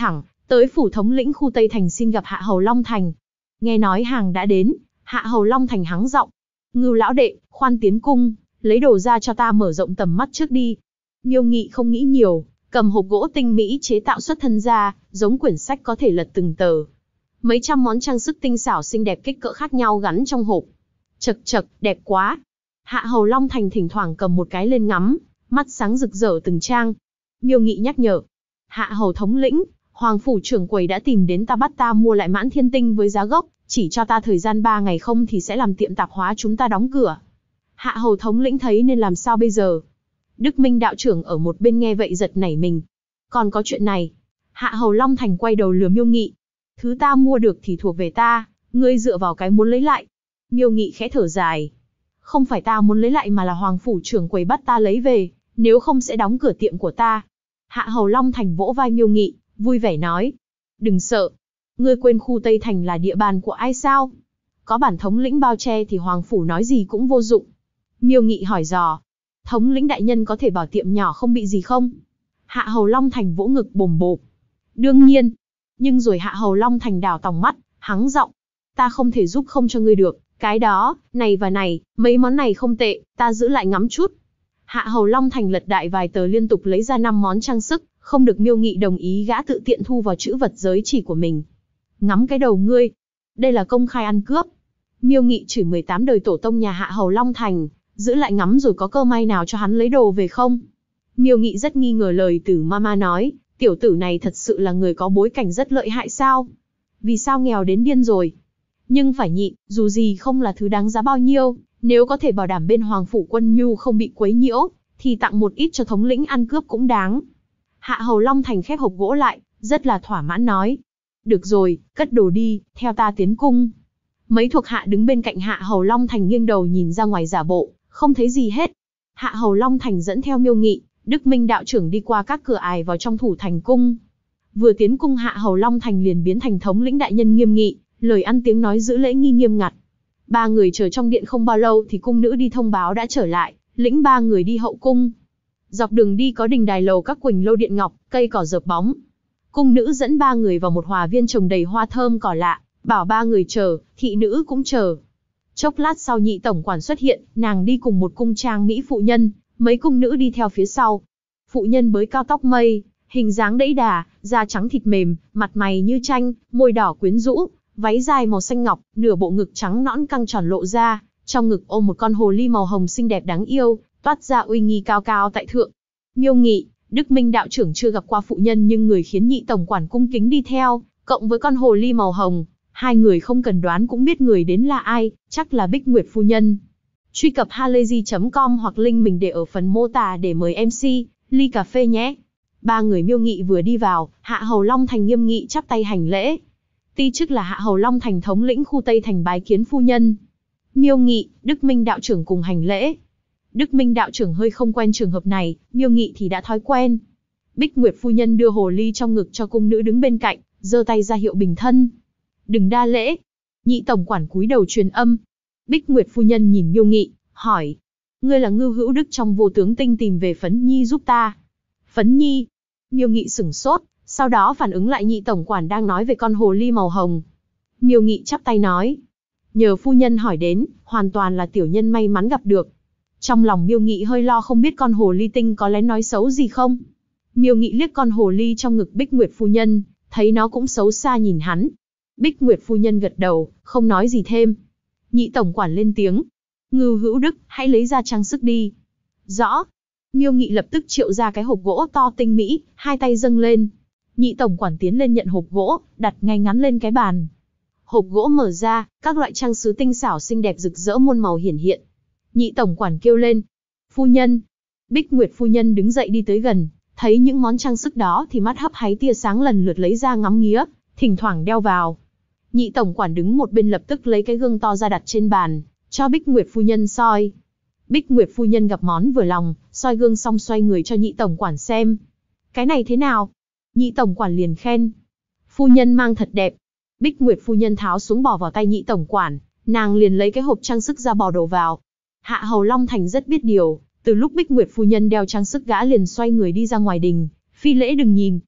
A: tới phủ thống lĩnh khu Tây Thành xin gặp Hạ Hầu Long Thành. Nghe nói hàng đã đến, Hạ Hầu Long Thành hắng giọng. Ngưu lão đệ, khoan tiến cung, lấy đồ ra cho ta mở rộng tầm mắt trước đi. Miêu Nghị không nghĩ nhiều, cầm hộp gỗ tinh mỹ chế tạo xuất thân ra, giống quyển sách có thể lật từng tờ. Mấy trăm món trang sức tinh xảo xinh đẹp kích cỡ khác nhau gắn trong hộp. Chật chật, đẹp quá. Hạ Hầu Long Thành thỉnh thoảng cầm một cái lên ngắm, mắt sáng rực rỡ từng trang. Miêu Nghị nhắc nhở. Hạ Hầu thống lĩnh, Hoàng phủ trưởng quầy đã tìm đến ta bắt ta mua lại Mãn Thiên Tinh với giá gốc, chỉ cho ta thời gian 3 ngày không thì sẽ làm tiệm tạp hóa chúng ta đóng cửa. Hạ Hầu thống lĩnh thấy nên làm sao bây giờ? Đức Minh đạo trưởng ở một bên nghe vậy giật nảy mình. Còn có chuyện này. Hạ Hầu Long Thành quay đầu lườm Miêu Nghị. Thứ ta mua được thì thuộc về ta, ngươi dựa vào cái muốn lấy lại. Miêu Nghị khẽ thở dài. Không phải ta muốn lấy lại mà là Hoàng phủ trưởng quầy bắt ta lấy về, nếu không sẽ đóng cửa tiệm của ta. Hạ Hầu Long Thành vỗ vai Miêu Nghị, vui vẻ nói. Đừng sợ. Ngươi quên khu Tây Thành là địa bàn của ai sao? Có bản thống lĩnh bao che thì Hoàng phủ nói gì cũng vô dụng. Miêu Nghị hỏi dò. Thống lĩnh đại nhân có thể bảo tiệm nhỏ không bị gì không? Hạ Hầu Long Thành vỗ ngực bồm bộp. Đương nhiên. Nhưng rồi Hạ Hầu Long Thành đảo tòng mắt, hắng giọng. Ta không thể giúp không cho ngươi được, cái đó, này và này, mấy món này không tệ, ta giữ lại ngắm chút. Hạ Hầu Long Thành lật đại vài tờ liên tục lấy ra 5 món trang sức, không được Miêu Nghị đồng ý gã tự tiện thu vào chữ vật giới chỉ của mình. Ngắm cái đầu ngươi. Đây là công khai ăn cướp. Miêu Nghị chửi 18 đời tổ tông nhà Hạ Hầu Long Thành, giữ lại ngắm rồi có cơ may nào cho hắn lấy đồ về không? Miêu Nghị rất nghi ngờ lời Tử Mama nói, tiểu tử này thật sự là người có bối cảnh rất lợi hại sao? Vì sao nghèo đến điên rồi? Nhưng phải nhịn, dù gì không là thứ đáng giá bao nhiêu, nếu có thể bảo đảm bên Hoàng phủ Quân Nhu không bị quấy nhiễu, thì tặng một ít cho thống lĩnh ăn cướp cũng đáng. Hạ Hầu Long Thành khép hộp gỗ lại, rất là thỏa mãn nói. Được rồi, cất đồ đi, theo ta tiến cung. Mấy thuộc hạ đứng bên cạnh Hạ Hầu Long Thành nghiêng đầu nhìn ra ngoài giả bộ, không thấy gì hết. Hạ Hầu Long Thành dẫn theo Miêu Nghị, Đức Minh đạo trưởng đi qua các cửa ải vào trong thủ thành cung. Vừa tiến cung Hạ Hầu Long Thành liền biến thành thống lĩnh đại nhân nghiêm nghị, lời ăn tiếng nói giữ lễ nghi nghiêm ngặt. 3 người chờ trong điện không bao lâu thì cung nữ đi thông báo đã trở lại, lĩnh 3 người đi hậu cung. Dọc đường đi có đình đài lầu các quỳnh lâu điện ngọc, cây cỏ dợp bóng. Cung nữ dẫn 3 người vào một hòa viên trồng đầy hoa thơm cỏ lạ, bảo 3 người chờ, thị nữ cũng chờ. Chốc lát sau Nhị tổng quản xuất hiện, nàng đi cùng một cung trang mỹ phụ nhân, mấy cung nữ đi theo phía sau. Phụ nhân bới cao tóc mây, hình dáng đẫy đà, da trắng thịt mềm, mặt mày như tranh, môi đỏ quyến rũ, váy dài màu xanh ngọc, nửa bộ ngực trắng nõn căng tròn lộ ra, trong ngực ôm một con hồ ly màu hồng xinh đẹp đáng yêu, toát ra uy nghi cao cao tại thượng. Miêu Nghị, Đức Minh đạo trưởng chưa gặp qua phụ nhân nhưng người khiến Nhị tổng quản cung kính đi theo, cộng với con hồ ly màu hồng, hai người không cần đoán cũng biết người đến là ai, chắc là Bích Nguyệt phu nhân. Truy cập halayzi.com hoặc link mình để ở phần mô tả để mời MC ly cà phê nhé. 3 người Miêu Nghị vừa đi vào, Hạ Hầu Long Thành nghiêm nghị chắp tay hành lễ. Ti chức là Hạ Hầu Long Thành thống lĩnh khu Tây Thành bái kiến phu nhân. Miêu Nghị, Đức Minh đạo trưởng cùng hành lễ. Đức Minh đạo trưởng hơi không quen trường hợp này, Miêu Nghị thì đã thói quen. Bích Nguyệt phu nhân đưa hồ ly trong ngực cho cung nữ đứng bên cạnh, giơ tay ra hiệu bình thân. Đừng đa lễ. Nhị tổng quản cúi đầu truyền âm. Bích Nguyệt phu nhân nhìn Miêu Nghị, hỏi. Ngươi là Ngưu Hữu Đức trong Vô Tướng Tinh tìm về Phấn Nhi giúp ta. Phấn Nhi. Miêu Nghị sửng sốt, sau đó phản ứng lại Nhị tổng quản đang nói về con hồ ly màu hồng. Miêu Nghị chắp tay nói. Nhờ phu nhân hỏi đến, hoàn toàn là tiểu nhân may mắn gặp được. Trong lòng Miêu Nghị hơi lo không biết con hồ ly tinh có lén nói xấu gì không. Miêu Nghị liếc con hồ ly trong ngực Bích Nguyệt phu nhân, thấy nó cũng xấu xa nhìn hắn. Bích Nguyệt phu nhân gật đầu, không nói gì thêm. Nhị tổng quản lên tiếng. Ngưu Hữu Đức, hãy lấy ra trang sức đi. Rõ. Miêu Nghị lập tức triệu ra cái hộp gỗ to tinh mỹ, hai tay dâng lên. Nhị tổng quản tiến lên nhận hộp gỗ, đặt ngay ngắn lên cái bàn. Hộp gỗ mở ra, các loại trang sứ tinh xảo xinh đẹp rực rỡ muôn màu hiển hiện. Nhị tổng quản kêu lên. Phu nhân. Bích Nguyệt phu nhân đứng dậy đi tới gần, thấy những món trang sức đó thì mắt hấp háy tia sáng lần lượt lấy ra ngắm nghía, thỉnh thoảng đeo vào. Nhị tổng quản đứng một bên lập tức lấy cái gương to ra đặt trên bàn, cho Bích Nguyệt phu nhân soi. Bích Nguyệt phu nhân gặp món vừa lòng, soi gương xong xoay người cho nhị tổng quản xem. Cái này thế nào? Nhị tổng quản liền khen. Phu nhân mang thật đẹp. Bích Nguyệt phu nhân tháo xuống bỏ vào tay nhị tổng quản, nàng liền lấy cái hộp trang sức ra bỏ đồ vào. Hạ Hầu Long Thành rất biết điều, từ lúc Bích Nguyệt phu nhân đeo trang sức gã liền xoay người đi ra ngoài đình, phi lễ đừng nhìn.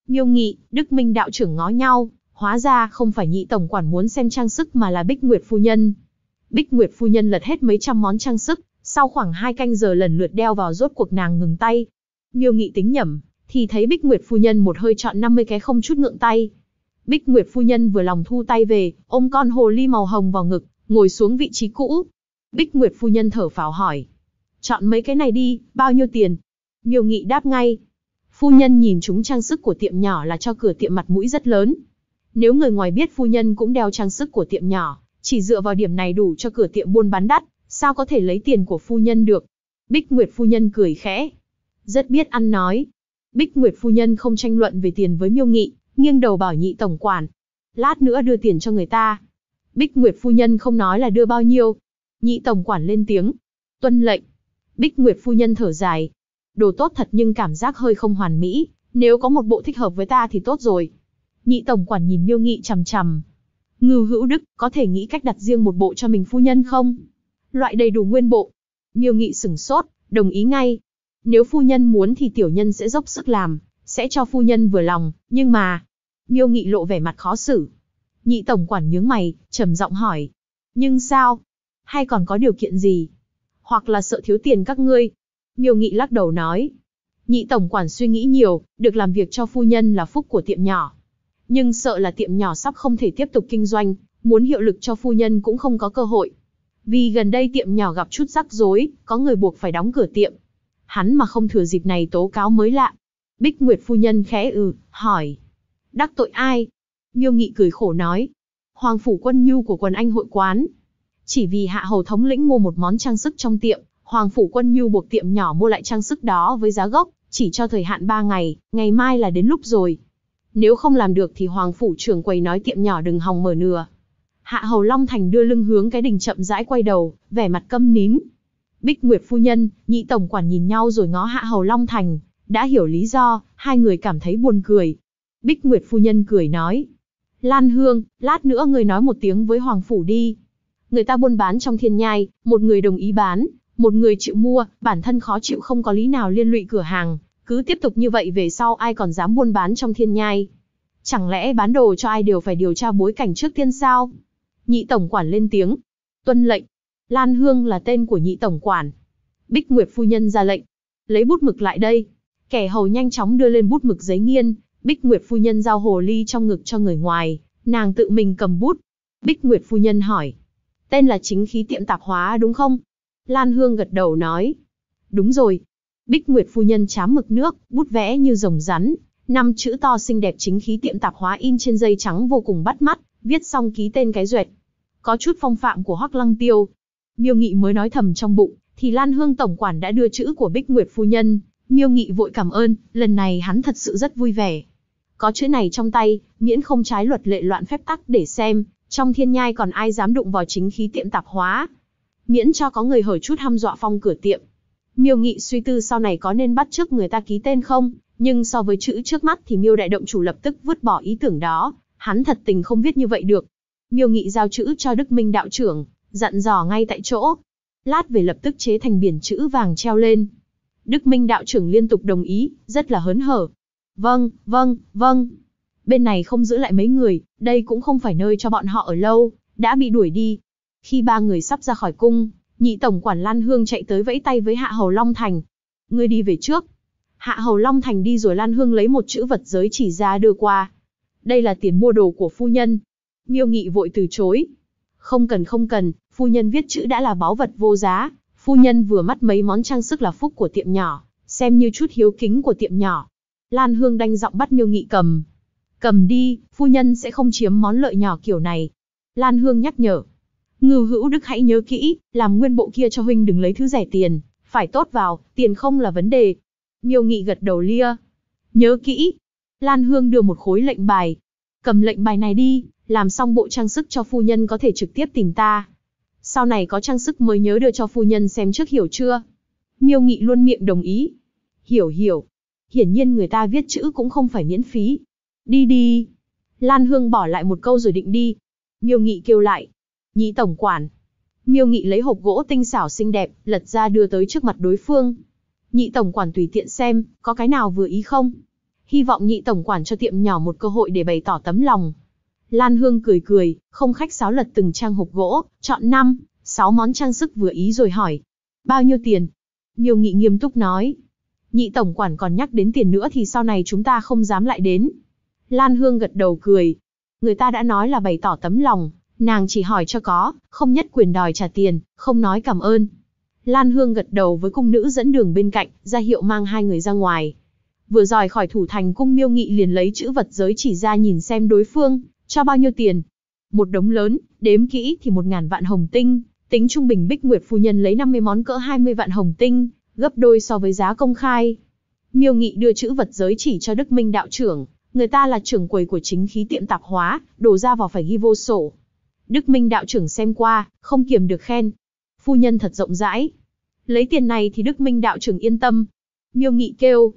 A: Miêu Nghị, Đức Minh đạo trưởng ngó nhau, hóa ra không phải Nhị tổng quản muốn xem trang sức mà là Bích Nguyệt phu nhân. Bích Nguyệt phu nhân lật hết mấy trăm món trang sức, sau khoảng 2 canh giờ lần lượt đeo vào rốt cuộc nàng ngừng tay. Miêu Nghị tính nhẩm, thì thấy Bích Nguyệt phu nhân một hơi chọn 50 cái không chút ngượng tay. Bích Nguyệt phu nhân vừa lòng thu tay về, ôm con hồ ly màu hồng vào ngực, ngồi xuống vị trí cũ. Bích Nguyệt phu nhân thở phào hỏi, chọn mấy cái này đi, bao nhiêu tiền? Miêu Nghị đáp ngay. Phu nhân nhìn chúng trang sức của tiệm nhỏ là cho cửa tiệm mặt mũi rất lớn. Nếu người ngoài biết phu nhân cũng đeo trang sức của tiệm nhỏ, chỉ dựa vào điểm này đủ cho cửa tiệm buôn bán đắt, sao có thể lấy tiền của phu nhân được? Bích Nguyệt phu nhân cười khẽ, rất biết ăn nói. Bích Nguyệt phu nhân không tranh luận về tiền với Miêu Nghị, nghiêng đầu bảo Nhị tổng quản, lát nữa đưa tiền cho người ta. Bích Nguyệt phu nhân không nói là đưa bao nhiêu. Nhị tổng quản lên tiếng, tuân lệnh. Bích Nguyệt phu nhân thở dài, đồ tốt thật nhưng cảm giác hơi không hoàn mỹ, nếu có một bộ thích hợp với ta thì tốt rồi. Nhị tổng quản nhìn Miêu Nghị chằm chằm. Ngưu Hữu Đức, có thể nghĩ cách đặt riêng một bộ cho mình phu nhân không? Loại đầy đủ nguyên bộ. Miêu Nghị sửng sốt, đồng ý ngay. Nếu phu nhân muốn thì tiểu nhân sẽ dốc sức làm, sẽ cho phu nhân vừa lòng, nhưng mà... Miêu Nghị lộ vẻ mặt khó xử. Nhị tổng quản nhướng mày, trầm giọng hỏi. Nhưng sao? Hay còn có điều kiện gì? Hoặc là sợ thiếu tiền các ngươi? Miêu Nghị lắc đầu nói. Nhị tổng quản suy nghĩ nhiều, được làm việc cho phu nhân là phúc của tiệm nhỏ. Nhưng sợ là tiệm nhỏ sắp không thể tiếp tục kinh doanh, muốn hiệu lực cho phu nhân cũng không có cơ hội. Vì gần đây tiệm nhỏ gặp chút rắc rối, có người buộc phải đóng cửa tiệm. Hắn mà không thừa dịp này tố cáo mới lạ. Bích Nguyệt phu nhân khẽ hỏi. Đắc tội ai? Miêu Nghị cười khổ nói. Hoàng phủ Quân Nhu của Quần Anh hội quán. Chỉ vì hạ hầu thống lĩnh mua một món trang sức trong tiệm, Hoàng phủ Quân Nhu buộc tiệm nhỏ mua lại trang sức đó với giá gốc, chỉ cho thời hạn 3 ngày, ngày mai là đến lúc rồi. Nếu không làm được thì Hoàng phủ trưởng quầy nói tiệm nhỏ đừng hòng mở nừa. Hạ hầu Long Thành đưa lưng hướng cái đình chậm rãi quay đầu, vẻ mặt câm nín. Bích Nguyệt phu nhân, Nhị tổng quản nhìn nhau rồi ngó Hạ hầu Long Thành, đã hiểu lý do, hai người cảm thấy buồn cười. Bích Nguyệt phu nhân cười nói. Lan Hương, lát nữa người nói một tiếng với Hoàng phủ đi. Người ta buôn bán trong Thiên Nhai, một người đồng ý bán, một người chịu mua, bản thân khó chịu không có lý nào liên lụy cửa hàng. Cứ tiếp tục như vậy về sau ai còn dám buôn bán trong Thiên Nhai. Chẳng lẽ bán đồ cho ai đều phải điều tra bối cảnh trước tiên sao? Nhị tổng quản lên tiếng. Tuân lệnh. Lan Hương là tên của Nhị tổng quản. Bích Nguyệt phu nhân ra lệnh. Lấy bút mực lại đây. Kẻ hầu nhanh chóng đưa lên bút mực giấy nghiên. Bích Nguyệt phu nhân giao hồ ly trong ngực cho người ngoài. Nàng tự mình cầm bút. Bích Nguyệt phu nhân hỏi. Tên là Chính Khí tiệm tạp hóa đúng không? Lan Hương gật đầu nói. Đúng rồi. Bích Nguyệt phu nhân chám mực nước, bút vẽ như rồng rắn. 5 chữ to xinh đẹp Chính Khí tiệm tạp hóa in trên dây trắng vô cùng bắt mắt, viết xong ký tên cái duệt. Có chút phong phạm của Hoắc Lăng Tiêu. Miêu Nghị mới nói thầm trong bụng, thì Lan Hương tổng quản đã đưa chữ của Bích Nguyệt phu nhân. Miêu Nghị vội cảm ơn, lần này hắn thật sự rất vui vẻ. Có chữ này trong tay, miễn không trái luật lệ loạn phép tắc để xem, trong Thiên Nhai còn ai dám đụng vào Chính Khí tiệm tạp hóa. Miễn cho có người hở chút hăm dọa phong cửa tiệm. Miêu Nghị suy tư sau này có nên bắt chước người ta ký tên không, nhưng so với chữ trước mắt thì Miêu đại động chủ lập tức vứt bỏ ý tưởng đó, hắn thật tình không viết như vậy được. Miêu Nghị giao chữ cho Đức Minh đạo trưởng, dặn dò ngay tại chỗ. Lát về lập tức chế thành biển chữ vàng treo lên. Đức Minh đạo trưởng liên tục đồng ý, rất là hớn hở. Vâng, vâng, vâng. Bên này không giữ lại mấy người, đây cũng không phải nơi cho bọn họ ở lâu, đã bị đuổi đi. Khi 3 người sắp ra khỏi cung, Nhị tổng quản Lan Hương chạy tới vẫy tay với Hạ hầu Long Thành. Ngươi đi về trước. Hạ hầu Long Thành đi rồi Lan Hương lấy một chữ vật giới chỉ ra đưa qua. Đây là tiền mua đồ của phu nhân. Miêu Nghị vội từ chối. Không cần, phu nhân viết chữ đã là báu vật vô giá. Phu nhân vừa mắt mấy món trang sức là phúc của tiệm nhỏ, xem như chút hiếu kính của tiệm nhỏ. Lan Hương đanh giọng bắt Miêu Nghị cầm. Cầm đi, phu nhân sẽ không chiếm món lợi nhỏ kiểu này. Lan Hương nhắc nhở. Ngưu Hữu Đức hãy nhớ kỹ, làm nguyên bộ kia cho huynh đừng lấy thứ rẻ tiền, phải tốt vào, tiền không là vấn đề. Miêu Nghị gật đầu lia. Nhớ kỹ. Lan Hương đưa một khối lệnh bài. Cầm lệnh bài này đi, làm xong bộ trang sức cho phu nhân có thể trực tiếp tìm ta. Sau này có trang sức mới nhớ đưa cho phu nhân xem trước hiểu chưa? Miêu Nghị luôn miệng đồng ý. Hiểu. Hiển nhiên người ta viết chữ cũng không phải miễn phí. Đi. Lan Hương bỏ lại một câu rồi định đi. Miêu Nghị kêu lại. Nhị tổng quản. Miêu Nghị lấy hộp gỗ tinh xảo xinh đẹp, lật ra đưa tới trước mặt đối phương. Nhị tổng quản tùy tiện xem, có cái nào vừa ý không? hy vọng nhị tổng quản cho tiệm nhỏ một cơ hội để bày tỏ tấm lòng. Lan Hương cười cười, không khách sáo lật từng trang hộp gỗ, chọn 5, 6 món trang sức vừa ý rồi hỏi. Bao nhiêu tiền? Miêu Nghị nghiêm túc nói. Nhị tổng quản còn nhắc đến tiền nữa thì sau này chúng ta không dám lại đến. Lan Hương gật đầu cười. Người ta đã nói là bày tỏ tấm lòng, nàng chỉ hỏi cho có, không nhất quyền đòi trả tiền, không nói cảm ơn. Lan Hương gật đầu với cung nữ dẫn đường bên cạnh, ra hiệu mang hai người ra ngoài. Vừa rời khỏi thủ thành cung, Miêu Nghị liền lấy chữ vật giới chỉ ra nhìn xem đối phương, cho bao nhiêu tiền. Một đống lớn, đếm kỹ thì 1000 vạn hồng tinh, tính trung bình Bích Nguyệt phu nhân lấy 50 món cỡ 20 vạn hồng tinh, gấp đôi so với giá công khai. Miêu Nghị đưa chữ vật giới chỉ cho Đức Minh đạo trưởng, người ta là trưởng quầy của chính khí tiệm tạp hóa, đổ ra vào phải ghi vô sổ. Đức Minh đạo trưởng xem qua, không kiềm được khen. Phu nhân thật rộng rãi. Lấy tiền này thì Đức Minh đạo trưởng yên tâm. Miêu Nghị kêu.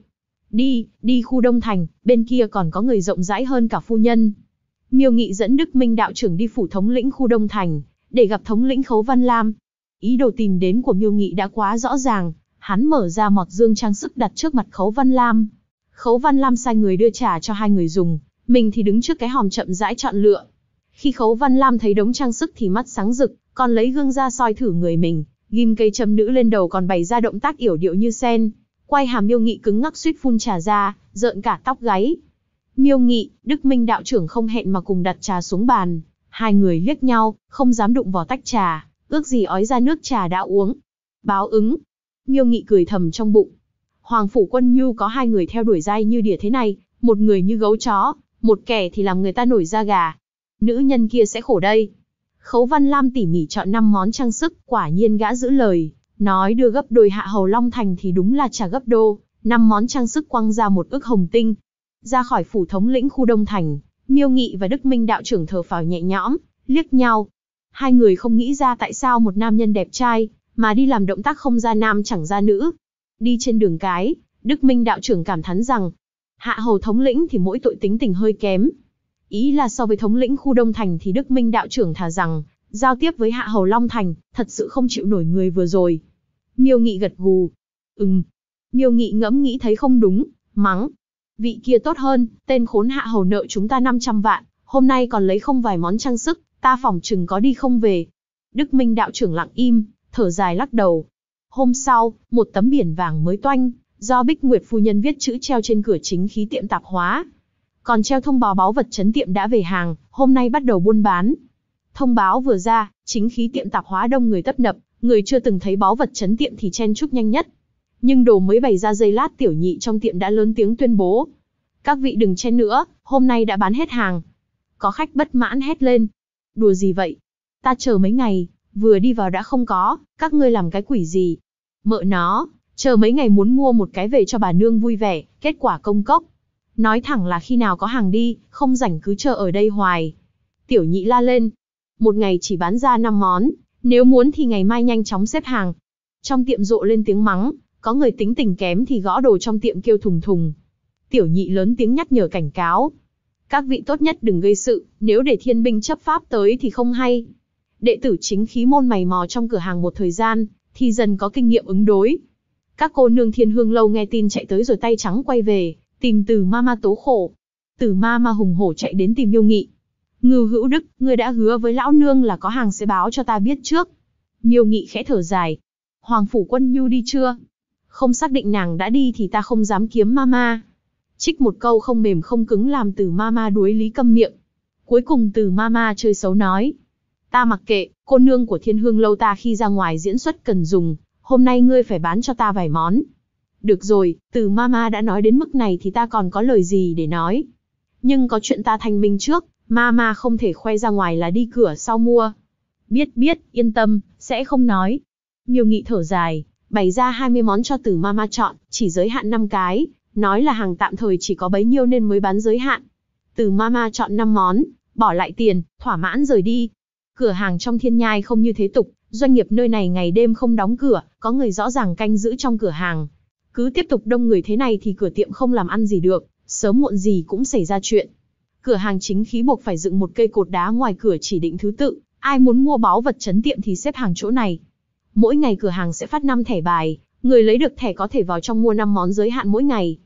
A: Đi khu Đông Thành, bên kia còn có người rộng rãi hơn cả phu nhân. Miêu Nghị dẫn Đức Minh đạo trưởng đi phủ thống lĩnh khu Đông Thành, để gặp thống lĩnh Khấu Văn Lam. Ý đồ tìm đến của Miêu Nghị đã quá rõ ràng, hắn mở ra mọt dương trang sức đặt trước mặt Khấu Văn Lam. Khấu Văn Lam sai người đưa trà cho hai người dùng, mình thì đứng trước cái hòm chậm rãi chọn lựa. Khi Khấu Văn Lam thấy đống trang sức thì mắt sáng rực, còn lấy gương ra soi thử người mình, ghim cây châm nữ lên đầu còn bày ra động tác yểu điệu như sen. Quay hàm Miêu Nghị cứng ngắc suýt phun trà ra, rợn cả tóc gáy. Miêu Nghị, Đức Minh đạo trưởng không hẹn mà cùng đặt trà xuống bàn. Hai người liếc nhau, không dám đụng vào tách trà, ước gì ói ra nước trà đã uống. Báo ứng. Miêu Nghị cười thầm trong bụng. Hoàng phủ Quân Nhu có hai người theo đuổi dai như đỉa thế này, một người như gấu chó, một kẻ thì làm người ta nổi da gà. Nữ nhân kia sẽ khổ đây. Khấu Văn Lam tỉ mỉ chọn 5 món trang sức, quả nhiên gã giữ lời, nói đưa gấp đôi Hạ Hầu Long Thành thì đúng là trả gấp đô, 5 món trang sức quăng ra 1 ức hồng tinh. Ra khỏi phủ thống lĩnh khu Đông Thành, Miêu Nghị và Đức Minh đạo trưởng thở phào nhẹ nhõm, liếc nhau. Hai người không nghĩ ra tại sao một nam nhân đẹp trai, mà đi làm động tác không ra nam chẳng ra nữ. Đi trên đường cái, Đức Minh đạo trưởng cảm thán rằng, Hạ Hầu thống lĩnh thì mỗi tội tính tình hơi kém. Ý là so với thống lĩnh khu Đông Thành thì Đức Minh đạo trưởng thà rằng, giao tiếp với Hạ Hầu Long Thành, thật sự không chịu nổi người vừa rồi. Miêu Nghị gật gù. Miêu Nghị ngẫm nghĩ thấy không đúng, mắng. Vị kia tốt hơn, tên khốn Hạ Hầu nợ chúng ta 500 vạn, hôm nay còn lấy không vài món trang sức, ta phỏng chừng có đi không về. Đức Minh đạo trưởng lặng im, thở dài lắc đầu. Hôm sau, một tấm biển vàng mới toanh, do Bích Nguyệt phu nhân viết chữ treo trên cửa chính khí tiệm tạp hóa. Còn treo thông báo báu vật trấn tiệm đã về hàng, hôm nay bắt đầu buôn bán. Thông báo vừa ra, chính khí tiệm tạp hóa đông người tấp nập, người chưa từng thấy báu vật trấn tiệm thì chen chúc nhanh nhất. Nhưng đồ mới bày ra giây lát Tiểu Nhị trong tiệm đã lớn tiếng tuyên bố. Các vị đừng chen nữa, hôm nay đã bán hết hàng. Có khách bất mãn hét lên. Đùa gì vậy? Ta chờ mấy ngày, vừa đi vào đã không có, các ngươi làm cái quỷ gì? Mợ nó, chờ mấy ngày muốn mua một cái về cho bà nương vui vẻ, kết quả công cốc. Nói thẳng là khi nào có hàng đi, không rảnh cứ chờ ở đây hoài. Tiểu Nhị la lên. Một ngày chỉ bán ra 5 món, nếu muốn thì ngày mai nhanh chóng xếp hàng. Trong tiệm rộ lên tiếng mắng, có người tính tình kém thì gõ đồ trong tiệm kêu thùng thùng. Tiểu Nhị lớn tiếng nhắc nhở cảnh cáo. Các vị tốt nhất đừng gây sự, nếu để thiên binh chấp pháp tới thì không hay. Đệ tử chính khí môn mày mò trong cửa hàng một thời gian, thì dần có kinh nghiệm ứng đối. Các cô nương Thiên Hương lâu nghe tin chạy tới rồi tay trắng quay về, tìm Từ Mama tố khổ. Từ Mama hùng hổ chạy đến tìm Miêu Nghị. Ngưu Hữu Đức, ngươi đã hứa với lão nương là có hàng sẽ báo cho ta biết trước. Miêu Nghị khẽ thở dài. Hoàng phủ Quân Nhu đi chưa? Không xác định nàng đã đi thì ta không dám kiếm Mama. Trích một câu không mềm không cứng làm Từ Mama đuối lý câm miệng. Cuối cùng Từ Mama chơi xấu nói. Ta mặc kệ, cô nương của Thiên Hương lâu ta khi ra ngoài diễn xuất cần dùng, hôm nay ngươi phải bán cho ta vài món. Được rồi, Từ Mama đã nói đến mức này thì ta còn có lời gì để nói. Nhưng có chuyện ta thanh minh trước, Mama không thể khoe ra ngoài là đi cửa sau mua. Biết, yên tâm, sẽ không nói. Miêu Nghị thở dài, bày ra 20 món cho Từ Mama chọn, chỉ giới hạn 5 cái, nói là hàng tạm thời chỉ có bấy nhiêu nên mới bán giới hạn. Từ Mama chọn 5 món, bỏ lại tiền, thỏa mãn rời đi. Cửa hàng trong Thiên Nhai không như thế tục, doanh nghiệp nơi này ngày đêm không đóng cửa, có người rõ ràng canh giữ trong cửa hàng. Cứ tiếp tục đông người thế này thì cửa tiệm không làm ăn gì được, sớm muộn gì cũng xảy ra chuyện. Cửa hàng chính khí buộc phải dựng một cây cột đá ngoài cửa chỉ định thứ tự, ai muốn mua báu vật trấn tiệm thì xếp hàng chỗ này. Mỗi ngày cửa hàng sẽ phát 5 thẻ bài, người lấy được thẻ có thể vào trong mua 5 món giới hạn mỗi ngày.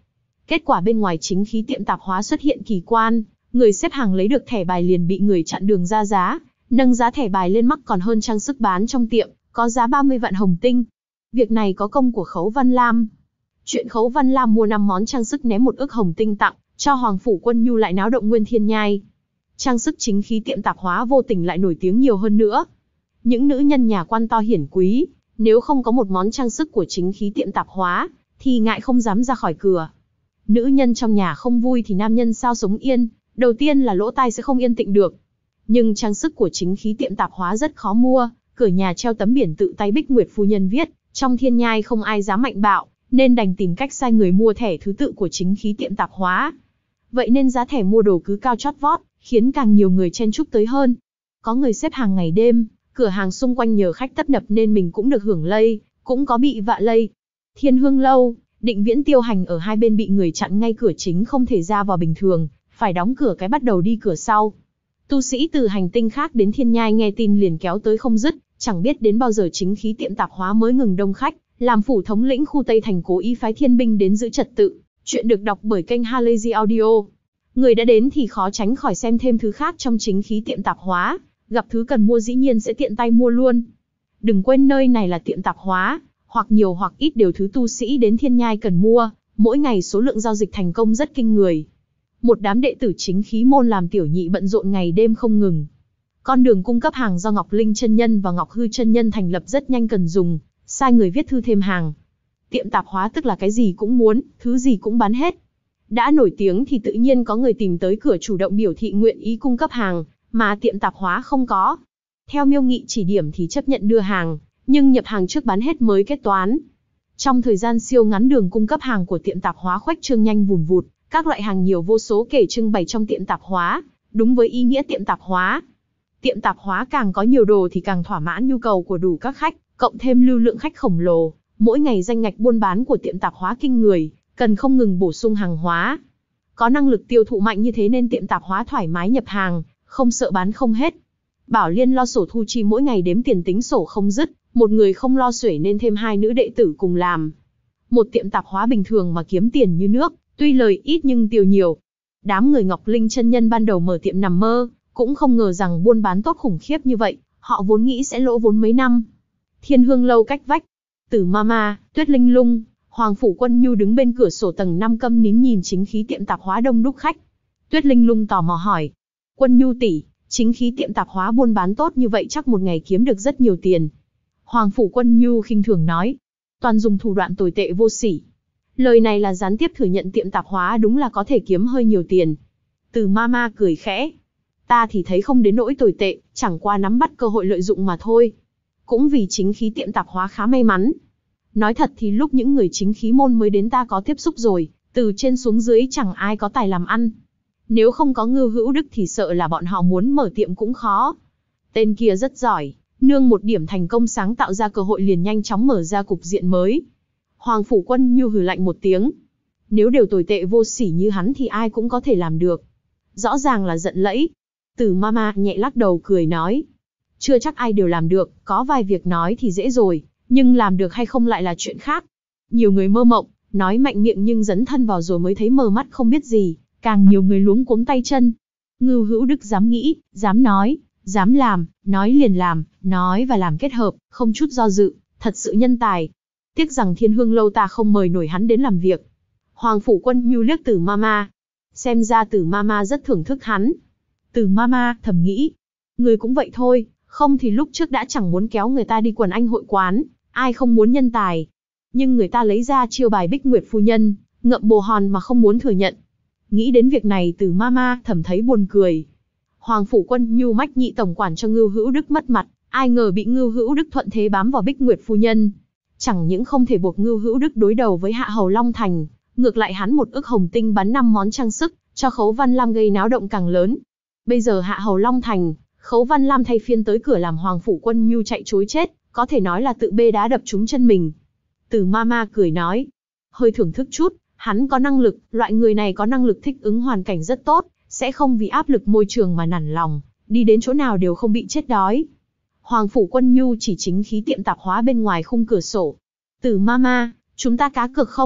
A: Kết quả bên ngoài chính khí tiệm tạp hóa xuất hiện kỳ quan, người xếp hàng lấy được thẻ bài liền bị người chặn đường ra giá, nâng giá thẻ bài lên mắc còn hơn trang sức bán trong tiệm, có giá 30 vạn hồng tinh. Việc này có công của Khấu Văn Lam. Chuyện Khấu Văn Lam mua 5 món trang sức ném 1 ức hồng tinh tặng cho Hoàng Phủ Quân Nhu lại náo động nguyên thiên nhai. Trang sức chính khí tiệm tạp hóa vô tình lại nổi tiếng nhiều hơn nữa. Những nữ nhân nhà quan to hiển quý, nếu không có một món trang sức của chính khí tiệm tạp hóa, thì ngại không dám ra khỏi cửa. Nữ nhân trong nhà không vui thì nam nhân sao sống yên, đầu tiên là lỗ tai sẽ không yên tĩnh được. Nhưng trang sức của chính khí tiệm tạp hóa rất khó mua, cửa nhà treo tấm biển tự tay Bích Nguyệt phu nhân viết, trong thiên nhai không ai dám mạnh bạo, nên đành tìm cách sai người mua thẻ thứ tự của chính khí tiệm tạp hóa. Vậy nên giá thẻ mua đồ cứ cao chót vót, khiến càng nhiều người chen chúc tới hơn. Có người xếp hàng ngày đêm, cửa hàng xung quanh nhờ khách tấp nập nên mình cũng được hưởng lây, cũng có bị vạ lây. Thiên Hương Lâu, Định Viễn Tiêu Hành ở hai bên bị người chặn ngay cửa chính không thể ra vào bình thường, phải đóng cửa cái bắt đầu đi cửa sau. Tu sĩ từ hành tinh khác đến thiên nhai nghe tin liền kéo tới không dứt, chẳng biết đến bao giờ chính khí tiệm tạp hóa mới ngừng đông khách, làm phủ thống lĩnh khu Tây thành cố ý phái thiên binh đến giữ trật tự. Chuyện được đọc bởi kênh Halazy Audio. Người đã đến thì khó tránh khỏi xem thêm thứ khác trong chính khí tiệm tạp hóa, gặp thứ cần mua dĩ nhiên sẽ tiện tay mua luôn. Đừng quên nơi này là tiệm tạp hóa, hoặc nhiều hoặc ít đều thứ tu sĩ đến thiên nhai cần mua, mỗi ngày số lượng giao dịch thành công rất kinh người. Một đám đệ tử chính khí môn làm tiểu nhị bận rộn ngày đêm không ngừng. Con đường cung cấp hàng do Ngọc Linh chân nhân và Ngọc Hư chân nhân thành lập rất nhanh cần dùng, sai người viết thư thêm hàng. Tiệm tạp hóa tức là cái gì cũng muốn, thứ gì cũng bán hết. Đã nổi tiếng thì tự nhiên có người tìm tới cửa chủ động biểu thị nguyện ý cung cấp hàng, mà tiệm tạp hóa không có. Theo Miêu Nghị chỉ điểm thì chấp nhận đưa hàng, nhưng nhập hàng trước bán hết mới kết toán. Trong thời gian siêu ngắn đường cung cấp hàng của tiệm tạp hóa khuếch trương nhanh vùn vụt, các loại hàng nhiều vô số kể trưng bày trong tiệm tạp hóa, đúng với ý nghĩa tiệm tạp hóa. Tiệm tạp hóa càng có nhiều đồ thì càng thỏa mãn nhu cầu của đủ các khách, cộng thêm lưu lượng khách khổng lồ, mỗi ngày danh ngạch buôn bán của tiệm tạp hóa kinh người, cần không ngừng bổ sung hàng hóa. Có năng lực tiêu thụ mạnh như thế nên tiệm tạp hóa thoải mái nhập hàng, không sợ bán không hết. Bảo Liên lo sổ thu chi mỗi ngày đếm tiền tính sổ không dứt, một người không lo xuể nên thêm 2 nữ đệ tử cùng làm. Một tiệm tạp hóa bình thường mà kiếm tiền như nước, tuy lời ít nhưng tiêu nhiều. Đám người Ngọc Linh chân nhân ban đầu mở tiệm nằm mơ, cũng không ngờ rằng buôn bán tốt khủng khiếp như vậy, họ vốn nghĩ sẽ lỗ vốn mấy năm. Thiên Hương Lâu cách vách, Tử Mama, Tuyết Linh Lung, Hoàng Phủ Quân Nhu đứng bên cửa sổ tầng 5 câm nín nhìn chính khí tiệm tạp hóa đông đúc khách. Tuyết Linh Lung tò mò hỏi, Quân Nhu tỷ, chính khí tiệm tạp hóa buôn bán tốt như vậy chắc một ngày kiếm được rất nhiều tiền. Hoàng Phủ Quân Nhu khinh thường nói, toàn dùng thủ đoạn tồi tệ vô sỉ. Lời này là gián tiếp thừa nhận tiệm tạp hóa đúng là có thể kiếm hơi nhiều tiền. Từ Mama cười khẽ, ta thì thấy không đến nỗi tồi tệ, chẳng qua nắm bắt cơ hội lợi dụng mà thôi. Cũng vì chính khí tiệm tạp hóa khá may mắn. Nói thật thì lúc những người chính khí môn mới đến ta có tiếp xúc rồi, từ trên xuống dưới chẳng ai có tài làm ăn. Nếu không có Ngưu Hữu Đức thì sợ là bọn họ muốn mở tiệm cũng khó. Tên kia rất giỏi, nương một điểm thành công sáng tạo ra cơ hội liền nhanh chóng mở ra cục diện mới. Hoàng Phủ Quân Nhu hừ lạnh một tiếng. Nếu đều tồi tệ vô sỉ như hắn thì ai cũng có thể làm được. Rõ ràng là giận lẫy. Tử Mama nhẹ lắc đầu cười nói. Chưa chắc ai đều làm được, có vài việc nói thì dễ rồi, nhưng làm được hay không lại là chuyện khác. Nhiều người mơ mộng, nói mạnh miệng nhưng dấn thân vào rồi mới thấy mờ mắt không biết gì, càng nhiều người luống cuống tay chân. Ngưu Hữu Đức dám nghĩ, dám nói, dám làm, nói liền làm, nói và làm kết hợp, không chút do dự, thật sự nhân tài. Tiếc rằng Thiên Hương Lâu ta không mời nổi hắn đến làm việc. Hoàng Phủ Quân Nhu liếc Tử Mama. Xem ra Tử Mama rất thưởng thức hắn. Tử Mama thầm nghĩ, người cũng vậy thôi, không thì lúc trước đã chẳng muốn kéo người ta đi quần anh hội quán, ai không muốn nhân tài. Nhưng người ta lấy ra chiêu bài Bích Nguyệt phu nhân, ngậm bồ hòn mà không muốn thừa nhận. Nghĩ đến việc này Tử Mama thầm thấy buồn cười. Hoàng Phủ Quân Nhu mách nhị tổng quản cho Ngưu Hữu Đức mất mặt, ai ngờ bị Ngưu Hữu Đức thuận thế bám vào Bích Nguyệt phu nhân. Chẳng những không thể buộc Ngưu Hữu Đức đối đầu với Hạ Hầu Long Thành, ngược lại hắn 1 ức hồng tinh bắn 5 món trang sức, cho Khấu Văn Lam gây náo động càng lớn. Bây giờ Hạ Hầu Long Thành, Khấu Văn Lam thay phiên tới cửa làm Hoàng Phủ Quân Nhu chạy trối chết, có thể nói là tự bê đá đập trúng chân mình. Tử Mama cười nói, hơi thưởng thức chút, hắn có năng lực, loại người này có năng lực thích ứng hoàn cảnh rất tốt, sẽ không vì áp lực môi trường mà nản lòng, đi đến chỗ nào đều không bị chết đói. Hoàng Phủ Quân Nhu chỉ chính khí tiệm tạp hóa bên ngoài khung cửa sổ. Tử Mama, chúng ta cá cược không?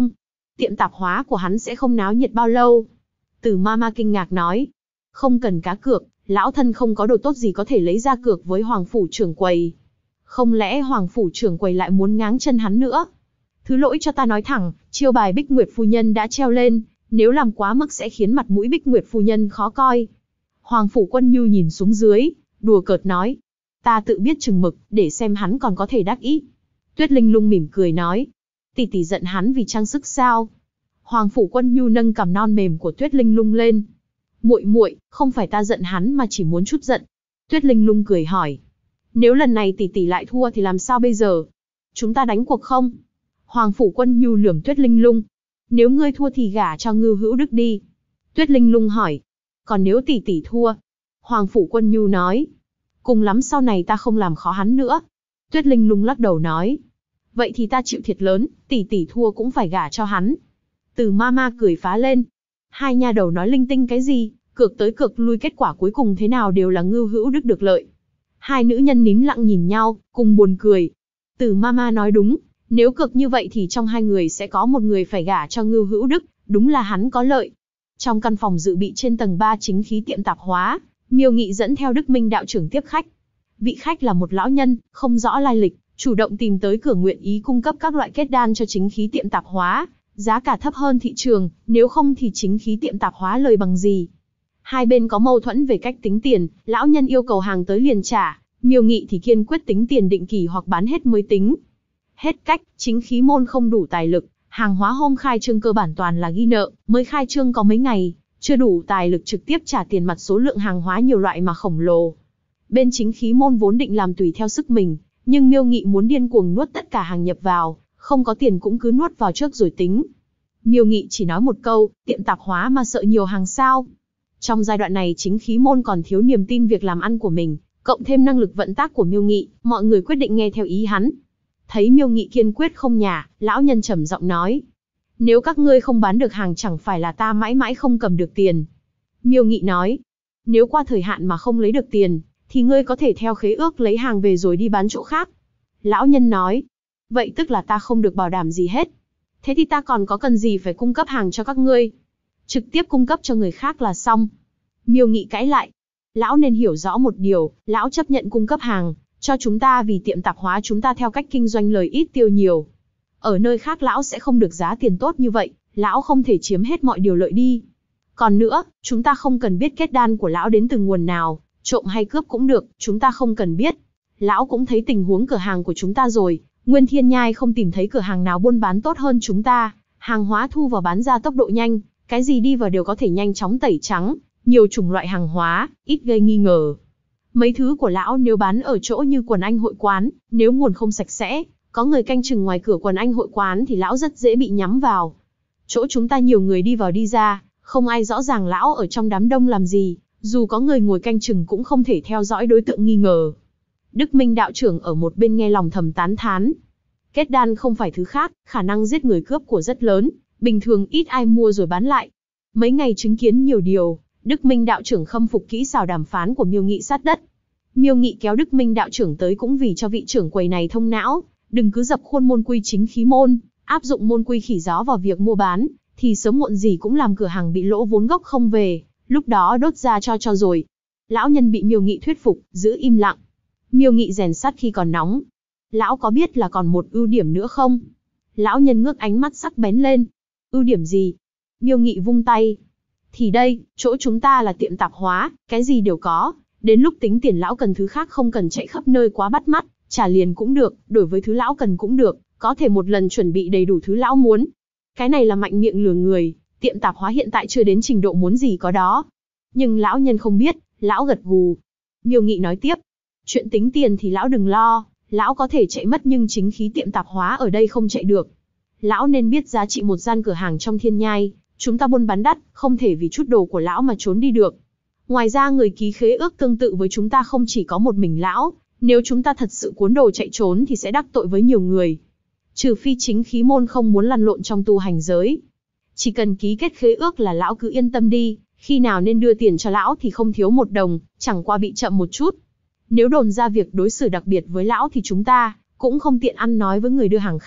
A: tiệm tạp hóa của hắn sẽ không náo nhiệt bao lâu. Từ Mama kinh ngạc nói, không cần cá cược, lão thân không có đồ tốt gì có thể lấy ra cược với Hoàng phủ trưởng quầy. Không lẽ Hoàng phủ trưởng quầy lại muốn ngáng chân hắn nữa? Thứ lỗi cho ta nói thẳng, chiêu bài Bích Nguyệt phu nhân đã treo lên, nếu làm quá mức sẽ khiến mặt mũi Bích Nguyệt phu nhân khó coi. Hoàng phủ Quân Nhu nhìn xuống dưới, đùa cợt nói, ta tự biết chừng mực, để xem hắn còn có thể đắc ý. Tuyết Linh Lung mỉm cười nói, tỷ tỷ giận hắn vì trang sức sao? Hoàng phủ Quân Nhu nâng cằm non mềm của Tuyết Linh Lung lên. Muội muội, không phải ta giận hắn mà chỉ muốn chút giận. Tuyết Linh Lung cười hỏi, nếu lần này tỷ tỷ lại thua thì làm sao bây giờ? Chúng ta đánh cuộc không? Hoàng phủ Quân Nhu lườm Tuyết Linh Lung, nếu ngươi thua thì gả cho Ngưu Hữu Đức đi. Tuyết Linh Lung hỏi, còn nếu tỷ tỷ thua? Hoàng phủ Quân Nhu nói, cùng lắm sau này ta không làm khó hắn nữa. Tuyết Linh Lung lắc đầu nói, vậy thì ta chịu thiệt lớn, tỷ tỷ thua cũng phải gả cho hắn. Từ Mama cười phá lên, hai nha đầu nói linh tinh cái gì, cược tới cược lui kết quả cuối cùng thế nào đều là Ngưu Hữu Đức được lợi. Hai nữ nhân nín lặng nhìn nhau, cùng buồn cười. Từ Mama nói đúng, nếu cược như vậy thì trong hai người sẽ có một người phải gả cho Ngưu Hữu Đức, đúng là hắn có lợi. Trong căn phòng dự bị trên tầng 3 chính khí tiệm tạp hóa, Miêu Nghị dẫn theo Đức Minh đạo trưởng tiếp khách. Vị khách là một lão nhân, không rõ lai lịch, chủ động tìm tới cửa nguyện ý cung cấp các loại kết đan cho chính khí tiệm tạp hóa, giá cả thấp hơn thị trường, nếu không thì chính khí tiệm tạp hóa lời bằng gì. Hai bên có mâu thuẫn về cách tính tiền, lão nhân yêu cầu hàng tới liền trả, Miêu Nghị thì kiên quyết tính tiền định kỳ hoặc bán hết mới tính. Hết cách, chính khí môn không đủ tài lực, hàng hóa hôm khai trương cơ bản toàn là ghi nợ, mới khai trương có mấy ngày, chưa đủ tài lực trực tiếp trả tiền mặt số lượng hàng hóa nhiều loại mà khổng lồ. Bên chính khí môn vốn định làm tùy theo sức mình, nhưng Miêu Nghị muốn điên cuồng nuốt tất cả hàng nhập vào, không có tiền cũng cứ nuốt vào trước rồi tính. Miêu Nghị chỉ nói một câu, tiệm tạp hóa mà sợ nhiều hàng sao. Trong giai đoạn này chính khí môn còn thiếu niềm tin việc làm ăn của mình, cộng thêm năng lực vận tác của Miêu Nghị, mọi người quyết định nghe theo ý hắn. Thấy Miêu Nghị kiên quyết không nhả, lão nhân trầm giọng nói, nếu các ngươi không bán được hàng chẳng phải là ta mãi mãi không cầm được tiền. Miêu Nghị nói, nếu qua thời hạn mà không lấy được tiền, thì ngươi có thể theo khế ước lấy hàng về rồi đi bán chỗ khác. Lão nhân nói, vậy tức là ta không được bảo đảm gì hết. Thế thì ta còn có cần gì phải cung cấp hàng cho các ngươi? Trực tiếp cung cấp cho người khác là xong. Miêu Nghị cãi lại, lão nên hiểu rõ một điều, lão chấp nhận cung cấp hàng cho chúng ta vì tiệm tạp hóa chúng ta theo cách kinh doanh lời ít tiêu nhiều. Ở nơi khác lão sẽ không được giá tiền tốt như vậy, lão không thể chiếm hết mọi điều lợi đi. Còn nữa, chúng ta không cần biết kết đan của lão đến từ nguồn nào, trộm hay cướp cũng được, chúng ta không cần biết. Lão cũng thấy tình huống cửa hàng của chúng ta rồi, Nguyên Thiên Nhai không tìm thấy cửa hàng nào buôn bán tốt hơn chúng ta, hàng hóa thu vào bán ra tốc độ nhanh, cái gì đi vào đều có thể nhanh chóng tẩy trắng, nhiều chủng loại hàng hóa, ít gây nghi ngờ. Mấy thứ của lão nếu bán ở chỗ như quần anh hội quán, nếu nguồn không sạch sẽ, có người canh chừng ngoài cửa quần anh hội quán thì lão rất dễ bị nhắm vào. Chỗ chúng ta nhiều người đi vào đi ra, không ai rõ ràng lão ở trong đám đông làm gì, dù có người ngồi canh chừng cũng không thể theo dõi đối tượng nghi ngờ. Đức Minh đạo trưởng ở một bên nghe lòng thầm tán thán. Kết đan không phải thứ khác, khả năng giết người cướp của rất lớn, bình thường ít ai mua rồi bán lại. Mấy ngày chứng kiến nhiều điều, Đức Minh đạo trưởng khâm phục kỹ xảo đàm phán của Miêu Nghị sát đất. Miêu Nghị kéo Đức Minh đạo trưởng tới cũng vì cho vị trưởng quầy này thông não, đừng cứ dập khuôn môn quy chính khí môn, áp dụng môn quy khỉ gió vào việc mua bán, thì sớm muộn gì cũng làm cửa hàng bị lỗ vốn gốc không về, lúc đó đốt ra cho rồi. Lão nhân bị Miêu Nghị thuyết phục, giữ im lặng. Miêu Nghị rèn sắt khi còn nóng. Lão có biết là còn một ưu điểm nữa không? Lão nhân ngước ánh mắt sắc bén lên. Ưu điểm gì? Miêu Nghị vung tay. Thì đây, chỗ chúng ta là tiệm tạp hóa, cái gì đều có. Đến lúc tính tiền lão cần thứ khác không cần chạy khắp nơi quá bắt mắt, trả liền cũng được, đổi với thứ lão cần cũng được, có thể một lần chuẩn bị đầy đủ thứ lão muốn. Cái này là mạnh miệng lừa người, tiệm tạp hóa hiện tại chưa đến trình độ muốn gì có đó. Nhưng lão nhân không biết, lão gật gù. Miêu Nghị nói tiếp, chuyện tính tiền thì lão đừng lo, lão có thể chạy mất nhưng chính khí tiệm tạp hóa ở đây không chạy được. Lão nên biết giá trị một gian cửa hàng trong Thiên Nhai, chúng ta buôn bán đắt, không thể vì chút đồ của lão mà trốn đi được. Ngoài ra người ký khế ước tương tự với chúng ta không chỉ có một mình lão, nếu chúng ta thật sự cuốn đồ chạy trốn thì sẽ đắc tội với nhiều người. Trừ phi chính khí môn không muốn lăn lộn trong tu hành giới. Chỉ cần ký kết khế ước là lão cứ yên tâm đi, khi nào nên đưa tiền cho lão thì không thiếu một đồng, chẳng qua bị chậm một chút. Nếu đồn ra việc đối xử đặc biệt với lão thì chúng ta cũng không tiện ăn nói với người đưa hàng khác,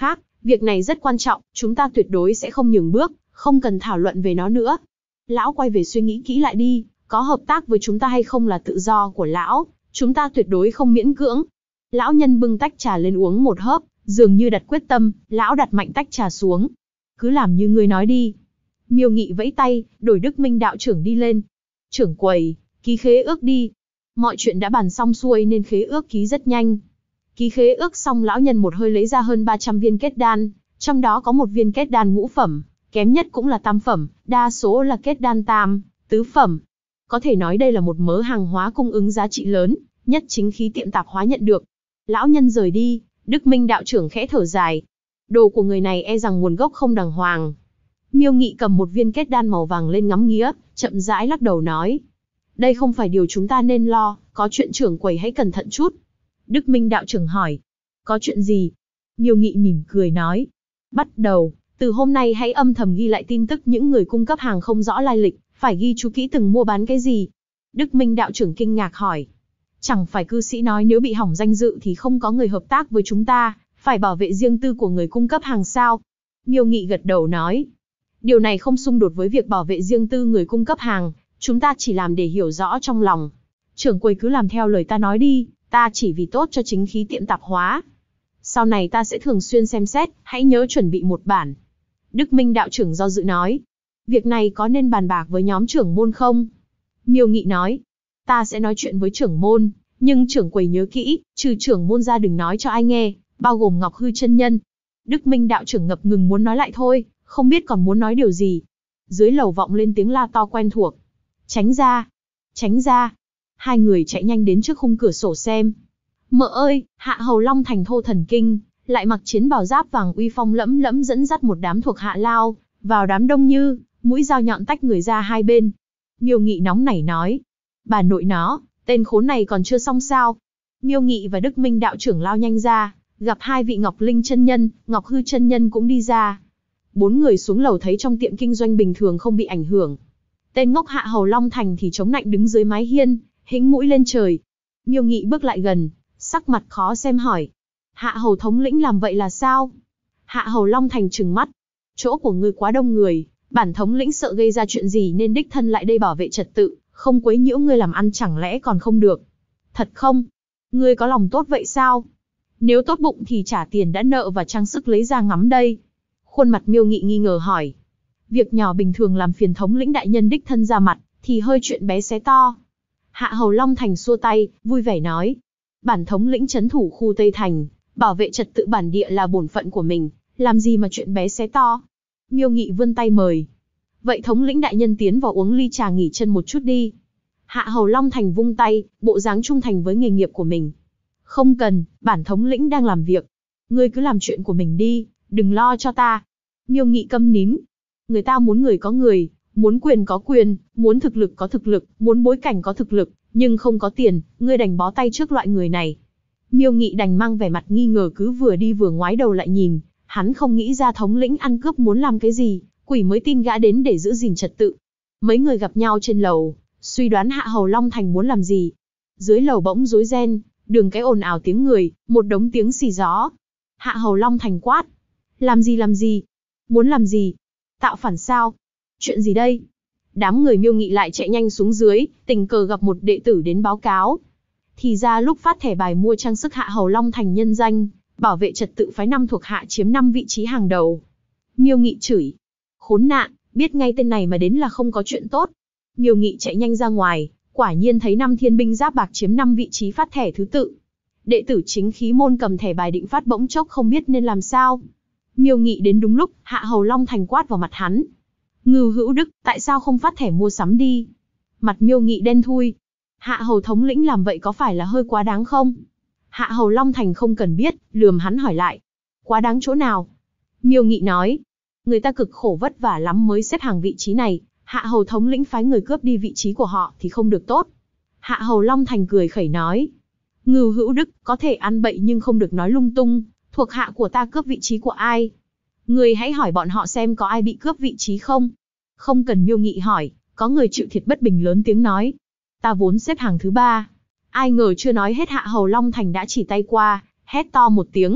A: Việc này rất quan trọng, chúng ta tuyệt đối sẽ không nhường bước, không cần thảo luận về nó nữa. Lão quay về suy nghĩ kỹ lại đi, có hợp tác với chúng ta hay không là tự do của lão, chúng ta tuyệt đối không miễn cưỡng. Lão nhân bưng tách trà lên uống một hớp, dường như đặt quyết tâm, lão đặt mạnh tách trà xuống. Cứ làm như ngươi nói đi. Miêu Nghị vẫy tay, đổi Đức Minh đạo trưởng đi lên. Trưởng quầy, ký khế ước đi. Mọi chuyện đã bàn xong xuôi nên khế ước ký rất nhanh. Ký khế ước xong lão nhân một hơi lấy ra hơn 300 viên kết đan, trong đó có một viên kết đan ngũ phẩm, kém nhất cũng là tam phẩm, đa số là kết đan tam, tứ phẩm. Có thể nói đây là một mớ hàng hóa cung ứng giá trị lớn, nhất chính khí tiệm tạp hóa nhận được. Lão nhân rời đi, Đức Minh đạo trưởng khẽ thở dài. Đồ của người này e rằng nguồn gốc không đàng hoàng. Miêu Nghị cầm một viên kết đan màu vàng lên ngắm nghía, chậm rãi lắc đầu nói. Đây không phải điều chúng ta nên lo, có chuyện trưởng quầy hãy cẩn thận chút. Đức Minh đạo trưởng hỏi. Có chuyện gì? Miêu Nghị mỉm cười nói. Bắt đầu, từ hôm nay hãy âm thầm ghi lại tin tức những người cung cấp hàng không rõ lai lịch, phải ghi chú kỹ từng mua bán cái gì. Đức Minh đạo trưởng kinh ngạc hỏi. Chẳng phải cư sĩ nói nếu bị hỏng danh dự thì không có người hợp tác với chúng ta, phải bảo vệ riêng tư của người cung cấp hàng sao? Miêu Nghị gật đầu nói. Điều này không xung đột với việc bảo vệ riêng tư người cung cấp hàng, chúng ta chỉ làm để hiểu rõ trong lòng. Trưởng quầy cứ làm theo lời ta nói đi, ta chỉ vì tốt cho chính khí tiệm tạp hóa. Sau này ta sẽ thường xuyên xem xét, hãy nhớ chuẩn bị một bản. Đức Minh đạo trưởng do dự nói. Việc này có nên bàn bạc với nhóm trưởng môn không? Miêu Nghị nói. Ta sẽ nói chuyện với trưởng môn, nhưng trưởng quầy nhớ kỹ, trừ trưởng môn ra đừng nói cho ai nghe, bao gồm Ngọc Hư chân nhân. Đức Minh đạo trưởng ngập ngừng muốn nói lại thôi, không biết còn muốn nói điều gì. Dưới lầu vọng lên tiếng la to quen thuộc. Tránh ra! Tránh ra! Hai người chạy nhanh đến trước khung cửa sổ xem. Mợ ơi, Hạ Hầu Long thành thô thần kinh, lại mặc chiến bào giáp vàng uy phong lẫm lẫm dẫn dắt một đám thuộc hạ lao vào đám đông như mũi dao nhọn tách người ra hai bên. Miêu Nghị nóng nảy nói. Bà nội nó, tên khốn này còn chưa xong sao? Miêu Nghị và Đức Minh đạo trưởng lao nhanh ra, gặp hai vị Ngọc Linh chân nhân, Ngọc Hư chân nhân cũng đi ra. Bốn người xuống lầu thấy trong tiệm kinh doanh bình thường không bị ảnh hưởng. Tên ngốc Hạ Hầu Long thành thì chống nạnh đứng dưới mái hiên, hĩnh mũi lên trời. Miêu Nghị bước lại gần, sắc mặt khó xem hỏi. Hạ Hầu thống lĩnh làm vậy là sao? Hạ Hầu Long thành trừng mắt. Chỗ của ngươi quá đông người, bản thống lĩnh sợ gây ra chuyện gì nên đích thân lại đây bảo vệ trật tự, không quấy nhiễu ngươi làm ăn chẳng lẽ còn không được. Thật không? Ngươi có lòng tốt vậy sao? Nếu tốt bụng thì trả tiền đã nợ và trang sức lấy ra ngắm đây. Khuôn mặt Miêu Nghị nghi ngờ hỏi. Việc nhỏ bình thường làm phiền thống lĩnh đại nhân đích thân ra mặt, thì hơi chuyện bé xé to. Hạ Hầu Long thành xua tay, vui vẻ nói. Bản thống lĩnh trấn thủ khu Tây Thành, bảo vệ trật tự bản địa là bổn phận của mình, làm gì mà chuyện bé xé to. Miêu Nghị vươn tay mời. Vậy thống lĩnh đại nhân tiến vào uống ly trà nghỉ chân một chút đi. Hạ Hầu Long thành vung tay, bộ dáng trung thành với nghề nghiệp của mình. Không cần, bản thống lĩnh đang làm việc. Ngươi cứ làm chuyện của mình đi, đừng lo cho ta. Miêu Nghị câm nín. Người ta muốn người có người, muốn quyền có quyền, muốn thực lực có thực lực, muốn bối cảnh có thực lực, nhưng không có tiền, ngươi đành bó tay trước loại người này. Miêu Nghị đành mang vẻ mặt nghi ngờ cứ vừa đi vừa ngoái đầu lại nhìn, hắn không nghĩ ra thống lĩnh ăn cướp muốn làm cái gì, quỷ mới tin gã đến để giữ gìn trật tự. Mấy người gặp nhau trên lầu, suy đoán Hạ Hầu Long thành muốn làm gì. Dưới lầu bỗng rối ren, đường cái ồn ào tiếng người, một đống tiếng xì gió. Hạ Hầu Long thành quát. Làm gì làm gì? Muốn làm gì? Tạo phản sao? Chuyện gì đây? Đám người Miêu Nghị lại chạy nhanh xuống dưới, tình cờ gặp một đệ tử đến báo cáo. Thì ra lúc phát thẻ bài mua trang sức Hạ Hầu Long thành nhân danh, bảo vệ trật tự phái 5 thuộc hạ chiếm 5 vị trí hàng đầu. Miêu Nghị chửi. Khốn nạn, biết ngay tên này mà đến là không có chuyện tốt. Miêu Nghị chạy nhanh ra ngoài, quả nhiên thấy 5 thiên binh giáp bạc chiếm 5 vị trí phát thẻ thứ tự. Đệ tử chính khí môn cầm thẻ bài định phát bỗng chốc không biết nên làm sao. Miêu Nghị đến đúng lúc, Hạ Hầu Long thành quát vào mặt hắn. Ngưu Hữu Đức, tại sao không phát thẻ mua sắm đi? Mặt Miêu Nghị đen thui. Hạ Hầu thống lĩnh làm vậy có phải là hơi quá đáng không? Hạ Hầu Long thành không cần biết, lườm hắn hỏi lại. Quá đáng chỗ nào? Miêu Nghị nói. Người ta cực khổ vất vả lắm mới xếp hàng vị trí này, Hạ Hầu thống lĩnh phái người cướp đi vị trí của họ thì không được tốt. Hạ Hầu Long thành cười khẩy nói. Ngưu Hữu Đức, có thể ăn bậy nhưng không được nói lung tung, thuộc hạ của ta cướp vị trí của ai? Người hãy hỏi bọn họ xem có ai bị cướp vị trí không? Không cần Miêu Nghị hỏi, có người chịu thiệt bất bình lớn tiếng nói. Ta vốn xếp hàng thứ 3. Ai ngờ chưa nói hết Hạ Hầu Long thành đã chỉ tay qua, hét to một tiếng.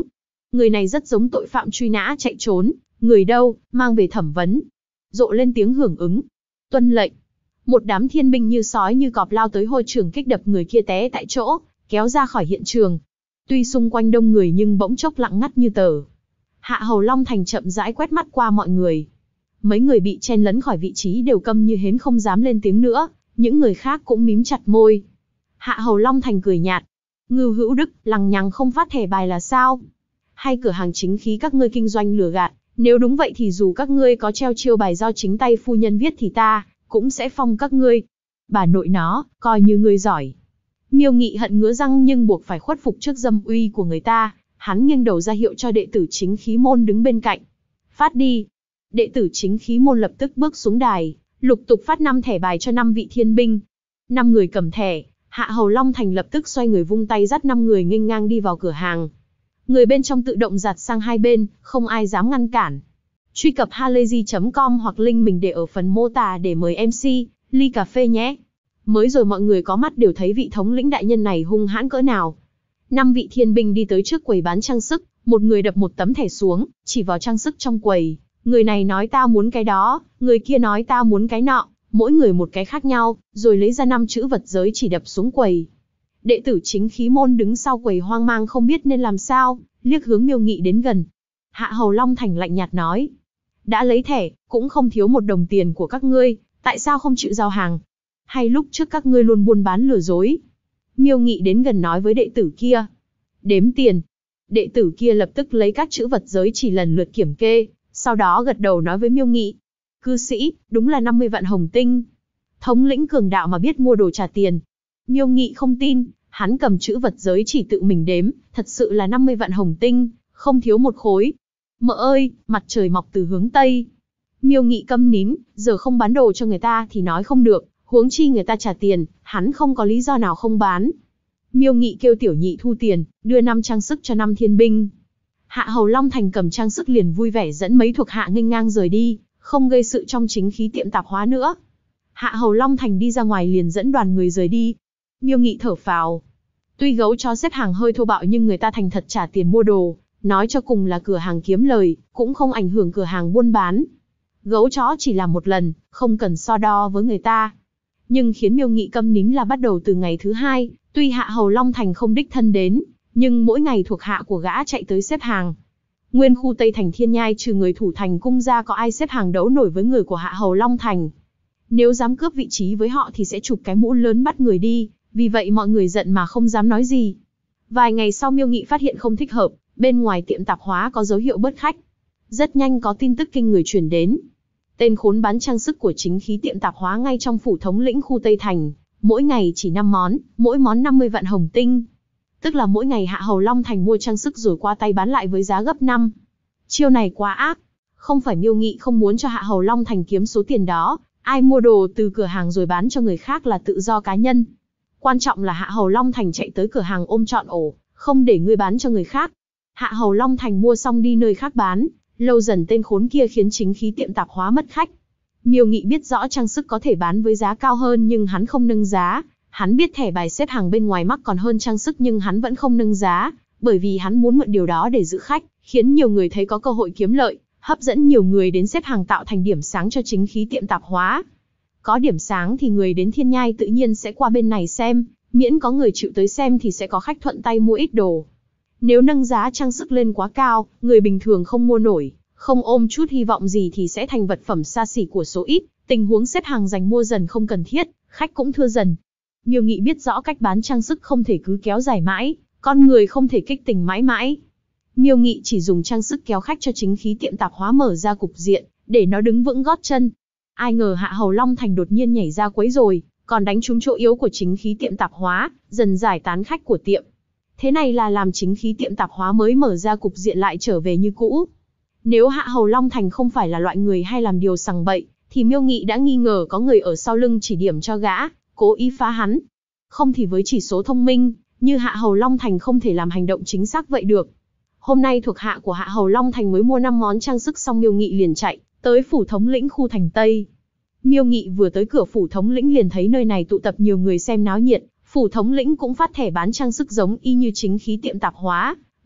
A: Người này rất giống tội phạm truy nã chạy trốn, người đâu, mang về thẩm vấn. Rộ lên tiếng hưởng ứng. Tuân lệnh. Một đám thiên binh như sói như cọp lao tới hôi trường kích đập người kia té tại chỗ, kéo ra khỏi hiện trường. Tuy xung quanh đông người nhưng bỗng chốc lặng ngắt như tờ. Hạ Hầu Long Thành chậm rãi quét mắt qua mọi người. Mấy người bị chen lấn khỏi vị trí đều câm như hến không dám lên tiếng nữa, những người khác cũng mím chặt môi. Hạ Hầu Long Thành cười nhạt. Ngưu Hữu Đức, lằng nhằng không phát thẻ bài là sao? Hay cửa hàng chính khí các ngươi kinh doanh lừa gạt? Nếu đúng vậy thì dù các ngươi có treo chiêu bài do chính tay phu nhân viết thì ta cũng sẽ phong các ngươi. Bà nội nó, coi như ngươi giỏi. Miêu Nghị hận ngứa răng nhưng buộc phải khuất phục trước dâm uy của người ta, hắn nghiêng đầu ra hiệu cho đệ tử chính khí môn đứng bên cạnh. Phát đi. Đệ tử chính khí môn lập tức bước xuống đài, lục tục phát 5 thẻ bài cho 5 vị thiên binh. 5 người cầm thẻ, Hạ Hầu Long Thành lập tức xoay người vung tay dắt 5 người nghênh ngang đi vào cửa hàng. Người bên trong tự động giạt sang hai bên, không ai dám ngăn cản. Truy cập halayzi.com hoặc link mình để ở phần mô tả để mời MC, ly cà phê nhé. Mới rồi mọi người có mắt đều thấy vị thống lĩnh đại nhân này hung hãn cỡ nào. 5 vị thiên binh đi tới trước quầy bán trang sức, một người đập một tấm thẻ xuống, chỉ vào trang sức trong quầy. Người này nói ta muốn cái đó, người kia nói ta muốn cái nọ, mỗi người một cái khác nhau, rồi lấy ra 5 chữ vật giới chỉ đập xuống quầy. Đệ tử chính khí môn đứng sau quầy hoang mang không biết nên làm sao, liếc hướng Miêu Nghị đến gần. Hạ Hầu Long Thành lạnh nhạt nói. Đã lấy thẻ, cũng không thiếu 1 đồng tiền của các ngươi, tại sao không chịu giao hàng? Hay lúc trước các ngươi luôn buôn bán lừa dối? Miêu Nghị đến gần nói với đệ tử kia. Đếm tiền. Đệ tử kia lập tức lấy các chữ vật giới chỉ lần lượt kiểm kê, sau đó gật đầu nói với Miêu Nghị. Cư sĩ, đúng là 50 vạn hồng tinh. Thống lĩnh cường đạo mà biết mua đồ trả tiền. Miêu Nghị không tin, hắn cầm chữ vật giới chỉ tự mình đếm, thật sự là 50 vạn hồng tinh, không thiếu 1 khối. Mợ ơi, mặt trời mọc từ hướng Tây. Miêu Nghị câm nín, giờ không bán đồ cho người ta thì nói không được, huống chi người ta trả tiền, hắn không có lý do nào không bán. Miêu Nghị kêu tiểu nhị thu tiền, đưa 5 trang sức cho 5 thiên binh. Hạ Hầu Long Thành cầm trang sức liền vui vẻ dẫn mấy thuộc hạ nghênh ngang rời đi, không gây sự trong chính khí tiệm tạp hóa nữa. Hạ Hầu Long Thành đi ra ngoài liền dẫn đoàn người rời đi. Miêu Nghị thở phào. Tuy gấu chó xếp hàng hơi thô bạo nhưng người ta thành thật trả tiền mua đồ, nói cho cùng là cửa hàng kiếm lời, cũng không ảnh hưởng cửa hàng buôn bán. Gấu chó chỉ làm 1 lần, không cần so đo với người ta. Nhưng khiến Miêu Nghị câm nín là bắt đầu từ ngày thứ 2, tuy Hạ Hầu Long Thành không đích thân đến, nhưng mỗi ngày thuộc hạ của gã chạy tới xếp hàng. Nguyên khu Tây Thành Thiên Nhai trừ người thủ thành cung ra có ai xếp hàng đấu nổi với người của Hạ Hầu Long Thành. Nếu dám cướp vị trí với họ thì sẽ chụp cái mũ lớn bắt người đi, vì vậy mọi người giận mà không dám nói gì. Vài ngày sau Miêu Nghị phát hiện không thích hợp, bên ngoài tiệm tạp hóa có dấu hiệu bớt khách. Rất nhanh có tin tức kinh người truyền đến. Tên khốn bán trang sức của chính khí tiệm tạp hóa ngay trong phủ thống lĩnh khu Tây Thành, mỗi ngày chỉ 5 món, mỗi món 50 vạn hồng tinh. Tức là mỗi ngày Hạ Hầu Long Thành mua trang sức rồi qua tay bán lại với giá gấp 5. Chiêu này quá ác. Không phải Miêu Nghị không muốn cho Hạ Hầu Long Thành kiếm số tiền đó, ai mua đồ từ cửa hàng rồi bán cho người khác là tự do cá nhân. Quan trọng là Hạ Hầu Long Thành chạy tới cửa hàng ôm trọn ổ, không để ngươi bán cho người khác. Hạ Hầu Long Thành mua xong đi nơi khác bán, lâu dần tên khốn kia khiến chính khí tiệm tạp hóa mất khách. Miêu Nghị biết rõ trang sức có thể bán với giá cao hơn nhưng hắn không nâng giá. Hắn biết thẻ bài xếp hàng bên ngoài mắc còn hơn trang sức nhưng hắn vẫn không nâng giá, bởi vì hắn muốn mượn điều đó để giữ khách, khiến nhiều người thấy có cơ hội kiếm lợi, hấp dẫn nhiều người đến xếp hàng tạo thành điểm sáng cho chính khí tiệm tạp hóa. Có điểm sáng thì người đến Thiên Nhai tự nhiên sẽ qua bên này xem, miễn có người chịu tới xem thì sẽ có khách thuận tay mua ít đồ. Nếu nâng giá trang sức lên quá cao, người bình thường không mua nổi, không ôm chút hy vọng gì thì sẽ thành vật phẩm xa xỉ của số ít, tình huống xếp hàng giành mua dần không cần thiết, khách cũng thưa dần. Miêu Nghị biết rõ cách bán trang sức không thể cứ kéo dài mãi, con người không thể kích tình mãi mãi. Miêu Nghị chỉ dùng trang sức kéo khách cho chính khí tiệm tạp hóa mở ra cục diện, để nó đứng vững gót chân. Ai ngờ Hạ Hầu Long Thành đột nhiên nhảy ra quấy rồi, còn đánh trúng chỗ yếu của chính khí tiệm tạp hóa, dần giải tán khách của tiệm. Thế này là làm chính khí tiệm tạp hóa mới mở ra cục diện lại trở về như cũ. Nếu Hạ Hầu Long Thành không phải là loại người hay làm điều sằng bậy, thì Miêu Nghị đã nghi ngờ có người ở sau lưng chỉ điểm cho gã, cố ý phá hắn. Không thì với chỉ số thông minh, như Hạ Hầu Long Thành không thể làm hành động chính xác vậy được. Hôm nay thuộc hạ của Hạ Hầu Long Thành mới mua 5 món trang sức xong Miêu Nghị liền chạy tới phủ thống lĩnh khu thành Tây. Miêu Nghị vừa tới cửa phủ thống lĩnh liền thấy nơi này tụ tập nhiều người xem náo nhiệt, phủ thống lĩnh cũng phát thẻ bán trang sức giống y như chính khí tiệm tạp hóa,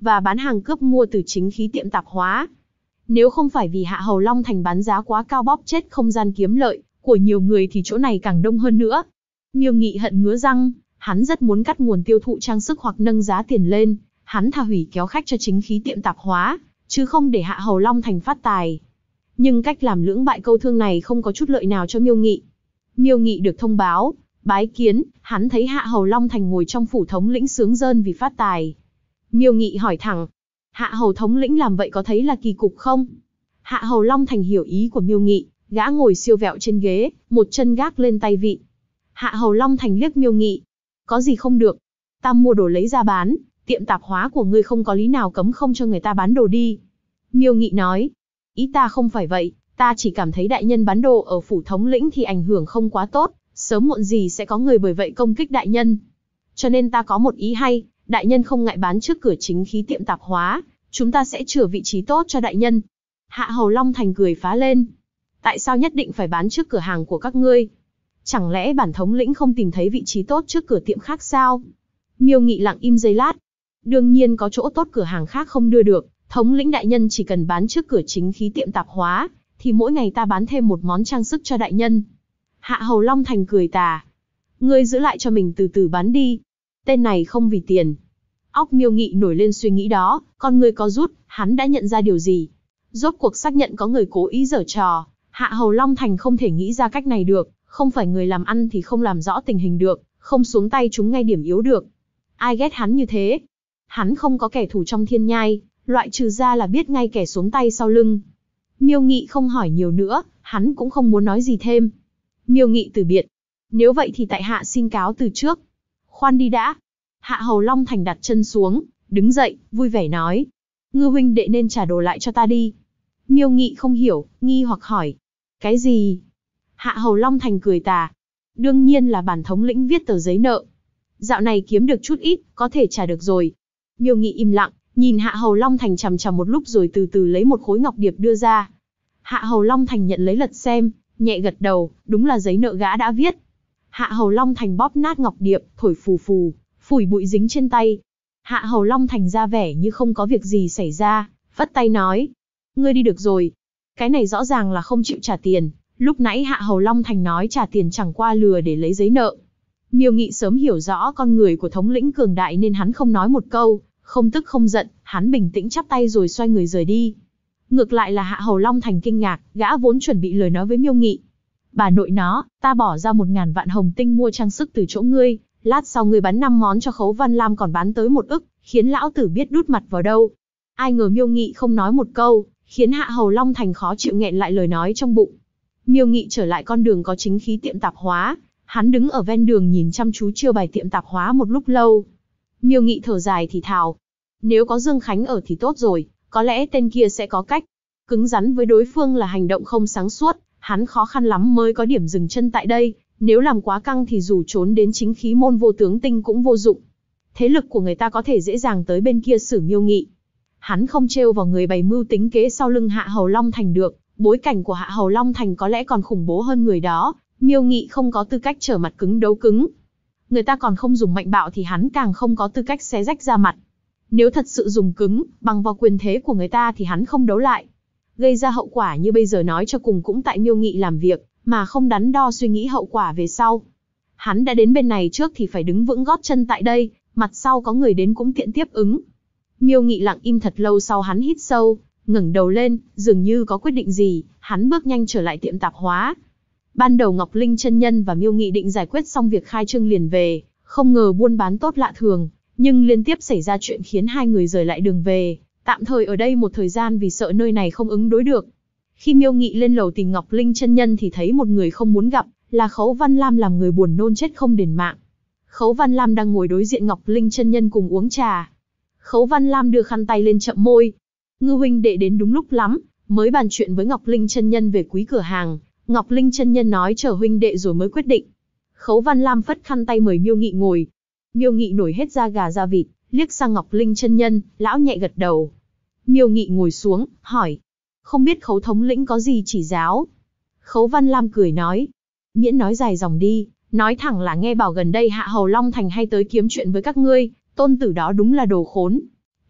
A: và bán hàng cướp mua từ chính khí tiệm tạp hóa. Nếu không phải vì Hạ Hầu Long Thành bán giá quá cao bóp chết không gian kiếm lợi của nhiều người thì chỗ này càng đông hơn nữa. Miêu Nghị hận ngứa răng, hắn rất muốn cắt nguồn tiêu thụ trang sức hoặc nâng giá tiền lên, hắn thà hủy kéo khách cho chính khí tiệm tạp hóa, chứ không để Hạ Hầu Long Thành phát tài. Nhưng cách làm lưỡng bại câu thương này không có chút lợi nào cho Miêu Nghị. Miêu Nghị được thông báo, bái kiến, hắn thấy Hạ Hầu Long Thành ngồi trong phủ thống lĩnh sướng rơn vì phát tài. Miêu Nghị hỏi thẳng, Hạ Hầu thống lĩnh làm vậy có thấy là kỳ cục không? Hạ Hầu Long Thành hiểu ý của Miêu Nghị, gã ngồi siêu vẹo trên ghế, một chân gác lên tay vịn. Hạ Hầu Long Thành liếc Miêu Nghị, có gì không được? Ta mua đồ lấy ra bán, tiệm tạp hóa của ngươi không có lý nào cấm không cho người ta bán đồ đi. Miêu Nghị nói, ý ta không phải vậy, ta chỉ cảm thấy đại nhân bán đồ ở phủ thống lĩnh thì ảnh hưởng không quá tốt, sớm muộn gì sẽ có người bởi vậy công kích đại nhân. Cho nên ta có một ý hay, đại nhân không ngại bán trước cửa chính khí tiệm tạp hóa, chúng ta sẽ chừa vị trí tốt cho đại nhân. Hạ Hầu Long Thành cười phá lên. Tại sao nhất định phải bán trước cửa hàng của các ngươi? Chẳng lẽ bản thống lĩnh không tìm thấy vị trí tốt trước cửa tiệm khác sao? Miêu Nghị lặng im giây lát. Đương nhiên có chỗ tốt cửa hàng khác không đưa được, thống lĩnh đại nhân chỉ cần bán trước cửa chính khí tiệm tạp hóa, thì mỗi ngày ta bán thêm một món trang sức cho đại nhân. Hạ Hầu Long Thành cười tà. Ngươi giữ lại cho mình từ từ bán đi. Tên này không vì tiền. Óc Miêu Nghị nổi lên suy nghĩ đó, con ngươi có rút, hắn đã nhận ra điều gì. Rốt cuộc xác nhận có người cố ý giở trò, Hạ Hầu Long Thành không thể nghĩ ra cách này được, không phải người làm ăn thì không làm rõ tình hình được, không xuống tay trúng ngay điểm yếu được. Ai ghét hắn như thế? Hắn không có kẻ thù trong thiên nhai, loại trừ ra là biết ngay kẻ xuống tay sau lưng. Miêu Nghị không hỏi nhiều nữa, hắn cũng không muốn nói gì thêm. Miêu Nghị từ biệt. Nếu vậy thì tại hạ xin cáo từ trước. Khoan đi đã. Hạ Hầu Long Thành đặt chân xuống, đứng dậy, vui vẻ nói. Ngư huynh đệ nên trả đồ lại cho ta đi. Miêu Nghị không hiểu, nghi hoặc hỏi. Cái gì? Hạ Hầu Long Thành cười tà. Đương nhiên là bản thống lĩnh viết tờ giấy nợ. Dạo này kiếm được chút ít, có thể trả được rồi. Miêu Nghị im lặng, nhìn Hạ Hầu Long Thành chằm chằm một lúc rồi từ từ lấy một khối ngọc điệp đưa ra. Hạ Hầu Long Thành nhận lấy lật xem, nhẹ gật đầu, đúng là giấy nợ gã đã viết. Hạ Hầu Long Thành bóp nát ngọc điệp, thổi phù phù, phủi bụi dính trên tay. Hạ Hầu Long Thành ra vẻ như không có việc gì xảy ra, vất tay nói. Ngươi đi được rồi. Cái này rõ ràng là không chịu trả tiền. Lúc nãy Hạ Hầu Long Thành nói trả tiền chẳng qua lừa để lấy giấy nợ. Miêu Nghị sớm hiểu rõ con người của thống lĩnh cường đại nên hắn không nói một câu, không tức không giận, hắn bình tĩnh chắp tay rồi xoay người rời đi. Ngược lại là Hạ Hầu Long Thành kinh ngạc, gã vốn chuẩn bị lời nói với Miêu Nghị. Bà nội nó, ta bỏ ra 1000 vạn hồng tinh mua trang sức từ chỗ ngươi, lát sau ngươi bán 5 món cho Khấu Văn Lam còn bán tới 1 ức, khiến lão tử biết đút mặt vào đâu. Ai ngờ Miêu Nghị không nói một câu, khiến Hạ Hầu Long Thành khó chịu nghẹn lại lời nói trong bụng. Miêu Nghị trở lại con đường có chính khí tiệm tạp hóa, hắn đứng ở ven đường nhìn chăm chú chiêu bài tiệm tạp hóa một lúc lâu. Miêu Nghị thở dài thì thào, nếu có Dương Khánh ở thì tốt rồi, có lẽ tên kia sẽ có cách. Cứng rắn với đối phương là hành động không sáng suốt, hắn khó khăn lắm mới có điểm dừng chân tại đây, nếu làm quá căng thì dù trốn đến chính khí môn vô tướng tinh cũng vô dụng. Thế lực của người ta có thể dễ dàng tới bên kia xử Miêu Nghị. Hắn không trêu vào người bày mưu tính kế sau lưng Hạ Hầu Long Thành được, bối cảnh của Hạ Hầu Long Thành có lẽ còn khủng bố hơn người đó, Miêu Nghị không có tư cách trở mặt cứng đấu cứng. Người ta còn không dùng mạnh bạo thì hắn càng không có tư cách xé rách ra mặt. Nếu thật sự dùng cứng, bằng vào quyền thế của người ta thì hắn không đấu lại. Gây ra hậu quả như bây giờ nói cho cùng cũng tại Miêu Nghị làm việc, mà không đắn đo suy nghĩ hậu quả về sau. Hắn đã đến bên này trước thì phải đứng vững gót chân tại đây, mặt sau có người đến cũng tiện tiếp ứng. Miêu Nghị lặng im thật lâu sau hắn hít sâu, ngẩng đầu lên, dường như có quyết định gì, hắn bước nhanh trở lại tiệm tạp hóa. Ban đầu Ngọc Linh chân nhân và Miêu Nghị định giải quyết xong việc khai trương liền về, không ngờ buôn bán tốt lạ thường, nhưng liên tiếp xảy ra chuyện khiến hai người rời lại đường về, tạm thời ở đây một thời gian vì sợ nơi này không ứng đối được. Khi Miêu Nghị lên lầu tìm Ngọc Linh chân nhân thì thấy một người không muốn gặp, là Khấu Văn Lam làm người buồn nôn chết không đền mạng. Khấu Văn Lam đang ngồi đối diện Ngọc Linh chân nhân cùng uống trà. Khấu Văn Lam đưa khăn tay lên chậm môi. Ngư huynh đệ đến đúng lúc lắm, mới bàn chuyện với Ngọc Linh chân nhân về quý cửa hàng. Ngọc Linh chân nhân nói chờ huynh đệ rồi mới quyết định. Khấu Văn Lam phất khăn tay mời Miêu Nghị ngồi. Miêu Nghị nổi hết da gà da vịt, liếc sang Ngọc Linh chân nhân, lão nhẹ gật đầu. Miêu Nghị ngồi xuống, hỏi. Không biết Khấu thống lĩnh có gì chỉ giáo? Khấu Văn Lam cười nói. Miễn nói dài dòng đi, nói thẳng là nghe bảo gần đây Hạ Hầu Long Thành hay tới kiếm chuyện với các ngươi, tôn tử đó đúng là đồ khốn.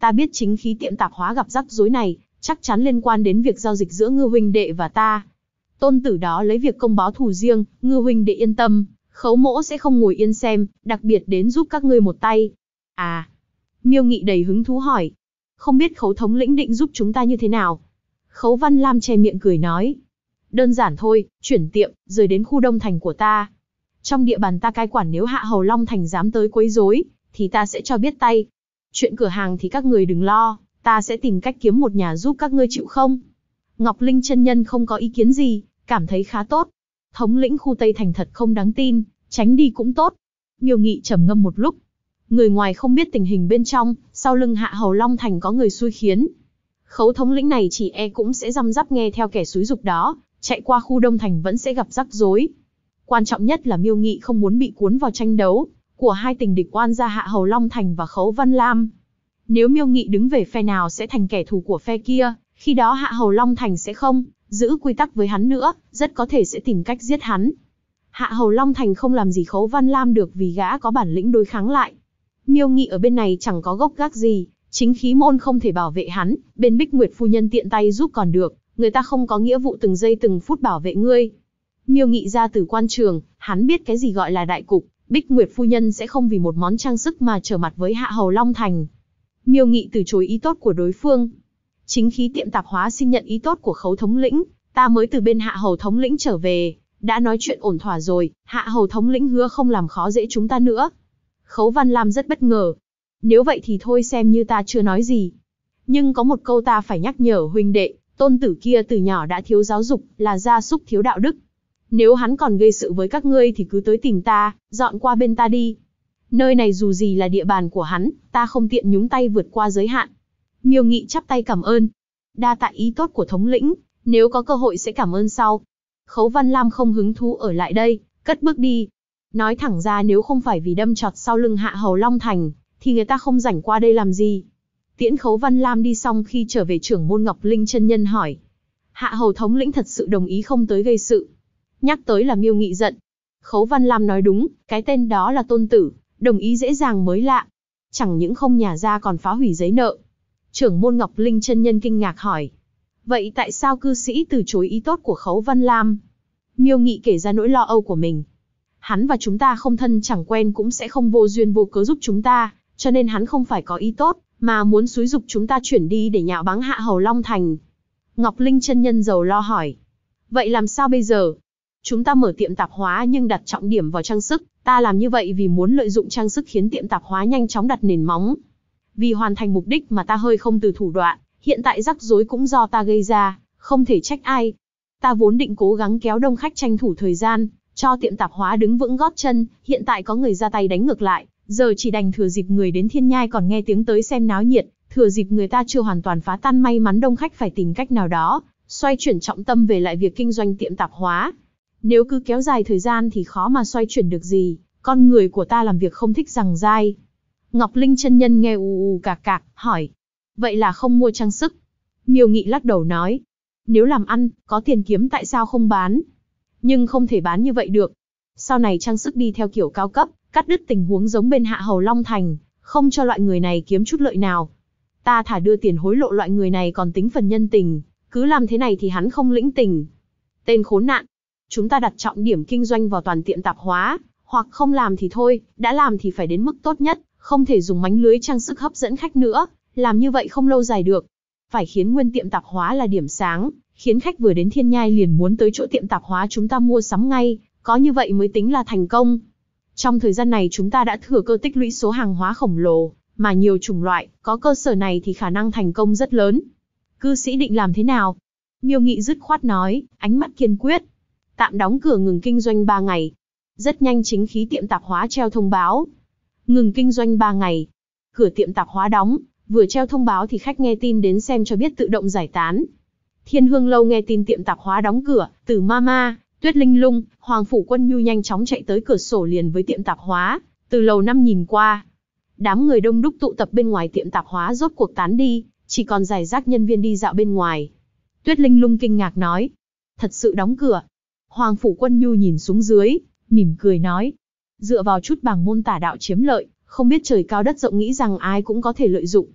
A: Ta biết chính khí tiệm tạp hóa gặp rắc rối này, chắc chắn liên quan đến việc giao dịch giữa Ngư huynh đệ và ta. Tôn tử đó lấy việc công báo thù riêng, Ngư huynh đệ yên tâm, Khấu mỗ sẽ không ngồi yên xem, đặc biệt đến giúp các ngươi một tay. À, Miêu Nghị đầy hứng thú hỏi, không biết Khấu thống lĩnh định giúp chúng ta như thế nào? Khấu Văn Lam che miệng cười nói, đơn giản thôi, chuyển tiệm, rời đến khu Đông Thành của ta. Trong địa bàn ta cai quản, nếu Hạ Hầu Long Thành dám tới quấy rối, thì ta sẽ cho biết tay. Chuyện cửa hàng thì các người đừng lo, ta sẽ tìm cách kiếm một nhà giúp các ngươi, chịu không? Ngọc Linh chân nhân không có ý kiến gì, cảm thấy khá tốt. Thống lĩnh khu Tây Thành thật không đáng tin, tránh đi cũng tốt. Miêu Nghị trầm ngâm một lúc. Người ngoài không biết tình hình bên trong, sau lưng Hạ Hầu Long Thành có người xui khiến. Khấu thống lĩnh này chỉ e cũng sẽ răm rắp nghe theo kẻ xúi giục đó, chạy qua khu Đông Thành vẫn sẽ gặp rắc rối. Quan trọng nhất là Miêu Nghị không muốn bị cuốn vào tranh đấu của hai tình địch oan gia Hạ Hầu Long Thành và Khấu Văn Lam. Nếu Miêu Nghị đứng về phe nào sẽ thành kẻ thù của phe kia, khi đó Hạ Hầu Long Thành sẽ không giữ quy tắc với hắn nữa, rất có thể sẽ tìm cách giết hắn. Hạ Hầu Long Thành không làm gì Khấu Văn Lam được vì gã có bản lĩnh đối kháng lại. Miêu Nghị ở bên này chẳng có gốc gác gì, chính khí môn không thể bảo vệ hắn, bên Bích Nguyệt phu nhân tiện tay giúp còn được, người ta không có nghĩa vụ từng giây từng phút bảo vệ ngươi. Miêu Nghị ra từ quan trường, hắn biết cái gì gọi là đại cục, Bích Nguyệt phu nhân sẽ không vì một món trang sức mà trở mặt với Hạ Hầu Long Thành. Miêu Nghị từ chối ý tốt của đối phương. Chính khí tiệm tạp hóa xin nhận ý tốt của Khấu thống lĩnh, ta mới từ bên Hạ Hầu thống lĩnh trở về, đã nói chuyện ổn thỏa rồi, Hạ Hầu thống lĩnh hứa không làm khó dễ chúng ta nữa. Khấu Văn Lam rất bất ngờ. Nếu vậy thì thôi xem như ta chưa nói gì. Nhưng có một câu ta phải nhắc nhở huynh đệ, tôn tử kia từ nhỏ đã thiếu giáo dục, là gia súc thiếu đạo đức. Nếu hắn còn gây sự với các ngươi thì cứ tới tìm ta, dọn qua bên ta đi. Nơi này dù gì là địa bàn của hắn, ta không tiện nhúng tay vượt qua giới hạn. Miêu Nghị chắp tay cảm ơn. Đa tạ ý tốt của thống lĩnh, nếu có cơ hội sẽ cảm ơn sau. Khấu Văn Lam không hứng thú ở lại đây, cất bước đi. Nói thẳng ra nếu không phải vì đâm chọt sau lưng Hạ Hầu Long Thành, thì người ta không rảnh qua đây làm gì. Tiễn Khấu Văn Lam đi xong, khi trở về trưởng môn Ngọc Linh chân nhân hỏi. Hạ Hầu thống lĩnh thật sự đồng ý không tới gây sự? Nhắc tới là Miêu Nghị giận. Khấu Văn Lam nói đúng, cái tên đó là tôn tử, đồng ý dễ dàng mới lạ. Chẳng những không nhả ra còn phá hủy giấy nợ. Trưởng môn Ngọc Linh chân nhân kinh ngạc hỏi. Vậy tại sao cư sĩ từ chối ý tốt của Khấu Văn Lam? Miêu Nghị kể ra nỗi lo âu của mình. Hắn và chúng ta không thân chẳng quen, cũng sẽ không vô duyên vô cớ giúp chúng ta, cho nên hắn không phải có ý tốt, mà muốn xúi giục chúng ta chuyển đi để nhạo báng Hạ Hầu Long Thành. Ngọc Linh chân nhân giàu lo hỏi. Vậy làm sao bây giờ? Chúng ta mở tiệm tạp hóa nhưng đặt trọng điểm vào trang sức, ta làm như vậy vì muốn lợi dụng trang sức khiến tiệm tạp hóa nhanh chóng đặt nền móng. Vì hoàn thành mục đích mà ta hơi không từ thủ đoạn, hiện tại rắc rối cũng do ta gây ra, không thể trách ai. Ta vốn định cố gắng kéo đông khách tranh thủ thời gian, cho tiệm tạp hóa đứng vững gót chân, hiện tại có người ra tay đánh ngược lại, giờ chỉ đành thừa dịp người đến Thiên Nhai còn nghe tiếng tới xem náo nhiệt, thừa dịp người ta chưa hoàn toàn phá tan may mắn đông khách phải tìm cách nào đó, xoay chuyển trọng tâm về lại việc kinh doanh tiệm tạp hóa. Nếu cứ kéo dài thời gian thì khó mà xoay chuyển được gì, con người của ta làm việc không thích giằng dai. Ngọc Linh chân nhân nghe ù cạc cạc, hỏi. Vậy là không mua trang sức? Miêu Nghị lắc đầu nói. Nếu làm ăn, có tiền kiếm tại sao không bán? Nhưng không thể bán như vậy được. Sau này trang sức đi theo kiểu cao cấp, cắt đứt tình huống giống bên Hạ Hầu Long Thành, không cho loại người này kiếm chút lợi nào. Ta thả đưa tiền hối lộ loại người này còn tính phần nhân tình, cứ làm thế này thì hắn không lĩnh tình. Tên khốn nạn. Chúng ta đặt trọng điểm kinh doanh vào toàn tiệm tạp hóa, hoặc không làm thì thôi, đã làm thì phải đến mức tốt nhất, không thể dùng mánh lưới trang sức hấp dẫn khách nữa, làm như vậy không lâu dài được. Phải khiến nguyên tiệm tạp hóa là điểm sáng, khiến khách vừa đến Thiên Nhai liền muốn tới chỗ tiệm tạp hóa chúng ta mua sắm ngay, có như vậy mới tính là thành công. Trong thời gian này chúng ta đã thừa cơ tích lũy số hàng hóa khổng lồ, mà nhiều chủng loại, có cơ sở này thì khả năng thành công rất lớn. Cư sĩ định làm thế nào? Miêu Nghị dứt khoát nói, ánh mắt kiên quyết. Tạm đóng cửa ngừng kinh doanh 3 ngày. Rất nhanh chính khí tiệm tạp hóa treo thông báo. Ngừng kinh doanh 3 ngày. Cửa tiệm tạp hóa đóng, vừa treo thông báo thì khách nghe tin đến xem cho biết tự động giải tán. Thiên Hương Lâu nghe tin tiệm tạp hóa đóng cửa, Tử Mama, Tuyết Linh Lung, Hoàng Phủ Quân Nhu nhanh chóng chạy tới cửa sổ liền với tiệm tạp hóa, từ lầu 5 nhìn qua. Đám người đông đúc tụ tập bên ngoài tiệm tạp hóa rốt cuộc tán đi, chỉ còn rải rác nhân viên đi dạo bên ngoài. Tuyết Linh Lung kinh ngạc nói, thật sự đóng cửa. Hoàng Phủ Quân Nhu nhìn xuống dưới, mỉm cười nói, dựa vào chút bảng môn tả đạo chiếm lợi, không biết trời cao đất rộng nghĩ rằng ai cũng có thể lợi dụng.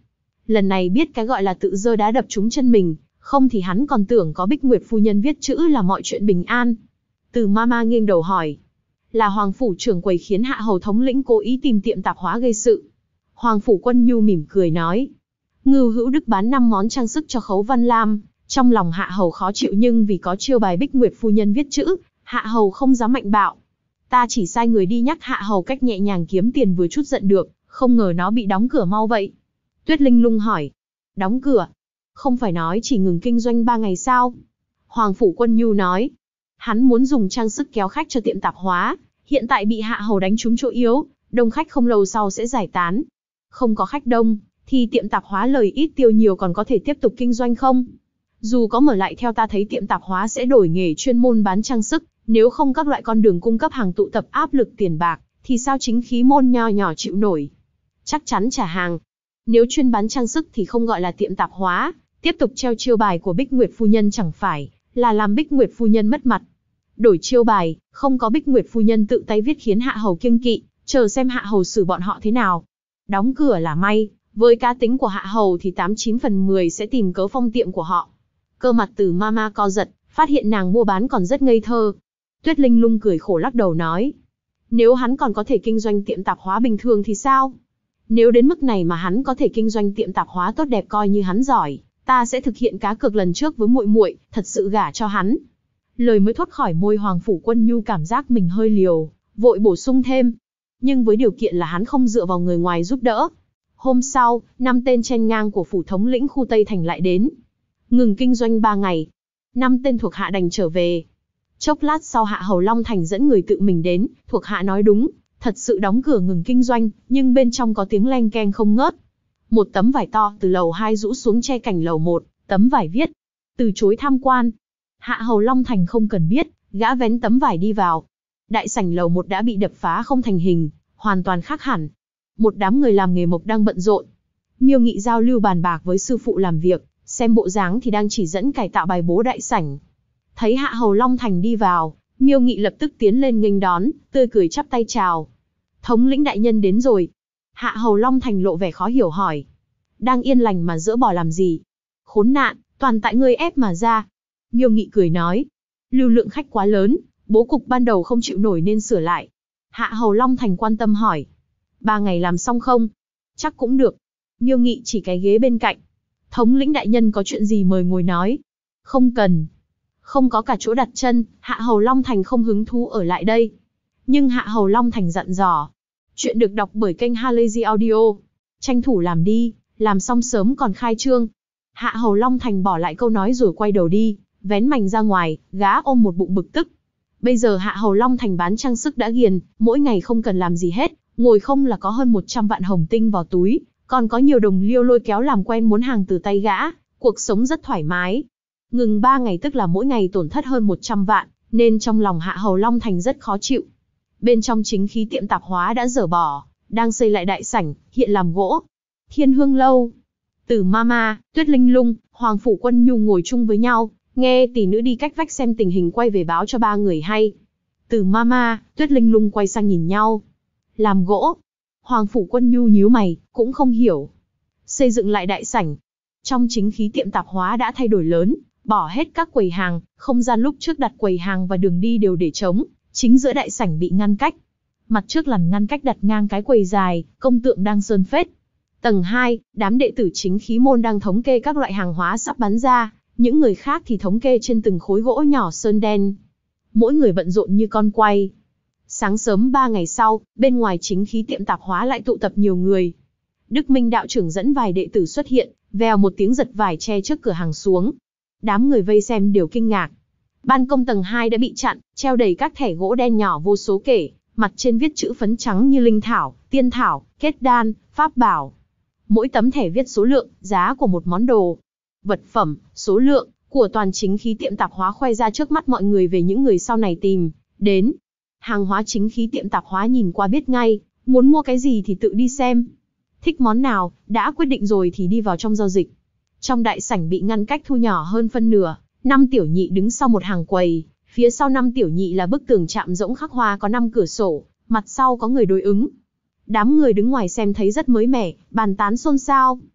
A: Lần này biết cái gọi là tự dơ đá đập trúng chân mình, không thì hắn còn tưởng có Bích Nguyệt phu nhân viết chữ là mọi chuyện bình an. Từ Mama nghiêng đầu hỏi. Là Hoàng phủ trưởng quầy khiến Hạ hầu thống lĩnh cố ý tìm tiệm tạp hóa gây sự. Hoàng phủ Quân Nhu mỉm cười nói. Ngưu Hữu Đức bán 5 món trang sức cho Khấu Văn Lam, trong lòng Hạ hầu khó chịu nhưng vì có chiêu bài Bích Nguyệt phu nhân viết chữ, Hạ hầu không dám mạnh bạo. Ta chỉ sai người đi nhắc Hạ hầu cách nhẹ nhàng kiếm tiền vừa chút giận được, không ngờ nó bị đóng cửa mau vậy. Tuyết Linh Lung hỏi. Đóng cửa? Không phải nói chỉ ngừng kinh doanh 3 ngày sao? Hoàng phủ Quân Nhu nói. Hắn muốn dùng trang sức kéo khách cho tiệm tạp hóa, hiện tại bị Hạ hầu đánh trúng chỗ yếu, đông khách không lâu sau sẽ giải tán. Không có khách đông, thì tiệm tạp hóa lời ít tiêu nhiều còn có thể tiếp tục kinh doanh không? Dù có mở lại theo ta thấy tiệm tạp hóa sẽ đổi nghề chuyên môn bán trang sức, nếu không các loại con đường cung cấp hàng tụ tập áp lực tiền bạc, thì sao chính khí môn nho nhỏ chịu nổi? Chắc chắn trả hàng. Nếu chuyên bán trang sức thì không gọi là tiệm tạp hóa, tiếp tục treo chiêu bài của Bích Nguyệt phu nhân chẳng phải là làm Bích Nguyệt phu nhân mất mặt. Đổi chiêu bài, không có Bích Nguyệt phu nhân tự tay viết khiến Hạ hầu kiêng kỵ, chờ xem Hạ hầu xử bọn họ thế nào. Đóng cửa là may, với cá tính của Hạ hầu thì 89 phần 10 sẽ tìm cớ phong tiệm của họ. Cơ mặt Từ Mama co giật, phát hiện nàng mua bán còn rất ngây thơ. Tuyết Linh Lung cười khổ lắc đầu nói. Nếu hắn còn có thể kinh doanh tiệm tạp hóa bình thường thì sao? Nếu đến mức này mà hắn có thể kinh doanh tiệm tạp hóa tốt đẹp coi như hắn giỏi, ta sẽ thực hiện cá cược lần trước với muội muội, thật sự gả cho hắn. Lời mới thoát khỏi môi Hoàng phủ Quân Nhu cảm giác mình hơi liều, vội bổ sung thêm. Nhưng với điều kiện là hắn không dựa vào người ngoài giúp đỡ. Hôm sau, 5 tên chen ngang của phủ thống lĩnh khu Tây Thành lại đến. Ngừng kinh doanh 3 ngày. 5 tên thuộc hạ đành trở về. Chốc lát sau Hạ hầu Long Thành dẫn người tự mình đến, thuộc hạ nói đúng, thật sự đóng cửa ngừng kinh doanh, nhưng bên trong có tiếng leng keng không ngớt. Một tấm vải to từ lầu 2 rũ xuống che cảnh lầu 1, tấm vải viết, từ chối tham quan. Hạ hầu Long Thành không cần biết, gã vén tấm vải đi vào. Đại sảnh lầu 1 đã bị đập phá không thành hình, hoàn toàn khác hẳn. Một đám người làm nghề mộc đang bận rộn. Miêu Nghị giao lưu bàn bạc với sư phụ làm việc, xem bộ dáng thì đang chỉ dẫn cải tạo bài bố đại sảnh. Thấy Hạ hầu Long Thành đi vào, Miêu Nghị lập tức tiến lên nghênh đón, tươi cười chắp tay chào. Thống lĩnh đại nhân đến rồi. Hạ hầu Long Thành lộ vẻ khó hiểu hỏi. Đang yên lành mà dỡ bỏ làm gì? Khốn nạn, toàn tại ngươi ép mà ra. Miêu Nghị cười nói. Lưu lượng khách quá lớn, bố cục ban đầu không chịu nổi nên sửa lại. Hạ hầu Long Thành quan tâm hỏi. 3 ngày làm xong không? Chắc cũng được. Miêu Nghị chỉ cái ghế bên cạnh. Thống lĩnh đại nhân có chuyện gì mời ngồi nói. Không cần. Không có cả chỗ đặt chân, Hạ hầu Long Thành không hứng thú ở lại đây. Nhưng Hạ hầu Long Thành dặn dò. Chuyện được đọc bởi kênh Halazy Audio. Tranh thủ làm đi, làm xong sớm còn khai trương. Hạ hầu Long Thành bỏ lại câu nói rồi quay đầu đi, vén mành ra ngoài, gã ôm một bụng bực tức. Bây giờ Hạ hầu Long Thành bán trang sức đã ghiền, mỗi ngày không cần làm gì hết, ngồi không là có hơn 100 vạn hồng tinh vào túi, còn có nhiều đồng liêu lôi kéo làm quen muốn hàng từ tay gã, cuộc sống rất thoải mái. Ngừng 3 ngày tức là mỗi ngày tổn thất hơn 100 vạn, nên trong lòng Hạ hầu Long Thành rất khó chịu. Bên trong chính khí tiệm tạp hóa đã dỡ bỏ, đang xây lại đại sảnh, hiện làm gỗ. Thiên Hương lâu. Từ Mama, Tuyết Linh Lung, Hoàng phủ Quân Nhu ngồi chung với nhau, nghe tỷ nữ đi cách vách xem tình hình quay về báo cho 3 người hay. Từ Mama, Tuyết Linh Lung quay sang nhìn nhau. Làm gỗ. Hoàng phủ Quân Nhu nhíu mày, cũng không hiểu. Xây dựng lại đại sảnh. Trong chính khí tiệm tạp hóa đã thay đổi lớn, bỏ hết các quầy hàng, không gian lúc trước đặt quầy hàng và đường đi đều để trống, chính giữa đại sảnh bị ngăn cách. Mặt trước lằn ngăn cách đặt ngang cái quầy dài, công tượng đang sơn phết. Tầng 2, đám đệ tử chính khí môn đang thống kê các loại hàng hóa sắp bán ra, những người khác thì thống kê trên từng khối gỗ nhỏ sơn đen. Mỗi người bận rộn như con quay. Sáng sớm 3 ngày sau, bên ngoài chính khí tiệm tạp hóa lại tụ tập nhiều người. Đức Minh đạo trưởng dẫn vài đệ tử xuất hiện, vèo một tiếng giật vải che trước cửa hàng xuống. Đám người vây xem đều kinh ngạc. Ban công tầng 2 đã bị chặn, treo đầy các thẻ gỗ đen nhỏ vô số kể, mặt trên viết chữ phấn trắng như linh thảo, tiên thảo, kết đan, pháp bảo. Mỗi tấm thẻ viết số lượng, giá của một món đồ, vật phẩm, số lượng của toàn chính khí tiệm tạp hóa khoe ra trước mắt mọi người về những người sau này tìm đến. Hàng hóa chính khí tiệm tạp hóa nhìn qua biết ngay, muốn mua cái gì thì tự đi xem. Thích món nào, đã quyết định rồi thì đi vào trong giao dịch. Trong đại sảnh bị ngăn cách thu nhỏ hơn phân nửa, 5 tiểu nhị đứng sau một hàng quầy, phía sau 5 tiểu nhị là bức tường chạm rỗng khắc hoa có 5 cửa sổ, mặt sau có người đối ứng. Đám người đứng ngoài xem thấy rất mới mẻ, bàn tán xôn xao.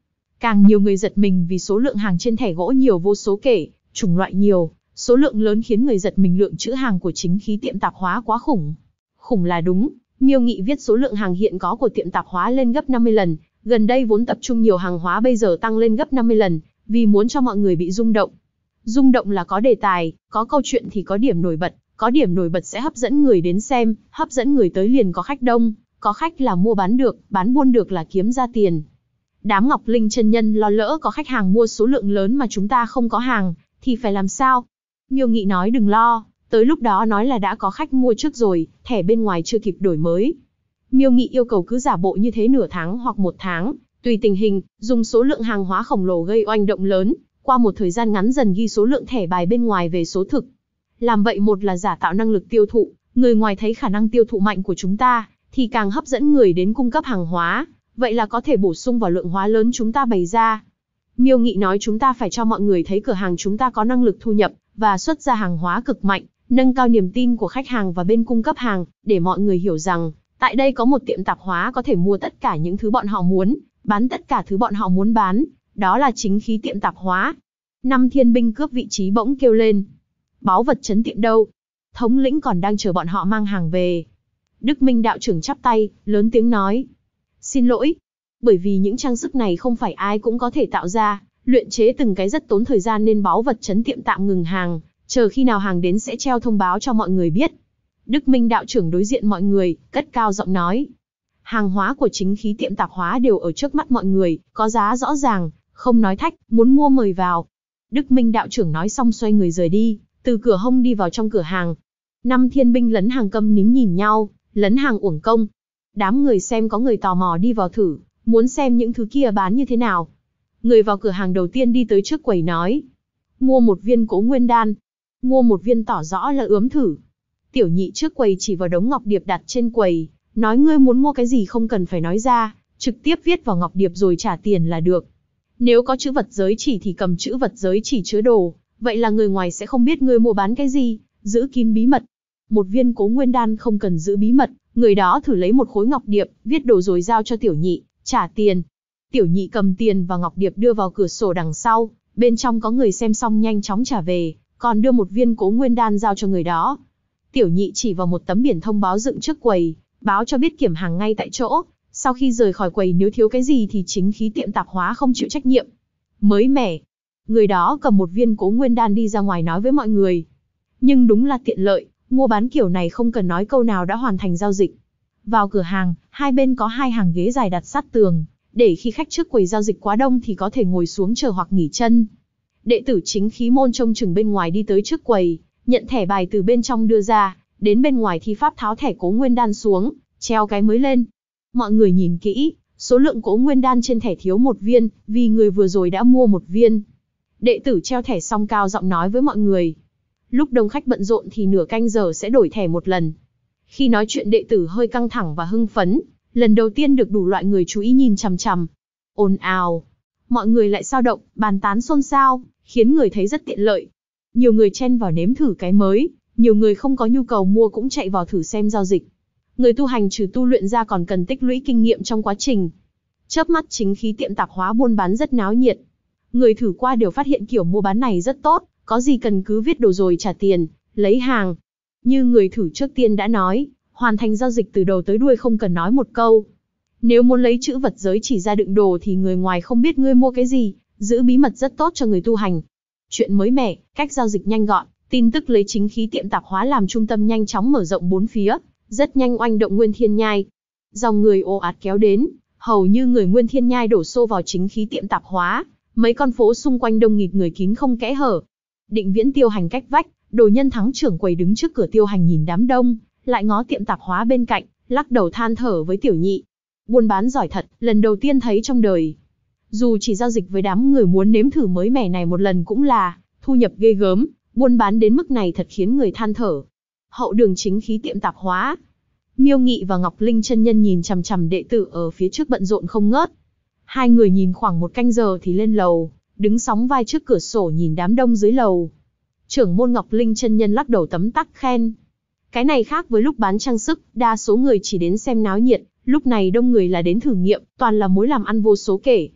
A: Càng nhiều người giật mình vì số lượng hàng trên thẻ gỗ nhiều vô số kể, chủng loại nhiều, số lượng lớn khiến người giật mình lượng trữ hàng của chính khí tiệm tạp hóa quá khủng. Khủng là đúng, Miêu Nghị viết số lượng hàng hiện có của tiệm tạp hóa lên gấp 50 lần, gần đây vốn tập trung nhiều hàng hóa bây giờ tăng lên gấp 50 lần, vì muốn cho mọi người bị rung động. Rung động là có đề tài, có câu chuyện thì có điểm nổi bật, có điểm nổi bật sẽ hấp dẫn người đến xem, hấp dẫn người tới liền có khách đông, có khách là mua bán được, bán buôn được là kiếm ra tiền. Đám Ngọc Linh chân nhân lo lỡ có khách hàng mua số lượng lớn mà chúng ta không có hàng, thì phải làm sao? Miêu Nghị nói đừng lo, tới lúc đó nói là đã có khách mua trước rồi, thẻ bên ngoài chưa kịp đổi mới. Miêu Nghị yêu cầu cứ giả bộ như thế nửa tháng hoặc 1 tháng, tùy tình hình, dùng số lượng hàng hóa khổng lồ gây oanh động lớn, qua một thời gian ngắn dần ghi số lượng thẻ bài bên ngoài về số thực. Làm vậy một là giả tạo năng lực tiêu thụ, người ngoài thấy khả năng tiêu thụ mạnh của chúng ta, thì càng hấp dẫn người đến cung cấp hàng hóa, vậy là có thể bổ sung vào lượng hóa lớn chúng ta bày ra. Miêu Nghị nói chúng ta phải cho mọi người thấy cửa hàng chúng ta có năng lực thu nhập, và xuất ra hàng hóa cực mạnh, nâng cao niềm tin của khách hàng và bên cung cấp hàng, để mọi người hiểu rằng, tại đây có một tiệm tạp hóa có thể mua tất cả những thứ bọn họ muốn, bán tất cả thứ bọn họ muốn bán, đó là chính khí tiệm tạp hóa. 5 thiên binh cướp vị trí bỗng kêu lên. Báu vật trấn tiệm đâu? Thống lĩnh còn đang chờ bọn họ mang hàng về. Đức Minh đạo trưởng chắp tay, lớn tiếng nói. Xin lỗi, bởi vì những trang sức này không phải ai cũng có thể tạo ra, luyện chế từng cái rất tốn thời gian nên báu vật trấn tiệm tạm ngừng hàng, chờ khi nào hàng đến sẽ treo thông báo cho mọi người biết. Đức Minh đạo trưởng đối diện mọi người, cất cao giọng nói. Hàng hóa của chính khí tiệm tạp hóa đều ở trước mắt mọi người, có giá rõ ràng, không nói thách, muốn mua mời vào. Đức Minh đạo trưởng nói xong xoay người rời đi, từ cửa hông đi vào trong cửa hàng. 5 thiên binh lấn hàng câm nín nhìn nhau, lấn hàng uổng công. Đám người xem có người tò mò đi vào thử, muốn xem những thứ kia bán như thế nào. Người vào cửa hàng đầu tiên đi tới trước quầy nói. Mua một viên Cố Nguyên Đan. Mua một viên tỏ rõ là ướm thử. Tiểu nhị trước quầy chỉ vào đống ngọc điệp đặt trên quầy, nói ngươi muốn mua cái gì không cần phải nói ra, trực tiếp viết vào ngọc điệp rồi trả tiền là được. Nếu có chữ vật giới chỉ thì cầm chữ vật giới chỉ chứa đồ, vậy là người ngoài sẽ không biết ngươi mua bán cái gì, giữ kín bí mật. Một viên Cố Nguyên Đan không cần giữ bí mật, người đó thử lấy một khối ngọc điệp, viết đồ rồi giao cho tiểu nhị, trả tiền. Tiểu nhị cầm tiền và ngọc điệp đưa vào cửa sổ đằng sau, bên trong có người xem xong nhanh chóng trả về, còn đưa một viên Cố Nguyên Đan giao cho người đó. Tiểu nhị chỉ vào một tấm biển thông báo dựng trước quầy, báo cho biết kiểm hàng ngay tại chỗ, sau khi rời khỏi quầy nếu thiếu cái gì thì chính khí tiệm tạp hóa không chịu trách nhiệm. Mới mẻ. Người đó cầm một viên Cố Nguyên Đan đi ra ngoài nói với mọi người. Nhưng đúng là tiện lợi, mua bán kiểu này không cần nói câu nào đã hoàn thành giao dịch. Vào cửa hàng, hai bên có 2 hàng ghế dài đặt sát tường, để khi khách trước quầy giao dịch quá đông thì có thể ngồi xuống chờ hoặc nghỉ chân. Đệ tử chính khí môn trông chừng bên ngoài đi tới trước quầy, nhận thẻ bài từ bên trong đưa ra, đến bên ngoài thi pháp tháo thẻ Cố Nguyên Đan xuống, treo cái mới lên. Mọi người nhìn kỹ, số lượng Cố Nguyên Đan trên thẻ thiếu 1 viên, vì người vừa rồi đã mua 1 viên. Đệ tử treo thẻ xong cao giọng nói với mọi người. Lúc đông khách bận rộn thì nửa canh giờ sẽ đổi thẻ một lần. Khi nói chuyện đệ tử hơi căng thẳng và hưng phấn, lần đầu tiên được đủ loại người chú ý nhìn chằm chằm. Ồn ào. Mọi người lại xao động, bàn tán xôn xao, khiến người thấy rất tiện lợi. Nhiều người chen vào nếm thử cái mới, nhiều người không có nhu cầu mua cũng chạy vào thử xem giao dịch. Người tu hành trừ tu luyện ra còn cần tích lũy kinh nghiệm trong quá trình. Chớp mắt chính khí tiệm tạp hóa buôn bán rất náo nhiệt. Người thử qua đều phát hiện kiểu mua bán này rất tốt, có gì cần cứ viết đồ rồi trả tiền, lấy hàng. Như người thử trước tiên đã nói, hoàn thành giao dịch từ đầu tới đuôi không cần nói một câu. Nếu muốn lấy chữ vật giới chỉ ra đựng đồ thì người ngoài không biết ngươi mua cái gì, giữ bí mật rất tốt cho người tu hành. Chuyện mới mẻ, cách giao dịch nhanh gọn, tin tức lấy chính khí tiệm tạp hóa làm trung tâm nhanh chóng mở rộng 4 phía, rất nhanh oanh động Nguyên Thiên Nhai. Dòng người ồ ạt kéo đến, hầu như người Nguyên Thiên Nhai đổ xô vào chính khí tiệm tạp hóa, mấy con phố xung quanh đông nghịt người kín không kẽ hở. Định Viễn Tiêu Hành cách vách, Đồ Nhân Thắng trưởng quầy đứng trước cửa Tiêu Hành nhìn đám đông, lại ngó tiệm tạp hóa bên cạnh, lắc đầu than thở với Tiểu Nhị. Buôn bán giỏi thật, lần đầu tiên thấy trong đời. Dù chỉ giao dịch với đám người muốn nếm thử mới mẻ này một lần cũng là thu nhập ghê gớm, buôn bán đến mức này thật khiến người than thở. Hậu đường chính khí tiệm tạp hóa. Miêu Nghị và Ngọc Linh chân nhân nhìn chằm chằm đệ tử ở phía trước bận rộn không ngớt. Hai người nhìn khoảng 1 canh giờ thì lên lầu, đứng sóng vai trước cửa sổ nhìn đám đông dưới lầu. Trưởng môn Ngọc Linh chân nhân lắc đầu tấm tắc khen. Cái này khác với lúc bán trang sức, đa số người chỉ đến xem náo nhiệt, lúc này đông người là đến thử nghiệm, toàn là mối làm ăn vô số kể.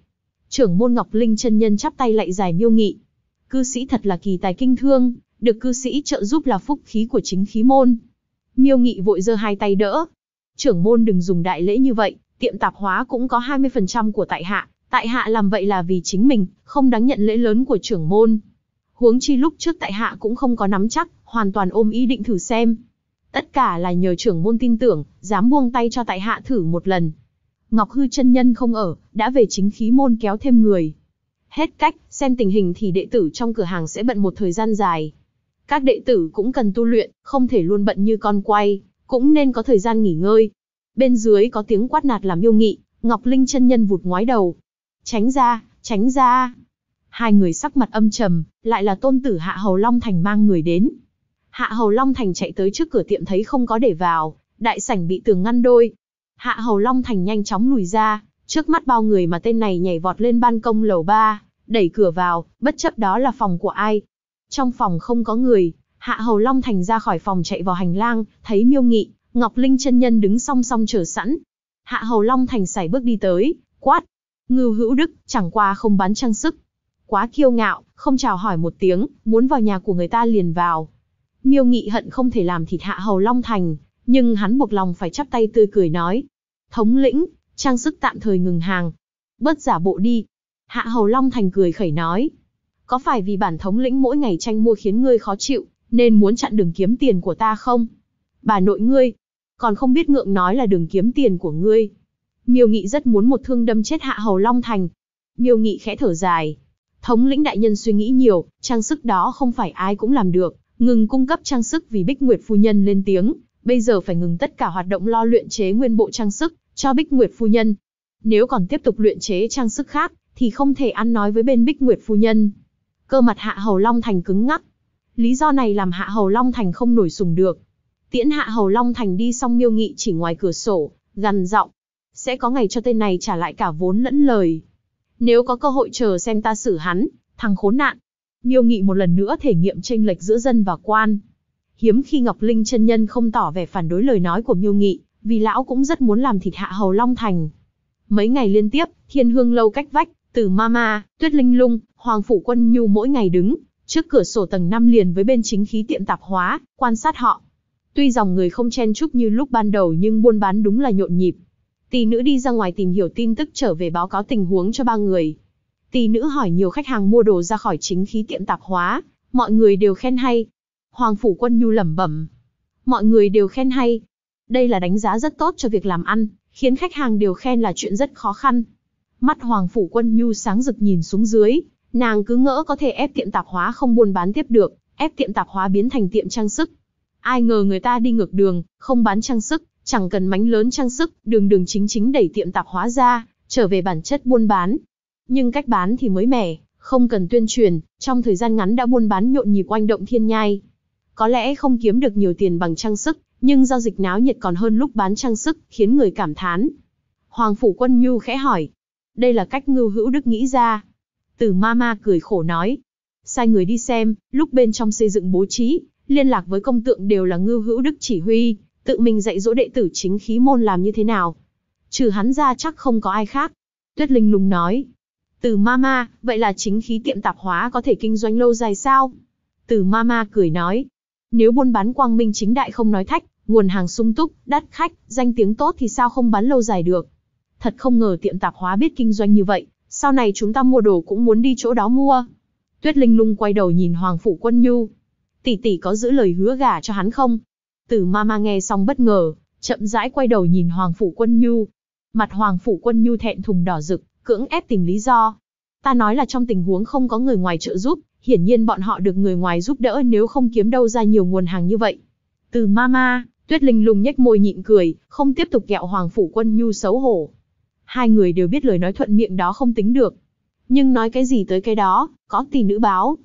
A: Trưởng môn Ngọc Linh chân nhân chắp tay lạy dài Miêu Nghị. Cư sĩ thật là kỳ tài kinh thương, được cư sĩ trợ giúp là phúc khí của chính khí môn. Miêu Nghị vội giơ hai tay đỡ. Trưởng môn đừng dùng đại lễ như vậy, tiệm tạp hóa cũng có 20% của tại hạ làm vậy là vì chính mình, không đáng nhận lễ lớn của trưởng môn. Huống chi lúc trước tại hạ cũng không có nắm chắc, hoàn toàn ôm ý định thử xem. Tất cả là nhờ trưởng môn tin tưởng, dám buông tay cho tại hạ thử một lần. Ngọc Hư chân nhân không ở, đã về chính khí môn kéo thêm người. Hết cách, xem tình hình thì đệ tử trong cửa hàng sẽ bận một thời gian dài. Các đệ tử cũng cần tu luyện, không thể luôn bận như con quay, cũng nên có thời gian nghỉ ngơi. Bên dưới có tiếng quát nạt làm Miêu Nghị, Ngọc Linh chân nhân vụt ngoái đầu. Tránh ra, tránh ra. Hai người sắc mặt âm trầm, lại là tôn tử Hạ Hầu Long Thành mang người đến. Hạ Hầu Long Thành chạy tới trước cửa tiệm thấy không có để vào, đại sảnh bị tường ngăn đôi. Hạ Hầu Long Thành nhanh chóng lùi ra, trước mắt bao người mà tên này nhảy vọt lên ban công lầu 3, đẩy cửa vào, bất chấp đó là phòng của ai. Trong phòng không có người, Hạ Hầu Long Thành ra khỏi phòng chạy vào hành lang, thấy Miêu Nghị, Ngọc Linh chân nhân đứng song song chờ sẵn. Hạ Hầu Long Thành sải bước đi tới, quát. Ngưu Hữu Đức, chẳng qua không bán trang sức. Quá kiêu ngạo, không chào hỏi một tiếng, muốn vào nhà của người ta liền vào. Miêu Nghị hận không thể làm thịt Hạ Hầu Long Thành, nhưng hắn buộc lòng phải chắp tay tươi cười nói. Thống lĩnh, trang sức tạm thời ngừng hàng. Bớt giả bộ đi. Hạ Hầu Long Thành cười khẩy nói. Có phải vì bản thống lĩnh mỗi ngày tranh mua khiến ngươi khó chịu, nên muốn chặn đường kiếm tiền của ta không? Bà nội ngươi, còn không biết ngượng nói là đường kiếm tiền của ngươi. Miêu Nghị rất muốn một thương đâm chết Hạ Hầu Long Thành. Miêu Nghị khẽ thở dài. Thống lĩnh đại nhân suy nghĩ nhiều, trang sức đó không phải ai cũng làm được. Ngừng cung cấp trang sức vì Bích Nguyệt phu nhân lên tiếng, bây giờ phải ngừng tất cả hoạt động lo luyện chế nguyên bộ trang sức cho Bích Nguyệt phu nhân. Nếu còn tiếp tục luyện chế trang sức khác, thì không thể ăn nói với bên Bích Nguyệt phu nhân. Cơ mặt Hạ Hầu Long Thành cứng ngắc. Lý do này làm Hạ Hầu Long Thành không nổi sùng được. Tiễn Hạ Hầu Long Thành đi xong, Miêu Nghị chỉ ngoài cửa sổ, gằn giọng. Sẽ có ngày cho tên này trả lại cả vốn lẫn lời. Nếu có cơ hội chờ xem ta xử hắn, thằng khốn nạn. Miêu Nghị một lần nữa thể nghiệm chênh lệch giữa dân và quan. Hiếm khi Ngọc Linh chân nhân không tỏ vẻ phản đối lời nói của Miêu Nghị, vì lão cũng rất muốn làm thịt Hạ Hầu Long Thành. Mấy ngày liên tiếp, Thiên Hương lâu cách vách, Tử Mama, Tuyết Linh Lung, Hoàng Phủ Quân Nhu mỗi ngày đứng trước cửa sổ tầng 5 liền với bên chính khí tiệm tạp hóa, quan sát họ. Tuy dòng người không chen chúc như lúc ban đầu nhưng buôn bán đúng là nhộn nhịp. Tỷ nữ đi ra ngoài tìm hiểu tin tức trở về báo cáo tình huống cho ba người. Tỷ nữ hỏi nhiều khách hàng mua đồ ra khỏi chính khí tiệm tạp hóa, mọi người đều khen hay. Hoàng Phủ Quân Nhu lẩm bẩm. Mọi người đều khen hay. Đây là đánh giá rất tốt cho việc làm ăn, khiến khách hàng đều khen là chuyện rất khó khăn. Mắt Hoàng Phủ Quân Nhu sáng rực nhìn xuống dưới, nàng cứ ngỡ có thể ép tiệm tạp hóa không buôn bán tiếp được, ép tiệm tạp hóa biến thành tiệm trang sức. Ai ngờ người ta đi ngược đường, không bán trang sức, chẳng cần mánh lớn trang sức, đường đường chính chính đẩy tiệm tạp hóa ra, trở về bản chất buôn bán. Nhưng cách bán thì mới mẻ, không cần tuyên truyền, trong thời gian ngắn đã buôn bán nhộn nhịp oanh động thiên nhai. Có lẽ không kiếm được nhiều tiền bằng trang sức, nhưng giao dịch náo nhiệt còn hơn lúc bán trang sức, khiến người cảm thán. Hoàng Phủ Quân Nhu khẽ hỏi. Đây là cách Ngưu Hữu Đức nghĩ ra. Tử Mama cười khổ nói. Sai người đi xem, lúc bên trong xây dựng bố trí, liên lạc với công tượng đều là Ngưu Hữu Đức chỉ huy, tự mình dạy dỗ đệ tử chính khí môn làm như thế nào. Trừ hắn ra chắc không có ai khác. Tuyết Linh Lung nói. Tử Mama, vậy là chính khí tiệm tạp hóa có thể kinh doanh lâu dài sao? Tử Mama cười nói. Nếu buôn bán quang minh chính đại không nói thách, nguồn hàng sung túc, đắt khách, danh tiếng tốt thì sao không bán lâu dài được. Thật không ngờ tiệm tạp hóa biết kinh doanh như vậy, sau này chúng ta mua đồ cũng muốn đi chỗ đó mua. Tuyết Linh Lung quay đầu nhìn Hoàng Phủ Quân Nhu. Tỷ tỷ có giữ lời hứa gả cho hắn không? Tử Mama nghe xong bất ngờ, chậm rãi quay đầu nhìn Hoàng Phủ Quân Nhu. Mặt Hoàng Phủ Quân Nhu thẹn thùng đỏ rực, cưỡng ép tìm lý do. Ta nói là trong tình huống không có người ngoài trợ giúp, hiển nhiên bọn họ được người ngoài giúp đỡ, nếu không kiếm đâu ra nhiều nguồn hàng như vậy. Tử Mama, Tuyết Linh Lung nhếch môi nhịn cười, không tiếp tục ghẹo Hoàng Phủ Quân Nhu xấu hổ. Hai người đều biết lời nói thuận miệng đó không tính được. Nhưng nói cái gì tới cái đó, có tỷ nữ báo.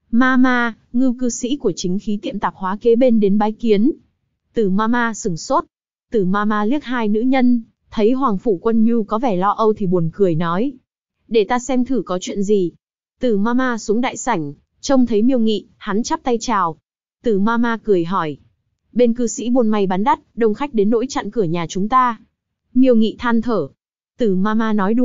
A: Mama, Ngưu cư sĩ của chính khí tiệm tạp hóa kế bên đến bái kiến. Tử Mama sửng sốt. Tử Mama liếc hai nữ nhân, thấy Hoàng Phủ Quân Nhu có vẻ lo âu thì buồn cười nói. Để ta xem thử có chuyện gì. Tử Mama xuống đại sảnh, trông thấy Miêu Nghị, hắn chắp tay chào. Tử Mama cười hỏi. Bên cư sĩ buôn may bán đắt, đông khách đến nỗi chặn cửa nhà chúng ta. Miêu Nghị than thở. Tử Mama nói đùa,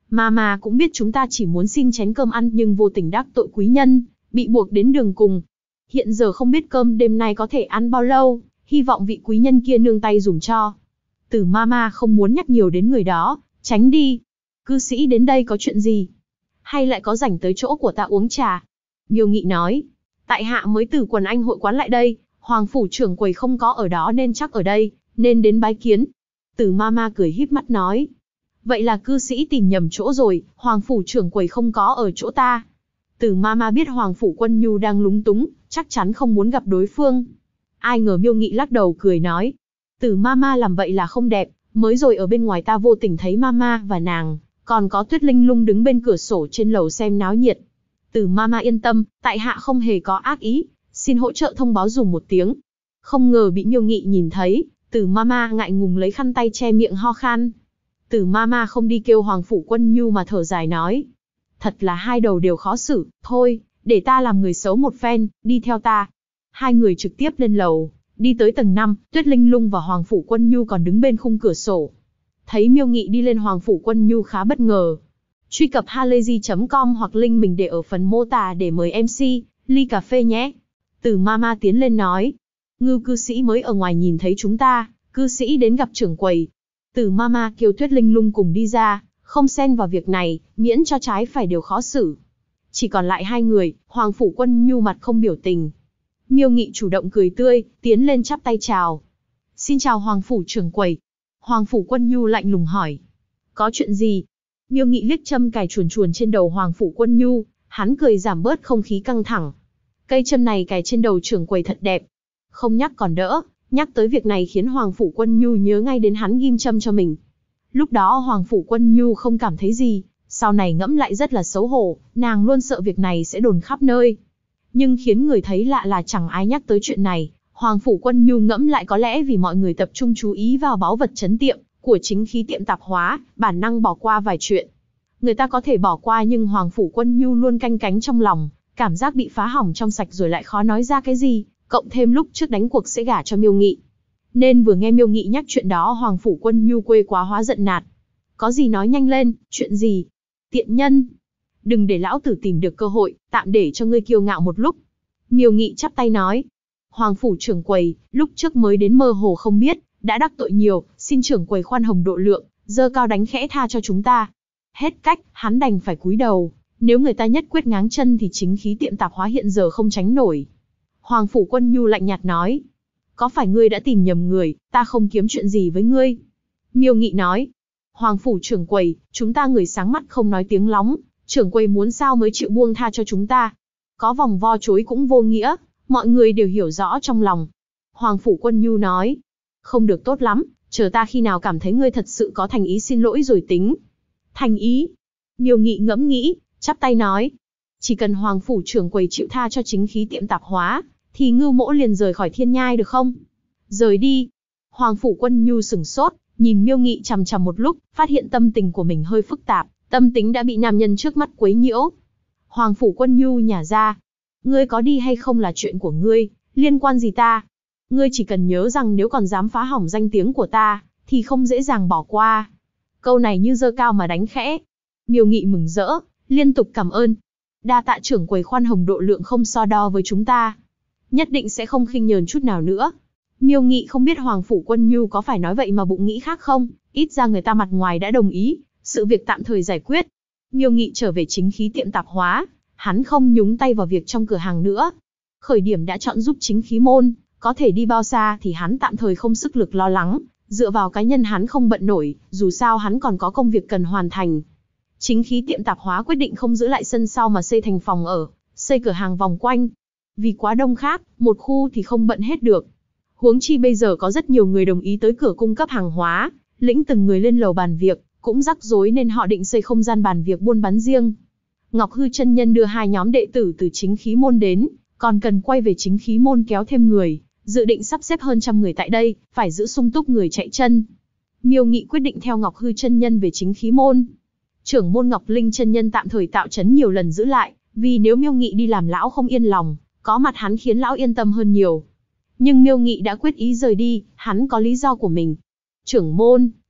A: Mama cũng biết chúng ta chỉ muốn xin chén cơm ăn nhưng vô tình đắc tội quý nhân, bị buộc đến đường cùng. Hiện giờ không biết cơm đêm nay có thể ăn bao lâu, hy vọng vị quý nhân kia nương tay dùm cho. Tử Mama không muốn nhắc nhiều đến người đó, tránh đi. Cư sĩ đến đây có chuyện gì? Hay lại có rảnh tới chỗ của ta uống trà? Miêu Nghị nói, tại hạ mới từ Quần Anh hội quán lại đây, Hoàng phủ trưởng quầy không có ở đó nên chắc ở đây, nên đến bái kiến. Tử Mama cười híp mắt nói, vậy là cư sĩ tìm nhầm chỗ rồi, Hoàng phủ trưởng quầy không có ở chỗ ta. Tử Mama biết Hoàng phủ Quân Nhu đang lúng túng, chắc chắn không muốn gặp đối phương. Ai ngờ Miêu Nghị lắc đầu cười nói, Tử Mama làm vậy là không đẹp, mới rồi ở bên ngoài ta vô tình thấy Mama và nàng, còn có Tuyết Linh Lung đứng bên cửa sổ trên lầu xem náo nhiệt. Tử Mama yên tâm, tại hạ không hề có ác ý, xin hỗ trợ thông báo dùm một tiếng. Không ngờ bị Miêu Nghị nhìn thấy, Tử Mama ngại ngùng lấy khăn tay che miệng ho khan. Tử Mama không đi kêu Hoàng phủ Quân Nhu mà thở dài nói, thật là hai đầu đều khó xử, thôi, để ta làm người xấu một phen, đi theo ta. Hai người trực tiếp lên lầu, đi tới tầng 5, Tuyết Linh Lung và Hoàng phủ Quân Nhu còn đứng bên khung cửa sổ. Thấy Miêu Nghị đi lên, Hoàng phủ Quân Nhu khá bất ngờ. Truy cập halayzi.com hoặc link mình để ở phần mô tả để mời MC, ly cà phê nhé. Tử Mama tiến lên nói, Ngưu cư sĩ mới ở ngoài nhìn thấy chúng ta, cư sĩ đến gặp trưởng quầy. Tử Mama kêu Tuyết Linh Lung cùng đi ra, không xen vào việc này, miễn cho trái phải đều khó xử. Chỉ còn lại hai người, Hoàng phủ Quân Nhu mặt không biểu tình. Miêu Nghị chủ động cười tươi, tiến lên chắp tay chào. Xin chào Hoàng phủ trưởng quầy. Hoàng phủ Quân Nhu lạnh lùng hỏi, có chuyện gì? Miêu Nghị liếc châm cài chuồn chuồn trên đầu Hoàng phủ Quân Nhu, hắn cười giảm bớt không khí căng thẳng. Cây châm này cài trên đầu trưởng quầy thật đẹp. Không nhắc còn đỡ, nhắc tới việc này khiến Hoàng phủ Quân Nhu nhớ ngay đến hắn ghim châm cho mình. Lúc đó Hoàng phủ Quân Nhu không cảm thấy gì, sau này ngẫm lại rất là xấu hổ, nàng luôn sợ việc này sẽ đồn khắp nơi. Nhưng khiến người thấy lạ là chẳng ai nhắc tới chuyện này. Hoàng phủ Quân Nhu ngẫm lại có lẽ vì mọi người tập trung chú ý vào báu vật trấn tiệm của chính khí tiệm tạp hóa, bản năng bỏ qua vài chuyện. Người ta có thể bỏ qua nhưng Hoàng phủ Quân Nhu luôn canh cánh trong lòng, cảm giác bị phá hỏng trong sạch rồi lại khó nói ra cái gì, cộng thêm lúc trước đánh cuộc sẽ gả cho Miêu Nghị. Nên vừa nghe Miêu Nghị nhắc chuyện đó, Hoàng phủ Quân Nhu quê quá hóa giận nạt. Có gì nói nhanh lên, chuyện gì? Tiện nhân! Đừng để lão tử tìm được cơ hội, tạm để cho ngươi kiêu ngạo một lúc. Miêu Nghị chắp tay nói. Hoàng phủ trưởng quầy, lúc trước mới đến mơ hồ không biết, đã đắc tội nhiều, xin trưởng quầy khoan hồng độ lượng, dơ cao đánh khẽ tha cho chúng ta. Hết cách, hắn đành phải cúi đầu, nếu người ta nhất quyết ngáng chân thì chính khí tiệm tạp hóa hiện giờ không tránh nổi. Hoàng phủ Quân Nhu lạnh nhạt nói, có phải ngươi đã tìm nhầm người, ta không kiếm chuyện gì với ngươi. Miêu Nghị nói, Hoàng phủ trưởng quầy, chúng ta người sáng mắt không nói tiếng lóng, trưởng quầy muốn sao mới chịu buông tha cho chúng ta. Có vòng vo chối cũng vô nghĩa, mọi người đều hiểu rõ trong lòng. Hoàng phủ Quân Nhu nói, không được tốt lắm, chờ ta khi nào cảm thấy ngươi thật sự có thành ý xin lỗi rồi tính. Thành ý? Miêu Nghị ngẫm nghĩ, chắp tay nói, chỉ cần Hoàng phủ trưởng quầy chịu tha cho chính khí tiệm tạp hóa, thì Ngưu mỗ liền rời khỏi Thiên Nhai được không? Rời đi. Hoàng phủ Quân Nhu sửng sốt, nhìn Miêu Nghị chằm chằm một lúc, phát hiện tâm tình của mình hơi phức tạp, tâm tính đã bị nam nhân trước mắt quấy nhiễu. Hoàng phủ Quân Nhu nhả ra, ngươi có đi hay không là chuyện của ngươi, liên quan gì ta? Ngươi chỉ cần nhớ rằng nếu còn dám phá hỏng danh tiếng của ta, thì không dễ dàng bỏ qua. Câu này như giơ cao mà đánh khẽ. Miêu Nghị mừng rỡ, liên tục cảm ơn. Đa tạ trưởng quầy khoan hồng độ lượng không so đo với chúng ta. Nhất định sẽ không khinh nhờn chút nào nữa. Miêu Nghị không biết Hoàng phủ Quân Nhu có phải nói vậy mà bụng nghĩ khác không, ít ra người ta mặt ngoài đã đồng ý, sự việc tạm thời giải quyết. Miêu Nghị trở về chính khí tiệm tạp hóa, hắn không nhúng tay vào việc trong cửa hàng nữa. Khởi điểm đã chọn giúp chính khí môn, có thể đi bao xa thì hắn tạm thời không sức lực lo lắng, dựa vào cá nhân hắn không bận nổi, dù sao hắn còn có công việc cần hoàn thành. Chính khí tiệm tạp hóa quyết định không giữ lại sân sau mà xây thành phòng ở, xây cửa hàng vòng quanh. Vì quá đông khác, một khu thì không bận hết được. Huống chi bây giờ có rất nhiều người đồng ý tới cửa cung cấp hàng hóa, lĩnh từng người lên lầu bàn việc, cũng rắc rối nên họ định xây không gian bàn việc buôn bán riêng. Ngọc Hư chân nhân đưa hai nhóm đệ tử từ chính khí môn đến, còn cần quay về chính khí môn kéo thêm người, dự định sắp xếp hơn 100 người tại đây, phải giữ sung túc người chạy chân. Miêu Nghị quyết định theo Ngọc Hư chân nhân về chính khí môn. Trưởng môn Ngọc Linh chân nhân tạm thời tạo trấn nhiều lần giữ lại, vì nếu Miêu Nghị đi làm lão không yên lòng, có mặt hắn khiến lão yên tâm hơn nhiều. Nhưng Miêu Nghị đã quyết ý rời đi, hắn có lý do của mình. Trưởng môn,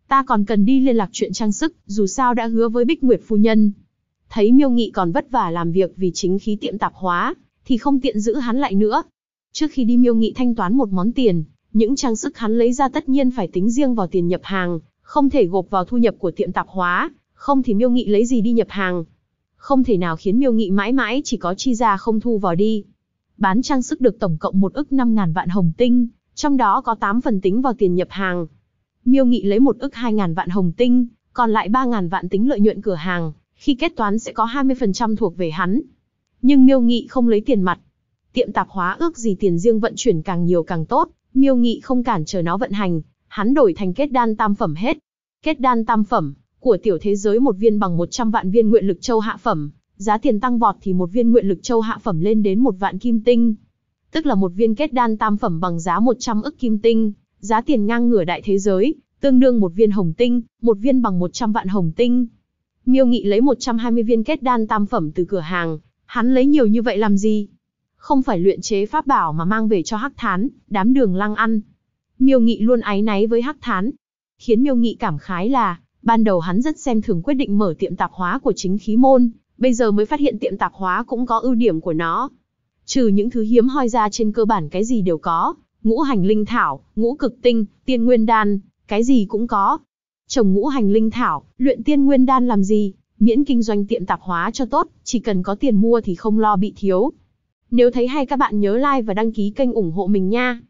A: Ta còn cần đi liên lạc chuyện trang sức, dù sao đã hứa với Bích Nguyệt phu nhân. Thấy Miêu Nghị còn vất vả làm việc vì chính khí tiệm tạp hóa, thì không tiện giữ hắn lại nữa. Trước khi đi Miêu Nghị thanh toán một món tiền, những trang sức hắn lấy ra tất nhiên phải tính riêng vào tiền nhập hàng, không thể gộp vào thu nhập của tiệm tạp hóa, không thì Miêu Nghị lấy gì đi nhập hàng. Không thể nào khiến Miêu Nghị mãi mãi chỉ có chi ra không thu vào đi. Bán trang sức được tổng cộng 1 ức 5.000 vạn hồng tinh, trong đó có 8 phần tính vào tiền nhập hàng. Miêu Nghị lấy 1 ức 2.000 vạn hồng tinh, còn lại 3.000 vạn tính lợi nhuận cửa hàng, khi kết toán sẽ có 20% thuộc về hắn. Nhưng Miêu Nghị không lấy tiền mặt. Tiệm tạp hóa ước gì tiền riêng vận chuyển càng nhiều càng tốt, Miêu Nghị không cản trở nó vận hành, hắn đổi thành kết đan tam phẩm hết. Kết đan tam phẩm, của tiểu thế giới một viên bằng 100 vạn viên nguyện lực châu hạ phẩm, giá tiền tăng vọt thì một viên nguyện lực châu hạ phẩm lên đến 1 vạn kim tinh. Tức là một viên kết đan tam phẩm bằng giá 100 ức kim tinh, giá tiền ngang ngửa đại thế giới, tương đương một viên hồng tinh, một viên bằng 100 vạn hồng tinh. Miêu Nghị lấy 120 viên kết đan tam phẩm từ cửa hàng, hắn lấy nhiều như vậy làm gì? Không phải luyện chế pháp bảo mà mang về cho Hắc Thán, đám Đường Lăng ăn. Miêu Nghị luôn áy náy với Hắc Thán. Khiến Miêu Nghị cảm khái là, ban đầu hắn rất xem thường quyết định mở tiệm tạp hóa của chính khí môn, bây giờ mới phát hiện tiệm tạp hóa cũng có ưu điểm của nó. Trừ những thứ hiếm hoi ra trên cơ bản cái gì đều có, ngũ hành linh thảo, ngũ cực tinh, tiên nguyên đan, cái gì cũng có. Trồng ngũ hành linh thảo, luyện tiên nguyên đan làm gì, miễn kinh doanh tiệm tạp hóa cho tốt, chỉ cần có tiền mua thì không lo bị thiếu. Nếu thấy hay các bạn nhớ like và đăng ký kênh ủng hộ mình nha.